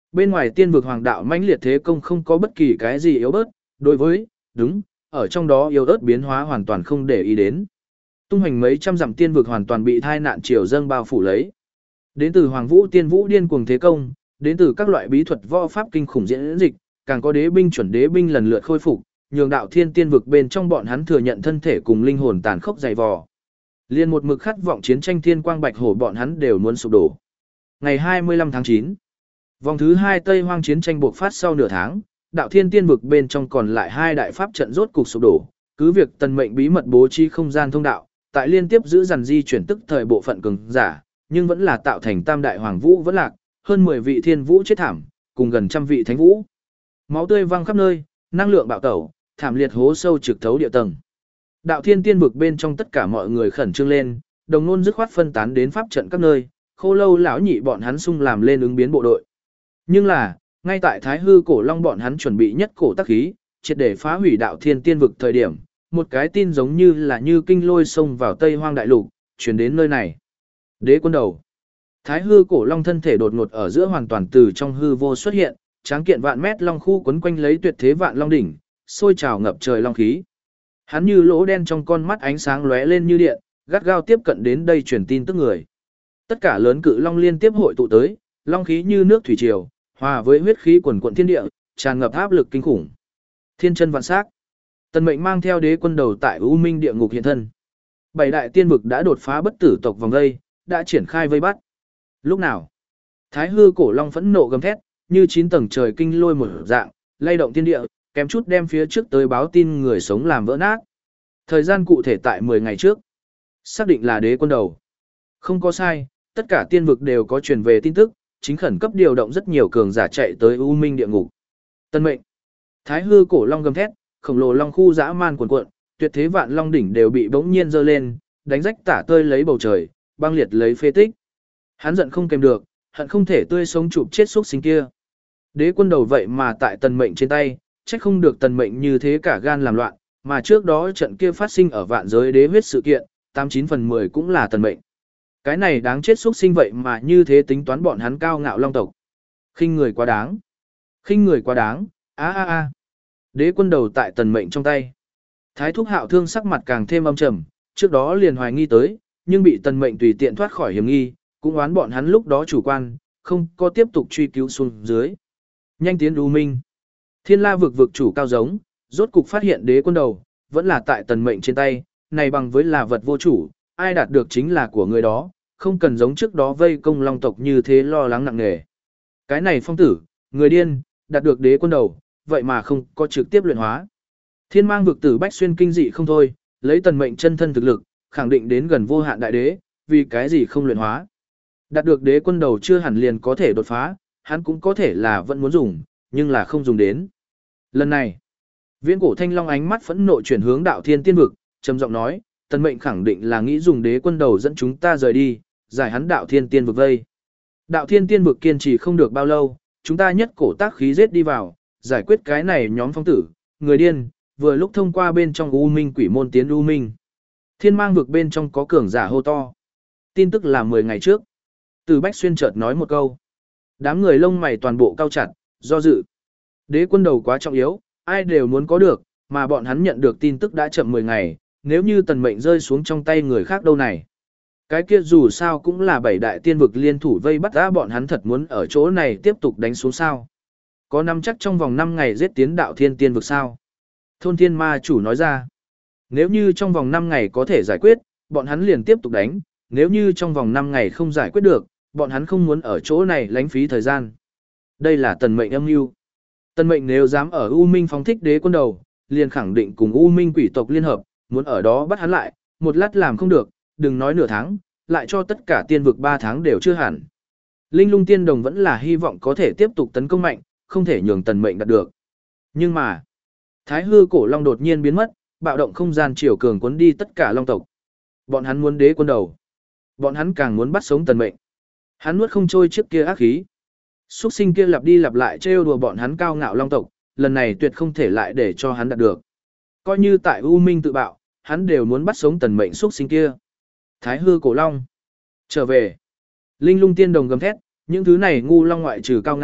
A: Bên ngoài tiên vực hoàng đạo mãnh liệt thế công không có bất kỳ cái gì yếu bớt, đối với, đúng, ở trong đó yếu ớt biến hóa hoàn toàn không để ý đến. Tung hành mấy trăm dặm tiên vực hoàn toàn bị thai nạn triều dâng bao phủ lấy. Đến từ Hoàng Vũ Tiên Vũ điên cuồng thế công, đến từ các loại bí thuật võ pháp kinh khủng diễn dịch, càng có đế binh chuẩn đế binh lần lượt khôi phục, nhường đạo thiên tiên vực bên trong bọn hắn thừa nhận thân thể cùng linh hồn tàn khốc dày vò. Liên một mực khát vọng chiến tranh thiên quang bạch hổ bọn hắn đều muốn sụp đổ. Ngày hai mươi lăm tháng chín, vòng thứ hai Tây Hoang chiến tranh buộc phát sau nửa tháng, đạo thiên tiên vực bên trong còn lại hai đại pháp trận rốt cục sụp đổ, cứ việc tần mệnh bí mật bố trí không gian thông đạo, tại liên tiếp giữ dần di chuyển tức thời bộ phận cường giả, nhưng vẫn là tạo thành tam đại hoàng vũ vẫn lạc, hơn mười vị thiên vũ chết thảm, cùng gần trăm vị thánh vũ. Máu tươi văng khắp nơi, năng lượng bạo tẩu, thảm liệt hố sâu trực thấu địa tầng. Đạo thiên tiên vực bên trong tất cả mọi người khẩn trương lên, đồng nôn dứt khoát phân tán đến pháp trận các nơi, Khô Lâu lão nhị bọn hắn xung làm lên ứng biến bộ đội. Nhưng là, ngay tại Thái Hư Cổ Long bọn hắn chuẩn bị nhất cổ tác khí, triệt để phá hủy đạo thiên tiên vực thời điểm, một cái tin giống như là như kinh lôi xông vào Tây Hoang đại lục, truyền đến nơi này. Đế quân đầu. Thái Hư Cổ Long thân thể đột ngột ở giữa hoàn toàn từ trong hư vô xuất hiện, tráng kiện vạn mét long khu quấn quanh lấy tuyệt thế vạn long đỉnh, sôi trào ngập trời long khí. Hắn như lỗ đen trong con mắt ánh sáng lóe lên như điện, gắt gao tiếp cận đến đây truyền tin tức người. Tất cả lớn cự long liên tiếp hội tụ tới, long khí như nước thủy triều, hòa với huyết khí quần quần thiên địa, tràn ngập áp lực kinh khủng. Thiên chân vạn sắc. Tần Mệnh mang theo đế quân đầu tại U Minh địa ngục hiện thân. Bảy đại tiên vực đã đột phá bất tử tộc vòng vây, đã triển khai vây bắt. Lúc nào? Thái Hư Cổ Long phẫn nộ gầm thét, như chín tầng trời kinh lôi một dạng, lay động thiên địa, kém chút đem phía trước tới báo tin người sống làm vỡ nát. Thời gian cụ thể tại mười ngày trước. Xác định là đế quân đầu. Không có sai, tất cả tiên vực đều có truyền về tin tức, chính khẩn cấp điều động rất nhiều cường giả chạy tới U Minh địa ngục. Tân mệnh. Thái Hư Cổ Long gầm thét, khổng lồ long khu dã man cuồn cuộn, tuyệt thế vạn long đỉnh đều bị bỗng nhiên giơ lên, đánh rách tả tơi lấy bầu trời, băng liệt lấy phế tích. Hắn giận không kèm được, hận không thể tươi sống chụp chết xúc sinh kia. Đế quân đầu vậy mà tại tần mệnh trên tay, trách không được tần mệnh như thế cả gan làm loạn, mà trước đó trận kia phát sinh ở vạn giới đế huyết sự kiện, tám chín phần mười cũng là tần mệnh. Cái này đáng chết xúc sinh vậy mà như thế tính toán bọn hắn cao ngạo long tộc. Khinh người quá đáng. Khinh người quá đáng, a a a. Đế quân đầu tại tần mệnh trong tay. Thái thúc Hạo Thương sắc mặt càng thêm âm trầm, trước đó liền hoài nghi tới, nhưng bị tần mệnh tùy tiện thoát khỏi hiểm nghi, cũng oán bọn hắn lúc đó chủ quan, không có tiếp tục truy cứu xuống dưới. Nhanh tiến U Minh. Thiên La vực vực chủ cao giống, rốt cục phát hiện đế quân đầu, vẫn là tại tần mệnh trên tay, này bằng với là vật vô chủ, ai đạt được chính là của người đó, không cần giống trước đó vây công long tộc như thế lo lắng nặng nề. Cái này phong tử, người điên, đạt được đế quân đầu, vậy mà không có trực tiếp luyện hóa. Thiên mang vực tử Bách Xuyên kinh dị không thôi, lấy tần mệnh chân thân thực lực, khẳng định đến gần vô hạn đại đế, vì cái gì không luyện hóa. Đạt được đế quân đầu chưa hẳn liền có thể đột phá, hắn cũng có thể là vẫn muốn dùng, nhưng là không dùng đến. Lần này, Viễn Cổ Thanh Long ánh mắt phẫn nộ chuyển hướng đạo thiên tiên vực, trầm giọng nói, tần mệnh khẳng định là nghĩ dùng đế quân đầu dẫn chúng ta rời đi, giải hắn đạo thiên tiên vực vây. Đạo thiên tiên vực kiên trì không được bao lâu, chúng ta nhất cổ tác khí giết đi vào, giải quyết cái này nhóm phong tử, người điên, vừa lúc thông qua bên trong U Minh quỷ môn tiến U Minh. Thiên mang vực bên trong có cường giả hô to. Tin tức là mười ngày trước. Từ Bách Xuyên chợt nói một câu. Đám người lông mày toàn bộ cao chặt, do dự. Đế quân đầu quá trọng yếu, ai đều muốn có được, mà bọn hắn nhận được tin tức đã chậm mười ngày, nếu như tần mệnh rơi xuống trong tay người khác đâu này. Cái kia dù sao cũng là bảy đại tiên vực liên thủ vây bắt ra bọn hắn thật muốn ở chỗ này tiếp tục đánh xuống sao. Có nắm chắc trong vòng năm ngày giết tiến đạo thiên tiên vực sao? Thôn thiên ma chủ nói ra. Nếu như trong vòng năm ngày có thể giải quyết, bọn hắn liền tiếp tục đánh, nếu như trong vòng năm ngày không giải quyết được, bọn hắn không muốn ở chỗ này lãng phí thời gian. Đây là tần mệnh âm mưu. Tần mệnh nếu dám ở U Minh phóng thích đế quân đầu, liền khẳng định cùng U Minh quỷ tộc liên hợp, muốn ở đó bắt hắn lại, một lát làm không được, đừng nói nửa tháng, lại cho tất cả tiên vực ba tháng đều chưa hẳn. Linh lung tiên đồng vẫn là hy vọng có thể tiếp tục tấn công mạnh, không thể nhường tần mệnh đạt được. Nhưng mà, Thái Hư Cổ Long đột nhiên biến mất, bạo động không gian chiều cường cuốn đi tất cả long tộc. Bọn hắn muốn đế quân đầu. Bọn hắn càng muốn bắt sống tần mệnh. Hắn nuốt không trôi chiếc kia ác khí. Xuất sinh kia lặp đi lặp lại trêu đùa bọn hắn cao ngạo long tộc, lần này tuyệt không thể lại để cho hắn đạt được. Coi như tại U Minh tự bạo, hắn đều muốn bắt sống tần mệnh xuất sinh kia. Thái Hư Cổ Long. Trở về. Linh lung tiên đồng gầm thét, những thứ này ngu long ngoại trừ cao ngạo,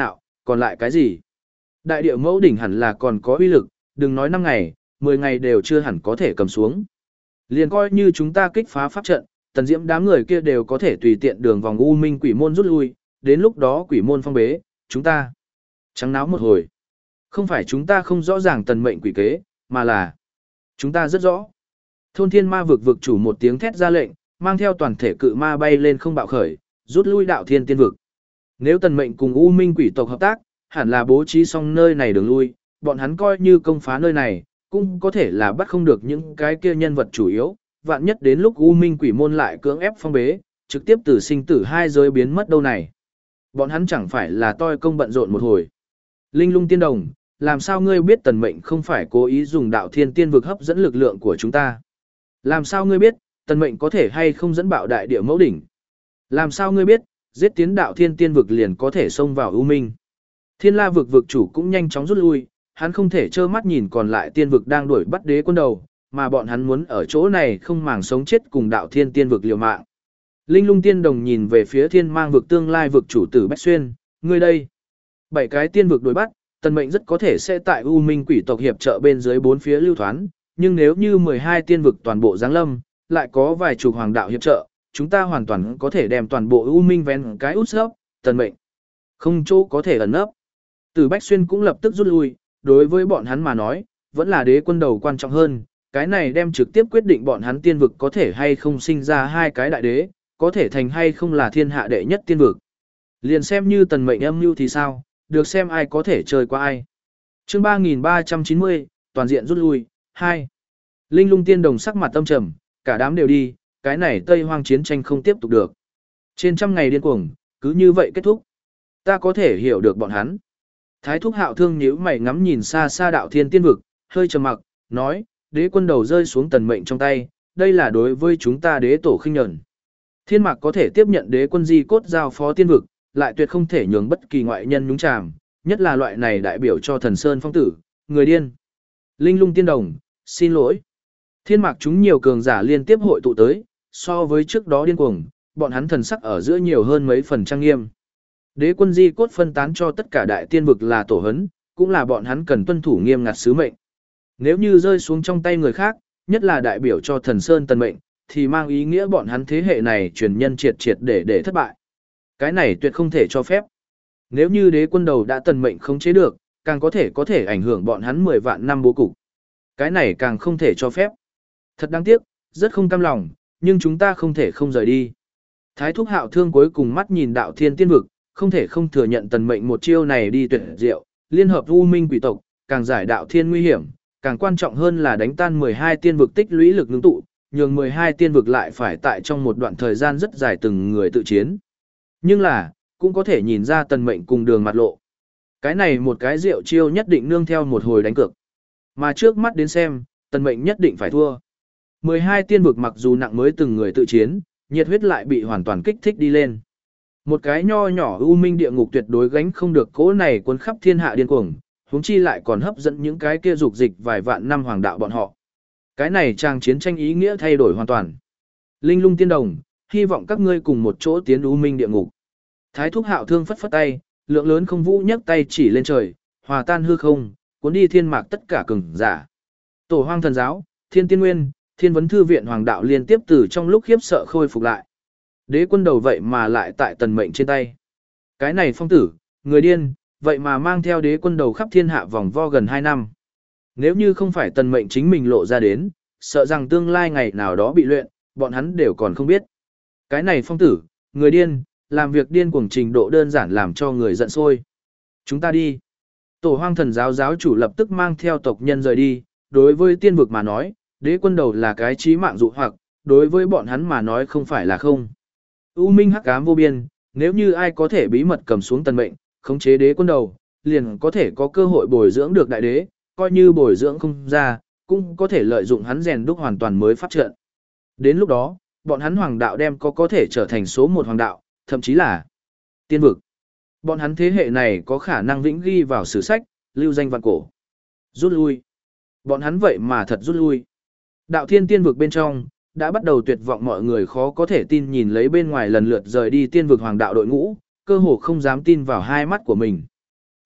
A: còn lại cái gì? Đại địa mẫu đỉnh hẳn là còn có uy lực, đừng nói năm ngày, mười ngày đều chưa hẳn có thể cầm xuống. Liền coi như chúng ta kích phá pháp trận, tần diễm đám người kia đều có thể tùy tiện đường vòng u minh quỷ môn rút lui, đến lúc đó quỷ môn phong bế, chúng ta trắng náo một hồi. Không phải chúng ta không rõ ràng tần mệnh quỷ kế, mà là chúng ta rất rõ. Thôn thiên ma vực vực chủ một tiếng thét ra lệnh, mang theo toàn thể cự ma bay lên không bạo khởi, rút lui đạo thiên tiên vực. Nếu tần mệnh cùng u minh quỷ tộc hợp tác, hẳn là bố trí xong nơi này đường lui, bọn hắn coi như công phá nơi này, cũng có thể là bắt không được những cái kia nhân vật chủ yếu, vạn nhất đến lúc u minh quỷ môn lại cưỡng ép phong bế, trực tiếp từ sinh tử hai giới biến mất đâu này. Bọn hắn chẳng phải là toi công bận rộn một hồi. Linh lung tiên đồng, làm sao ngươi biết tần mệnh không phải cố ý dùng đạo thiên tiên vực hấp dẫn lực lượng của chúng ta? Làm sao ngươi biết, tần mệnh có thể hay không dẫn bạo đại địa mẫu đỉnh? Làm sao ngươi biết, giết tiến đạo thiên tiên vực liền có thể xông vào ưu minh? Thiên la vực vực chủ cũng nhanh chóng rút lui, hắn không thể trơ mắt nhìn còn lại tiên vực đang đuổi bắt đế quân đầu, mà bọn hắn muốn ở chỗ này không màng sống chết cùng đạo thiên tiên vực liều mạng. Linh lung tiên đồng nhìn về phía thiên mang vực tương lai vực chủ tử Bách Xuyên, ngươi đây. Bảy cái tiên vực đuổi bắt, tần mệnh rất có thể sẽ tại U Minh quỷ tộc hiệp trợ bên dưới bốn phía lưu thoán, nhưng nếu như mười hai tiên vực toàn bộ giáng lâm, lại có vài chục hoàng đạo hiệp trợ, chúng ta hoàn toàn có thể đem toàn bộ U Minh vén cái út sấp, tần mệnh không chỗ có thể ẩn nấp. Tử Bách Xuyên cũng lập tức rút lui, đối với bọn hắn mà nói, vẫn là đế quân đầu quan trọng hơn, cái này đem trực tiếp quyết định bọn hắn tiên vực có thể hay không sinh ra hai cái đại đế, có thể thành hay không là thiên hạ đệ nhất tiên vực. Liền xem như tần mệnh âm mưu thì sao, được xem ai có thể chơi qua ai. Chương ba nghìn ba trăm chín mươi, toàn diện rút lui, hai. Linh lung tiên đồng sắc mặt tâm trầm, cả đám đều đi, cái này Tây Hoang chiến tranh không tiếp tục được. Trên trăm ngày điên cuồng, cứ như vậy kết thúc. Ta có thể hiểu được bọn hắn. Thái thúc hạo thương nhíu mày ngắm nhìn xa xa đạo thiên tiên vực, hơi trầm mặc, nói, đế quân đầu rơi xuống tần mệnh trong tay, đây là đối với chúng ta đế tổ khinh nhẫn. Thiên mạc có thể tiếp nhận đế quân di cốt giao phó tiên vực, lại tuyệt không thể nhường bất kỳ ngoại nhân nhúng chàm, nhất là loại này đại biểu cho thần sơn phong tử, người điên. Linh lung tiên đồng, xin lỗi. Thiên mạc chúng nhiều cường giả liên tiếp hội tụ tới, so với trước đó điên cuồng, bọn hắn thần sắc ở giữa nhiều hơn mấy phần trang nghiêm. Đế quân di cốt phân tán cho tất cả đại tiên vực là tổ hấn, cũng là bọn hắn cần tuân thủ nghiêm ngặt sứ mệnh. Nếu như rơi xuống trong tay người khác, nhất là đại biểu cho thần sơn tần mệnh, thì mang ý nghĩa bọn hắn thế hệ này truyền nhân triệt triệt để để thất bại. Cái này tuyệt không thể cho phép. Nếu như đế quân đầu đã tần mệnh không chế được, càng có thể có thể ảnh hưởng bọn hắn mười vạn năm bố cục. Cái này càng không thể cho phép. Thật đáng tiếc, rất không cam lòng, nhưng chúng ta không thể không rời đi. Thái thúc hạo thương cuối cùng mắt nhìn đạo thiên tiên vực, không thể không thừa nhận tần mệnh một chiêu này đi tuyệt diệu, liên hợp u minh quỷ tộc, càng giải đạo thiên nguy hiểm, càng quan trọng hơn là đánh tan mười hai tiên vực tích lũy lực ngưng tụ, nhường mười hai tiên vực lại phải tại trong một đoạn thời gian rất dài từng người tự chiến. Nhưng là, cũng có thể nhìn ra tần mệnh cùng đường mặt lộ. Cái này một cái rượu chiêu nhất định nương theo một hồi đánh cược. Mà trước mắt đến xem, tần mệnh nhất định phải thua. mười hai tiên vực mặc dù nặng mới từng người tự chiến, nhiệt huyết lại bị hoàn toàn kích thích đi lên. Một cái nho nhỏ u minh địa ngục tuyệt đối gánh không được cỗ này cuốn khắp thiên hạ điên cuồng, huống chi lại còn hấp dẫn những cái kia dục dịch vài vạn năm hoàng đạo bọn họ. Cái này trang chiến tranh ý nghĩa thay đổi hoàn toàn. Linh lung tiên đồng, hy vọng các ngươi cùng một chỗ tiến u minh địa ngục. Thái thúc hạo thương phất phất tay, lượng lớn không vũ nhấc tay chỉ lên trời, hòa tan hư không, cuốn đi thiên mạc tất cả cường giả. Tổ hoang thần giáo, thiên tiên nguyên, thiên vấn thư viện hoàng đạo liên tiếp từ trong lúc khiếp sợ khôi phục lại. Đế quân đầu vậy mà lại tại tần mệnh trên tay. Cái này phong tử, người điên, vậy mà mang theo đế quân đầu khắp thiên hạ vòng vo gần hai năm. Nếu như không phải tần mệnh chính mình lộ ra đến, sợ rằng tương lai ngày nào đó bị luyện, bọn hắn đều còn không biết. Cái này phong tử, người điên, làm việc điên cuồng trình độ đơn giản làm cho người giận sôi. Chúng ta đi. Tổ hoang thần giáo giáo chủ lập tức mang theo tộc nhân rời đi, đối với tiên vực mà nói, đế quân đầu là cái chí mạng dụ hoặc, đối với bọn hắn mà nói không phải là không. U minh hắc ám vô biên, nếu như ai có thể bí mật cầm xuống tần mệnh, khống chế đế quân đầu, liền có thể có cơ hội bồi dưỡng được đại đế, coi như bồi dưỡng không ra, cũng có thể lợi dụng hắn rèn đúc hoàn toàn mới pháp trận. Đến lúc đó, bọn hắn hoàng đạo đem có có thể trở thành số một hoàng đạo, thậm chí là tiên vực. Bọn hắn thế hệ này có khả năng vĩnh ghi vào sử sách, lưu danh vạn cổ. Rút lui. Bọn hắn vậy mà thật rút lui. Đạo thiên tiên vực bên trong, đã bắt đầu tuyệt vọng mọi người khó có thể tin nhìn lấy bên ngoài lần lượt rời đi tiên vực hoàng đạo đội ngũ, cơ hồ không dám tin vào hai mắt của mình.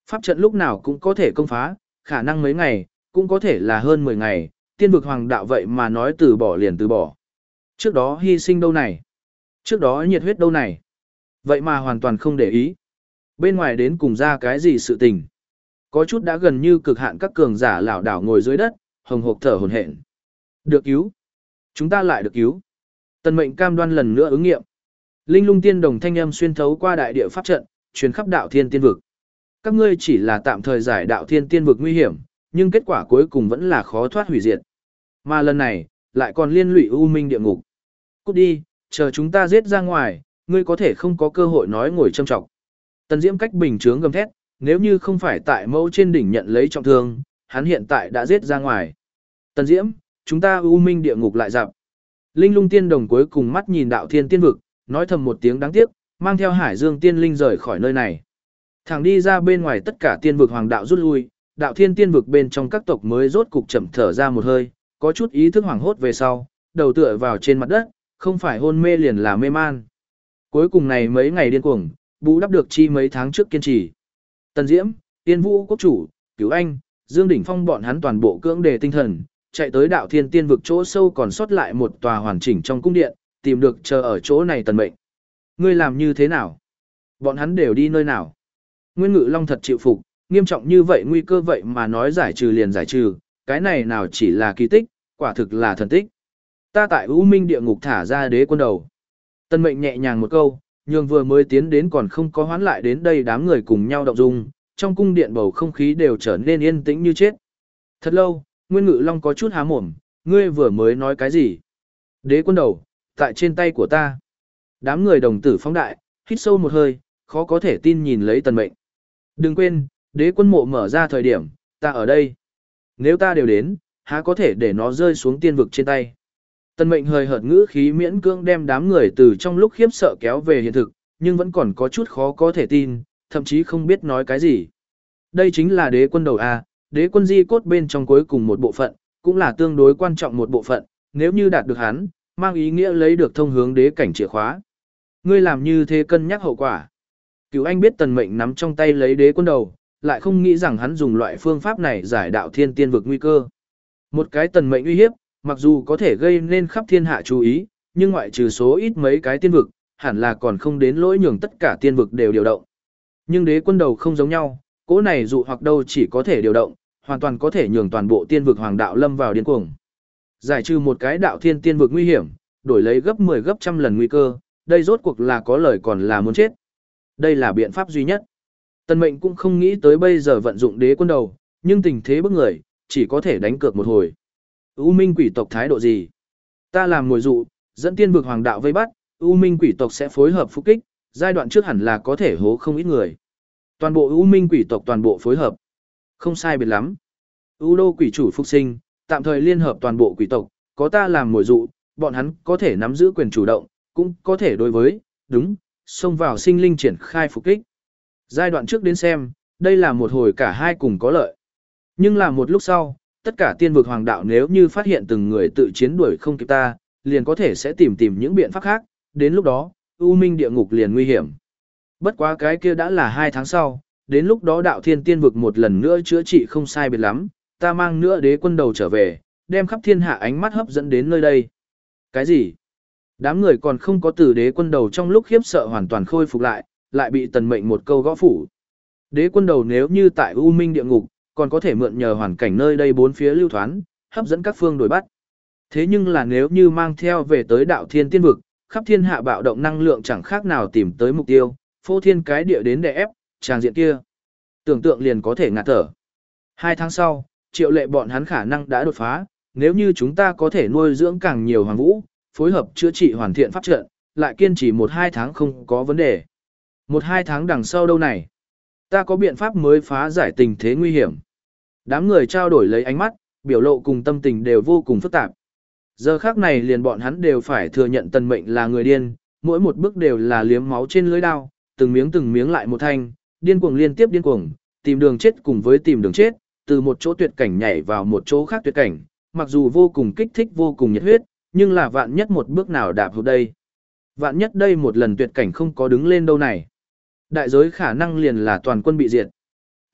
A: Pháp trận lúc nào cũng có thể công phá, khả năng mấy ngày, cũng có thể là hơn mười ngày, tiên vực hoàng đạo vậy mà nói từ bỏ liền từ bỏ. Trước đó hy sinh đâu này? Trước đó nhiệt huyết đâu này? Vậy mà hoàn toàn không để ý. Bên ngoài đến cùng ra cái gì sự tình? Có chút đã gần như cực hạn các cường giả lảo đảo ngồi dưới đất, hồng hộc thở hổn hển. Được cứu. Chúng ta lại được cứu. Tần Mệnh cam đoan lần nữa ứng nghiệm. Linh lung tiên đồng thanh âm xuyên thấu qua đại địa pháp trận, truyền khắp đạo thiên tiên vực. Các ngươi chỉ là tạm thời giải đạo thiên tiên vực nguy hiểm, nhưng kết quả cuối cùng vẫn là khó thoát hủy diệt. Mà lần này, lại còn liên lụy u minh địa ngục. Cút đi, chờ chúng ta giết ra ngoài, ngươi có thể không có cơ hội nói ngồi châm trọng. Tần Diễm cách bình chướng gầm thét, nếu như không phải tại mẫu trên đỉnh nhận lấy trọng thương, hắn hiện tại đã giết ra ngoài. Tần Diễm, chúng ta u minh địa ngục lại dạp. Linh lung tiên đồng cuối cùng mắt nhìn đạo thiên tiên vực, nói thầm một tiếng đáng tiếc, mang theo hải dương tiên linh rời khỏi nơi này. Thẳng đi ra bên ngoài tất cả tiên vực hoàng đạo rút lui, đạo thiên tiên vực bên trong các tộc mới rốt cục chậm thở ra một hơi, có chút ý thức hoảng hốt về sau, đầu tựa vào trên mặt đất, không phải hôn mê liền là mê man. Cuối cùng này mấy ngày điên cuồng, bù đắp được chi mấy tháng trước kiên trì. Tần Diễm, Tiên Vũ Quốc chủ, Cửu Anh, Dương Đỉnh Phong bọn hắn toàn bộ cưỡng đề tinh thần, chạy tới đạo thiên tiên vực chỗ sâu còn sót lại một tòa hoàn chỉnh trong cung điện, tìm được chờ ở chỗ này Tần Mệnh. Ngươi làm như thế nào? Bọn hắn đều đi nơi nào? Nguyên Ngự Long thật chịu phục, nghiêm trọng như vậy nguy cơ vậy mà nói giải trừ liền giải trừ, cái này nào chỉ là kỳ tích, quả thực là thần tích. Ta tại U Minh địa ngục thả ra đế quân đầu. Tần Mệnh nhẹ nhàng một câu, nhưng vừa mới tiến đến còn không có hoán lại đến đây đám người cùng nhau động dung, trong cung điện bầu không khí đều trở nên yên tĩnh như chết. Thật lâu, Nguyên Ngự Long có chút há mồm, ngươi vừa mới nói cái gì? Đế quân đầu, tại trên tay của ta. Đám người đồng tử phóng đại, hít sâu một hơi, khó có thể tin nhìn lấy Tần Mệnh. Đừng quên, đế quân mộ mở ra thời điểm, ta ở đây. Nếu ta đều đến, há có thể để nó rơi xuống tiên vực trên tay. Tần Mệnh hơi hợt ngữ khí miễn cưỡng đem đám người từ trong lúc khiếp sợ kéo về hiện thực, nhưng vẫn còn có chút khó có thể tin, thậm chí không biết nói cái gì. Đây chính là đế quân đầu A, đế quân di cốt bên trong cuối cùng một bộ phận, cũng là tương đối quan trọng một bộ phận, nếu như đạt được hắn, mang ý nghĩa lấy được thông hướng đế cảnh chìa khóa. Ngươi làm như thế cân nhắc hậu quả. Cửu Anh biết Tần Mệnh nắm trong tay lấy đế quân đầu, lại không nghĩ rằng hắn dùng loại phương pháp này giải đạo thiên tiên vực nguy cơ. Một cái Tần Mệnh uy hiếp, mặc dù có thể gây nên khắp thiên hạ chú ý, nhưng ngoại trừ số ít mấy cái tiên vực, hẳn là còn không đến lỗi nhường tất cả tiên vực đều điều động. Nhưng đế quân đầu không giống nhau, cỗ này dụ hoặc đâu chỉ có thể điều động, hoàn toàn có thể nhường toàn bộ tiên vực hoàng đạo lâm vào điên cuồng. Giải trừ một cái đạo thiên tiên vực nguy hiểm, đổi lấy gấp mười gấp trăm lần nguy cơ, đây rốt cuộc là có lời còn là muốn chết. Đây là biện pháp duy nhất. Tần Mệnh cũng không nghĩ tới bây giờ vận dụng đế quân đầu, nhưng tình thế bức người, chỉ có thể đánh cược một hồi. U Minh quỷ tộc thái độ gì? Ta làm ngồi dụ, dẫn tiên vực hoàng đạo vây bắt, U Minh quỷ tộc sẽ phối hợp phục kích, giai đoạn trước hẳn là có thể hố không ít người. Toàn bộ U Minh quỷ tộc toàn bộ phối hợp. Không sai biệt lắm. U Đô quỷ chủ phục sinh, tạm thời liên hợp toàn bộ quỷ tộc, có ta làm ngồi dụ, bọn hắn có thể nắm giữ quyền chủ động, cũng có thể đối với, đúng, xông vào sinh linh triển khai phục kích. Giai đoạn trước đến xem, đây là một hồi cả hai cùng có lợi. Nhưng là một lúc sau, tất cả tiên vực hoàng đạo nếu như phát hiện từng người tự chiến đuổi không kịp ta, liền có thể sẽ tìm tìm những biện pháp khác, đến lúc đó, U Minh địa ngục liền nguy hiểm. Bất quá cái kia đã là hai tháng sau, đến lúc đó đạo thiên tiên vực một lần nữa chữa trị không sai biệt lắm, ta mang nữa đế quân đầu trở về, đem khắp thiên hạ ánh mắt hấp dẫn đến nơi đây. Cái gì? Đám người còn không có từ đế quân đầu trong lúc khiếp sợ hoàn toàn khôi phục lại, lại bị Tần Mệnh một câu gõ phủ. Đế quân đầu nếu như tại U Minh địa ngục, còn có thể mượn nhờ hoàn cảnh nơi đây bốn phía lưu thoán, hấp dẫn các phương đuổi bắt. Thế nhưng là nếu như mang theo về tới đạo thiên tiên vực, khắp thiên hạ bạo động năng lượng chẳng khác nào tìm tới mục tiêu, phô thiên cái địa đến đè ép, tràng diện kia. Tưởng tượng liền có thể ngạt thở. Hai tháng sau, triệu lệ bọn hắn khả năng đã đột phá, nếu như chúng ta có thể nuôi dưỡng càng nhiều hoàng vũ, phối hợp chữa trị hoàn thiện pháp trận, lại kiên trì một hai tháng không có vấn đề. Một hai tháng đằng sau đâu này? Ta có biện pháp mới phá giải tình thế nguy hiểm. Đám người trao đổi lấy ánh mắt, biểu lộ cùng tâm tình đều vô cùng phức tạp. Giờ khác này liền bọn hắn đều phải thừa nhận Tần Mệnh là người điên, mỗi một bước đều là liếm máu trên lưỡi đao, từng miếng từng miếng lại một thanh, điên cuồng liên tiếp điên cuồng, tìm đường chết cùng với tìm đường chết, từ một chỗ tuyệt cảnh nhảy vào một chỗ khác tuyệt cảnh, mặc dù vô cùng kích thích vô cùng nhiệt huyết, nhưng là vạn nhất một bước nào đạp hụt đây. Vạn nhất đây một lần tuyệt cảnh không có đứng lên đâu này. Đại giới khả năng liền là toàn quân bị diệt.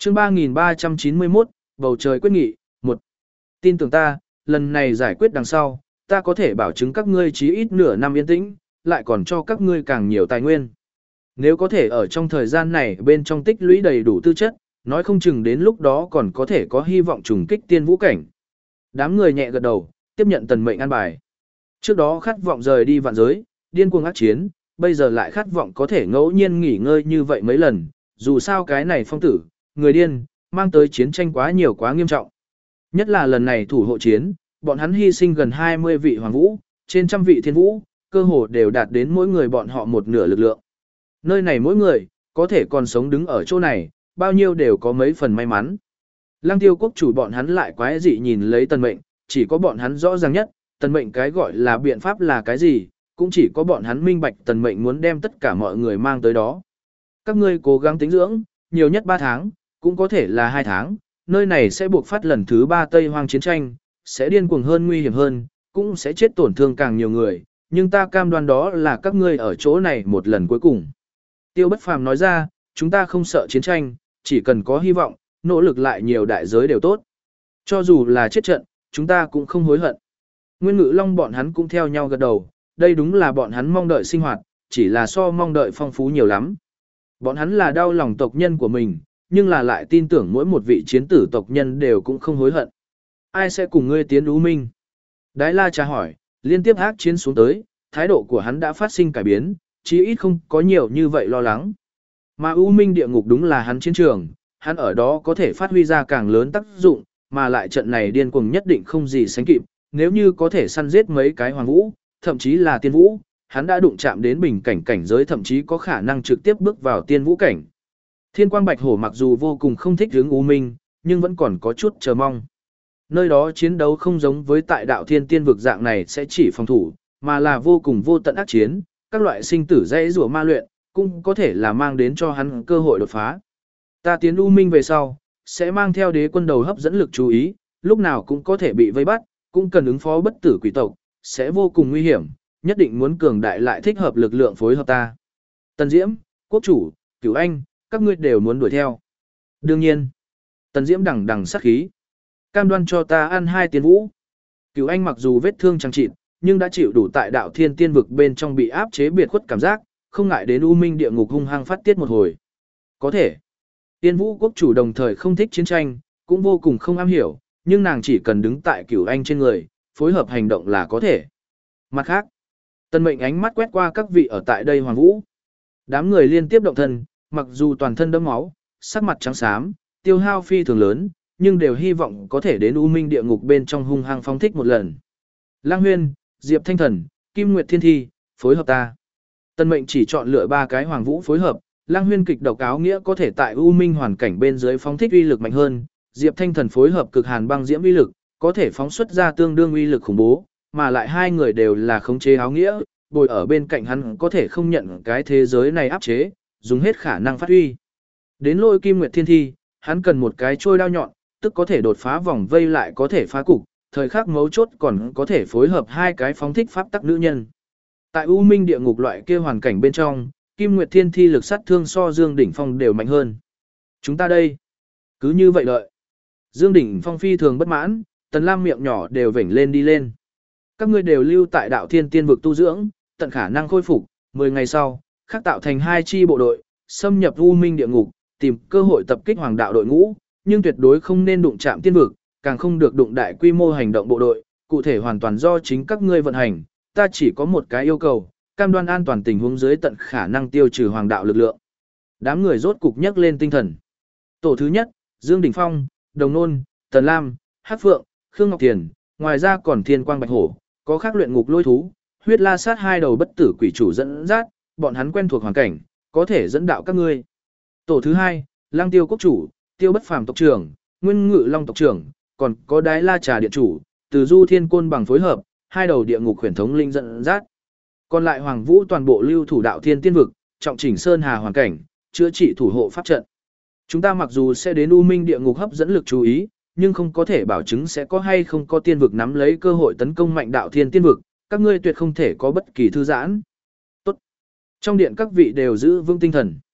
A: Chương ba nghìn ba trăm chín mươi mốt, bầu trời quyết nghị, một. Tin tưởng ta, lần này giải quyết đằng sau, ta có thể bảo chứng các ngươi chí ít nửa năm yên tĩnh, lại còn cho các ngươi càng nhiều tài nguyên. Nếu có thể ở trong thời gian này bên trong tích lũy đầy đủ tư chất, nói không chừng đến lúc đó còn có thể có hy vọng trùng kích tiên vũ cảnh. Đám người nhẹ gật đầu, tiếp nhận tần mệnh an bài. Trước đó khát vọng rời đi vạn giới, điên cuồng ác chiến, bây giờ lại khát vọng có thể ngẫu nhiên nghỉ ngơi như vậy mấy lần, dù sao cái này phong tử, người điên, mang tới chiến tranh quá nhiều quá nghiêm trọng. Nhất là lần này thủ hộ chiến, bọn hắn hy sinh gần hai mươi vị hoàng vũ, trên trăm vị thiên vũ, cơ hồ đều đạt đến mỗi người bọn họ một nửa lực lượng. Nơi này mỗi người, có thể còn sống đứng ở chỗ này, bao nhiêu đều có mấy phần may mắn. Lăng tiêu quốc chủ bọn hắn lại quái dị nhìn lấy tần mệnh, chỉ có bọn hắn rõ ràng nhất, tần mệnh cái gọi là biện pháp là cái gì, cũng chỉ có bọn hắn minh bạch tần mệnh muốn đem tất cả mọi người mang tới đó. Các ngươi cố gắng tính dưỡng, nhiều nhất ba tháng, cũng có thể là hai tháng, nơi này sẽ buộc phát lần thứ ba Tây Hoang chiến tranh, sẽ điên cuồng hơn nguy hiểm hơn, cũng sẽ chết tổn thương càng nhiều người, nhưng ta cam đoan đó là các ngươi ở chỗ này một lần cuối cùng. Tiêu Bất Phàm nói ra, chúng ta không sợ chiến tranh, chỉ cần có hy vọng, nỗ lực lại nhiều đại giới đều tốt. Cho dù là chết trận, chúng ta cũng không hối hận. Nguyên Ngự Long bọn hắn cũng theo nhau gật đầu, đây đúng là bọn hắn mong đợi sinh hoạt, chỉ là so mong đợi phong phú nhiều lắm. Bọn hắn là đau lòng tộc nhân của mình, nhưng là lại tin tưởng mỗi một vị chiến tử tộc nhân đều cũng không hối hận. Ai sẽ cùng ngươi tiến U Minh? Đái La tra hỏi, liên tiếp ác chiến xuống tới, thái độ của hắn đã phát sinh cải biến, chí ít không có nhiều như vậy lo lắng. Mà U Minh địa ngục đúng là hắn chiến trường, hắn ở đó có thể phát huy ra càng lớn tác dụng, mà lại trận này điên cuồng nhất định không gì sánh kịp, nếu như có thể săn giết mấy cái hoàng vũ, thậm chí là tiên vũ, hắn đã đụng chạm đến bình cảnh cảnh giới, thậm chí có khả năng trực tiếp bước vào tiên vũ cảnh. Thiên Quang Bạch Hổ mặc dù vô cùng không thích hướng U Minh, nhưng vẫn còn có chút chờ mong. Nơi đó chiến đấu không giống với tại đạo thiên tiên vực dạng này sẽ chỉ phòng thủ, mà là vô cùng vô tận ác chiến, các loại sinh tử dãy rủa ma luyện, cũng có thể là mang đến cho hắn cơ hội đột phá. Ta tiến U Minh về sau, sẽ mang theo đế quân đầu hấp dẫn lực chú ý, lúc nào cũng có thể bị vây bắt, cũng cần ứng phó bất tử quỷ tộc, sẽ vô cùng nguy hiểm, nhất định muốn cường đại lại thích hợp lực lượng phối hợp ta. Tần Diễm, Quốc chủ, Cửu Anh, các ngươi đều muốn đuổi theo. Đương nhiên, Tần Diễm đằng đằng sát khí. Cam đoan cho ta ăn hai tiên vũ. Cửu Anh mặc dù vết thương chẳng chịt, nhưng đã chịu đủ tại đạo thiên tiên vực bên trong bị áp chế biệt khuất cảm giác, không ngại đến U Minh địa ngục hung hăng phát tiết một hồi. Có thể. Tiên Vũ quốc chủ đồng thời không thích chiến tranh, cũng vô cùng không am hiểu, nhưng nàng chỉ cần đứng tại Cửu Anh trên người, phối hợp hành động là có thể. Mặt khác, Tần Mệnh ánh mắt quét qua các vị ở tại đây Hoàng Vũ. Đám người liên tiếp động thân, mặc dù toàn thân đẫm máu, sắc mặt trắng xám, tiêu hao phi thường lớn, nhưng đều hy vọng có thể đến U Minh địa ngục bên trong hung hăng phóng thích một lần. Lang Huyên, Diệp Thanh Thần, Kim Nguyệt Thiên Thi, phối hợp ta. Tần Mệnh chỉ chọn lựa ba cái Hoàng Vũ phối hợp, Lang Huyên kịch độc áo nghĩa có thể tại U Minh hoàn cảnh bên dưới phóng thích uy lực mạnh hơn, Diệp Thanh Thần phối hợp cực hàn băng diễm uy lực, có thể phóng xuất ra tương đương uy lực khủng bố, mà lại hai người đều là khống chế áo nghĩa, bồi ở bên cạnh hắn có thể không nhận cái thế giới này áp chế, dùng hết khả năng phát huy. Đến Lôi Kim Nguyệt Thiên Thi, hắn cần một cái trôi đao nhọn, tức có thể đột phá vòng vây lại có thể phá cục, thời khắc mấu chốt còn có thể phối hợp hai cái phóng thích pháp tắc nữ nhân. Tại U Minh địa ngục loại kia hoàn cảnh bên trong, Kim Nguyệt Thiên Thi lực sát thương so Dương Đỉnh Phong đều mạnh hơn. Chúng ta đây, cứ như vậy đợi. Dương Đỉnh Phong phi thường bất mãn, Tần Lam miệng nhỏ đều vểnh lên đi lên. Các ngươi đều lưu tại đạo thiên tiên vực tu dưỡng, tận khả năng khôi phục, mười ngày sau, khắc tạo thành hai chi bộ đội, xâm nhập U Minh địa ngục, tìm cơ hội tập kích hoàng đạo đội ngũ, nhưng tuyệt đối không nên đụng chạm tiên vực, càng không được đụng đại quy mô hành động bộ đội, cụ thể hoàn toàn do chính các ngươi vận hành, ta chỉ có một cái yêu cầu, cam đoan an toàn tình huống dưới tận khả năng tiêu trừ hoàng đạo lực lượng. Đám người rốt cục nhấc lên tinh thần. Tổ thứ nhất, Dương Đình Phong, Đồng Nôn, Tần Lam, Hắc Phượng, Khương Ngọc Tiền, ngoài ra còn Thiên Quang Bạch Hổ, có khác luyện ngục lôi thú, huyết la sát hai đầu bất tử quỷ chủ dẫn dắt, bọn hắn quen thuộc hoàn cảnh, có thể dẫn đạo các ngươi. Tổ thứ hai, Lăng Tiêu quốc chủ, Tiêu Bất Phàm tộc trưởng, Nguyên Ngự Long tộc trưởng, còn có Đái La Trà điện chủ, Từ Du Thiên Côn bằng phối hợp, hai đầu địa ngục huyền thống linh dẫn dắt. Còn lại Hoàng Vũ toàn bộ lưu thủ đạo thiên tiên vực, trọng chỉnh sơn hà hoàn cảnh, chữa trị thủ hộ pháp trận. Chúng ta mặc dù sẽ đến U Minh địa ngục hấp dẫn lực chú ý, nhưng không có thể bảo chứng sẽ có hay không có tiên vực nắm lấy cơ hội tấn công mạnh đạo thiên tiên vực, các ngươi tuyệt không thể có bất kỳ thư giãn. Tốt. Trong điện các vị đều giữ vững tinh thần.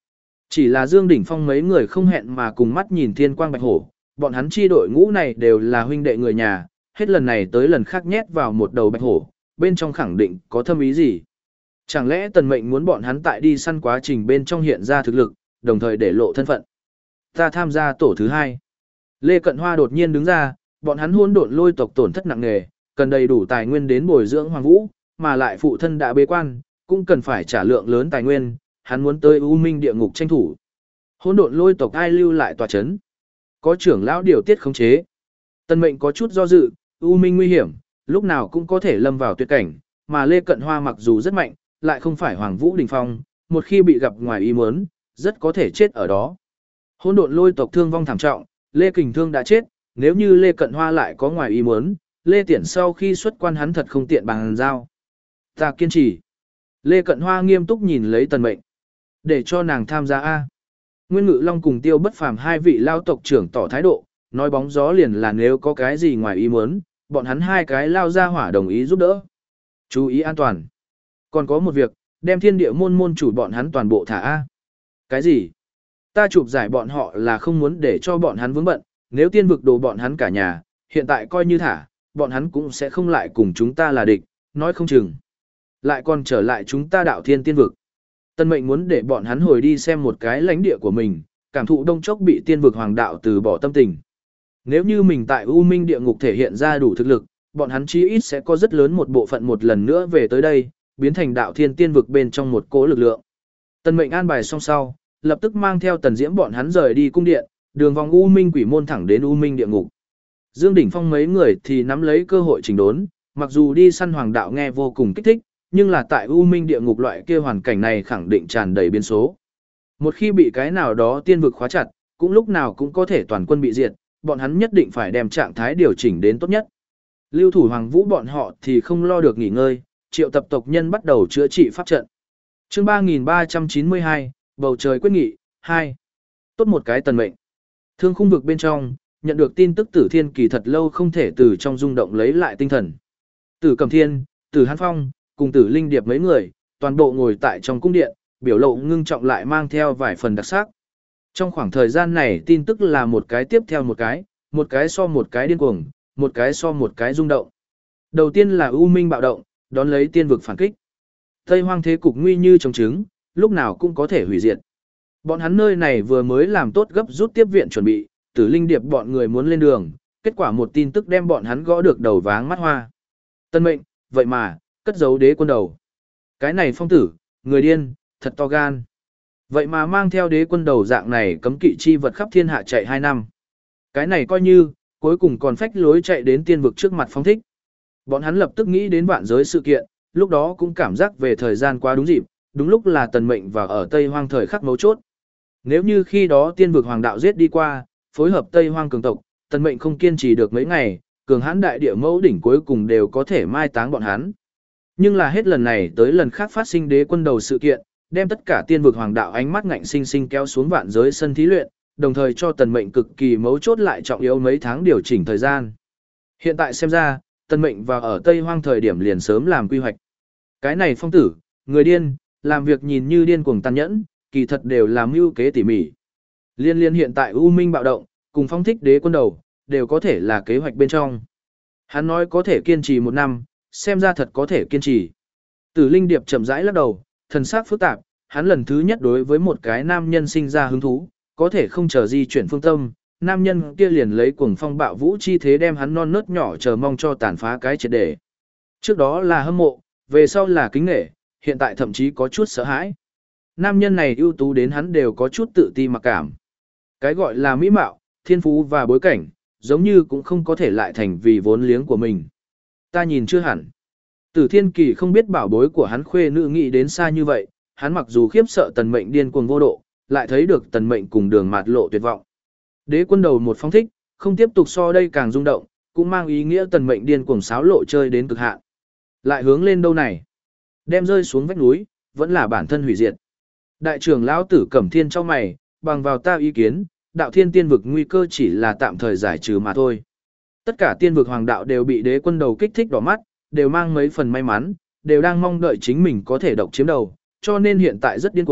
A: Chỉ là Dương Đỉnh Phong mấy người không hẹn mà cùng mắt nhìn thiên quang bạch hổ, bọn hắn chi đội ngũ này đều là huynh đệ người nhà, hết lần này tới lần khác nhét vào một đầu bạch hổ, bên trong khẳng định có thâm ý gì. Chẳng lẽ Tần Mệnh muốn bọn hắn tại đi săn quá trình bên trong hiện ra thực lực, đồng thời để lộ thân phận. Ta tham gia tổ thứ hai. Lê Cận Hoa đột nhiên đứng ra, bọn hắn hỗn độn lôi tộc tổn thất nặng nề, cần đầy đủ tài nguyên đến bồi dưỡng Hoàng Vũ, mà lại phụ thân đã bế quan, cũng cần phải trả lượng lớn tài nguyên, hắn muốn tới U Minh địa ngục tranh thủ. Hỗn độn lôi tộc ai lưu lại tòa chấn? Có trưởng lão điều tiết khống chế. Tần Mệnh có chút do dự, U Minh nguy hiểm, lúc nào cũng có thể lâm vào tuyệt cảnh, mà Lê Cận Hoa mặc dù rất mạnh, lại không phải Hoàng Vũ đỉnh phong, một khi bị gặp ngoài ý muốn, rất có thể chết ở đó. Hỗn độn lôi tộc thương vong thảm trọng, Lê Kình Thương đã chết, nếu như Lê Cận Hoa lại có ngoài ý muốn, Lê Tiễn sau khi xuất quan hắn thật không tiện bằng giao. Ta kiên trì. Lê Cận Hoa nghiêm túc nhìn lấy Tần Mệnh. Để cho nàng tham gia A. Nguyên Ngự Long cùng Tiêu Bất Phàm hai vị lao tộc trưởng tỏ thái độ, nói bóng gió liền là nếu có cái gì ngoài ý muốn, bọn hắn hai cái lao ra hỏa đồng ý giúp đỡ. Chú ý an toàn. Còn có một việc, đem thiên địa môn môn chủ bọn hắn toàn bộ thả A. Cái gì? Ta chụp giải bọn họ là không muốn để cho bọn hắn vướng bận, nếu tiên vực đồ bọn hắn cả nhà, hiện tại coi như thả, bọn hắn cũng sẽ không lại cùng chúng ta là địch, nói không chừng. Lại còn trở lại chúng ta đạo thiên tiên vực. Tân Mệnh muốn để bọn hắn hồi đi xem một cái lãnh địa của mình, cảm thụ đông chốc bị tiên vực hoàng đạo từ bỏ tâm tình. Nếu như mình tại U Minh địa ngục thể hiện ra đủ thực lực, bọn hắn chí ít sẽ có rất lớn một bộ phận một lần nữa về tới đây, biến thành đạo thiên tiên vực bên trong một cỗ lực lượng. Tân Mệnh an bài xong sau, lập tức mang theo Tần Diễm bọn hắn rời đi cung điện, đường vòng U Minh quỷ môn thẳng đến U Minh địa ngục. Dương Đỉnh Phong mấy người thì nắm lấy cơ hội chỉnh đốn, mặc dù đi săn hoàng đạo nghe vô cùng kích thích, nhưng là tại U Minh địa ngục loại kia hoàn cảnh này khẳng định tràn đầy biến số. Một khi bị cái nào đó tiên vực khóa chặt, cũng lúc nào cũng có thể toàn quân bị diệt, bọn hắn nhất định phải đem trạng thái điều chỉnh đến tốt nhất. Lưu thủ Hoàng Vũ bọn họ thì không lo được nghỉ ngơi, triệu tập tộc nhân bắt đầu chữa trị pháp trận. Chương ba nghìn ba trăm chín mươi hai, bầu trời quyết nghị, hai. Tốt một cái Tần Mệnh. Thương khung vực bên trong, nhận được tin tức Tử Thiên Kỳ thật lâu không thể từ trong rung động lấy lại tinh thần. Tử Cẩm Thiên, Tử Hán Phong, cùng Tử Linh Điệp mấy người, toàn bộ ngồi tại trong cung điện, biểu lộ ngưng trọng lại mang theo vài phần đặc sắc. Trong khoảng thời gian này tin tức là một cái tiếp theo một cái, một cái so một cái điên cuồng, một cái so một cái rung động. Đầu tiên là U Minh bạo động, đón lấy tiên vực phản kích. Tây Hoang thế cục nguy như trồng trứng, lúc nào cũng có thể hủy diệt. Bọn hắn nơi này vừa mới làm tốt gấp rút tiếp viện chuẩn bị, Tử Linh Điệp bọn người muốn lên đường, kết quả một tin tức đem bọn hắn gõ được đầu váng mắt hoa. Tân Mệnh, vậy mà, cất giấu đế quân đầu. Cái này phong tử, người điên, thật to gan. Vậy mà mang theo đế quân đầu dạng này cấm kỵ chi vật khắp thiên hạ chạy hai năm. Cái này coi như, cuối cùng còn phách lối chạy đến tiên vực trước mặt phong thích. Bọn hắn lập tức nghĩ đến vạn giới sự kiện, lúc đó cũng cảm giác về thời gian quá đúng dịp, đúng lúc là Tần Mệnh và ở Tây Hoang thời khắc mấu chốt. Nếu như khi đó tiên vực hoàng đạo giết đi qua, phối hợp Tây Hoang cường tộc, Tần Mệnh không kiên trì được mấy ngày, cường hãn đại địa mẫu đỉnh cuối cùng đều có thể mai táng bọn hắn. Nhưng là hết lần này tới lần khác phát sinh đế quân đầu sự kiện, đem tất cả tiên vực hoàng đạo ánh mắt ngạnh sinh sinh kéo xuống vạn giới sân thí luyện, đồng thời cho Tần Mệnh cực kỳ mấu chốt lại trọng yếu mấy tháng điều chỉnh thời gian. Hiện tại xem ra, Tần Mệnh vào ở Tây Hoang thời điểm liền sớm làm quy hoạch. Cái này phong tử, người điên, làm việc nhìn như điên cuồng tàn nhẫn, kỳ thật đều làm mưu kế tỉ mỉ. Liên liên hiện tại U Minh bạo động, cùng phong thích đế quân đầu, đều có thể là kế hoạch bên trong. Hắn nói có thể kiên trì một năm, xem ra thật có thể kiên trì. Tử Linh Điệp chậm rãi lắc đầu, thần sắc phức tạp, hắn lần thứ nhất đối với một cái nam nhân sinh ra hứng thú, có thể không chờ di chuyển phương tâm, nam nhân kia liền lấy cuồng phong bạo vũ chi thế đem hắn non nớt nhỏ chờ mong cho tàn phá cái triệt để. Trước đó là hâm mộ, về sau là kính nể, hiện tại thậm chí có chút sợ hãi. Nam nhân này ưu tú đến hắn đều có chút tự ti mặc cảm. Cái gọi là mỹ mạo, thiên phú và bối cảnh, giống như cũng không có thể lại thành vì vốn liếng của mình. Ta nhìn chưa hẳn. Tử Thiên Kỳ không biết bảo bối của hắn khuê nữ nghĩ đến xa như vậy, hắn mặc dù khiếp sợ Tần Mệnh điên cuồng vô độ, lại thấy được Tần Mệnh cùng đường mạt lộ tuyệt vọng. Đế quân đầu một phong thích, không tiếp tục so đây càng rung động, cũng mang ý nghĩa Tần Mệnh điên cuồng sáo lộ chơi đến cực hạn. Lại hướng lên đâu này? Đem rơi xuống vách núi, vẫn là bản thân hủy diệt. Đại trưởng lão Tử Cẩm Thiên trong mày, bằng vào ta ý kiến, đạo thiên tiên vực nguy cơ chỉ là tạm thời giải trừ mà thôi. Tất cả tiên vực hoàng đạo đều bị đế quân đầu kích thích đỏ mắt, đều mang mấy phần may mắn, đều đang mong đợi chính mình có thể độc chiếm đầu, cho nên hiện tại rất điên cuồng,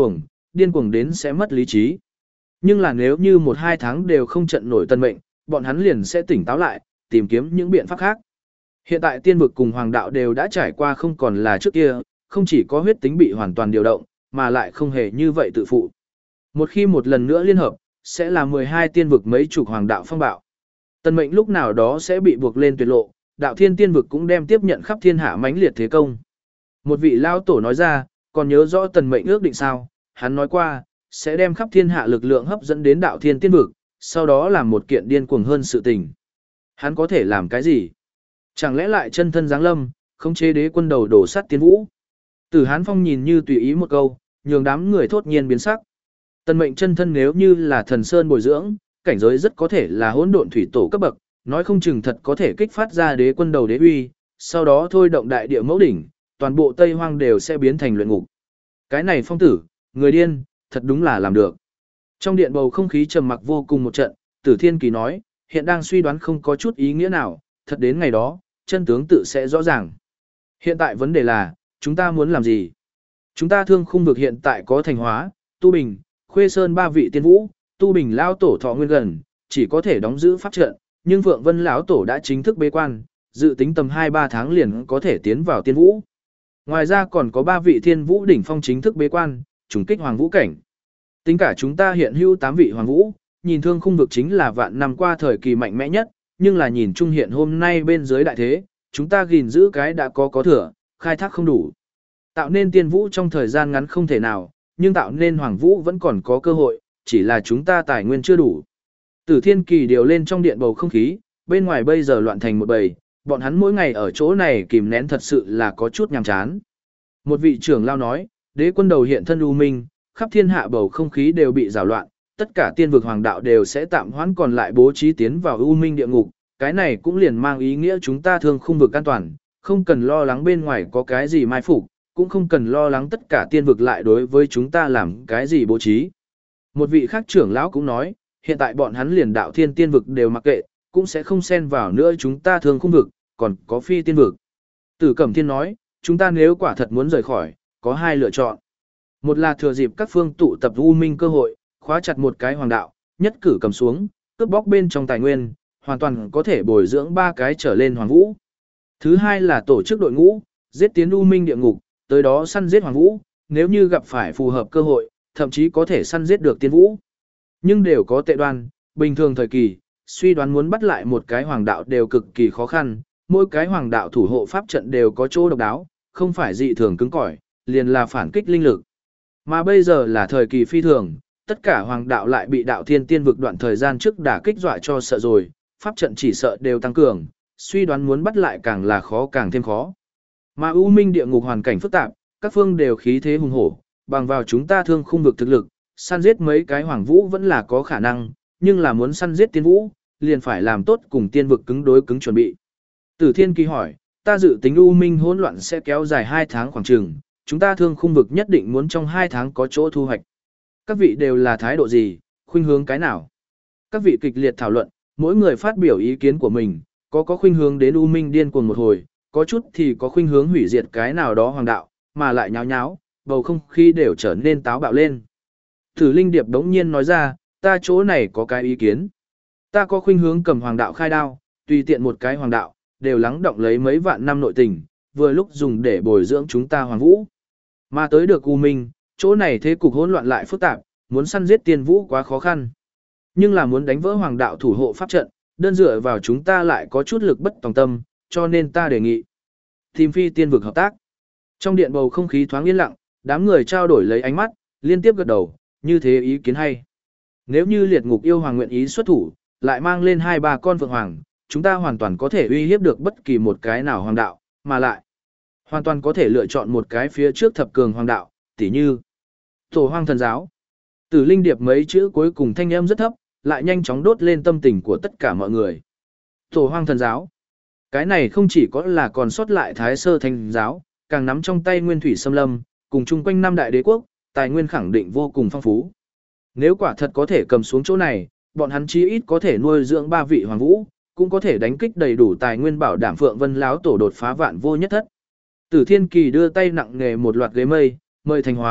A: điên cuồng đến sẽ mất lý trí. Nhưng là nếu như một hai tháng đều không trận nổi tân mệnh, bọn hắn liền sẽ tỉnh táo lại, tìm kiếm những biện pháp khác. Hiện tại tiên vực cùng hoàng đạo đều đã trải qua không còn là trước kia, không chỉ có huyết tính bị hoàn toàn điều động, mà lại không hề như vậy tự phụ. Một khi một lần nữa liên hợp, sẽ là mười hai tiên vực mấy chục hoàng đạo phong bạo. Tân mệnh lúc nào đó sẽ bị buộc lên tuyệt lộ, đạo thiên tiên vực cũng đem tiếp nhận khắp thiên hạ mãnh liệt thế công. Một vị lao tổ nói ra, còn nhớ rõ tần mệnh ước định sao, hắn nói qua, sẽ đem khắp thiên hạ lực lượng hấp dẫn đến đạo thiên tiên vực, sau đó làm một kiện điên cuồng hơn sự tình. Hắn có thể làm cái gì? Chẳng lẽ lại chân thân giáng lâm, không chế đế quân đầu đổ sát tiên vũ? Tử Hán Phong nhìn như tùy ý một câu, nhường đám người thốt nhiên biến sắc. Tần mệnh chân thân nếu như là thần sơn bồi dưỡng, cảnh giới rất có thể là hỗn độn thủy tổ cấp bậc, nói không chừng thật có thể kích phát ra đế quân đầu đế uy, sau đó thôi động đại địa mẫu đỉnh, toàn bộ Tây Hoang đều sẽ biến thành luyện ngục. Cái này phong tử, người điên, thật đúng là làm được. Trong điện bầu không khí trầm mặc vô cùng một trận, Tử Thiên Kỳ nói, hiện đang suy đoán không có chút ý nghĩa nào, thật đến ngày đó, chân tướng tự sẽ rõ ràng. Hiện tại vấn đề là, chúng ta muốn làm gì? Chúng ta thương khung vực hiện tại có Thành Hóa, Tu Bình, Khuê Sơn ba vị tiên vũ, Tu Bình lão tổ thọ nguyên gần, chỉ có thể đóng giữ pháp trận, nhưng Phượng Vân lão tổ đã chính thức bế quan, dự tính tầm hai ba tháng liền có thể tiến vào tiên vũ. Ngoài ra còn có ba vị thiên vũ đỉnh phong chính thức bế quan, trùng kích hoàng vũ cảnh. Tính cả chúng ta hiện hữu tám vị hoàng vũ, nhìn thương khung vực chính là vạn năm qua thời kỳ mạnh mẽ nhất, nhưng là nhìn trung hiện hôm nay bên dưới đại thế, chúng ta gìn giữ cái đã có có thừa, khai thác không đủ. Tạo nên tiên vũ trong thời gian ngắn không thể nào, nhưng tạo nên hoàng vũ vẫn còn có cơ hội, chỉ là chúng ta tài nguyên chưa đủ. Tử Thiên Kỳ điều lên trong điện bầu không khí, bên ngoài bây giờ loạn thành một bầy, bọn hắn mỗi ngày ở chỗ này kìm nén thật sự là có chút nhàm chán. Một vị trưởng lao nói, đế quân đầu hiện thân u minh, khắp thiên hạ bầu không khí đều bị rào loạn, tất cả tiên vực hoàng đạo đều sẽ tạm hoãn còn lại bố trí tiến vào u minh địa ngục, cái này cũng liền mang ý nghĩa chúng ta thường khung vực an toàn, không cần lo lắng bên ngoài có cái gì mai phục, cũng không cần lo lắng tất cả tiên vực lại đối với chúng ta làm cái gì bố trí. Một vị khác trưởng lão cũng nói, hiện tại bọn hắn liền đạo thiên tiên vực đều mặc kệ, cũng sẽ không xen vào nữa chúng ta thường khung vực, còn có phi tiên vực. Tử Cẩm Thiên nói, chúng ta nếu quả thật muốn rời khỏi, có hai lựa chọn. Một là thừa dịp các phương tụ tập u minh cơ hội, khóa chặt một cái hoàng đạo, nhất cử cầm xuống, cướp bóc bên trong tài nguyên, hoàn toàn có thể bồi dưỡng ba cái trở lên hoàng vũ. Thứ hai là tổ chức đội ngũ, giết tiến u minh địa ngục, tới đó săn giết hoàng vũ, nếu như gặp phải phù hợp cơ hội, thậm chí có thể săn giết được tiên vũ. Nhưng đều có tệ đoan, bình thường thời kỳ, suy đoán muốn bắt lại một cái hoàng đạo đều cực kỳ khó khăn, mỗi cái hoàng đạo thủ hộ pháp trận đều có chỗ độc đáo, không phải dị thường cứng cỏi, liền là phản kích linh lực. Mà bây giờ là thời kỳ phi thường, tất cả hoàng đạo lại bị đạo thiên tiên vực đoạn thời gian trước đả kích dọa cho sợ rồi, pháp trận chỉ sợ đều tăng cường, suy đoán muốn bắt lại càng là khó càng thêm khó. Mà U Minh địa ngục hoàn cảnh phức tạp, các phương đều khí thế hùng hổ, bằng vào chúng ta thương khung vực thực lực, săn giết mấy cái hoàng vũ vẫn là có khả năng, nhưng là muốn săn giết tiên vũ, liền phải làm tốt cùng tiên vực cứng đối cứng chuẩn bị. Tử Thiên Kỳ hỏi, ta dự tính U Minh hỗn loạn sẽ kéo dài hai tháng khoảng chừng, chúng ta thương khung vực nhất định muốn trong hai tháng có chỗ thu hoạch. Các vị đều là thái độ gì, khuynh hướng cái nào? Các vị kịch liệt thảo luận, mỗi người phát biểu ý kiến của mình, có có khuynh hướng đến U Minh điên cuồng một hồi, có chút thì có khuynh hướng hủy diệt cái nào đó hoàng đạo, mà lại nháo nháo, bầu không khí đều trở nên táo bạo lên. Thử Linh Điệp đống nhiên nói ra, ta chỗ này có cái ý kiến. Ta có khuynh hướng cầm hoàng đạo khai đao, tùy tiện một cái hoàng đạo, đều lắng động lấy mấy vạn năm nội tình, vừa lúc dùng để bồi dưỡng chúng ta hoàng vũ. Mà tới được U Minh, chỗ này thế cục hỗn loạn lại phức tạp, muốn săn giết tiên vũ quá khó khăn. Nhưng là muốn đánh vỡ hoàng đạo thủ hộ pháp trận, đơn dựa vào chúng ta lại có chút lực bất tòng tâm, cho nên ta đề nghị tìm phi tiên vực hợp tác. Trong điện bầu không khí thoáng yên lặng, đám người trao đổi lấy ánh mắt, liên tiếp gật đầu, như thế ý kiến hay. Nếu như liệt ngục yêu hoàng nguyện ý xuất thủ, lại mang lên hai ba con phượng hoàng, chúng ta hoàn toàn có thể uy hiếp được bất kỳ một cái nào hoàng đạo, mà lại hoàn toàn có thể lựa chọn một cái phía trước thập cường hoàng đạo, tỉ như Tổ Hoang Thần Giáo. Tử Linh Điệp mấy chữ cuối cùng thanh âm rất thấp, lại nhanh chóng đốt lên tâm tình của tất cả mọi người. Tổ Hoang Thần Giáo. Cái này không chỉ có là còn sót lại Thái Sơ Thánh Giáo, càng nắm trong tay Nguyên Thủy Xâm Lâm, cùng chung quanh năm đại đế quốc, tài nguyên khẳng định vô cùng phong phú. Nếu quả thật có thể cầm xuống chỗ này, bọn hắn chí ít có thể nuôi dưỡng ba vị hoàng vũ, cũng có thể đánh kích đầy đủ tài nguyên bảo đảm Phượng Vân lão tổ đột phá vạn vô nhất thất. Tử Thiên Kỳ đưa tay nặng nghề một loạt ghế mây, mời Thành Hóa,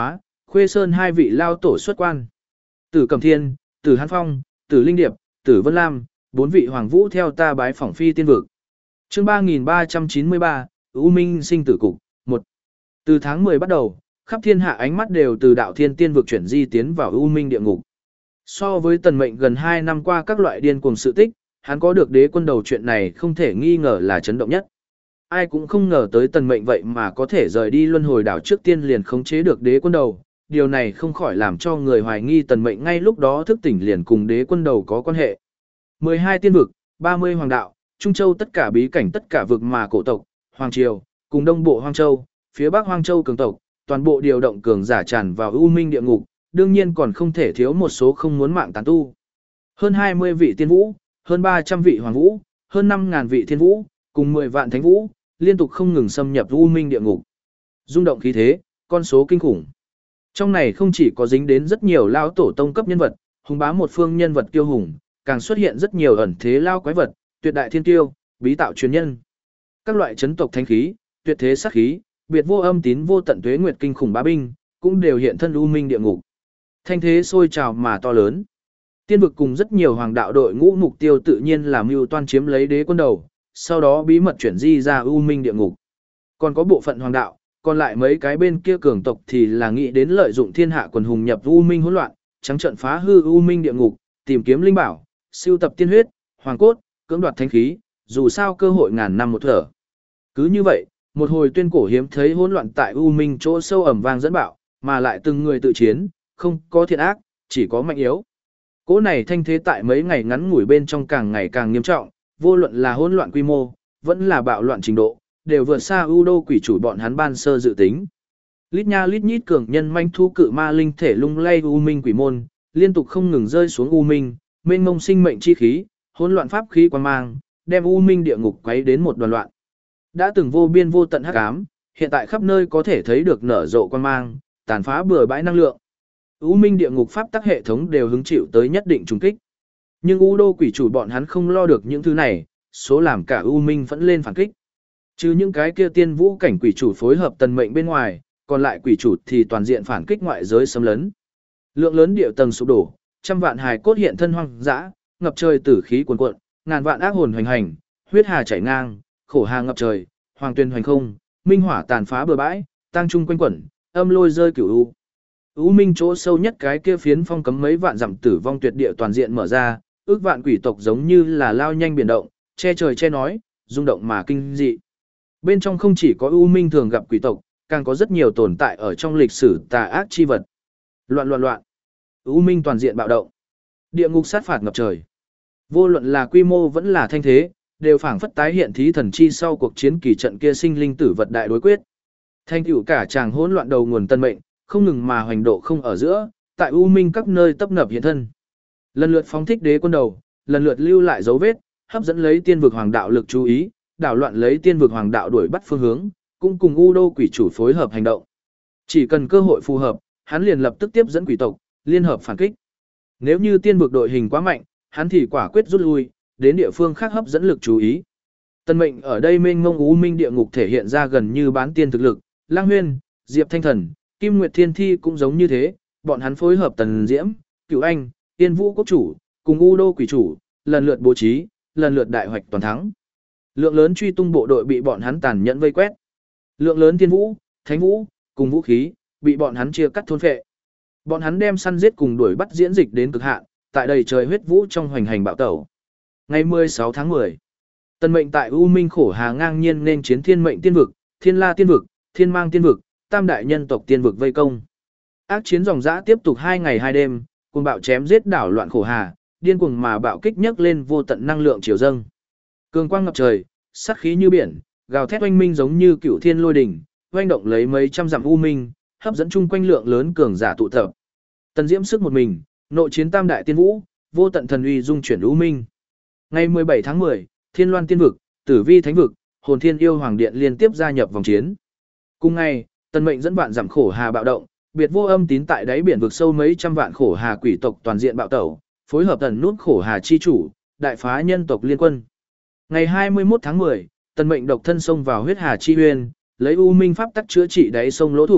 A: Khuê Sơn hai vị lao tổ xuất quan. Tử Cẩm Thiên, Tử Hán Phong, Tử Linh Điệp, Tử Vân Lam, bốn vị hoàng vũ theo ta bái phỏng phi tiên vực. Chương ba nghìn ba trăm chín mươi ba, U Minh sinh tử cục, một. Từ tháng mười bắt đầu, khắp thiên hạ ánh mắt đều từ đạo thiên tiên vực chuyển di tiến vào U Minh địa ngục. So với Tần Mệnh gần hai năm qua các loại điên cuồng sự tích, hắn có được đế quân đầu chuyện này không thể nghi ngờ là chấn động nhất. Ai cũng không ngờ tới Tần Mệnh vậy mà có thể rời đi luân hồi đảo trước tiên liền khống chế được đế quân đầu. Điều này không khỏi làm cho người hoài nghi Tần Mệnh ngay lúc đó thức tỉnh liền cùng đế quân đầu có quan hệ. mười hai tiên vực, ba mươi hoàng đạo, Trung Châu tất cả bí cảnh tất cả vực mà cổ tộc, Hoàng Triều, cùng Đông Bộ Hoang Châu, phía Bắc Hoang Châu cường tộc, toàn bộ điều động cường giả tràn vào U Minh địa ngục, đương nhiên còn không thể thiếu một số không muốn mạng tán tu. Hơn hai mươi vị tiên vũ, hơn ba trăm vị hoàng vũ, hơn năm nghìn vị thiên vũ, cùng mười vạn thánh vũ, liên tục không ngừng xâm nhập U Minh địa ngục. Rung động khí thế, con số kinh khủng. Trong này không chỉ có dính đến rất nhiều lao tổ tông cấp nhân vật, hùng bá một phương nhân vật kiêu hùng, càng xuất hiện rất nhiều ẩn thế lao quái vật, tuyệt đại thiên tiêu, bí tạo truyền nhân. Các loại chấn tộc thánh khí, tuyệt thế sát khí, biệt vô âm tín vô tận tuế nguyệt kinh khủng bá binh, cũng đều hiện thân U Minh địa ngục. Thanh thế sôi trào mà to lớn. Tiên vực cùng rất nhiều hoàng đạo đội ngũ mục tiêu tự nhiên là mưu toan chiếm lấy đế quân đầu, sau đó bí mật chuyển di ra U Minh địa ngục. Còn có bộ phận hoàng đạo, còn lại mấy cái bên kia cường tộc thì là nghĩ đến lợi dụng thiên hạ quần hùng nhập U Minh hỗn loạn, trắng trận phá hư U Minh địa ngục, tìm kiếm linh bảo, siêu tập tiên huyết, hoàng cốt, cưỡng đoạt thánh khí, dù sao cơ hội ngàn năm một thở. Cứ như vậy, một hồi tuyên cổ hiếm thấy hỗn loạn tại U Minh chỗ sâu ẩm vang dẫn bạo, mà lại từng người tự chiến, không có thiện ác, chỉ có mạnh yếu. Cỗ này thanh thế tại mấy ngày ngắn ngủi bên trong càng ngày càng nghiêm trọng, vô luận là hỗn loạn quy mô, vẫn là bạo loạn trình độ, đều vượt xa U Đô quỷ chủ bọn hắn ban sơ dự tính. Lít nha lít nhít cường nhân manh thu cự ma linh thể lung lay U Minh quỷ môn, liên tục không ngừng rơi xuống U Minh, mênh mông sinh mệnh chi khí, hỗn loạn pháp khí quan mang, đem U Minh địa ngục quấy đến một đoàn loạn. Đã từng vô biên vô tận hắc ám, hiện tại khắp nơi có thể thấy được nở rộ quan mang, tàn phá bừa bãi năng lượng. U Minh địa ngục pháp tắc hệ thống đều hứng chịu tới nhất định trùng kích. Nhưng U Đô quỷ chủ bọn hắn không lo được những thứ này, số làm cả U Minh vẫn lên phản kích. Chứ những cái kia tiên vũ cảnh quỷ chủ phối hợp Tần Mệnh bên ngoài, còn lại quỷ chủ thì toàn diện phản kích ngoại giới xâm lấn. Lượng lớn địa tầng sụp đổ, trăm vạn hài cốt hiện thân hoang dã, ngập trời tử khí cuồn cuộn, ngàn vạn ác hồn hoành hành, huyết hà chảy ngang, khổ hà ngập trời, hoàng tuyền hoành không, minh hỏa tàn phá bừa bãi, tang trung quanh quẩn, âm lôi rơi cửu u. U Minh chỗ sâu nhất cái kia phiến phong cấm mấy vạn dặm tử vong tuyệt địa toàn diện mở ra, ước vạn quỷ tộc giống như là lao nhanh biển động, che trời che nói, rung động mà kinh dị. Bên trong không chỉ có U Minh thường gặp quỷ tộc, càng có rất nhiều tồn tại ở trong lịch sử tà ác chi vật. Loạn loạn loạn. U Minh toàn diện bạo động. Địa ngục sát phạt ngập trời. Vô luận là quy mô vẫn là thanh thế, đều phảng phất tái hiện thí thần chi sau cuộc chiến kỳ trận kia sinh linh tử vật đại đối quyết. Thanh tựu cả chàng hỗn loạn đầu nguồn tân mệnh, không ngừng mà hoành độ không ở giữa, tại U Minh các nơi tấp nập hiện thân. Lần lượt phóng thích đế quân đầu, lần lượt lưu lại dấu vết, hấp dẫn lấy tiên vực hoàng đạo lực chú ý, đảo loạn lấy tiên vực hoàng đạo đuổi bắt phương hướng, cũng cùng U Đô quỷ chủ phối hợp hành động. Chỉ cần cơ hội phù hợp, hắn liền lập tức tiếp dẫn quỷ tộc, liên hợp phản kích. Nếu như tiên vực đội hình quá mạnh, hắn thì quả quyết rút lui, đến địa phương khác hấp dẫn lực chú ý. Tân Mệnh ở đây mênh mông U Minh địa ngục thể hiện ra gần như bán tiên thực lực, Lang Huyên, Diệp Thanh Thần, Kim Nguyệt Thiên Thi cũng giống như thế, bọn hắn phối hợp Tần Diễm, Cửu Anh, Tiên Vũ Quốc chủ, cùng U Đô quỷ chủ, lần lượt bố trí, lần lượt đại hoạch toàn thắng. Lượng lớn truy tung bộ đội bị bọn hắn tàn nhẫn vây quét. Lượng lớn tiên vũ, thánh vũ, cùng vũ khí, bị bọn hắn chia cắt thôn phệ. Bọn hắn đem săn giết cùng đuổi bắt diễn dịch đến cực hạn, tại đầy trời huyết vũ trong hoành hành bạo tẩu. Ngày mười sáu tháng mười, Tần Mệnh tại U Minh khổ hà ngang nhiên nên chiến Thiên Mệnh tiên vực, Thiên La tiên vực, Thiên Mang tiên vực, Tam đại nhân tộc tiên vực vây công. Ác chiến dòng dã tiếp tục hai ngày hai đêm, cùng bạo chém giết đảo loạn khổ hà, điên cuồng mà bạo kích nhấc lên vô tận năng lượng chiều dâng. Cường quang ngập trời, sát khí như biển, gào thét oanh minh giống như cựu thiên lôi đỉnh, oanh động lấy mấy trăm dặm U Minh, hấp dẫn chung quanh lượng lớn cường giả tụ tập. Tần Diễm sức một mình, nội chiến tam đại tiên vũ, vô tận thần uy dung chuyển U Minh. Ngày mười bảy tháng mười, Thiên Loan tiên vực, Tử Vi thánh vực, Hồn Thiên yêu hoàng điện liên tiếp gia nhập vòng chiến. Cùng ngày, Tần Mệnh dẫn vạn giảm khổ hà bạo động, biệt vô âm tín tại đáy biển vực sâu mấy trăm vạn khổ hà quỷ tộc toàn diện bạo tẩu, phối hợp tần nút khổ hà chi chủ, đại phá nhân tộc liên quân. Ngày hai mươi mốt tháng mười, Tần Mệnh độc thân xông vào huyết hà chi uyên, lấy U Minh pháp tắc chữa trị đáy sông lỗ thủng,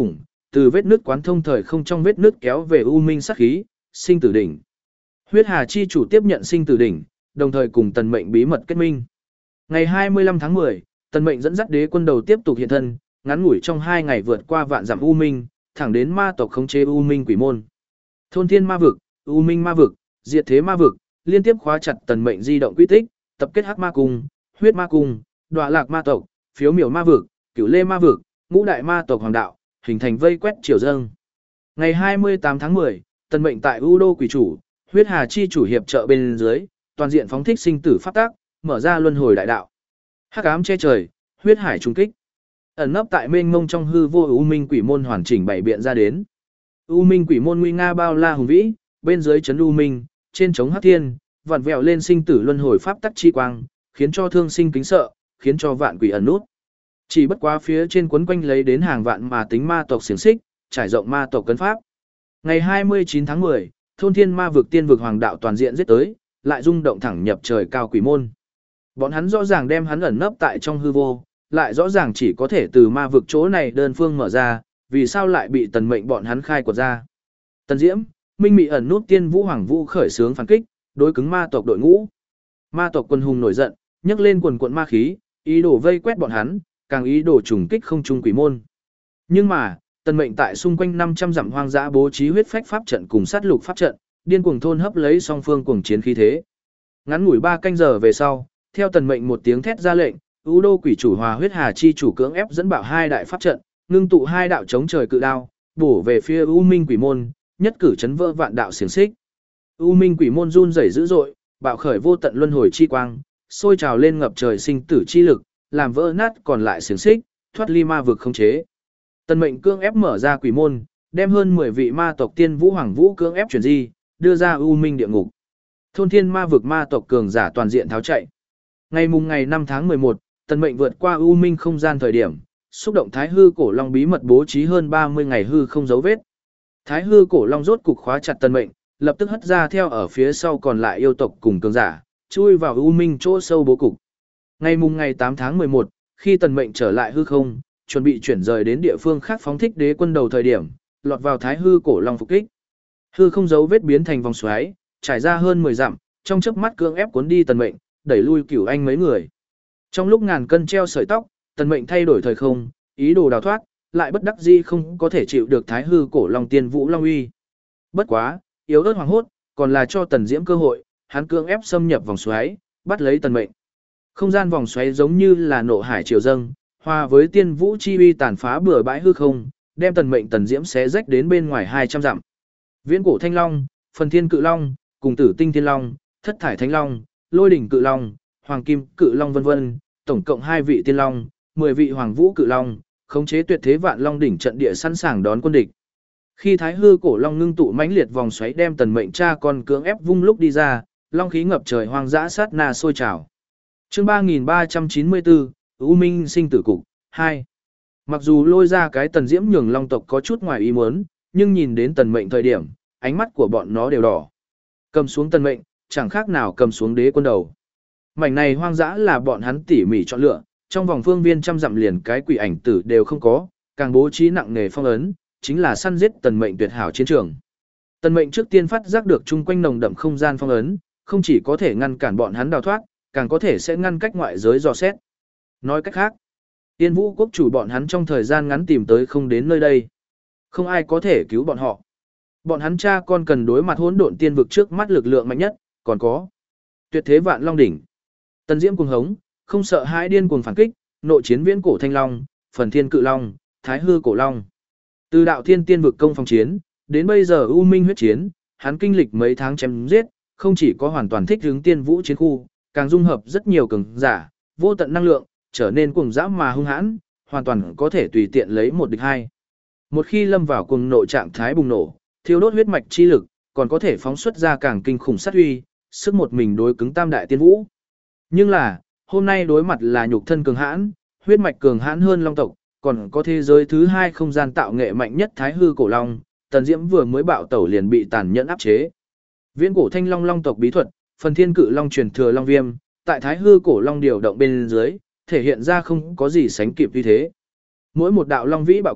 A: từ vết nứt quán thông thời không trong vết nứt kéo về u minh sát khí, sinh tử đỉnh. Huyết Hà chi chủ tiếp nhận sinh tử đỉnh, đồng thời cùng Tần Mệnh bí mật kết minh. Ngày hai mươi lăm tháng mười, Tần Mệnh dẫn dắt đế quân đầu tiếp tục hiện thân, ngắn ngủi trong hai ngày vượt qua vạn dặm u minh, thẳng đến ma tộc khống chế u minh quỷ môn. Thôn Thiên ma vực, u minh ma vực, diệt thế ma vực, liên tiếp khóa chặt Tần Mệnh di động quy tích, tập kết Hắc ma cung, Huyết ma cung, Đọa Lạc ma tộc, Phiếu Miểu ma vực, Cửu Lê ma vực, ngũ đại ma tộc hoàng đạo, hình thành vây quét triều dâng. Ngày hai mươi tám tháng mười, Tần Mệnh tại U Đô quỷ chủ, Huyết Hà chi chủ hiệp trợ bên dưới, toàn diện phóng thích sinh tử pháp tác, mở ra luân hồi đại đạo. Hắc ám che trời, huyết hải trung kích. Ẩn nấp tại mênh mông trong hư vô u minh quỷ môn hoàn chỉnh bảy biện ra đến. U minh quỷ môn nguy nga bao la hùng vĩ, bên dưới trấn u minh, trên trống hắc thiên, vặn vẹo lên sinh tử luân hồi pháp tắc chi quang, khiến cho thương sinh kính sợ, khiến cho vạn quỷ ẩn nút. Chỉ bất quá phía trên quấn quanh lấy đến hàng vạn mà tính ma tộc xiển xích, trải rộng ma tộc cấn pháp. Ngày hai mươi chín tháng mười, thôn thiên ma vực tiên vực hoàng đạo toàn diện giết tới, lại rung động thẳng nhập trời cao quỷ môn. Bọn hắn rõ ràng đem hắn ẩn nấp tại trong hư vô, lại rõ ràng chỉ có thể từ ma vực chỗ này đơn phương mở ra, vì sao lại bị Tần Mệnh bọn hắn khai quật ra. Tần Diễm, Minh Mị ẩn nút tiên vũ hoàng vũ khởi xướng phản kích, đối cứng ma tộc đội ngũ. Ma tộc quân hùng nổi giận, nhấc lên quần quận ma khí, ý đồ vây quét bọn hắn, càng ý đồ trùng kích không trung quỷ môn. Nhưng mà, Tần Mệnh tại xung quanh năm trăm dặm hoang dã bố trí huyết phách pháp trận cùng sát lục pháp trận, điên cuồng thôn hấp lấy song phương cuồng chiến khí thế. Ngắn ngủi ba canh giờ về sau, theo Tần Mệnh một tiếng thét ra lệnh, U Đô quỷ chủ hòa Huyết Hà chi chủ cưỡng ép dẫn bạo hai đại pháp trận, ngưng tụ hai đạo chống trời cự đao, bổ về phía U Minh quỷ môn, nhất cử chấn vỡ vạn đạo xiển xích. U Minh quỷ môn run rẩy dữ dội, bạo khởi vô tận luân hồi chi quang, sôi trào lên ngập trời sinh tử chi lực, làm vỡ nát còn lại xiển xích, thoát ly ma vực không chế. Tần Mệnh cưỡng ép mở ra quỷ môn, đem hơn mười vị ma tộc tiên vũ hoàng vũ cưỡng ép chuyển di, đưa ra U Minh địa ngục. Thôn thiên ma vực ma tộc cường giả toàn diện tháo chạy. Ngày mùng ngày năm tháng mười một, Tần Mệnh vượt qua U Minh không gian thời điểm, xúc động Thái Hư Cổ Long bí mật bố trí hơn ba mươi ngày hư không dấu vết. Thái Hư Cổ Long rốt cục khóa chặt Tần Mệnh, lập tức hất ra theo ở phía sau còn lại yêu tộc cùng cường giả, chui vào U Minh chỗ sâu bố cục. Ngày mùng ngày tám tháng mười một, khi Tần Mệnh trở lại hư không, chuẩn bị chuyển rời đến địa phương khác phóng thích đế quân đầu thời điểm, lọt vào Thái Hư Cổ Long phục kích. Hư không dấu vết biến thành vòng xoáy, trải ra hơn mười dặm, trong chớp mắt cưỡng ép cuốn đi Tần Mệnh, đẩy lui Cửu Anh mấy người. Trong lúc ngàn cân treo sợi tóc, Tần Mệnh thay đổi thời không, ý đồ đào thoát, lại bất đắc dĩ không có thể chịu được Thái Hư Cổ Long tiên vũ long uy. Bất quá, yếu ớt hoàng hốt, còn là cho Tần Diễm cơ hội, hắn cưỡng ép xâm nhập vòng xoáy, bắt lấy Tần Mệnh. Không gian vòng xoáy giống như là nộ hải triều dâng, hòa với tiên vũ chi uy tàn phá bừa bãi hư không, đem Tần Mệnh Tần Diễm xé rách đến bên ngoài hai trăm dặm. Viễn cổ thanh long, phần thiên cự long, cùng tử tinh thiên long, thất thải thánh long, lôi đỉnh cự long, hoàng kim cự long vân vân, tổng cộng hai vị tiên long, mười vị hoàng vũ cự long, khống chế tuyệt thế vạn long đỉnh trận địa sẵn sàng đón quân địch. Khi Thái Hư Cổ Long ngưng tụ mãnh liệt vòng xoáy đem Tần Mệnh cha con cưỡng ép vung lúc đi ra, long khí ngập trời hoang dã sát na sôi trào. Chương ba nghìn ba trăm chín mươi tư, U Minh sinh tử cục hai. Mặc dù lôi ra cái Tần Diễm nhường long tộc có chút ngoài ý muốn, nhưng nhìn đến Tần Mệnh thời điểm, ánh mắt của bọn nó đều đỏ. Cầm xuống Tần Mệnh, chẳng khác nào cầm xuống đế quân đầu. Mảnh này hoang dã là bọn hắn tỉ mỉ chọn lựa, trong vòng phương viên trăm dặm liền cái quỷ ảnh tử đều không có, càng bố trí nặng nề phong ấn, chính là săn giết Tần Mệnh tuyệt hảo chiến trường. Tần Mệnh trước tiên phát giác được chung quanh nồng đậm không gian phong ấn, không chỉ có thể ngăn cản bọn hắn đào thoát, càng có thể sẽ ngăn cách ngoại giới dò xét. Nói cách khác, Tiên Vũ quốc chủ bọn hắn trong thời gian ngắn tìm tới không đến nơi đây. Không ai có thể cứu bọn họ. Bọn hắn cha con cần đối mặt hỗn độn tiên vực trước mắt lực lượng mạnh nhất, còn có tuyệt thế vạn long đỉnh. Tần Diễm cuồng hống, không sợ hãi điên cuồng phản kích, nội chiến viễn cổ thanh long, phần thiên cự long, thái hư cổ long. Từ đạo thiên tiên vực công phòng chiến, đến bây giờ U Minh huyết chiến, hắn kinh lịch mấy tháng chém giết, không chỉ có hoàn toàn thích ứng tiên vũ chiến khu, càng dung hợp rất nhiều cường giả, vô tận năng lượng, trở nên cuồng dã mà hung hãn, hoàn toàn có thể tùy tiện lấy một địch hai. Một khi lâm vào cuồng nộ trạng thái bùng nổ, thiêu đốt huyết mạch chi lực, còn có thể phóng xuất ra càng kinh khủng sát uy, sức một mình đối cứng tam đại tiên vũ. Nhưng là, hôm nay đối mặt là nhục thân cường hãn, huyết mạch cường hãn hơn long tộc, còn có thế giới thứ hai không gian tạo nghệ mạnh nhất thái hư cổ long, Tần Diễm vừa mới bạo tẩu liền bị tàn nhẫn áp chế. Viễn cổ thanh long long tộc bí thuật, phần thiên cự long truyền thừa long viêm, tại thái hư cổ long điều động bên dưới, thể hiện ra không có gì sánh kịp như thế. Mỗi một đạo long vĩ bạo kích,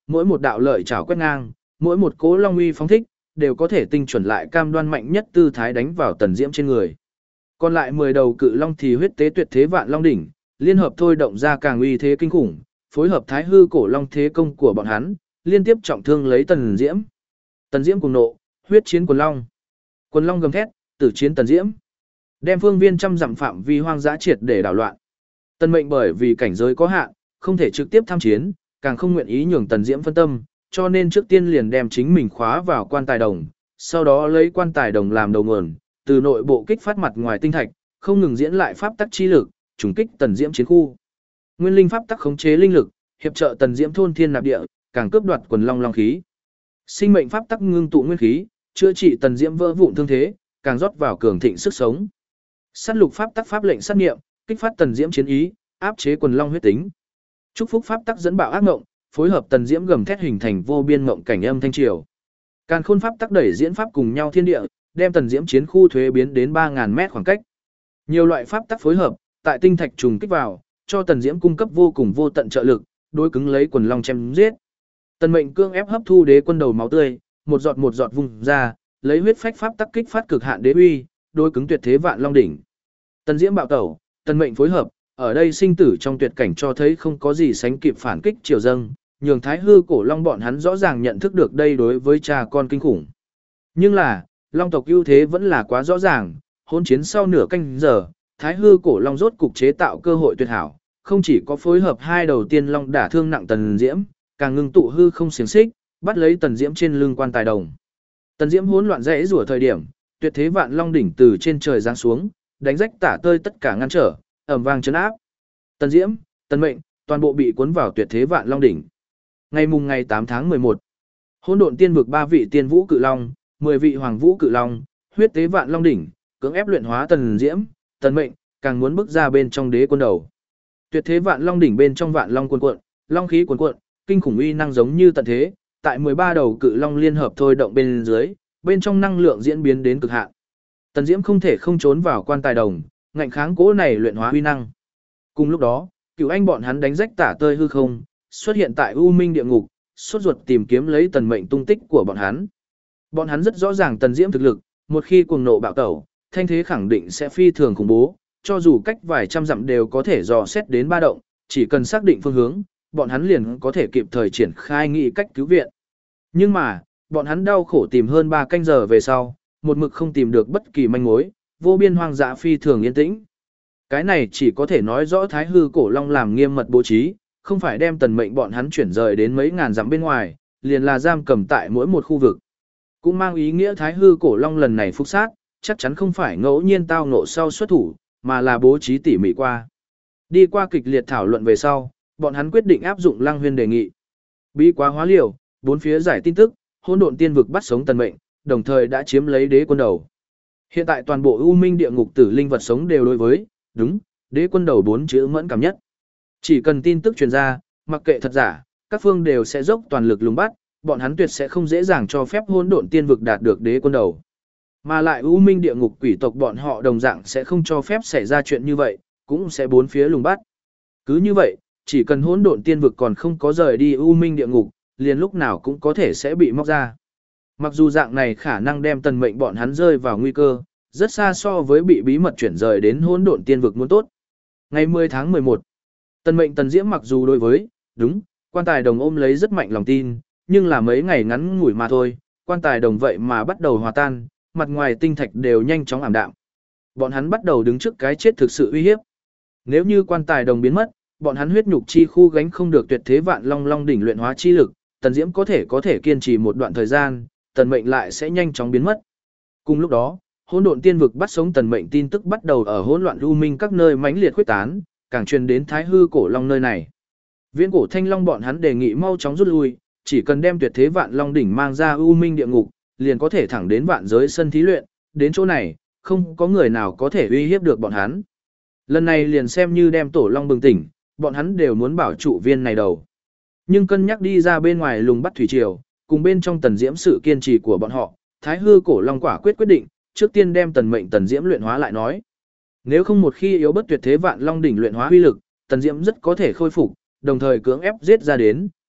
A: mỗi một đạo lợi chảo quét ngang, mỗi một cỗ long uy phóng thích, đều có thể tinh chuẩn lại cam đoan mạnh nhất tư thái đánh vào Tần Diễm trên người. Còn lại mười đầu cự long thì huyết tế tuyệt thế vạn long đỉnh, liên hợp thôi động ra càng uy thế kinh khủng, phối hợp thái hư cổ long thế công của bọn hắn, liên tiếp trọng thương lấy Tần Diễm. Tần Diễm cùng nộ, huyết chiến quần long. Quần long gầm thét, tử chiến Tần Diễm. Đem phương viên trăm dặm phạm vi hoang dã triệt để đảo loạn. Tần Mệnh bởi vì cảnh giới có hạn, không thể trực tiếp tham chiến, càng không nguyện ý nhường Tần Diễm phân tâm, cho nên trước tiên liền đem chính mình khóa vào quan tài đồng, sau đó lấy quan tài đồng làm đầu nguồn, từ nội bộ kích phát mặt ngoài tinh thạch, không ngừng diễn lại pháp tắc chi lực, trùng kích Tần Diễm chiến khu. Nguyên linh pháp tắc khống chế linh lực, hiệp trợ Tần Diễm thôn thiên nạp địa, càng cướp đoạt quần long long khí. Sinh mệnh pháp tắc ngưng tụ nguyên khí, chữa trị Tần Diễm vỡ vụn thương thế, càng rót vào cường thịnh sức sống. Sát lục pháp tắc pháp lệnh sát nghiệm, kích phát Tần Diễm chiến ý, áp chế quần long huyết tính. Chúc phúc pháp tắc dẫn bạo ác ngộng, phối hợp Tần Diễm gầm thét hình thành vô biên ngộng cảnh âm thanh triều. Càn khôn pháp tắc đẩy diễn pháp cùng nhau thiên địa, đem Tần Diễm chiến khu thuế biến đến ba ngàn mét khoảng cách. Nhiều loại pháp tắc phối hợp, tại tinh thạch trùng kích vào, cho Tần Diễm cung cấp vô cùng vô tận trợ lực, đối cứng lấy quần long chém giết. Tần Mệnh cương ép hấp thu đế quân đầu máu tươi, một giọt một giọt vùng ra, lấy huyết phách pháp tắc kích phát cực hạn đế uy, đối cứng tuyệt thế vạn long đỉnh. Tần Diễm bạo tẩu, Tần Mệnh phối hợp, ở đây sinh tử trong tuyệt cảnh cho thấy không có gì sánh kịp phản kích triều dâng, nhường thái hư cổ long bọn hắn rõ ràng nhận thức được đây đối với cha con kinh khủng. Nhưng là, long tộc ưu thế vẫn là quá rõ ràng, hỗn chiến sau nửa canh giờ, thái hư cổ long rốt cục chế tạo cơ hội tuyệt hảo, không chỉ có phối hợp hai đầu tiên long đả thương nặng Tần Diễm, càng ngưng tụ hư không xiềng xích, bắt lấy Tần Diễm trên lưng quan tài đồng. Tần Diễm hỗn loạn rẽ rủa thời điểm, tuyệt thế vạn long đỉnh từ trên trời giáng xuống, đánh rách tả tơi tất cả ngăn trở, ầm vang chấn áp. Tần Diễm, Tần Mệnh, toàn bộ bị cuốn vào tuyệt thế vạn long đỉnh. Ngày mùng ngày tám tháng mười một, Hỗn Độn Tiên vực ba vị tiên vũ cự long, mười vị hoàng vũ cự long, huyết tế vạn long đỉnh, cưỡng ép luyện hóa Tần Diễm, Tần Mệnh, càng muốn bước ra bên trong đế quân đầu. Tuyệt thế vạn long đỉnh bên trong vạn long cuồn cuộn, long khí cuồn cuộn, kinh khủng uy năng giống như tận thế, tại mười ba đầu cự long liên hợp thôi động bên dưới, bên trong năng lượng diễn biến đến cực hạn. Tần Diễm không thể không trốn vào quan tài đồng, ngạnh kháng cỗ này luyện hóa uy năng. Cùng lúc đó, Cửu Anh bọn hắn đánh rách tả tơi hư không, xuất hiện tại U Minh địa ngục, sốt ruột tìm kiếm lấy Tần Mệnh tung tích của bọn hắn. Bọn hắn rất rõ ràng Tần Diễm thực lực, một khi cuồng nộ bạo tẩu, thanh thế khẳng định sẽ phi thường khủng bố, cho dù cách vài trăm dặm đều có thể dò xét đến ba động, chỉ cần xác định phương hướng, bọn hắn liền có thể kịp thời triển khai nghị cách cứu viện. Nhưng mà, bọn hắn đau khổ tìm hơn ba canh giờ về sau, một mực không tìm được bất kỳ manh mối, vô biên hoang dã phi thường yên tĩnh. Cái này chỉ có thể nói rõ Thái hư cổ long làm nghiêm mật bố trí, không phải đem Tần Mệnh bọn hắn chuyển rời đến mấy ngàn dặm bên ngoài, liền là giam cầm tại mỗi một khu vực. Cũng mang ý nghĩa Thái hư cổ long lần này phục sát, chắc chắn không phải ngẫu nhiên tao ngộ sau xuất thủ, mà là bố trí tỉ mỉ qua. Đi qua kịch liệt thảo luận về sau, bọn hắn quyết định áp dụng Lăng Huyên đề nghị. Bí quá hóa liều, bốn phía giải tin tức, Hỗn Độn Tiên vực bắt sống Tần Mệnh, đồng thời đã chiếm lấy đế quân đầu. Hiện tại toàn bộ U Minh địa ngục tử linh vật sống đều đối với, đúng, đế quân đầu bốn chữ mẫn cảm nhất. Chỉ cần tin tức truyền ra, mặc kệ thật giả, các phương đều sẽ dốc toàn lực lùng bắt, bọn hắn tuyệt sẽ không dễ dàng cho phép Hỗn Độn Tiên vực đạt được đế quân đầu. Mà lại U Minh địa ngục quỷ tộc bọn họ đồng dạng sẽ không cho phép xảy ra chuyện như vậy, cũng sẽ bốn phía lùng bắt. Cứ như vậy, chỉ cần Hỗn Độn Tiên vực còn không có rời đi U Minh địa ngục, liền lúc nào cũng có thể sẽ bị móc ra. Mặc dù dạng này khả năng đem Tần Mệnh bọn hắn rơi vào nguy cơ, rất xa so với bị bí mật chuyển rời đến Hỗn Độn Tiên vực muốn tốt. Ngày mười tháng mười một, Tần Mệnh Tần Diễm mặc dù đối với, đúng, quan tài đồng ôm lấy rất mạnh lòng tin, nhưng là mấy ngày ngắn ngủi mà thôi, quan tài đồng vậy mà bắt đầu hòa tan, mặt ngoài tinh thạch đều nhanh chóng ảm đạm. Bọn hắn bắt đầu đứng trước cái chết thực sự uy hiếp. Nếu như quan tài đồng biến mất, bọn hắn huyết nhục chi khu gánh không được tuyệt thế vạn long long đỉnh luyện hóa chi lực, Tần Diễm có thể có thể kiên trì một đoạn thời gian, Tần Mệnh lại sẽ nhanh chóng biến mất. Cùng lúc đó, Hỗn Độn Tiên vực bắt sống Tần Mệnh tin tức bắt đầu ở hỗn loạn u minh các nơi mãnh liệt khuếch tán, càng truyền đến Thái hư cổ long nơi này. Viễn cổ Thanh Long bọn hắn đề nghị mau chóng rút lui, chỉ cần đem tuyệt thế vạn long đỉnh mang ra u minh địa ngục, liền có thể thẳng đến vạn giới sân thí luyện, đến chỗ này, không có người nào có thể uy hiếp được bọn hắn. Lần này liền xem như đem tổ long bừng tỉnh, bọn hắn đều muốn bảo trụ viên này đầu. Nhưng cân nhắc đi ra bên ngoài lùng bắt thủy triều, cùng bên trong Tần Diễm sự kiên trì của bọn họ, Thái hư cổ long quả quyết quyết định, trước tiên đem Tần Mệnh Tần Diễm luyện hóa lại nói. Nếu không một khi yếu bất tuyệt thế vạn long đỉnh luyện hóa uy lực, Tần Diễm rất có thể khôi phục, đồng thời cưỡng ép giết ra đến,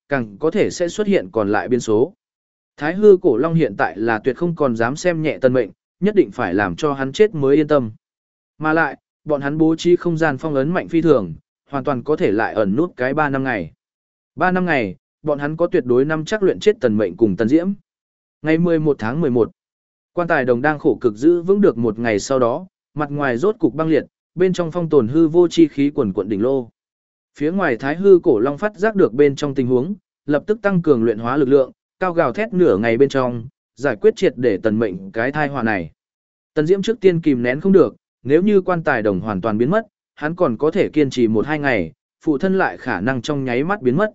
A: càng có thể sẽ xuất hiện còn lại biến số. Thái hư cổ long hiện tại là tuyệt không còn dám xem nhẹ Tần Mệnh, nhất định phải làm cho hắn chết mới yên tâm. Mà lại, bọn hắn bố trí không gian phong ấn mạnh phi thường, hoàn toàn có thể lại ẩn nút cái ba năm ngày. ba năm ngày, bọn hắn có tuyệt đối năm chắc luyện chết Tần Mệnh cùng Tần Diễm. Ngày mười một tháng mười một, quan tài đồng đang khổ cực giữ vững được một ngày sau đó, mặt ngoài rốt cục băng liệt, bên trong phong tồn hư vô chi khí quần quận đỉnh lô. Phía ngoài Thái hư cổ long phát giác được bên trong tình huống, lập tức tăng cường luyện hóa lực lượng, cao gào thét nửa ngày bên trong, giải quyết triệt để Tần Mệnh cái thai họa này. Tần Diễm trước tiên kìm nén không được, nếu như quan tài đồng hoàn toàn biến mất, hắn còn có thể kiên trì một hai ngày, phụ thân lại khả năng trong nháy mắt biến mất.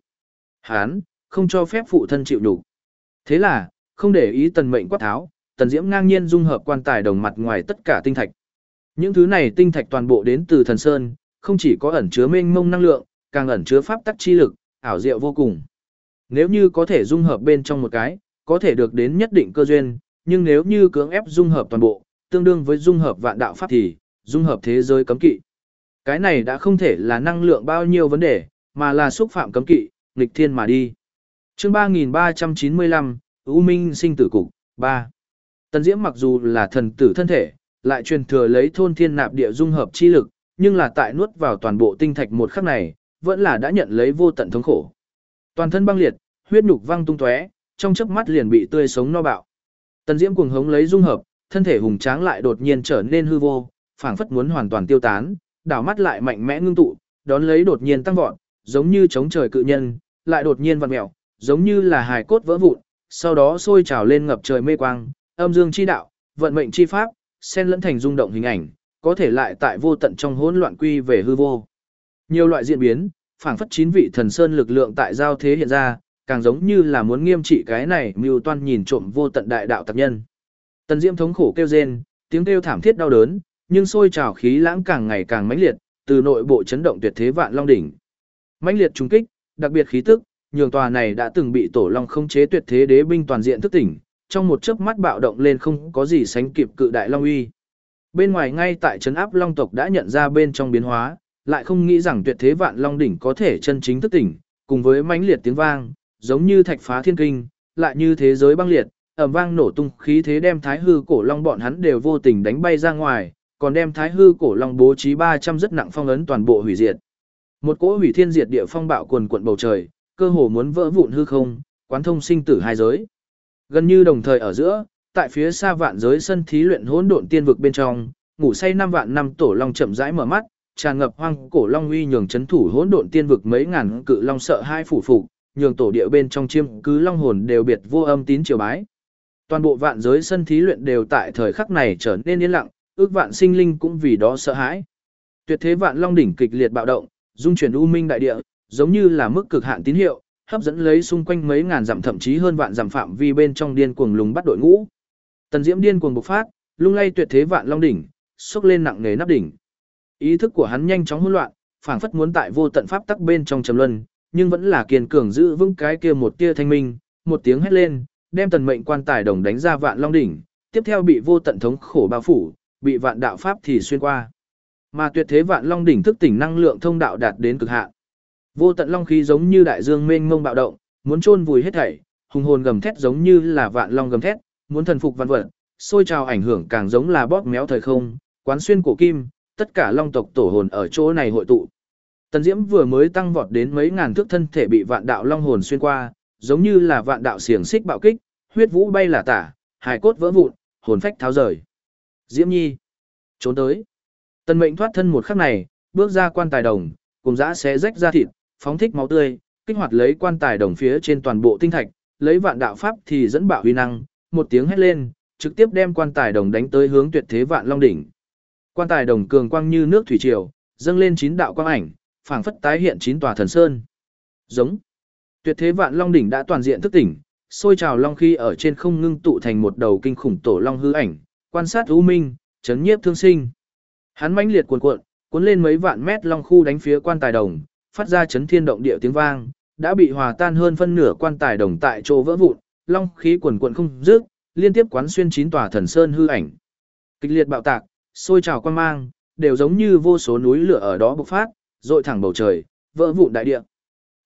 A: Hắn không cho phép phụ thân chịu đủ. Thế là, không để ý Tần Mệnh quát tháo, Tần Diễm ngang nhiên dung hợp quan tài đồng mặt ngoài tất cả tinh thạch. Những thứ này tinh thạch toàn bộ đến từ Thần Sơn, không chỉ có ẩn chứa mênh mông năng lượng, càng ẩn chứa pháp tắc chi lực, ảo diệu vô cùng. Nếu như có thể dung hợp bên trong một cái, có thể được đến nhất định cơ duyên, nhưng nếu như cưỡng ép dung hợp toàn bộ, tương đương với dung hợp vạn đạo pháp thì, dung hợp thế giới cấm kỵ. Cái này đã không thể là năng lượng bao nhiêu vấn đề, mà là xúc phạm cấm kỵ, nghịch thiên mà đi. Chương ba nghìn ba trăm chín mươi lăm, U Minh sinh tử cục, ba. Tần Diễm mặc dù là thần tử thân thể, lại truyền thừa lấy thôn thiên nạp địa dung hợp chi lực, nhưng là tại nuốt vào toàn bộ tinh thạch một khắc này, vẫn là đã nhận lấy vô tận thống khổ. Toàn thân băng liệt, huyết nhục văng tung tóe, trong chớp mắt liền bị tươi sống no bạo. Tần Diễm cuồng hống lấy dung hợp, thân thể hùng tráng lại đột nhiên trở nên hư vô, phảng phất muốn hoàn toàn tiêu tán, đảo mắt lại mạnh mẽ ngưng tụ, đón lấy đột nhiên tăng vọt, giống như chống trời cự nhân, lại đột nhiên vặn mèo, giống như là hài cốt vỡ vụn, sau đó sôi trào lên ngập trời mê quang, âm dương chi đạo, vận mệnh chi pháp, xen lẫn thành rung động hình ảnh, có thể lại tại vô tận trong hỗn loạn quy về hư vô. Nhiều loại diễn biến, phảng phất chín vị thần sơn lực lượng tại giao thế hiện ra, càng giống như là muốn nghiêm trị cái này mưu toan nhìn trộm vô tận đại đạo tặc nhân. Tần Diễm thống khổ kêu rên, tiếng kêu thảm thiết đau đớn, nhưng sôi trào khí lãng càng ngày càng mãnh liệt, từ nội bộ chấn động tuyệt thế vạn long đỉnh. Mãnh liệt trùng kích, đặc biệt khí tức, nhường tòa này đã từng bị tổ long không chế tuyệt thế đế binh toàn diện thức tỉnh, trong một chớp mắt bạo động lên không có gì sánh kịp cự đại long uy. Bên ngoài ngay tại trấn áp long tộc đã nhận ra bên trong biến hóa, lại không nghĩ rằng tuyệt thế vạn long đỉnh có thể chân chính thức tỉnh, cùng với mãnh liệt tiếng vang, giống như thạch phá thiên kinh, lại như thế giới băng liệt, ầm vang nổ tung khí thế đem thái hư cổ long bọn hắn đều vô tình đánh bay ra ngoài, còn đem thái hư cổ long bố trí ba trăm rất nặng phong ấn toàn bộ hủy diệt. Một cỗ hủy thiên diệt địa phong bạo cuồn cuộn bầu trời, cơ hồ muốn vỡ vụn hư không, quán thông sinh tử hai giới. Gần như đồng thời ở giữa, tại phía xa vạn giới sân thí luyện hỗn độn tiên vực bên trong, ngủ say năm vạn năm tổ long chậm rãi mở mắt, tràn ngập hoang cổ long uy nhường chấn thủ hỗn độn tiên vực mấy ngàn cự long sợ hai phủ phục, nhường tổ địa bên trong chiêm cứ long hồn đều biệt vô âm tín triều bái. Toàn bộ vạn giới sân thí luyện đều tại thời khắc này trở nên yên lặng, ước vạn sinh linh cũng vì đó sợ hãi. Tuyệt thế vạn long đỉnh kịch liệt bạo động, dung chuyển u minh đại địa, giống như là mức cực hạn tín hiệu, hấp dẫn lấy xung quanh mấy ngàn dặm thậm chí hơn vạn dặm phạm vi bên trong điên cuồng lùng bắt đội ngũ. Tần Diễm điên cuồng bộc phát, lung lay tuyệt thế vạn long đỉnh, xốc lên nặng nề nắp đỉnh. Ý thức của hắn nhanh chóng hỗn loạn, phảng phất muốn tại vô tận pháp tắc bên trong trầm luân, nhưng vẫn là kiên cường giữ vững cái kia một tia thanh minh, một tiếng hét lên, đem Tần Mệnh quan tài đồng đánh ra vạn long đỉnh, tiếp theo bị vô tận thống khổ bao phủ, bị vạn đạo pháp thì xuyên qua. Mà tuyệt thế vạn long đỉnh thức tỉnh năng lượng thông đạo đạt đến cực hạn. Vô tận long khí giống như đại dương mênh mông bạo động, muốn chôn vùi hết thảy, hùng hồn gầm thét giống như là vạn long gầm thét, muốn thần phục vạn vật, sôi trào ảnh hưởng càng giống là bóp méo thời không, quán xuyên cổ kim, tất cả long tộc tổ hồn ở chỗ này hội tụ. Tần Diễm vừa mới tăng vọt đến mấy ngàn thước thân thể bị vạn đạo long hồn xuyên qua, giống như là vạn đạo xiềng xích bạo kích, huyết vũ bay là tả, hài cốt vỡ vụn, hồn phách tháo rời. Diễm Nhi, trốn tới. Tần Mệnh thoát thân một khắc này, bước ra quan tài đồng, cùng dã xé rách ra thịt, phóng thích máu tươi, kích hoạt lấy quan tài đồng phía trên toàn bộ tinh thạch, lấy vạn đạo pháp thì dẫn bạo uy năng, một tiếng hét lên, trực tiếp đem quan tài đồng đánh tới hướng tuyệt thế vạn long đỉnh. Quan tài đồng cường quang như nước thủy triều, dâng lên chín đạo quang ảnh, phảng phất tái hiện chín tòa thần sơn. Giống. Tuyệt thế vạn long đỉnh đã toàn diện thức tỉnh, sôi trào long khí ở trên không ngưng tụ thành một đầu kinh khủng tổ long hư ảnh, quan sát u minh, chấn nhiếp thương sinh. Hắn mãnh liệt cuồn cuộn, cuốn lên mấy vạn mét long khu đánh phía quan tài đồng, phát ra chấn thiên động địa tiếng vang, đã bị hòa tan hơn phân nửa quan tài đồng tại chỗ vỡ vụn, long khí cuồn cuộn không dứt, liên tiếp quán xuyên chín tòa thần sơn hư ảnh. Kịch liệt bạo tạc, sôi trào quang mang, đều giống như vô số núi lửa ở đó bộc phát, dội thẳng bầu trời, vỡ vụn đại địa.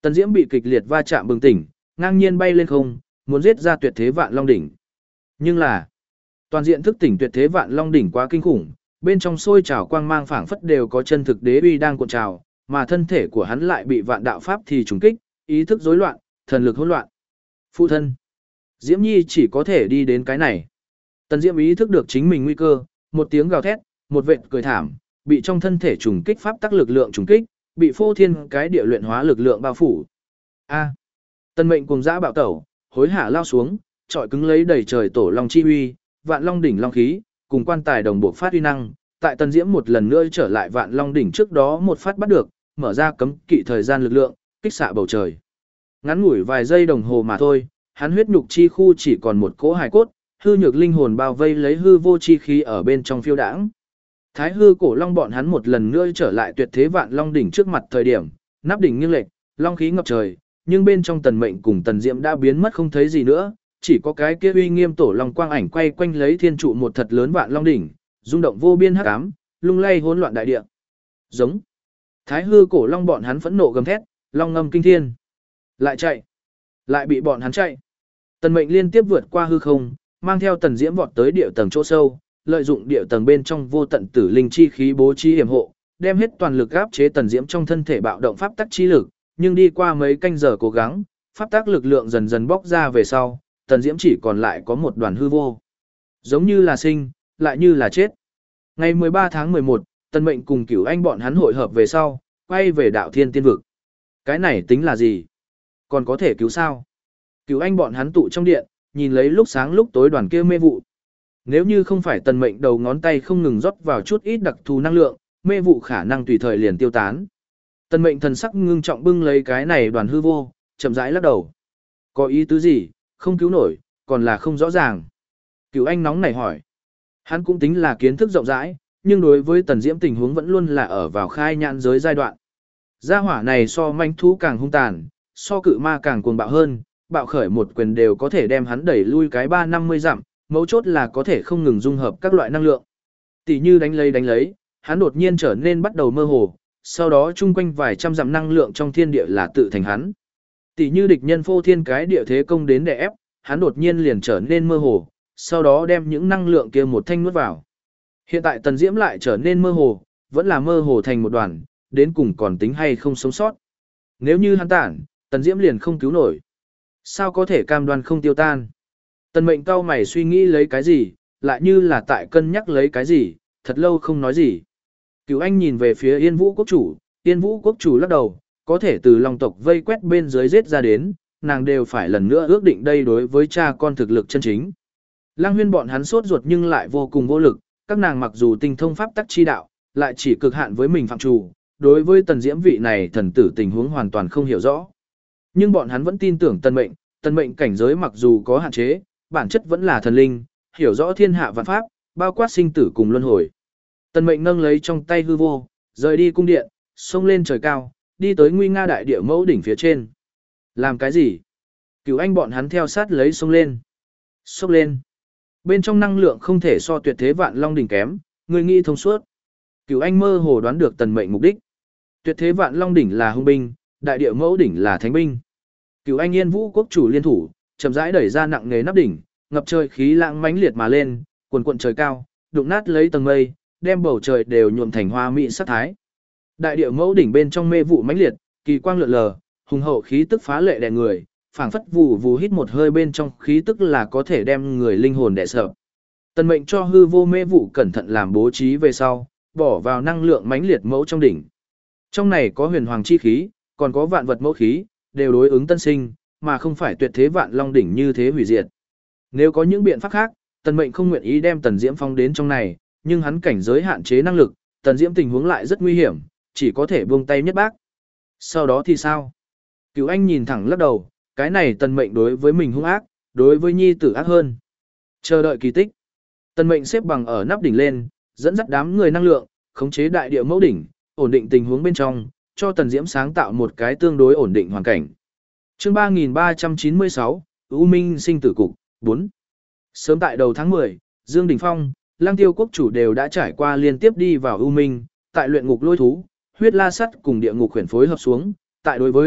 A: Tần Diễm bị kịch liệt va chạm bừng tỉnh, ngang nhiên bay lên không, muốn giết ra tuyệt thế vạn long đỉnh. Nhưng là, toàn diện thức tỉnh tuyệt thế vạn long đỉnh quá kinh khủng, bên trong sôi trào quang mang phảng phất đều có chân thực đế uy đang cuộn trào, mà thân thể của hắn lại bị vạn đạo pháp thì trùng kích, ý thức rối loạn, thần lực hỗn loạn. Phụ thân, Diễm Nhi chỉ có thể đi đến cái này. Tần Diễm ý thức được chính mình nguy cơ, một tiếng gào thét, một vệt cười thảm, bị trong thân thể trùng kích pháp tắc lực lượng trùng kích, bị phô thiên cái địa luyện hóa lực lượng bao phủ. A. Tần Mệnh cùng dã bạo tẩu, hối hả lao xuống, trọi cứng lấy đầy trời tổ long chi uy, vạn long đỉnh long khí, cùng quan tài đồng bộ phát uy năng, tại Tần Diễm một lần nữa trở lại vạn long đỉnh trước đó một phát bắt được, mở ra cấm kỵ thời gian lực lượng, kích xạ bầu trời. Ngắn ngủi vài giây đồng hồ mà thôi, hắn huyết nhục chi khu chỉ còn một cỗ hài cốt, hư nhược linh hồn bao vây lấy hư vô chi khí ở bên trong phiêu đãng. Thái hư cổ long bọn hắn một lần nữa trở lại tuyệt thế vạn long đỉnh trước mặt thời điểm, nắp đỉnh nghiêng lệch, long khí ngập trời, nhưng bên trong Tần Mệnh cùng Tần Diễm đã biến mất không thấy gì nữa, chỉ có cái kia uy nghiêm tổ long quang ảnh quay quanh lấy thiên trụ một thật lớn vạn long đỉnh, rung động vô biên hắc ám, lung lay hỗn loạn đại địa. Giống. Thái hư cổ long bọn hắn phẫn nộ gầm thét, long ngâm kinh thiên. Lại chạy, lại bị bọn hắn chạy. Tần Mệnh liên tiếp vượt qua hư không, mang theo Tần Diễm vọt tới địa tầng chỗ sâu, lợi dụng địa tầng bên trong vô tận tử linh chi khí bố trí hiểm hộ, đem hết toàn lực áp chế Tần Diễm trong thân thể bạo động pháp tắc chi lực, nhưng đi qua mấy canh giờ cố gắng, pháp tắc lực lượng dần dần bóc ra về sau, Tần Diễm chỉ còn lại có một đoàn hư vô. Giống như là sinh, lại như là chết. Ngày mười ba tháng mười một, Tần Mệnh cùng Cửu Anh bọn hắn hội hợp về sau, quay về Đạo Thiên Tiên vực. Cái này tính là gì? Còn có thể cứu sao? Cửu Anh bọn hắn tụ trong điện, nhìn lấy lúc sáng lúc tối đoàn kia mê vụ. Nếu như không phải Tần Mệnh đầu ngón tay không ngừng rót vào chút ít đặc thù năng lượng, mê vụ khả năng tùy thời liền tiêu tán. Tần Mệnh thần sắc ngưng trọng bưng lấy cái này đoàn hư vô, chậm rãi lắc đầu. Có ý tứ gì, không cứu nổi, còn là không rõ ràng. Cửu Anh nóng nảy hỏi. Hắn cũng tính là kiến thức rộng rãi, nhưng đối với Tần Diễm tình huống vẫn luôn là ở vào khai nhãn giới giai đoạn. Gia hỏa này so manh thú càng hung tàn, so cự ma càng cuồng bạo hơn, bạo khởi một quyền đều có thể đem hắn đẩy lui cái ba năm mươi dặm, mấu chốt là có thể không ngừng dung hợp các loại năng lượng. Tỷ như đánh lấy đánh lấy, hắn đột nhiên trở nên bắt đầu mơ hồ, sau đó chung quanh vài trăm dặm năng lượng trong thiên địa là tự thành hắn. Tỷ như địch nhân phô thiên cái địa thế công đến đè ép, hắn đột nhiên liền trở nên mơ hồ, sau đó đem những năng lượng kia một thanh nuốt vào. Hiện tại Tần Diễm lại trở nên mơ hồ, vẫn là mơ hồ thành một đoàn, đến cùng còn tính hay không sống sót. Nếu như hắn tản, Tần Diễm liền không cứu nổi. Sao có thể cam đoan không tiêu tan? Tần Mệnh cau mày suy nghĩ lấy cái gì, lại như là tại cân nhắc lấy cái gì, thật lâu không nói gì. Cửu Anh nhìn về phía Yên Vũ Quốc Chủ, Yên Vũ Quốc Chủ lắc đầu, có thể từ Long tộc vây quét bên dưới giết ra đến, nàng đều phải lần nữa ước định đây đối với cha con thực lực chân chính. Lang Huyên bọn hắn sốt ruột nhưng lại vô cùng vô lực, các nàng mặc dù tinh thông pháp tắc chi đạo, lại chỉ cực hạn với mình phạm chủ, đối với Tần Diễm vị này thần tử tình huống hoàn toàn không hiểu rõ. Nhưng bọn hắn vẫn tin tưởng Tần Mệnh, Tần Mệnh cảnh giới mặc dù có hạn chế, bản chất vẫn là thần linh, hiểu rõ thiên hạ vạn pháp, bao quát sinh tử cùng luân hồi. Tần Mệnh nâng lấy trong tay hư vô, rời đi cung điện, xông lên trời cao, đi tới nguy nga đại địa mẫu đỉnh phía trên. Làm cái gì? Cửu Anh bọn hắn theo sát lấy xông lên. Xốc lên. Bên trong năng lượng không thể so tuyệt thế vạn long đỉnh kém, người nghĩ thông suốt. Cửu Anh mơ hồ đoán được Tần Mệnh mục đích. Tuyệt thế vạn long đỉnh là hung binh, đại địa mẫu đỉnh là thánh binh. Cửu Anh Yên Vũ Quốc Chủ liên thủ, chậm rãi đẩy ra nặng nề nắp đỉnh, ngập trời khí lãng mãnh liệt mà lên, cuồn cuộn trời cao, đụng nát lấy tầng mây, đem bầu trời đều nhuộm thành hoa mỹ sắc thái. Đại địa mẫu đỉnh bên trong mê vụ mãnh liệt, kỳ quang lượn lờ, hùng hậu khí tức phá lệ đè người, phảng phất vụ vụ hít một hơi bên trong khí tức là có thể đem người linh hồn đè sợ. Tần Mệnh cho hư vô mê vụ cẩn thận làm bố trí về sau, bỏ vào năng lượng mãnh liệt mẫu trong đỉnh. Trong này có huyền hoàng chi khí, còn có vạn vật mẫu khí, đều đối ứng tân sinh, mà không phải tuyệt thế vạn long đỉnh như thế hủy diệt. Nếu có những biện pháp khác, Tần Mệnh không nguyện ý đem Tần Diễm phong đến trong này, nhưng hắn cảnh giới hạn chế năng lực, Tần Diễm tình huống lại rất nguy hiểm, chỉ có thể buông tay nhất bác. Sau đó thì sao? Cửu Anh nhìn thẳng lắc đầu, cái này Tần Mệnh đối với mình hung ác, đối với nhi tử ác hơn. Chờ đợi kỳ tích. Tần Mệnh xếp bằng ở nắp đỉnh lên, dẫn dắt đám người năng lượng, khống chế đại địa mẫu đỉnh, ổn định tình huống bên trong, cho Tần Diễm sáng tạo một cái tương đối ổn định hoàn cảnh. Chương ba nghìn ba trăm chín mươi sáu, U Minh sinh tử cục, bốn. Sớm tại đầu tháng mười, Dương Đình Phong, Lăng Tiêu Quốc Chủ đều đã trải qua liên tiếp đi vào U Minh, tại luyện ngục lôi thú, huyết la sắt cùng địa ngục huyền phối hợp xuống, tại đối với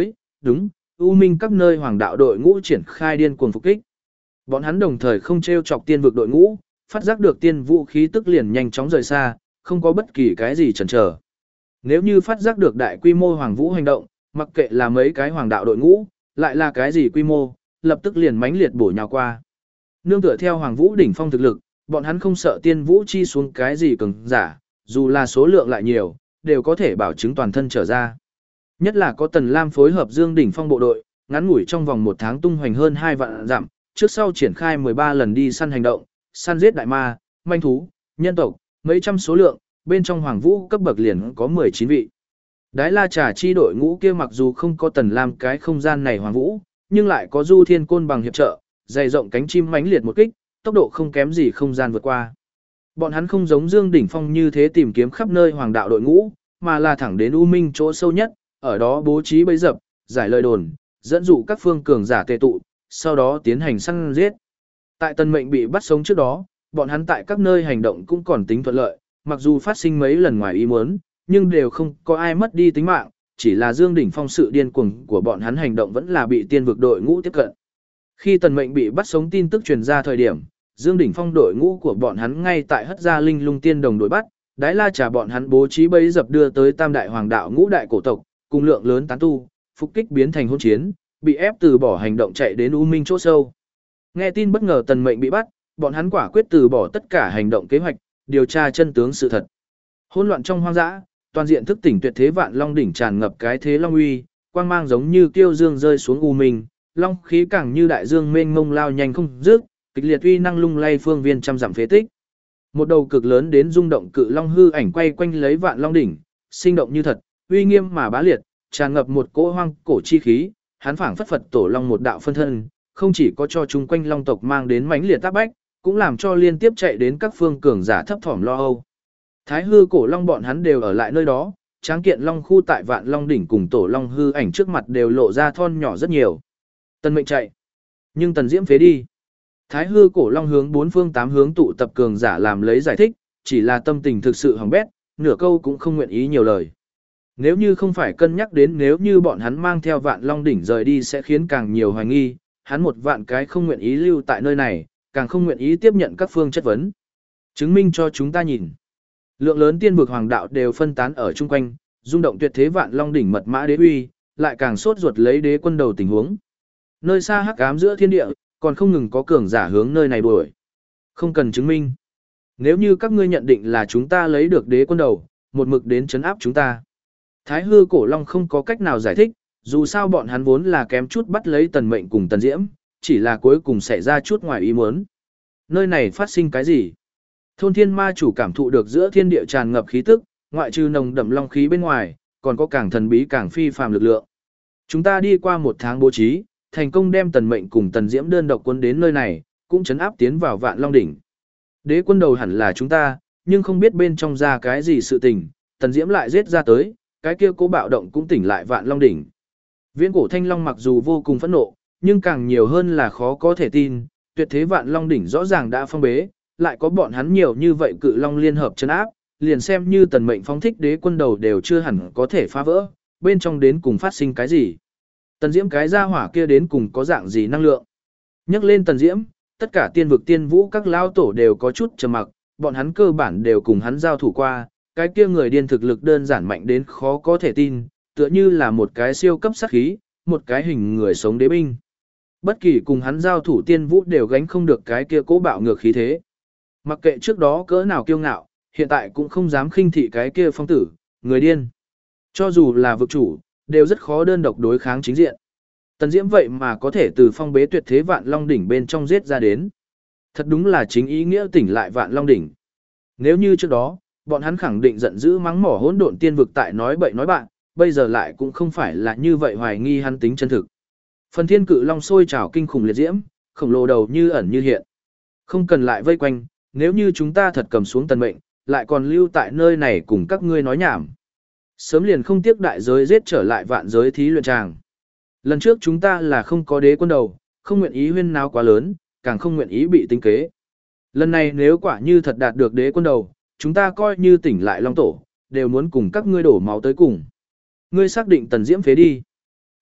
A: đúng, U Minh các nơi hoàng đạo đội ngũ triển khai điên cuồng phục kích. Bọn hắn đồng thời không trêu chọc tiên vực đội ngũ, phát giác được tiên vũ khí tức liền nhanh chóng rời xa, không có bất kỳ cái gì chần chờ. Nếu như phát giác được đại quy mô hoàng vũ hành động, mặc kệ là mấy cái hoàng đạo đội ngũ, lại là cái gì quy mô, lập tức liền mãnh liệt bổ nhào qua. Nương tựa theo hoàng vũ đỉnh phong thực lực, bọn hắn không sợ tiên vũ chi xuống cái gì cường giả, dù là số lượng lại nhiều, đều có thể bảo chứng toàn thân trở ra. Nhất là có Tần Lam phối hợp Dương đỉnh phong bộ đội, ngắn ngủi trong vòng một tháng tung hoành hơn hai vạn dặm, trước sau triển khai mười ba lần đi săn hành động, săn giết đại ma, manh thú, nhân tộc, mấy trăm số lượng, bên trong hoàng vũ cấp bậc liền có mười chín vị. Đái La Trà chi đội ngũ kia mặc dù không có Tần Lam cái không gian này hoàng vũ, nhưng lại có Du Thiên Côn bằng hiệp trợ, dày rộng cánh chim mãnh liệt một kích, tốc độ không kém gì không gian vượt qua. Bọn hắn không giống Dương đỉnh phong như thế tìm kiếm khắp nơi hoàng đạo đội ngũ, mà là thẳng đến U Minh chỗ sâu nhất, ở đó bố trí bẫy dập, giải lời đồn, dẫn dụ các phương cường giả tề tụ, sau đó tiến hành săn giết. Tại Tần Mệnh bị bắt sống trước đó, bọn hắn tại các nơi hành động cũng còn tính thuận lợi, mặc dù phát sinh mấy lần ngoài ý muốn, nhưng đều không có ai mất đi tính mạng, chỉ là Dương đỉnh phong sự điên cuồng của bọn hắn hành động vẫn là bị tiên vực đội ngũ tiếp cận. Khi Tần Mệnh bị bắt sống tin tức truyền ra thời điểm, Dương đỉnh phong đội ngũ của bọn hắn ngay tại hất ra linh lung tiên đồng đội bắt, Đái La Trà bọn hắn bố trí bẫy dập đưa tới Tam đại hoàng đạo ngũ đại cổ tộc, cùng lượng lớn tán tu, phục kích biến thành hỗn chiến, bị ép từ bỏ hành động chạy đến U Minh chỗ sâu. Nghe tin bất ngờ Tần Mệnh bị bắt, bọn hắn quả quyết từ bỏ tất cả hành động kế hoạch, điều tra chân tướng sự thật. Hỗn loạn trong hoang dã, toàn diện thức tỉnh tuyệt thế vạn long đỉnh tràn ngập cái thế long uy, quang mang giống như kiêu dương rơi xuống U Minh, long khí càng như đại dương mênh mông lao nhanh không dứt, kịch liệt uy năng lung lay phương viên trăm dặm phế tích. Một đầu cực lớn đến rung động cự long hư ảnh quay quanh lấy vạn long đỉnh, sinh động như thật, uy nghiêm mà bá liệt, tràn ngập một cỗ hoang cổ chi khí, hắn phảng phất Phật tổ long một đạo phân thân, không chỉ có cho chúng quanh long tộc mang đến mãnh liệt tác bách, cũng làm cho liên tiếp chạy đến các phương cường giả thấp thỏm lo âu. Thái hư cổ long bọn hắn đều ở lại nơi đó, tráng kiện long khu tại vạn long đỉnh cùng tổ long hư ảnh trước mặt đều lộ ra thon nhỏ rất nhiều. Tần Mệnh chạy, nhưng Tần Diễm phế đi. Thái hư cổ long hướng bốn phương tám hướng tụ tập cường giả làm lấy giải thích, chỉ là tâm tình thực sự hỏng bét, nửa câu cũng không nguyện ý nhiều lời. Nếu như không phải cân nhắc đến nếu như bọn hắn mang theo vạn long đỉnh rời đi sẽ khiến càng nhiều hoài nghi, hắn một vạn cái không nguyện ý lưu tại nơi này, càng không nguyện ý tiếp nhận các phương chất vấn. Chứng minh cho chúng ta nhìn. Lượng lớn tiên vực hoàng đạo đều phân tán ở chung quanh, rung động tuyệt thế vạn long đỉnh mật mã đế uy, lại càng sốt ruột lấy đế quân đầu tình huống. Nơi xa hắc ám giữa thiên địa, còn không ngừng có cường giả hướng nơi này đuổi. Không cần chứng minh. Nếu như các ngươi nhận định là chúng ta lấy được đế quân đầu, một mực đến chấn áp chúng ta. Thái hư cổ long không có cách nào giải thích, dù sao bọn hắn vốn là kém chút bắt lấy Tần Mệnh cùng Tần Diễm, chỉ là cuối cùng xảy ra chút ngoài ý muốn. Nơi này phát sinh cái gì? Thôn thiên ma chủ cảm thụ được giữa thiên địa tràn ngập khí tức, ngoại trừ nồng đậm long khí bên ngoài, còn có càng thần bí càng phi phàm lực lượng. Chúng ta đi qua một tháng bố trí, thành công đem Tần Mệnh cùng Tần Diễm đơn độc quân đến nơi này, cũng chấn áp tiến vào vạn long đỉnh. Đế quân đầu hẳn là chúng ta, nhưng không biết bên trong ra cái gì sự tình, Tần Diễm lại giết ra tới, cái kia cố bạo động cũng tỉnh lại vạn long đỉnh. Viễn cổ thanh long mặc dù vô cùng phẫn nộ, nhưng càng nhiều hơn là khó có thể tin, tuyệt thế vạn long đỉnh rõ ràng đã phong bế, lại có bọn hắn nhiều như vậy cự long liên hợp chấn áp, liền xem như Tần Mệnh phóng thích đế quân đầu đều chưa hẳn có thể phá vỡ, bên trong đến cùng phát sinh cái gì. Tần Diễm cái gia hỏa kia đến cùng có dạng gì năng lượng. Nhắc lên Tần Diễm, tất cả tiên vực tiên vũ các lao tổ đều có chút trầm mặc, bọn hắn cơ bản đều cùng hắn giao thủ qua, cái kia người điên thực lực đơn giản mạnh đến khó có thể tin, tựa như là một cái siêu cấp sát khí, một cái hình người sống đế binh. Bất kỳ cùng hắn giao thủ tiên vũ đều gánh không được cái kia cố bạo ngược khí thế. Mặc kệ trước đó cỡ nào kiêu ngạo, hiện tại cũng không dám khinh thị cái kia phong tử, người điên. Cho dù là vực chủ, đều rất khó đơn độc đối kháng chính diện. Tần Diễm vậy mà có thể từ phong bế tuyệt thế vạn long đỉnh bên trong giết ra đến. Thật đúng là chính ý nghĩa tỉnh lại vạn long đỉnh. Nếu như trước đó, bọn hắn khẳng định giận dữ mắng mỏ hỗn độn tiên vực tại nói bậy nói bạn, bây giờ lại cũng không phải là như vậy hoài nghi hắn tính chân thực. Phần thiên cự long sôi trào kinh khủng liệt diễm, khổng lồ đầu như ẩn như hiện. Không cần lại vây quanh, nếu như chúng ta thật cầm xuống Tần Mệnh, lại còn lưu tại nơi này cùng các ngươi nói nhảm. Sớm liền không tiếc đại giới giết trở lại vạn giới thí luyện tràng. Lần trước chúng ta là không có đế quân đầu, không nguyện ý huyên náo quá lớn, càng không nguyện ý bị tính kế. Lần này nếu quả như thật đạt được đế quân đầu, chúng ta coi như tỉnh lại long tổ, đều muốn cùng các ngươi đổ máu tới cùng. Ngươi xác định Tần Diễm phế đi.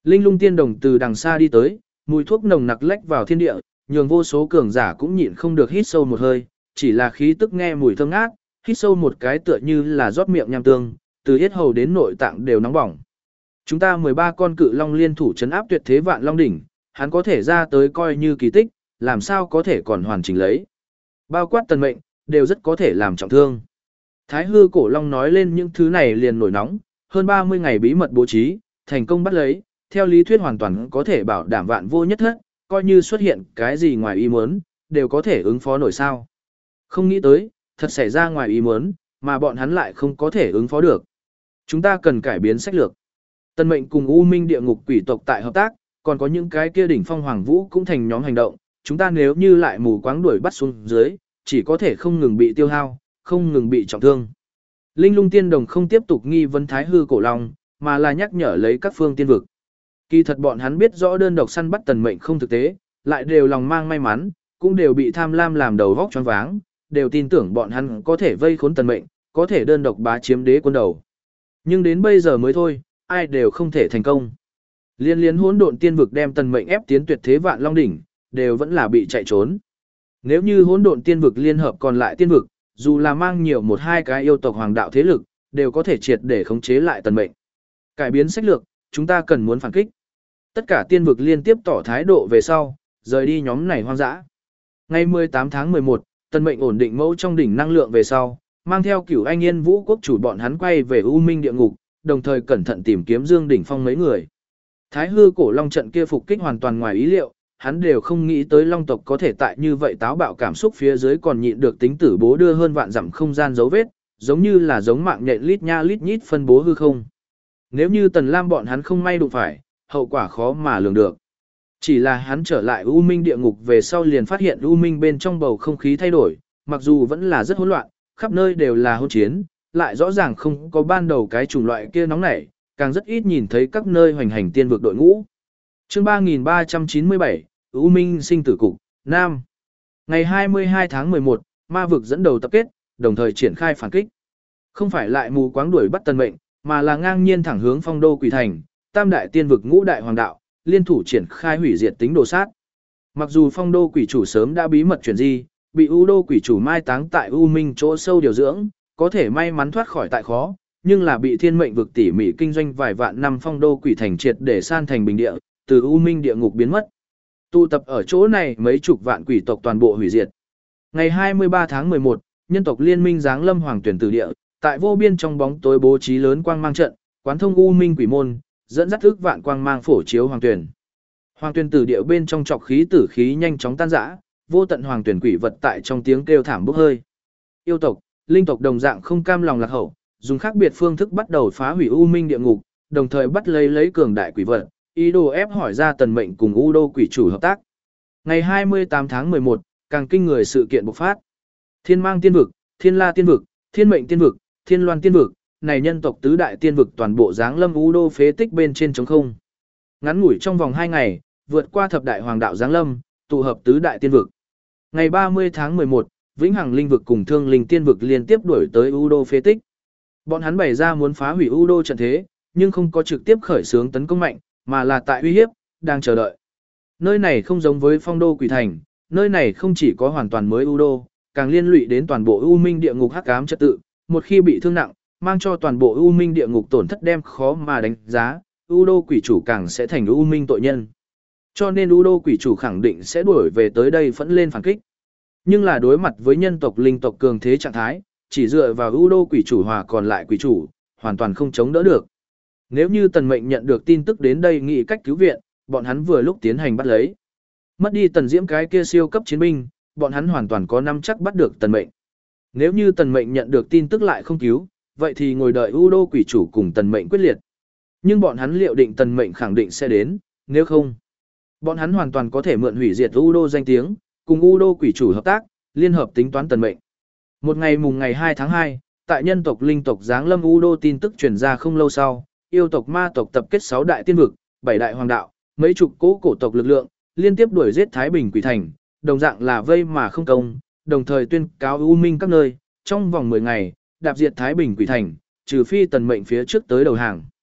A: Linh lung tiên đồng từ đằng xa đi tới, mùi thuốc nồng nặc lách vào thiên địa, nhường vô số cường giả cũng nhịn không được hít sâu một hơi, chỉ là khí tức nghe mùi thơm ngát, hít sâu một cái tựa như là rót miệng nham tương, từ yết hầu đến nội tạng đều nóng bỏng. Chúng ta mười ba con cự long liên thủ trấn áp tuyệt thế vạn long đỉnh, hắn có thể ra tới coi như kỳ tích, làm sao có thể còn hoàn chỉnh lấy. Bao quát tần mệnh, đều rất có thể làm trọng thương. Thái hư cổ long nói lên những thứ này liền nổi nóng, hơn ba mươi ngày bí mật bố trí, thành công bắt lấy, theo lý thuyết hoàn toàn có thể bảo đảm vạn vô nhất hết, coi như xuất hiện cái gì ngoài ý muốn, đều có thể ứng phó nổi sao. Không nghĩ tới, thật xảy ra ngoài ý muốn, mà bọn hắn lại không có thể ứng phó được. Chúng ta cần cải biến sách lược. Tần mệnh cùng U Minh địa ngục quỷ tộc tại hợp tác, còn có những cái kia đỉnh phong hoàng vũ cũng thành nhóm hành động, chúng ta nếu như lại mù quáng đuổi bắt xuống dưới, chỉ có thể không ngừng bị tiêu hao, không ngừng bị trọng thương. Linh lung tiên đồng không tiếp tục nghi vấn thái hư cổ long, mà là nhắc nhở lấy các phương tiên vực. Kỳ thật bọn hắn biết rõ đơn độc săn bắt tần mệnh không thực tế, lại đều lòng mang may mắn, cũng đều bị tham lam làm đầu vóc choáng váng, đều tin tưởng bọn hắn có thể vây khốn tần mệnh, có thể đơn độc bá chiếm đế quân đầu. Nhưng đến bây giờ mới thôi, ai đều không thể thành công. Liên liên hỗn độn tiên vực đem tần mệnh ép tiến tuyệt thế vạn long đỉnh, đều vẫn là bị chạy trốn. Nếu như hỗn độn tiên vực liên hợp còn lại tiên vực, dù là mang nhiều một hai cái yêu tộc hoàng đạo thế lực, đều có thể triệt để khống chế lại tần mệnh. Cải biến sách lược, chúng ta cần muốn phản kích. Tất cả tiên vực liên tiếp tỏ thái độ về sau, rời đi nhóm này hoang dã. Ngày mười tám tháng mười một, tần mệnh ổn định mẫu trong đỉnh năng lượng về sau, mang theo cửu anh yên vũ quốc chủ bọn hắn quay về U Minh địa ngục, đồng thời cẩn thận tìm kiếm Dương Đỉnh Phong mấy người. Thái hư cổ long trận kia phục kích hoàn toàn ngoài ý liệu, hắn đều không nghĩ tới long tộc có thể tại như vậy táo bạo cảm xúc phía dưới còn nhịn được tính tử bố đưa hơn vạn dặm không gian dấu vết, giống như là giống mạng nhện lít nha lít nhít phân bố hư không. Nếu như Tần Lam bọn hắn không may đụng phải, hậu quả khó mà lường được. Chỉ là hắn trở lại U Minh địa ngục về sau liền phát hiện U Minh bên trong bầu không khí thay đổi, mặc dù vẫn là rất hỗn loạn, khắp nơi đều là hỗn chiến, lại rõ ràng không có ban đầu cái chủng loại kia nóng nảy, càng rất ít nhìn thấy các nơi hoành hành tiên vực đội ngũ. Chương ba nghìn ba trăm chín mươi bảy, U Minh sinh tử cục, Nam. Ngày hai mươi hai tháng mười một, ma vực dẫn đầu tập kết, đồng thời triển khai phản kích. Không phải lại mù quáng đuổi bắt tần mệnh, mà là ngang nhiên thẳng hướng phong đô quỷ thành, tam đại tiên vực ngũ đại hoàng đạo, liên thủ triển khai hủy diệt tính đồ sát. Mặc dù phong đô quỷ chủ sớm đã bí mật chuyển di, bị U đô quỷ chủ mai táng tại U Minh chỗ sâu điều dưỡng, có thể may mắn thoát khỏi tại khó, nhưng là bị thiên mệnh vực tỉ mỉ kinh doanh vài vạn năm phong đô quỷ thành triệt để san thành bình địa, từ U Minh địa ngục biến mất. Tụ tập ở chỗ này mấy chục vạn quỷ tộc toàn bộ hủy diệt. Ngày hai mươi ba tháng mười một, nhân tộc liên minh giáng lâm hoàng tuyển tử địa, tại vô biên trong bóng tối bố trí lớn quang mang trận, quán thông U Minh quỷ môn, dẫn dắt ức vạn quang mang phổ chiếu hoàng tuyển. Hoàng tuyển tử địa bên trong trọc khí tử khí nhanh chóng tan rã, vô tận hoàng tuyển quỷ vật tại trong tiếng kêu thảm bốc hơi. Yêu tộc, linh tộc đồng dạng không cam lòng lạc hậu, dùng khác biệt phương thức bắt đầu phá hủy U Minh địa ngục, đồng thời bắt lấy lấy cường đại quỷ vật, ý đồ ép hỏi ra tần mệnh cùng U đô quỷ chủ hợp tác. Ngày hai mươi tám tháng mười một, càng kinh người sự kiện bộc phát. Thiên Mang tiên vực, Thiên La tiên vực, Thiên Mệnh tiên vực, Thiên Loan tiên vực, này nhân tộc tứ đại tiên vực toàn bộ giáng lâm U đô phế tích bên trên trống không. Ngắn ngủi trong vòng hai ngày, vượt qua thập đại hoàng đạo giáng lâm, tụ hợp tứ đại tiên vực. Ngày ba mươi tháng mười một, Vĩnh Hằng linh vực cùng Thương Linh tiên vực liên tiếp đuổi tới U đô phế tích. Bọn hắn bày ra muốn phá hủy U đô trận thế, nhưng không có trực tiếp khởi xướng tấn công mạnh, mà là tại uy hiếp, đang chờ đợi. Nơi này không giống với phong đô quỷ thành, nơi này không chỉ có hoàn toàn mới U đô, càng liên lụy đến toàn bộ U Minh địa ngục hắc ám trật tự, một khi bị thương nặng, mang cho toàn bộ U Minh địa ngục tổn thất đem khó mà đánh giá, U đô quỷ chủ càng sẽ thành U Minh tội nhân. Cho nên U đô quỷ chủ khẳng định sẽ đuổi về tới đây phẫn lên phản kích. Nhưng là đối mặt với nhân tộc linh tộc cường thế trạng thái, chỉ dựa vào U đô quỷ chủ hòa còn lại quỷ chủ, hoàn toàn không chống đỡ được. Nếu như tần mệnh nhận được tin tức đến đây nghĩ cách cứu viện, bọn hắn vừa lúc tiến hành bắt lấy. Mất đi tần diễm cái kia siêu cấp chiến binh, bọn hắn hoàn toàn có nắm chắc bắt được tần mệnh. Nếu như tần mệnh nhận được tin tức lại không cứu, vậy thì ngồi đợi U đô quỷ chủ cùng tần mệnh quyết liệt. Nhưng bọn hắn liệu định tần mệnh khẳng định sẽ đến, nếu không, bọn hắn hoàn toàn có thể mượn hủy diệt U đô danh tiếng, cùng U đô quỷ chủ hợp tác, liên hợp tính toán tần mệnh. Một ngày mùng ngày hai tháng hai, tại nhân tộc linh tộc giáng lâm U đô tin tức truyền ra không lâu sau, yêu tộc ma tộc tập kết sáu đại tiên vực, bảy đại hoàng đạo, mấy chục cố cổ tộc lực lượng, liên tiếp đuổi giết Thái Bình quỷ thành, đồng dạng là vây mà không công, đồng thời tuyên cáo U Minh các nơi, trong vòng mười ngày, đạp diệt Thái Bình quỷ thành, trừ phi tần mệnh phía trước tới đầu hàng.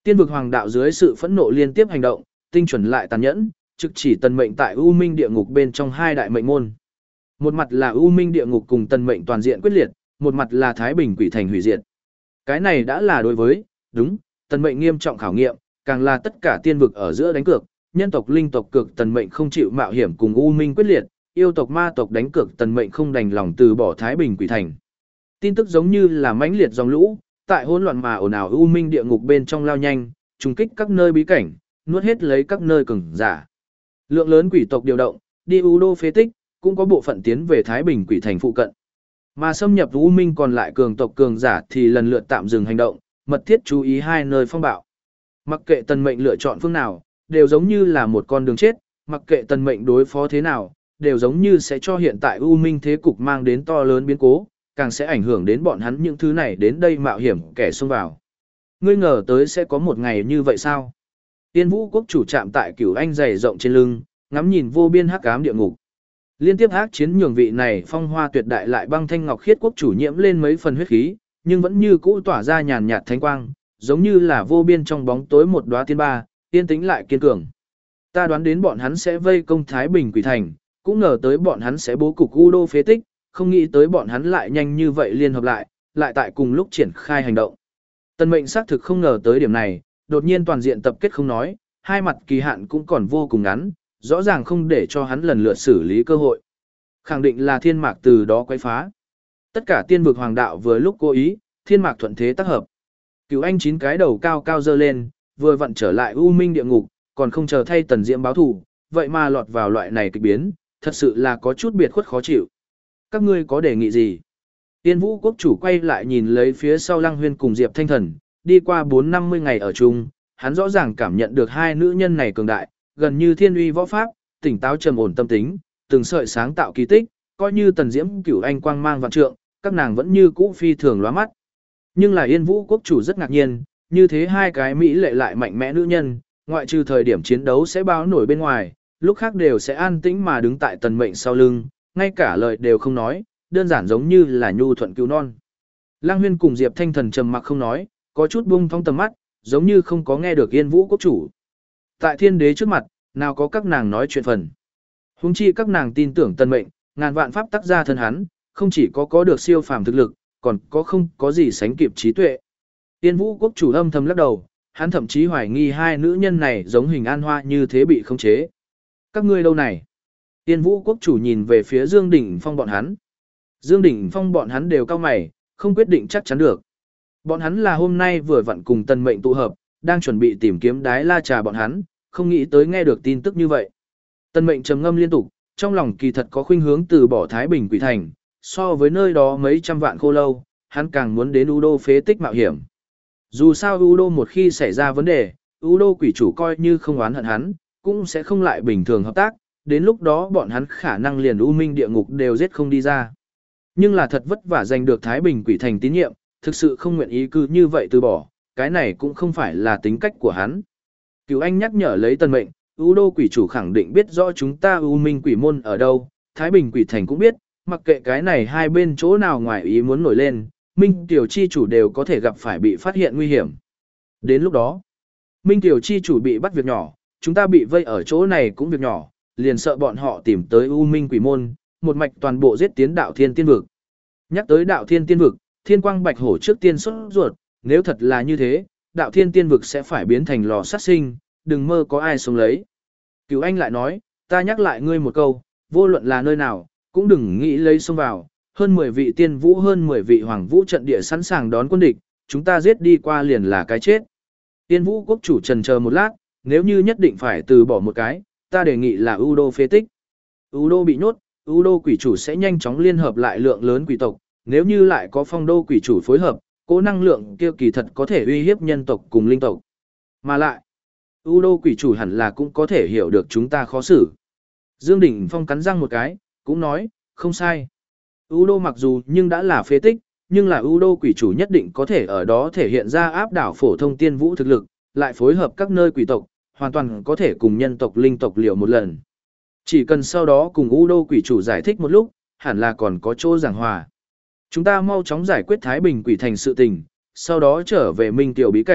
A: Tiên vực hoàng đạo dưới sự phẫn nộ liên tiếp hành động, tinh chuẩn lại tàn nhẫn, trực chỉ tần mệnh tại U Minh địa ngục bên trong hai đại mệnh môn. Một mặt là U Minh địa ngục cùng tần mệnh toàn diện quyết liệt, một mặt là Thái Bình quỷ thành hủy diệt. Cái này đã là đối với, đúng, tần mệnh nghiêm trọng khảo nghiệm, càng là tất cả tiên vực ở giữa đánh cược, nhân tộc linh tộc cực tần mệnh không chịu mạo hiểm cùng U Minh quyết liệt, yêu tộc ma tộc đánh cược tần mệnh không đành lòng từ bỏ Thái Bình quỷ thành. Tin tức giống như là mãnh liệt dòng lũ, tại hỗn loạn mà ồn ào U Minh địa ngục bên trong lao nhanh, trùng kích các nơi bí cảnh, nuốt hết lấy các nơi cường giả. Lượng lớn quỷ tộc điều động, đi U Đô phế tích, cũng có bộ phận tiến về Thái Bình quỷ thành phụ cận. Mà xâm nhập U Minh còn lại cường tộc cường giả thì lần lượt tạm dừng hành động, mật thiết chú ý hai nơi phong bạo. Mặc kệ tần mệnh lựa chọn phương nào, đều giống như là một con đường chết, mặc kệ tần mệnh đối phó thế nào, đều giống như sẽ cho hiện tại U Minh thế cục mang đến to lớn biến cố, càng sẽ ảnh hưởng đến bọn hắn những thứ này đến đây mạo hiểm kẻ xông vào. Ngươi ngờ tới sẽ có một ngày như vậy sao? Tiên Vũ quốc chủ chạm tại Cửu Anh dày rộng trên lưng, ngắm nhìn vô biên hắc ám địa ngục. Liên tiếp ác chiến nhường vị này phong hoa tuyệt đại lại băng thanh ngọc khiết quốc chủ nhiễm lên mấy phần huyết khí, nhưng vẫn như cũ tỏa ra nhàn nhạt thánh quang, giống như là vô biên trong bóng tối một đóa tiên ba, yên tĩnh lại kiên cường. Ta đoán đến bọn hắn sẽ vây công Thái Bình quỷ thành, cũng ngờ tới bọn hắn sẽ bố cục U Đô phế tích, không nghĩ tới bọn hắn lại nhanh như vậy liên hợp lại, lại tại cùng lúc triển khai hành động. Tần mệnh xác thực không ngờ tới điểm này, đột nhiên toàn diện tập kết không nói, hai mặt kỳ hạn cũng còn vô cùng ngắn, rõ ràng không để cho hắn lần lượt xử lý cơ hội. Khẳng định là thiên mạc từ đó quấy phá. Tất cả tiên vực hoàng đạo vừa lúc cố ý, thiên mạc thuận thế tác hợp. Cửu Anh chín cái đầu cao cao dơ lên, vừa vặn trở lại U Minh địa ngục, còn không chờ thay Tần Diễm báo thù, vậy mà lọt vào loại này kịch biến, thật sự là có chút biệt khuất khó chịu. Các ngươi có đề nghị gì? Tiên Vũ quốc chủ quay lại nhìn lấy phía sau Lăng Huyên cùng Diệp Thanh Thần, đi qua bốn năm mươi ngày ở chung, hắn rõ ràng cảm nhận được hai nữ nhân này cường đại, gần như thiên uy võ pháp, tỉnh táo trầm ổn tâm tính, từng sợi sáng tạo kỳ tích, coi như Tần Diễm Cửu Anh quang mang vạn trượng, các nàng vẫn như cũ phi thường lóa mắt. Nhưng là Yên Vũ quốc chủ rất ngạc nhiên, như thế hai cái mỹ lệ lại mạnh mẽ nữ nhân, ngoại trừ thời điểm chiến đấu sẽ báo nổi bên ngoài, lúc khác đều sẽ an tĩnh mà đứng tại Tần mệnh sau lưng, ngay cả lời đều không nói, đơn giản giống như là nhu thuận cứu non. Lăng Huyên cùng Diệp Thanh Thần trầm mặc không nói, có chút buông thong tầm mắt, giống như không có nghe được Yên Vũ quốc chủ. Tại thiên đế trước mặt, nào có các nàng nói chuyện phần. Huống chi các nàng tin tưởng Tần mệnh, ngàn vạn pháp tác ra thân hắn, không chỉ có có được siêu phàm thực lực, còn có không có gì sánh kịp trí tuệ. Yên Vũ quốc chủ âm thầm lắc đầu, hắn thậm chí hoài nghi hai nữ nhân này giống hình an hoa như thế bị khống chế. Các ngươi đâu này? Yên Vũ quốc chủ nhìn về phía Dương Đỉnh Phong bọn hắn. Dương Đỉnh Phong bọn hắn đều cao mày, không quyết định chắc chắn được. Bọn hắn là hôm nay vừa vặn cùng Tần mệnh tụ hợp, đang chuẩn bị tìm kiếm Đái La Trà bọn hắn, không nghĩ tới nghe được tin tức như vậy. Tần mệnh trầm ngâm liên tục, trong lòng kỳ thật có khuynh hướng từ bỏ Thái Bình quỷ thành, so với nơi đó mấy trăm vạn khô lâu, hắn càng muốn đến U Đô phế tích mạo hiểm. Dù sao U Đô một khi xảy ra vấn đề, U Đô quỷ chủ coi như không oán hận hắn, cũng sẽ không lại bình thường hợp tác, đến lúc đó bọn hắn khả năng liền U Minh địa ngục đều giết không đi ra. Nhưng là thật vất vả giành được Thái Bình quỷ thành tín nhiệm, thực sự không nguyện ý cứ như vậy từ bỏ, cái này cũng không phải là tính cách của hắn. Cửu Anh nhắc nhở lấy Tần mệnh, U Đô quỷ chủ khẳng định biết rõ chúng ta U Minh quỷ môn ở đâu, Thái Bình quỷ thành cũng biết, mặc kệ cái này hai bên chỗ nào ngoài ý muốn nổi lên, Minh Tiểu chi chủ đều có thể gặp phải bị phát hiện nguy hiểm. Đến lúc đó, Minh Tiểu chi chủ bị bắt việc nhỏ, chúng ta bị vây ở chỗ này cũng việc nhỏ, liền sợ bọn họ tìm tới U Minh quỷ môn, một mạch toàn bộ giết tiến đạo thiên tiên vực. Nhắc tới đạo thiên tiên vực, Thiên Quang Bạch Hổ trước tiên xuất ruột, nếu thật là như thế, đạo thiên tiên vực sẽ phải biến thành lò sát sinh, đừng mơ có ai sống lấy. Cửu Anh lại nói, ta nhắc lại ngươi một câu, vô luận là nơi nào, cũng đừng nghĩ lấy xông vào, hơn mười vị tiên vũ hơn mười vị hoàng vũ trận địa sẵn sàng đón quân địch, chúng ta giết đi qua liền là cái chết. Tiên vũ quốc chủ trần chờ một lát, nếu như nhất định phải từ bỏ một cái, ta đề nghị là U Đô phế tích. U Đô bị nhốt, U Đô quỷ chủ sẽ nhanh chóng liên hợp lại lượng lớn quỷ tộc, nếu như lại có phong đô quỷ chủ phối hợp, cố năng lượng kia kỳ thật có thể uy hiếp nhân tộc cùng linh tộc. Mà lại, U Đô quỷ chủ hẳn là cũng có thể hiểu được chúng ta khó xử. Dương Đỉnh Phong cắn răng một cái, cũng nói, không sai. U Đô mặc dù nhưng đã là phế tích, nhưng là U Đô quỷ chủ nhất định có thể ở đó thể hiện ra áp đảo phổ thông tiên vũ thực lực, lại phối hợp các nơi quỷ tộc, hoàn toàn có thể cùng nhân tộc linh tộc liều một lần. Chỉ cần sau đó cùng U Đô quỷ chủ giải thích một lúc, hẳn là còn có chỗ giảng hòa. Chúng ta mau chóng giải quyết Thái Bình quỷ thành sự tình, sau đó trở về Minh Tiểu bí cảnh,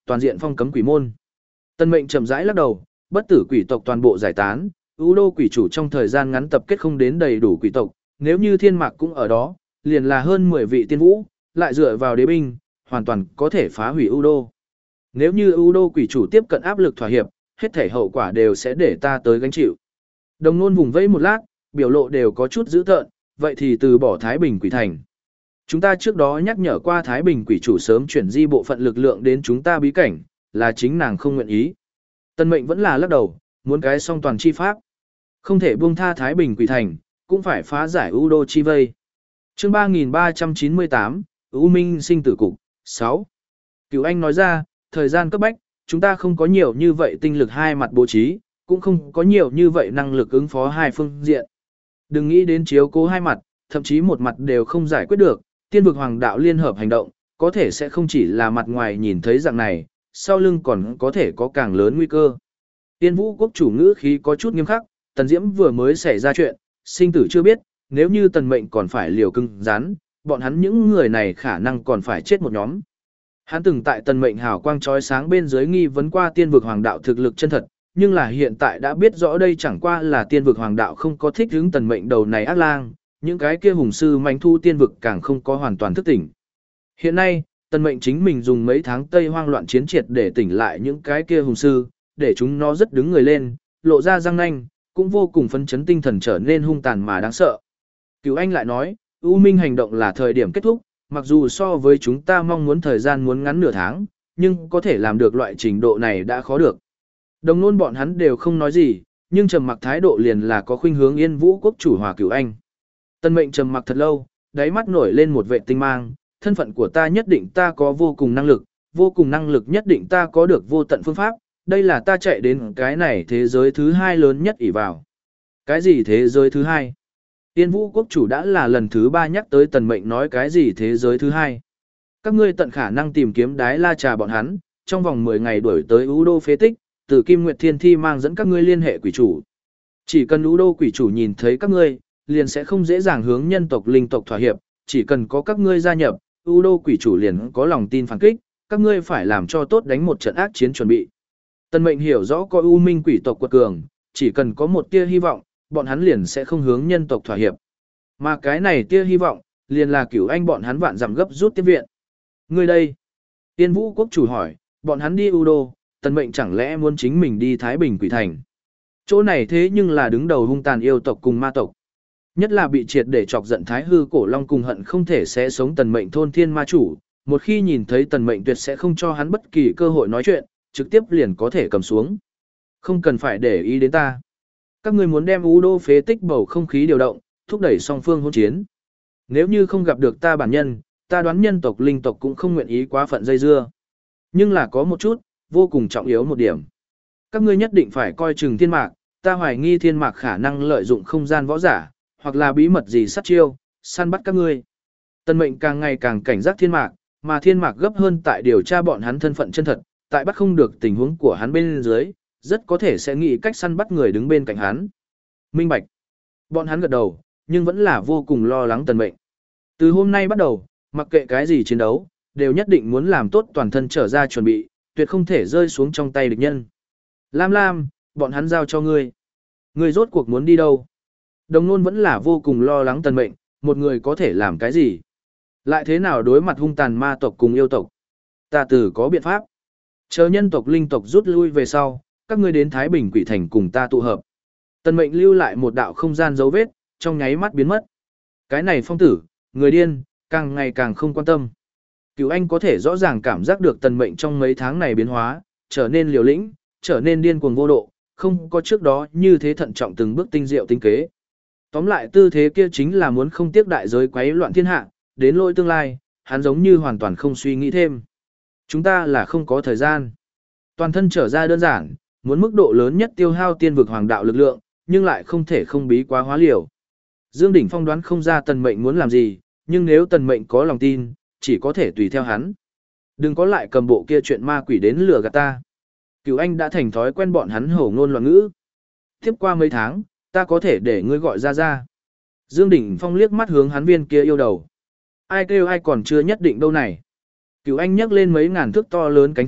A: toàn diện phong cấm quỷ môn. Tân mệnh chậm rãi lắc đầu, bất tử quỷ tộc toàn bộ giải tán, ưu đô quỷ chủ trong thời gian ngắn tập kết không đến đầy đủ quỷ tộc, nếu như thiên mạc cũng ở đó, liền là hơn mười vị tiên vũ, lại dựa vào đế binh, hoàn toàn có thể phá hủy ưu đô. Nếu như ưu đô quỷ chủ tiếp cận áp lực thỏa hiệp, hết thể hậu quả đều sẽ để ta tới gánh chịu. Đồng nôn vùng vẫy một lát, biểu lộ đều có chút dữ tợn, vậy thì từ bỏ Thái Bình quỷ thành. Chúng ta trước đó nhắc nhở qua Thái Bình quỷ chủ sớm chuyển di bộ phận lực lượng đến chúng ta bí cảnh, là chính nàng không nguyện ý. Tân mệnh vẫn là lắc đầu, muốn cái song toàn chi pháp. Không thể buông tha Thái Bình quỷ thành, cũng phải phá giải ưu đô chi vây. Chương ba nghìn ba trăm chín mươi tám, U Minh sinh tử cục, sáu. Cửu Anh nói ra, thời gian cấp bách, chúng ta không có nhiều như vậy tinh lực hai mặt bố trí, cũng không có nhiều như vậy năng lực ứng phó hai phương diện. Đừng nghĩ đến chiếu cố hai mặt, thậm chí một mặt đều không giải quyết được, tiên vực hoàng đạo liên hợp hành động, có thể sẽ không chỉ là mặt ngoài nhìn thấy dạng này, sau lưng còn có thể có càng lớn nguy cơ. Tiên vũ quốc chủ ngữ khí có chút nghiêm khắc, Tần Diễm vừa mới xảy ra chuyện, sinh tử chưa biết, nếu như tần mệnh còn phải liều cứng rắn, bọn hắn những người này khả năng còn phải chết một nhóm. Hắn từng tại tần mệnh hào quang chói sáng bên dưới nghi vấn qua tiên vực hoàng đạo thực lực chân thật, nhưng là hiện tại đã biết rõ đây chẳng qua là tiên vực hoàng đạo không có thích hướng tần mệnh đầu này ác lang, những cái kia hùng sư manh thu tiên vực càng không có hoàn toàn thức tỉnh. Hiện nay, tần mệnh chính mình dùng mấy tháng tây hoang loạn chiến triệt để tỉnh lại những cái kia hùng sư, để chúng nó rất đứng người lên, lộ ra răng nanh, cũng vô cùng phấn chấn tinh thần trở nên hung tàn mà đáng sợ. Cửu Anh lại nói, U Minh hành động là thời điểm kết thúc, mặc dù so với chúng ta mong muốn thời gian muốn ngắn nửa tháng, nhưng có thể làm được loại trình độ này đã khó được. Đồng nôn bọn hắn đều không nói gì, nhưng trầm mặc thái độ liền là có khuynh hướng Yên Vũ quốc chủ hòa Cửu Anh. Tân mệnh trầm mặc thật lâu, đáy mắt nổi lên một vệ tinh mang, thân phận của ta nhất định ta có vô cùng năng lực, vô cùng năng lực nhất định ta có được vô tận phương pháp, đây là ta chạy đến cái này thế giới thứ hai lớn nhất ỷ vào. Cái gì thế giới thứ hai? Yên Vũ quốc chủ đã là lần thứ ba nhắc tới tần mệnh nói cái gì thế giới thứ hai. Các ngươi tận khả năng tìm kiếm đái la trà bọn hắn, trong vòng mười ngày đuổi tới Ú Đô phế tích, từ Kim Nguyệt Thiên Thi mang dẫn các ngươi liên hệ quỷ chủ. Chỉ cần Ú Đô quỷ chủ nhìn thấy các ngươi, liền sẽ không dễ dàng hướng nhân tộc linh tộc thỏa hiệp, chỉ cần có các ngươi gia nhập, Ú Đô quỷ chủ liền có lòng tin phản kích, các ngươi phải làm cho tốt đánh một trận ác chiến chuẩn bị. Tần mệnh hiểu rõ có U Minh quỷ tộc quật cường, chỉ cần có một tia hy vọng, bọn hắn liền sẽ không hướng nhân tộc thỏa hiệp. Mà cái này tia hy vọng, liền là Cửu Anh bọn hắn vạn dặm gấp rút tiếp viện. Ngươi đây? Tiên Vũ quốc chủ hỏi, bọn hắn đi U Đô, tần mệnh chẳng lẽ muốn chính mình đi Thái Bình quỷ thành? Chỗ này thế nhưng là đứng đầu hung tàn yêu tộc cùng ma tộc. Nhất là bị triệt để chọc giận Thái Hư Cổ Long cùng hận không thể sẽ sống tần mệnh thôn thiên ma chủ, một khi nhìn thấy tần mệnh tuyệt sẽ không cho hắn bất kỳ cơ hội nói chuyện, trực tiếp liền có thể cầm xuống. Không cần phải để ý đến ta. Các ngươi muốn đem U Đô phế tích bầu không khí điều động, thúc đẩy song phương hỗn chiến. Nếu như không gặp được ta bản nhân, ta đoán nhân tộc linh tộc cũng không nguyện ý quá phận dây dưa. Nhưng là có một chút, vô cùng trọng yếu một điểm. Các ngươi nhất định phải coi chừng thiên mạc, ta hoài nghi thiên mạc khả năng lợi dụng không gian võ giả, hoặc là bí mật gì sát chiêu, săn bắt các ngươi. Tần mệnh càng ngày càng cảnh giác thiên mạc, mà thiên mạc gấp hơn tại điều tra bọn hắn thân phận chân thật, tại bắt không được tình huống của hắn bên dưới, rất có thể sẽ nghĩ cách săn bắt người đứng bên cạnh hắn. Minh bạch. Bọn hắn gật đầu, nhưng vẫn là vô cùng lo lắng tần mệnh. Từ hôm nay bắt đầu, mặc kệ cái gì chiến đấu, đều nhất định muốn làm tốt toàn thân trở ra chuẩn bị, tuyệt không thể rơi xuống trong tay địch nhân. Lam Lam, bọn hắn giao cho ngươi. Ngươi rốt cuộc muốn đi đâu? Đồng nôn vẫn là vô cùng lo lắng tần mệnh, một người có thể làm cái gì? Lại thế nào đối mặt hung tàn ma tộc cùng yêu tộc? Ta từ có biện pháp. Chờ nhân tộc linh tộc rút lui về sau, các ngươi đến Thái Bình quỷ thành cùng ta tụ hợp. Tần mệnh lưu lại một đạo không gian dấu vết, trong nháy mắt biến mất. Cái này phong tử, người điên, càng ngày càng không quan tâm. Cửu Anh có thể rõ ràng cảm giác được tần mệnh trong mấy tháng này biến hóa, trở nên liều lĩnh, trở nên điên cuồng vô độ, không có trước đó như thế thận trọng từng bước tinh diệu tinh kế. Tóm lại tư thế kia chính là muốn không tiếc đại giới quấy loạn thiên hạ, đến lỗi tương lai, hắn giống như hoàn toàn không suy nghĩ thêm. Chúng ta là không có thời gian. Toàn thân trở ra đơn giản, muốn mức độ lớn nhất tiêu hao tiên vực hoàng đạo lực lượng, nhưng lại không thể không bí quá hóa liều. Dương Đỉnh Phong đoán không ra tần mệnh muốn làm gì, nhưng nếu tần mệnh có lòng tin, chỉ có thể tùy theo hắn. Đừng có lại cầm bộ kia chuyện ma quỷ đến lừa gạt ta. Cửu Anh đã thành thói quen bọn hắn hổ ngôn loạn ngữ. Tiếp qua mấy tháng, ta có thể để ngươi gọi ra ra. Dương Đỉnh Phong liếc mắt hướng hắn viên kia yêu đầu. Ai kêu ai còn chưa nhất định đâu này. Cửu Anh nhấc lên mấy ngàn thước to lớn cánh thịt,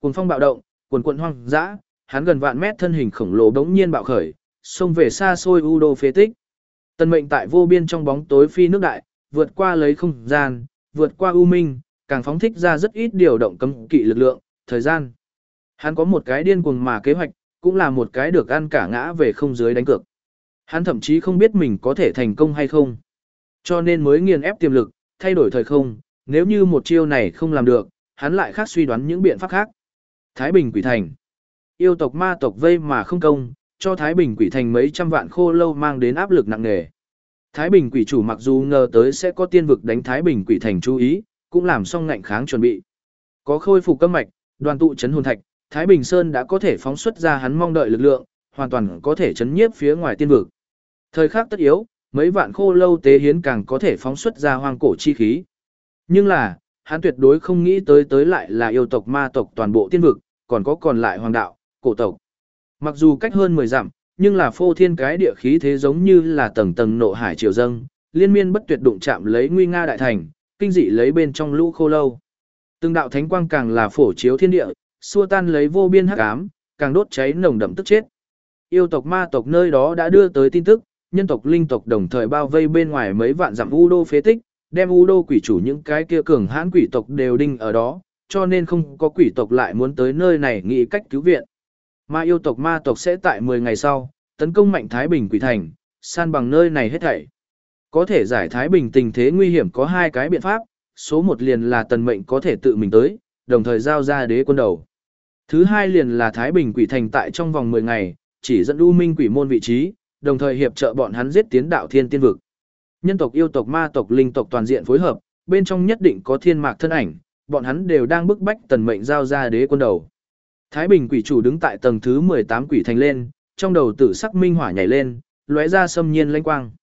A: Cuồng phong bạo động, cuồn cuộn hoang dã, hắn gần vạn mét thân hình khổng lồ bỗng nhiên bạo khởi, xông về xa xôi u đô phế tích. Tần Mệnh tại vô biên trong bóng tối phi nước đại, vượt qua lấy không gian, vượt qua u minh, càng phóng thích ra rất ít điều động cấm kỵ lực lượng, thời gian. Hắn có một cái điên cuồng mà kế hoạch, cũng là một cái được ăn cả ngã về không dưới đánh cược. Hắn thậm chí không biết mình có thể thành công hay không. Cho nên mới nghiền ép tiềm lực, thay đổi thời không, nếu như một chiêu này không làm được, hắn lại khác suy đoán những biện pháp khác. Thái Bình Quỷ Thành. Yêu tộc ma tộc vây mà không công, cho Thái Bình Quỷ Thành mấy trăm vạn khô lâu mang đến áp lực nặng nề. Thái Bình Quỷ chủ mặc dù ngờ tới sẽ có tiên vực đánh Thái Bình Quỷ Thành chú ý, cũng làm xong ngạnh kháng chuẩn bị. Có khôi phục cấm mạch, đoàn tụ chấn hồn thạch, Thái Bình Sơn đã có thể phóng xuất ra hắn mong đợi lực lượng, hoàn toàn có thể chấn nhiếp phía ngoài tiên vực. Thời khắc tất yếu, mấy vạn khô lâu tế hiến càng có thể phóng xuất ra hoang cổ chi khí. Nhưng là, hắn tuyệt đối không nghĩ tới tới lại là yêu tộc ma tộc toàn bộ tiên vực, còn có còn lại hoàng đạo, cổ tộc. Mặc dù cách hơn mười dặm, nhưng là phô thiên cái địa khí thế giống như là tầng tầng nộ hải triều dâng, liên miên bất tuyệt đụng chạm lấy nguy nga đại thành, kinh dị lấy bên trong lũ khô lâu. Từng đạo thánh quang càng là phổ chiếu thiên địa, xua tan lấy vô biên hắc ám, càng đốt cháy nồng đậm tức chết. Yêu tộc ma tộc nơi đó đã đưa tới tin tức, nhân tộc linh tộc đồng thời bao vây bên ngoài mấy vạn dặm u đô phế tích, đem u đô quỷ chủ những cái kia cường hãn quỷ tộc đều đinh ở đó, cho nên không có quỷ tộc lại muốn tới nơi này nghĩ cách cứu viện. Mà yêu tộc ma tộc sẽ tại mười ngày sau, tấn công mạnh Thái Bình Quỷ Thành, san bằng nơi này hết thảy. Có thể giải Thái Bình tình thế nguy hiểm có hai cái biện pháp, số một liền là Tần Mệnh có thể tự mình tới, đồng thời giao ra đế quân đầu. Thứ hai liền là Thái Bình Quỷ Thành tại trong vòng mười ngày, chỉ dẫn U Minh Quỷ môn vị trí, đồng thời hiệp trợ bọn hắn giết tiến đạo thiên tiên vực. Nhân tộc yêu tộc ma tộc linh tộc toàn diện phối hợp, bên trong nhất định có thiên mạc thân ảnh, bọn hắn đều đang bức bách Tần Mệnh giao ra đế quân đầu. Thái Bình Quỷ chủ đứng tại tầng thứ mười tám quỷ thành lên, trong đầu tử sắc minh hỏa nhảy lên, lóe ra xâm nhiên lanh quang.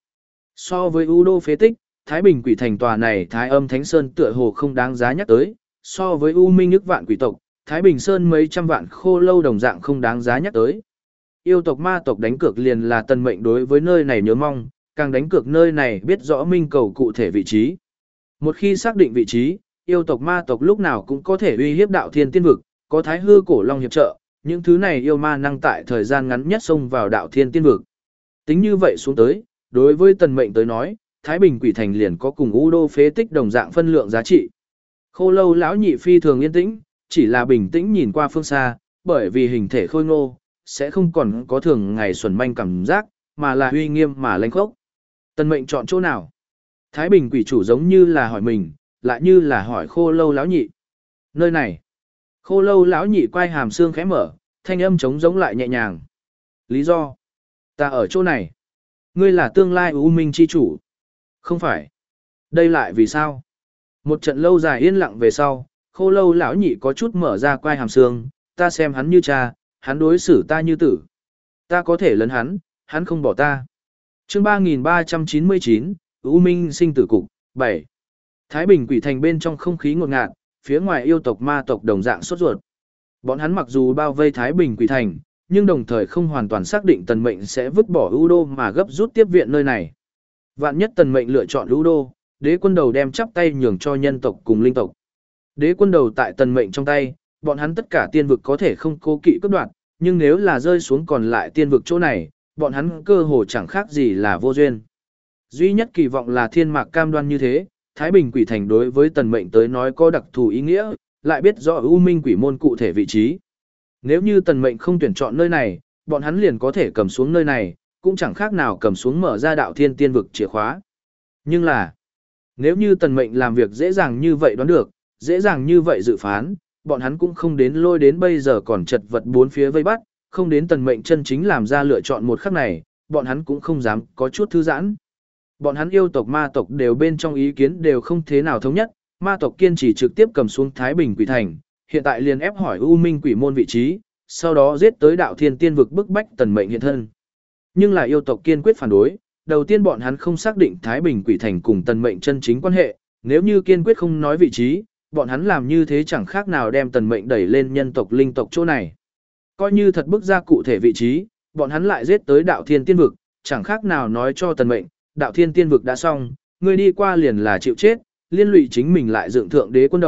A: So với U Đô phế tích, Thái Bình Quỷ thành tòa này Thái Âm Thánh Sơn tựa hồ không đáng giá nhắc tới, so với U Minh Nhức vạn quỷ tộc, Thái Bình Sơn mấy trăm vạn khô lâu đồng dạng không đáng giá nhắc tới. Yêu tộc ma tộc đánh cược liền là Tần Mệnh đối với nơi này nhớ mong, càng đánh cược nơi này biết rõ minh cầu cụ thể vị trí. Một khi xác định vị trí, yêu tộc ma tộc lúc nào cũng có thể uy hiếp đạo thiên tiên vực, có Thái Hư cổ long hiệp trợ, những thứ này yêu ma năng tại thời gian ngắn nhất xông vào đạo thiên tiên vực. Tính như vậy xuống tới, đối với Tần Mệnh tới nói, Thái Bình Quỷ thành liền có cùng U Đô phế tích đồng dạng phân lượng giá trị. Khô lâu lão nhị phi thường yên tĩnh, chỉ là bình tĩnh nhìn qua phương xa, bởi vì hình thể khôi ngô, sẽ không còn có thường ngày xuẩn manh cảm giác, mà là uy nghiêm mà lãnh khốc. Tần Mệnh chọn chỗ nào? Thái Bình Quỷ chủ giống như là hỏi mình, lại như là hỏi khô lâu lão nhị. Nơi này. Khô lâu lão nhị quay hàm xương khẽ mở, thanh âm trống giống lại nhẹ nhàng. Lý do? Ta ở chỗ này. Ngươi là tương lai U Minh chi chủ. Không phải. Đây lại vì sao? Một trận lâu dài yên lặng về sau, khô lâu lão nhị có chút mở ra quai hàm xương, ta xem hắn như cha, hắn đối xử ta như tử. Ta có thể lấn hắn, hắn không bỏ ta. Chương ba nghìn ba trăm chín mươi chín, U Minh sinh tử cục, bảy. Thái Bình Quỷ thành bên trong không khí ngột ngạt, phía ngoài yêu tộc ma tộc đồng dạng sốt ruột. Bọn hắn mặc dù bao vây Thái Bình Quỷ thành, nhưng đồng thời không hoàn toàn xác định Tần Mệnh sẽ vứt bỏ U Đô mà gấp rút tiếp viện nơi này. Vạn nhất Tần Mệnh lựa chọn U Đô, đế quân đầu đem chắp tay nhường cho nhân tộc cùng linh tộc. Đế quân đầu tại Tần Mệnh trong tay, bọn hắn tất cả tiên vực có thể không cố kỵ cướp đoạt, nhưng nếu là rơi xuống còn lại tiên vực chỗ này, bọn hắn cơ hồ chẳng khác gì là vô duyên. Duy nhất kỳ vọng là thiên mạc cam đoan như thế, Thái Bình Quỷ thành đối với Tần Mệnh tới nói có đặc thù ý nghĩa, lại biết rõ U Minh quỷ môn cụ thể vị trí. Nếu như Tần Mệnh không tuyển chọn nơi này, bọn hắn liền có thể cầm xuống nơi này, cũng chẳng khác nào cầm xuống mở ra đạo thiên tiên vực chìa khóa. Nhưng là, nếu như Tần Mệnh làm việc dễ dàng như vậy đoán được, dễ dàng như vậy dự phán, bọn hắn cũng không đến lôi đến bây giờ còn chật vật bốn phía vây bắt, không đến Tần Mệnh chân chính làm ra lựa chọn một khắc này, bọn hắn cũng không dám có chút thư giãn. Bọn hắn yêu tộc ma tộc đều bên trong ý kiến đều không thế nào thống nhất, ma tộc kiên trì trực tiếp cầm xuống Thái Bình Quỷ thành, hiện tại liền ép hỏi U Minh quỷ môn vị trí, sau đó giết tới đạo thiên tiên vực bức bách Tần Mệnh hiện thân. Nhưng là yêu tộc kiên quyết phản đối, đầu tiên bọn hắn không xác định Thái Bình Quỷ thành cùng Tần Mệnh chân chính quan hệ, nếu như kiên quyết không nói vị trí, bọn hắn làm như thế chẳng khác nào đem Tần Mệnh đẩy lên nhân tộc linh tộc chỗ này. Coi như thật bức ra cụ thể vị trí, bọn hắn lại giết tới đạo thiên tiên vực, chẳng khác nào nói cho Tần Mệnh, đạo thiên tiên vực đã xong, ngươi đi qua liền là chịu chết, liên lụy chính mình lại dựng thượng đế quân đầu,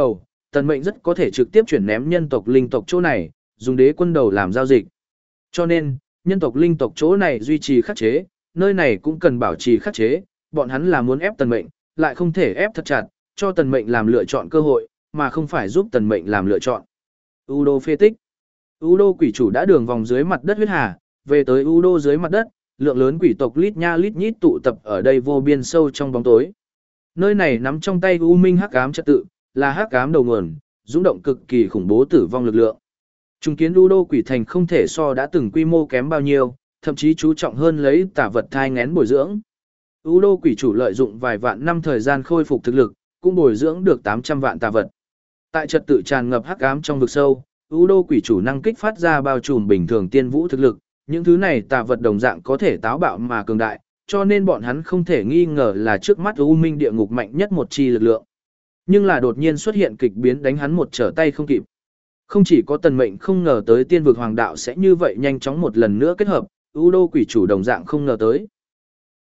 A: tần mệnh rất có thể trực tiếp chuyển ném nhân tộc linh tộc chỗ này, dùng đế quân đầu làm giao dịch. Cho nên, nhân tộc linh tộc chỗ này duy trì khắc chế, nơi này cũng cần bảo trì khắc chế, bọn hắn là muốn ép tần mệnh, lại không thể ép thật chặt, cho tần mệnh làm lựa chọn cơ hội, mà không phải giúp tần mệnh làm lựa chọn. Udo phê tích. Udo quỷ chủ đã đường vòng dưới mặt đất huyết hà, về tới Udo dưới mặt đất, lượng lớn quỷ tộc lít nha lít nhít tụ tập ở đây vô biên sâu trong bóng tối. Nơi này nắm trong tay U Minh hắc ám trật tự, là hắc ám đầu nguồn, dũng động cực kỳ khủng bố tử vong lực lượng. Trung kiến Udo quỷ thành không thể so đã từng quy mô kém bao nhiêu, thậm chí chú trọng hơn lấy tà vật thai ngén bồi dưỡng. Udo quỷ chủ lợi dụng vài vạn năm thời gian khôi phục thực lực, cũng bồi dưỡng được tám trăm vạn tà vật. Tại trật tự tràn ngập hắc ám trong vực sâu, Udo quỷ chủ năng kích phát ra bao trùm bình thường tiên vũ thực lực, những thứ này tà vật đồng dạng có thể táo bạo mà cường đại, cho nên bọn hắn không thể nghi ngờ là trước mắt U Minh địa ngục mạnh nhất một chi lực lượng. Nhưng là đột nhiên xuất hiện kịch biến đánh hắn một trở tay không kịp. Không chỉ có tần mệnh không ngờ tới tiên vực hoàng đạo sẽ như vậy nhanh chóng một lần nữa kết hợp, Udo quỷ chủ đồng dạng không ngờ tới.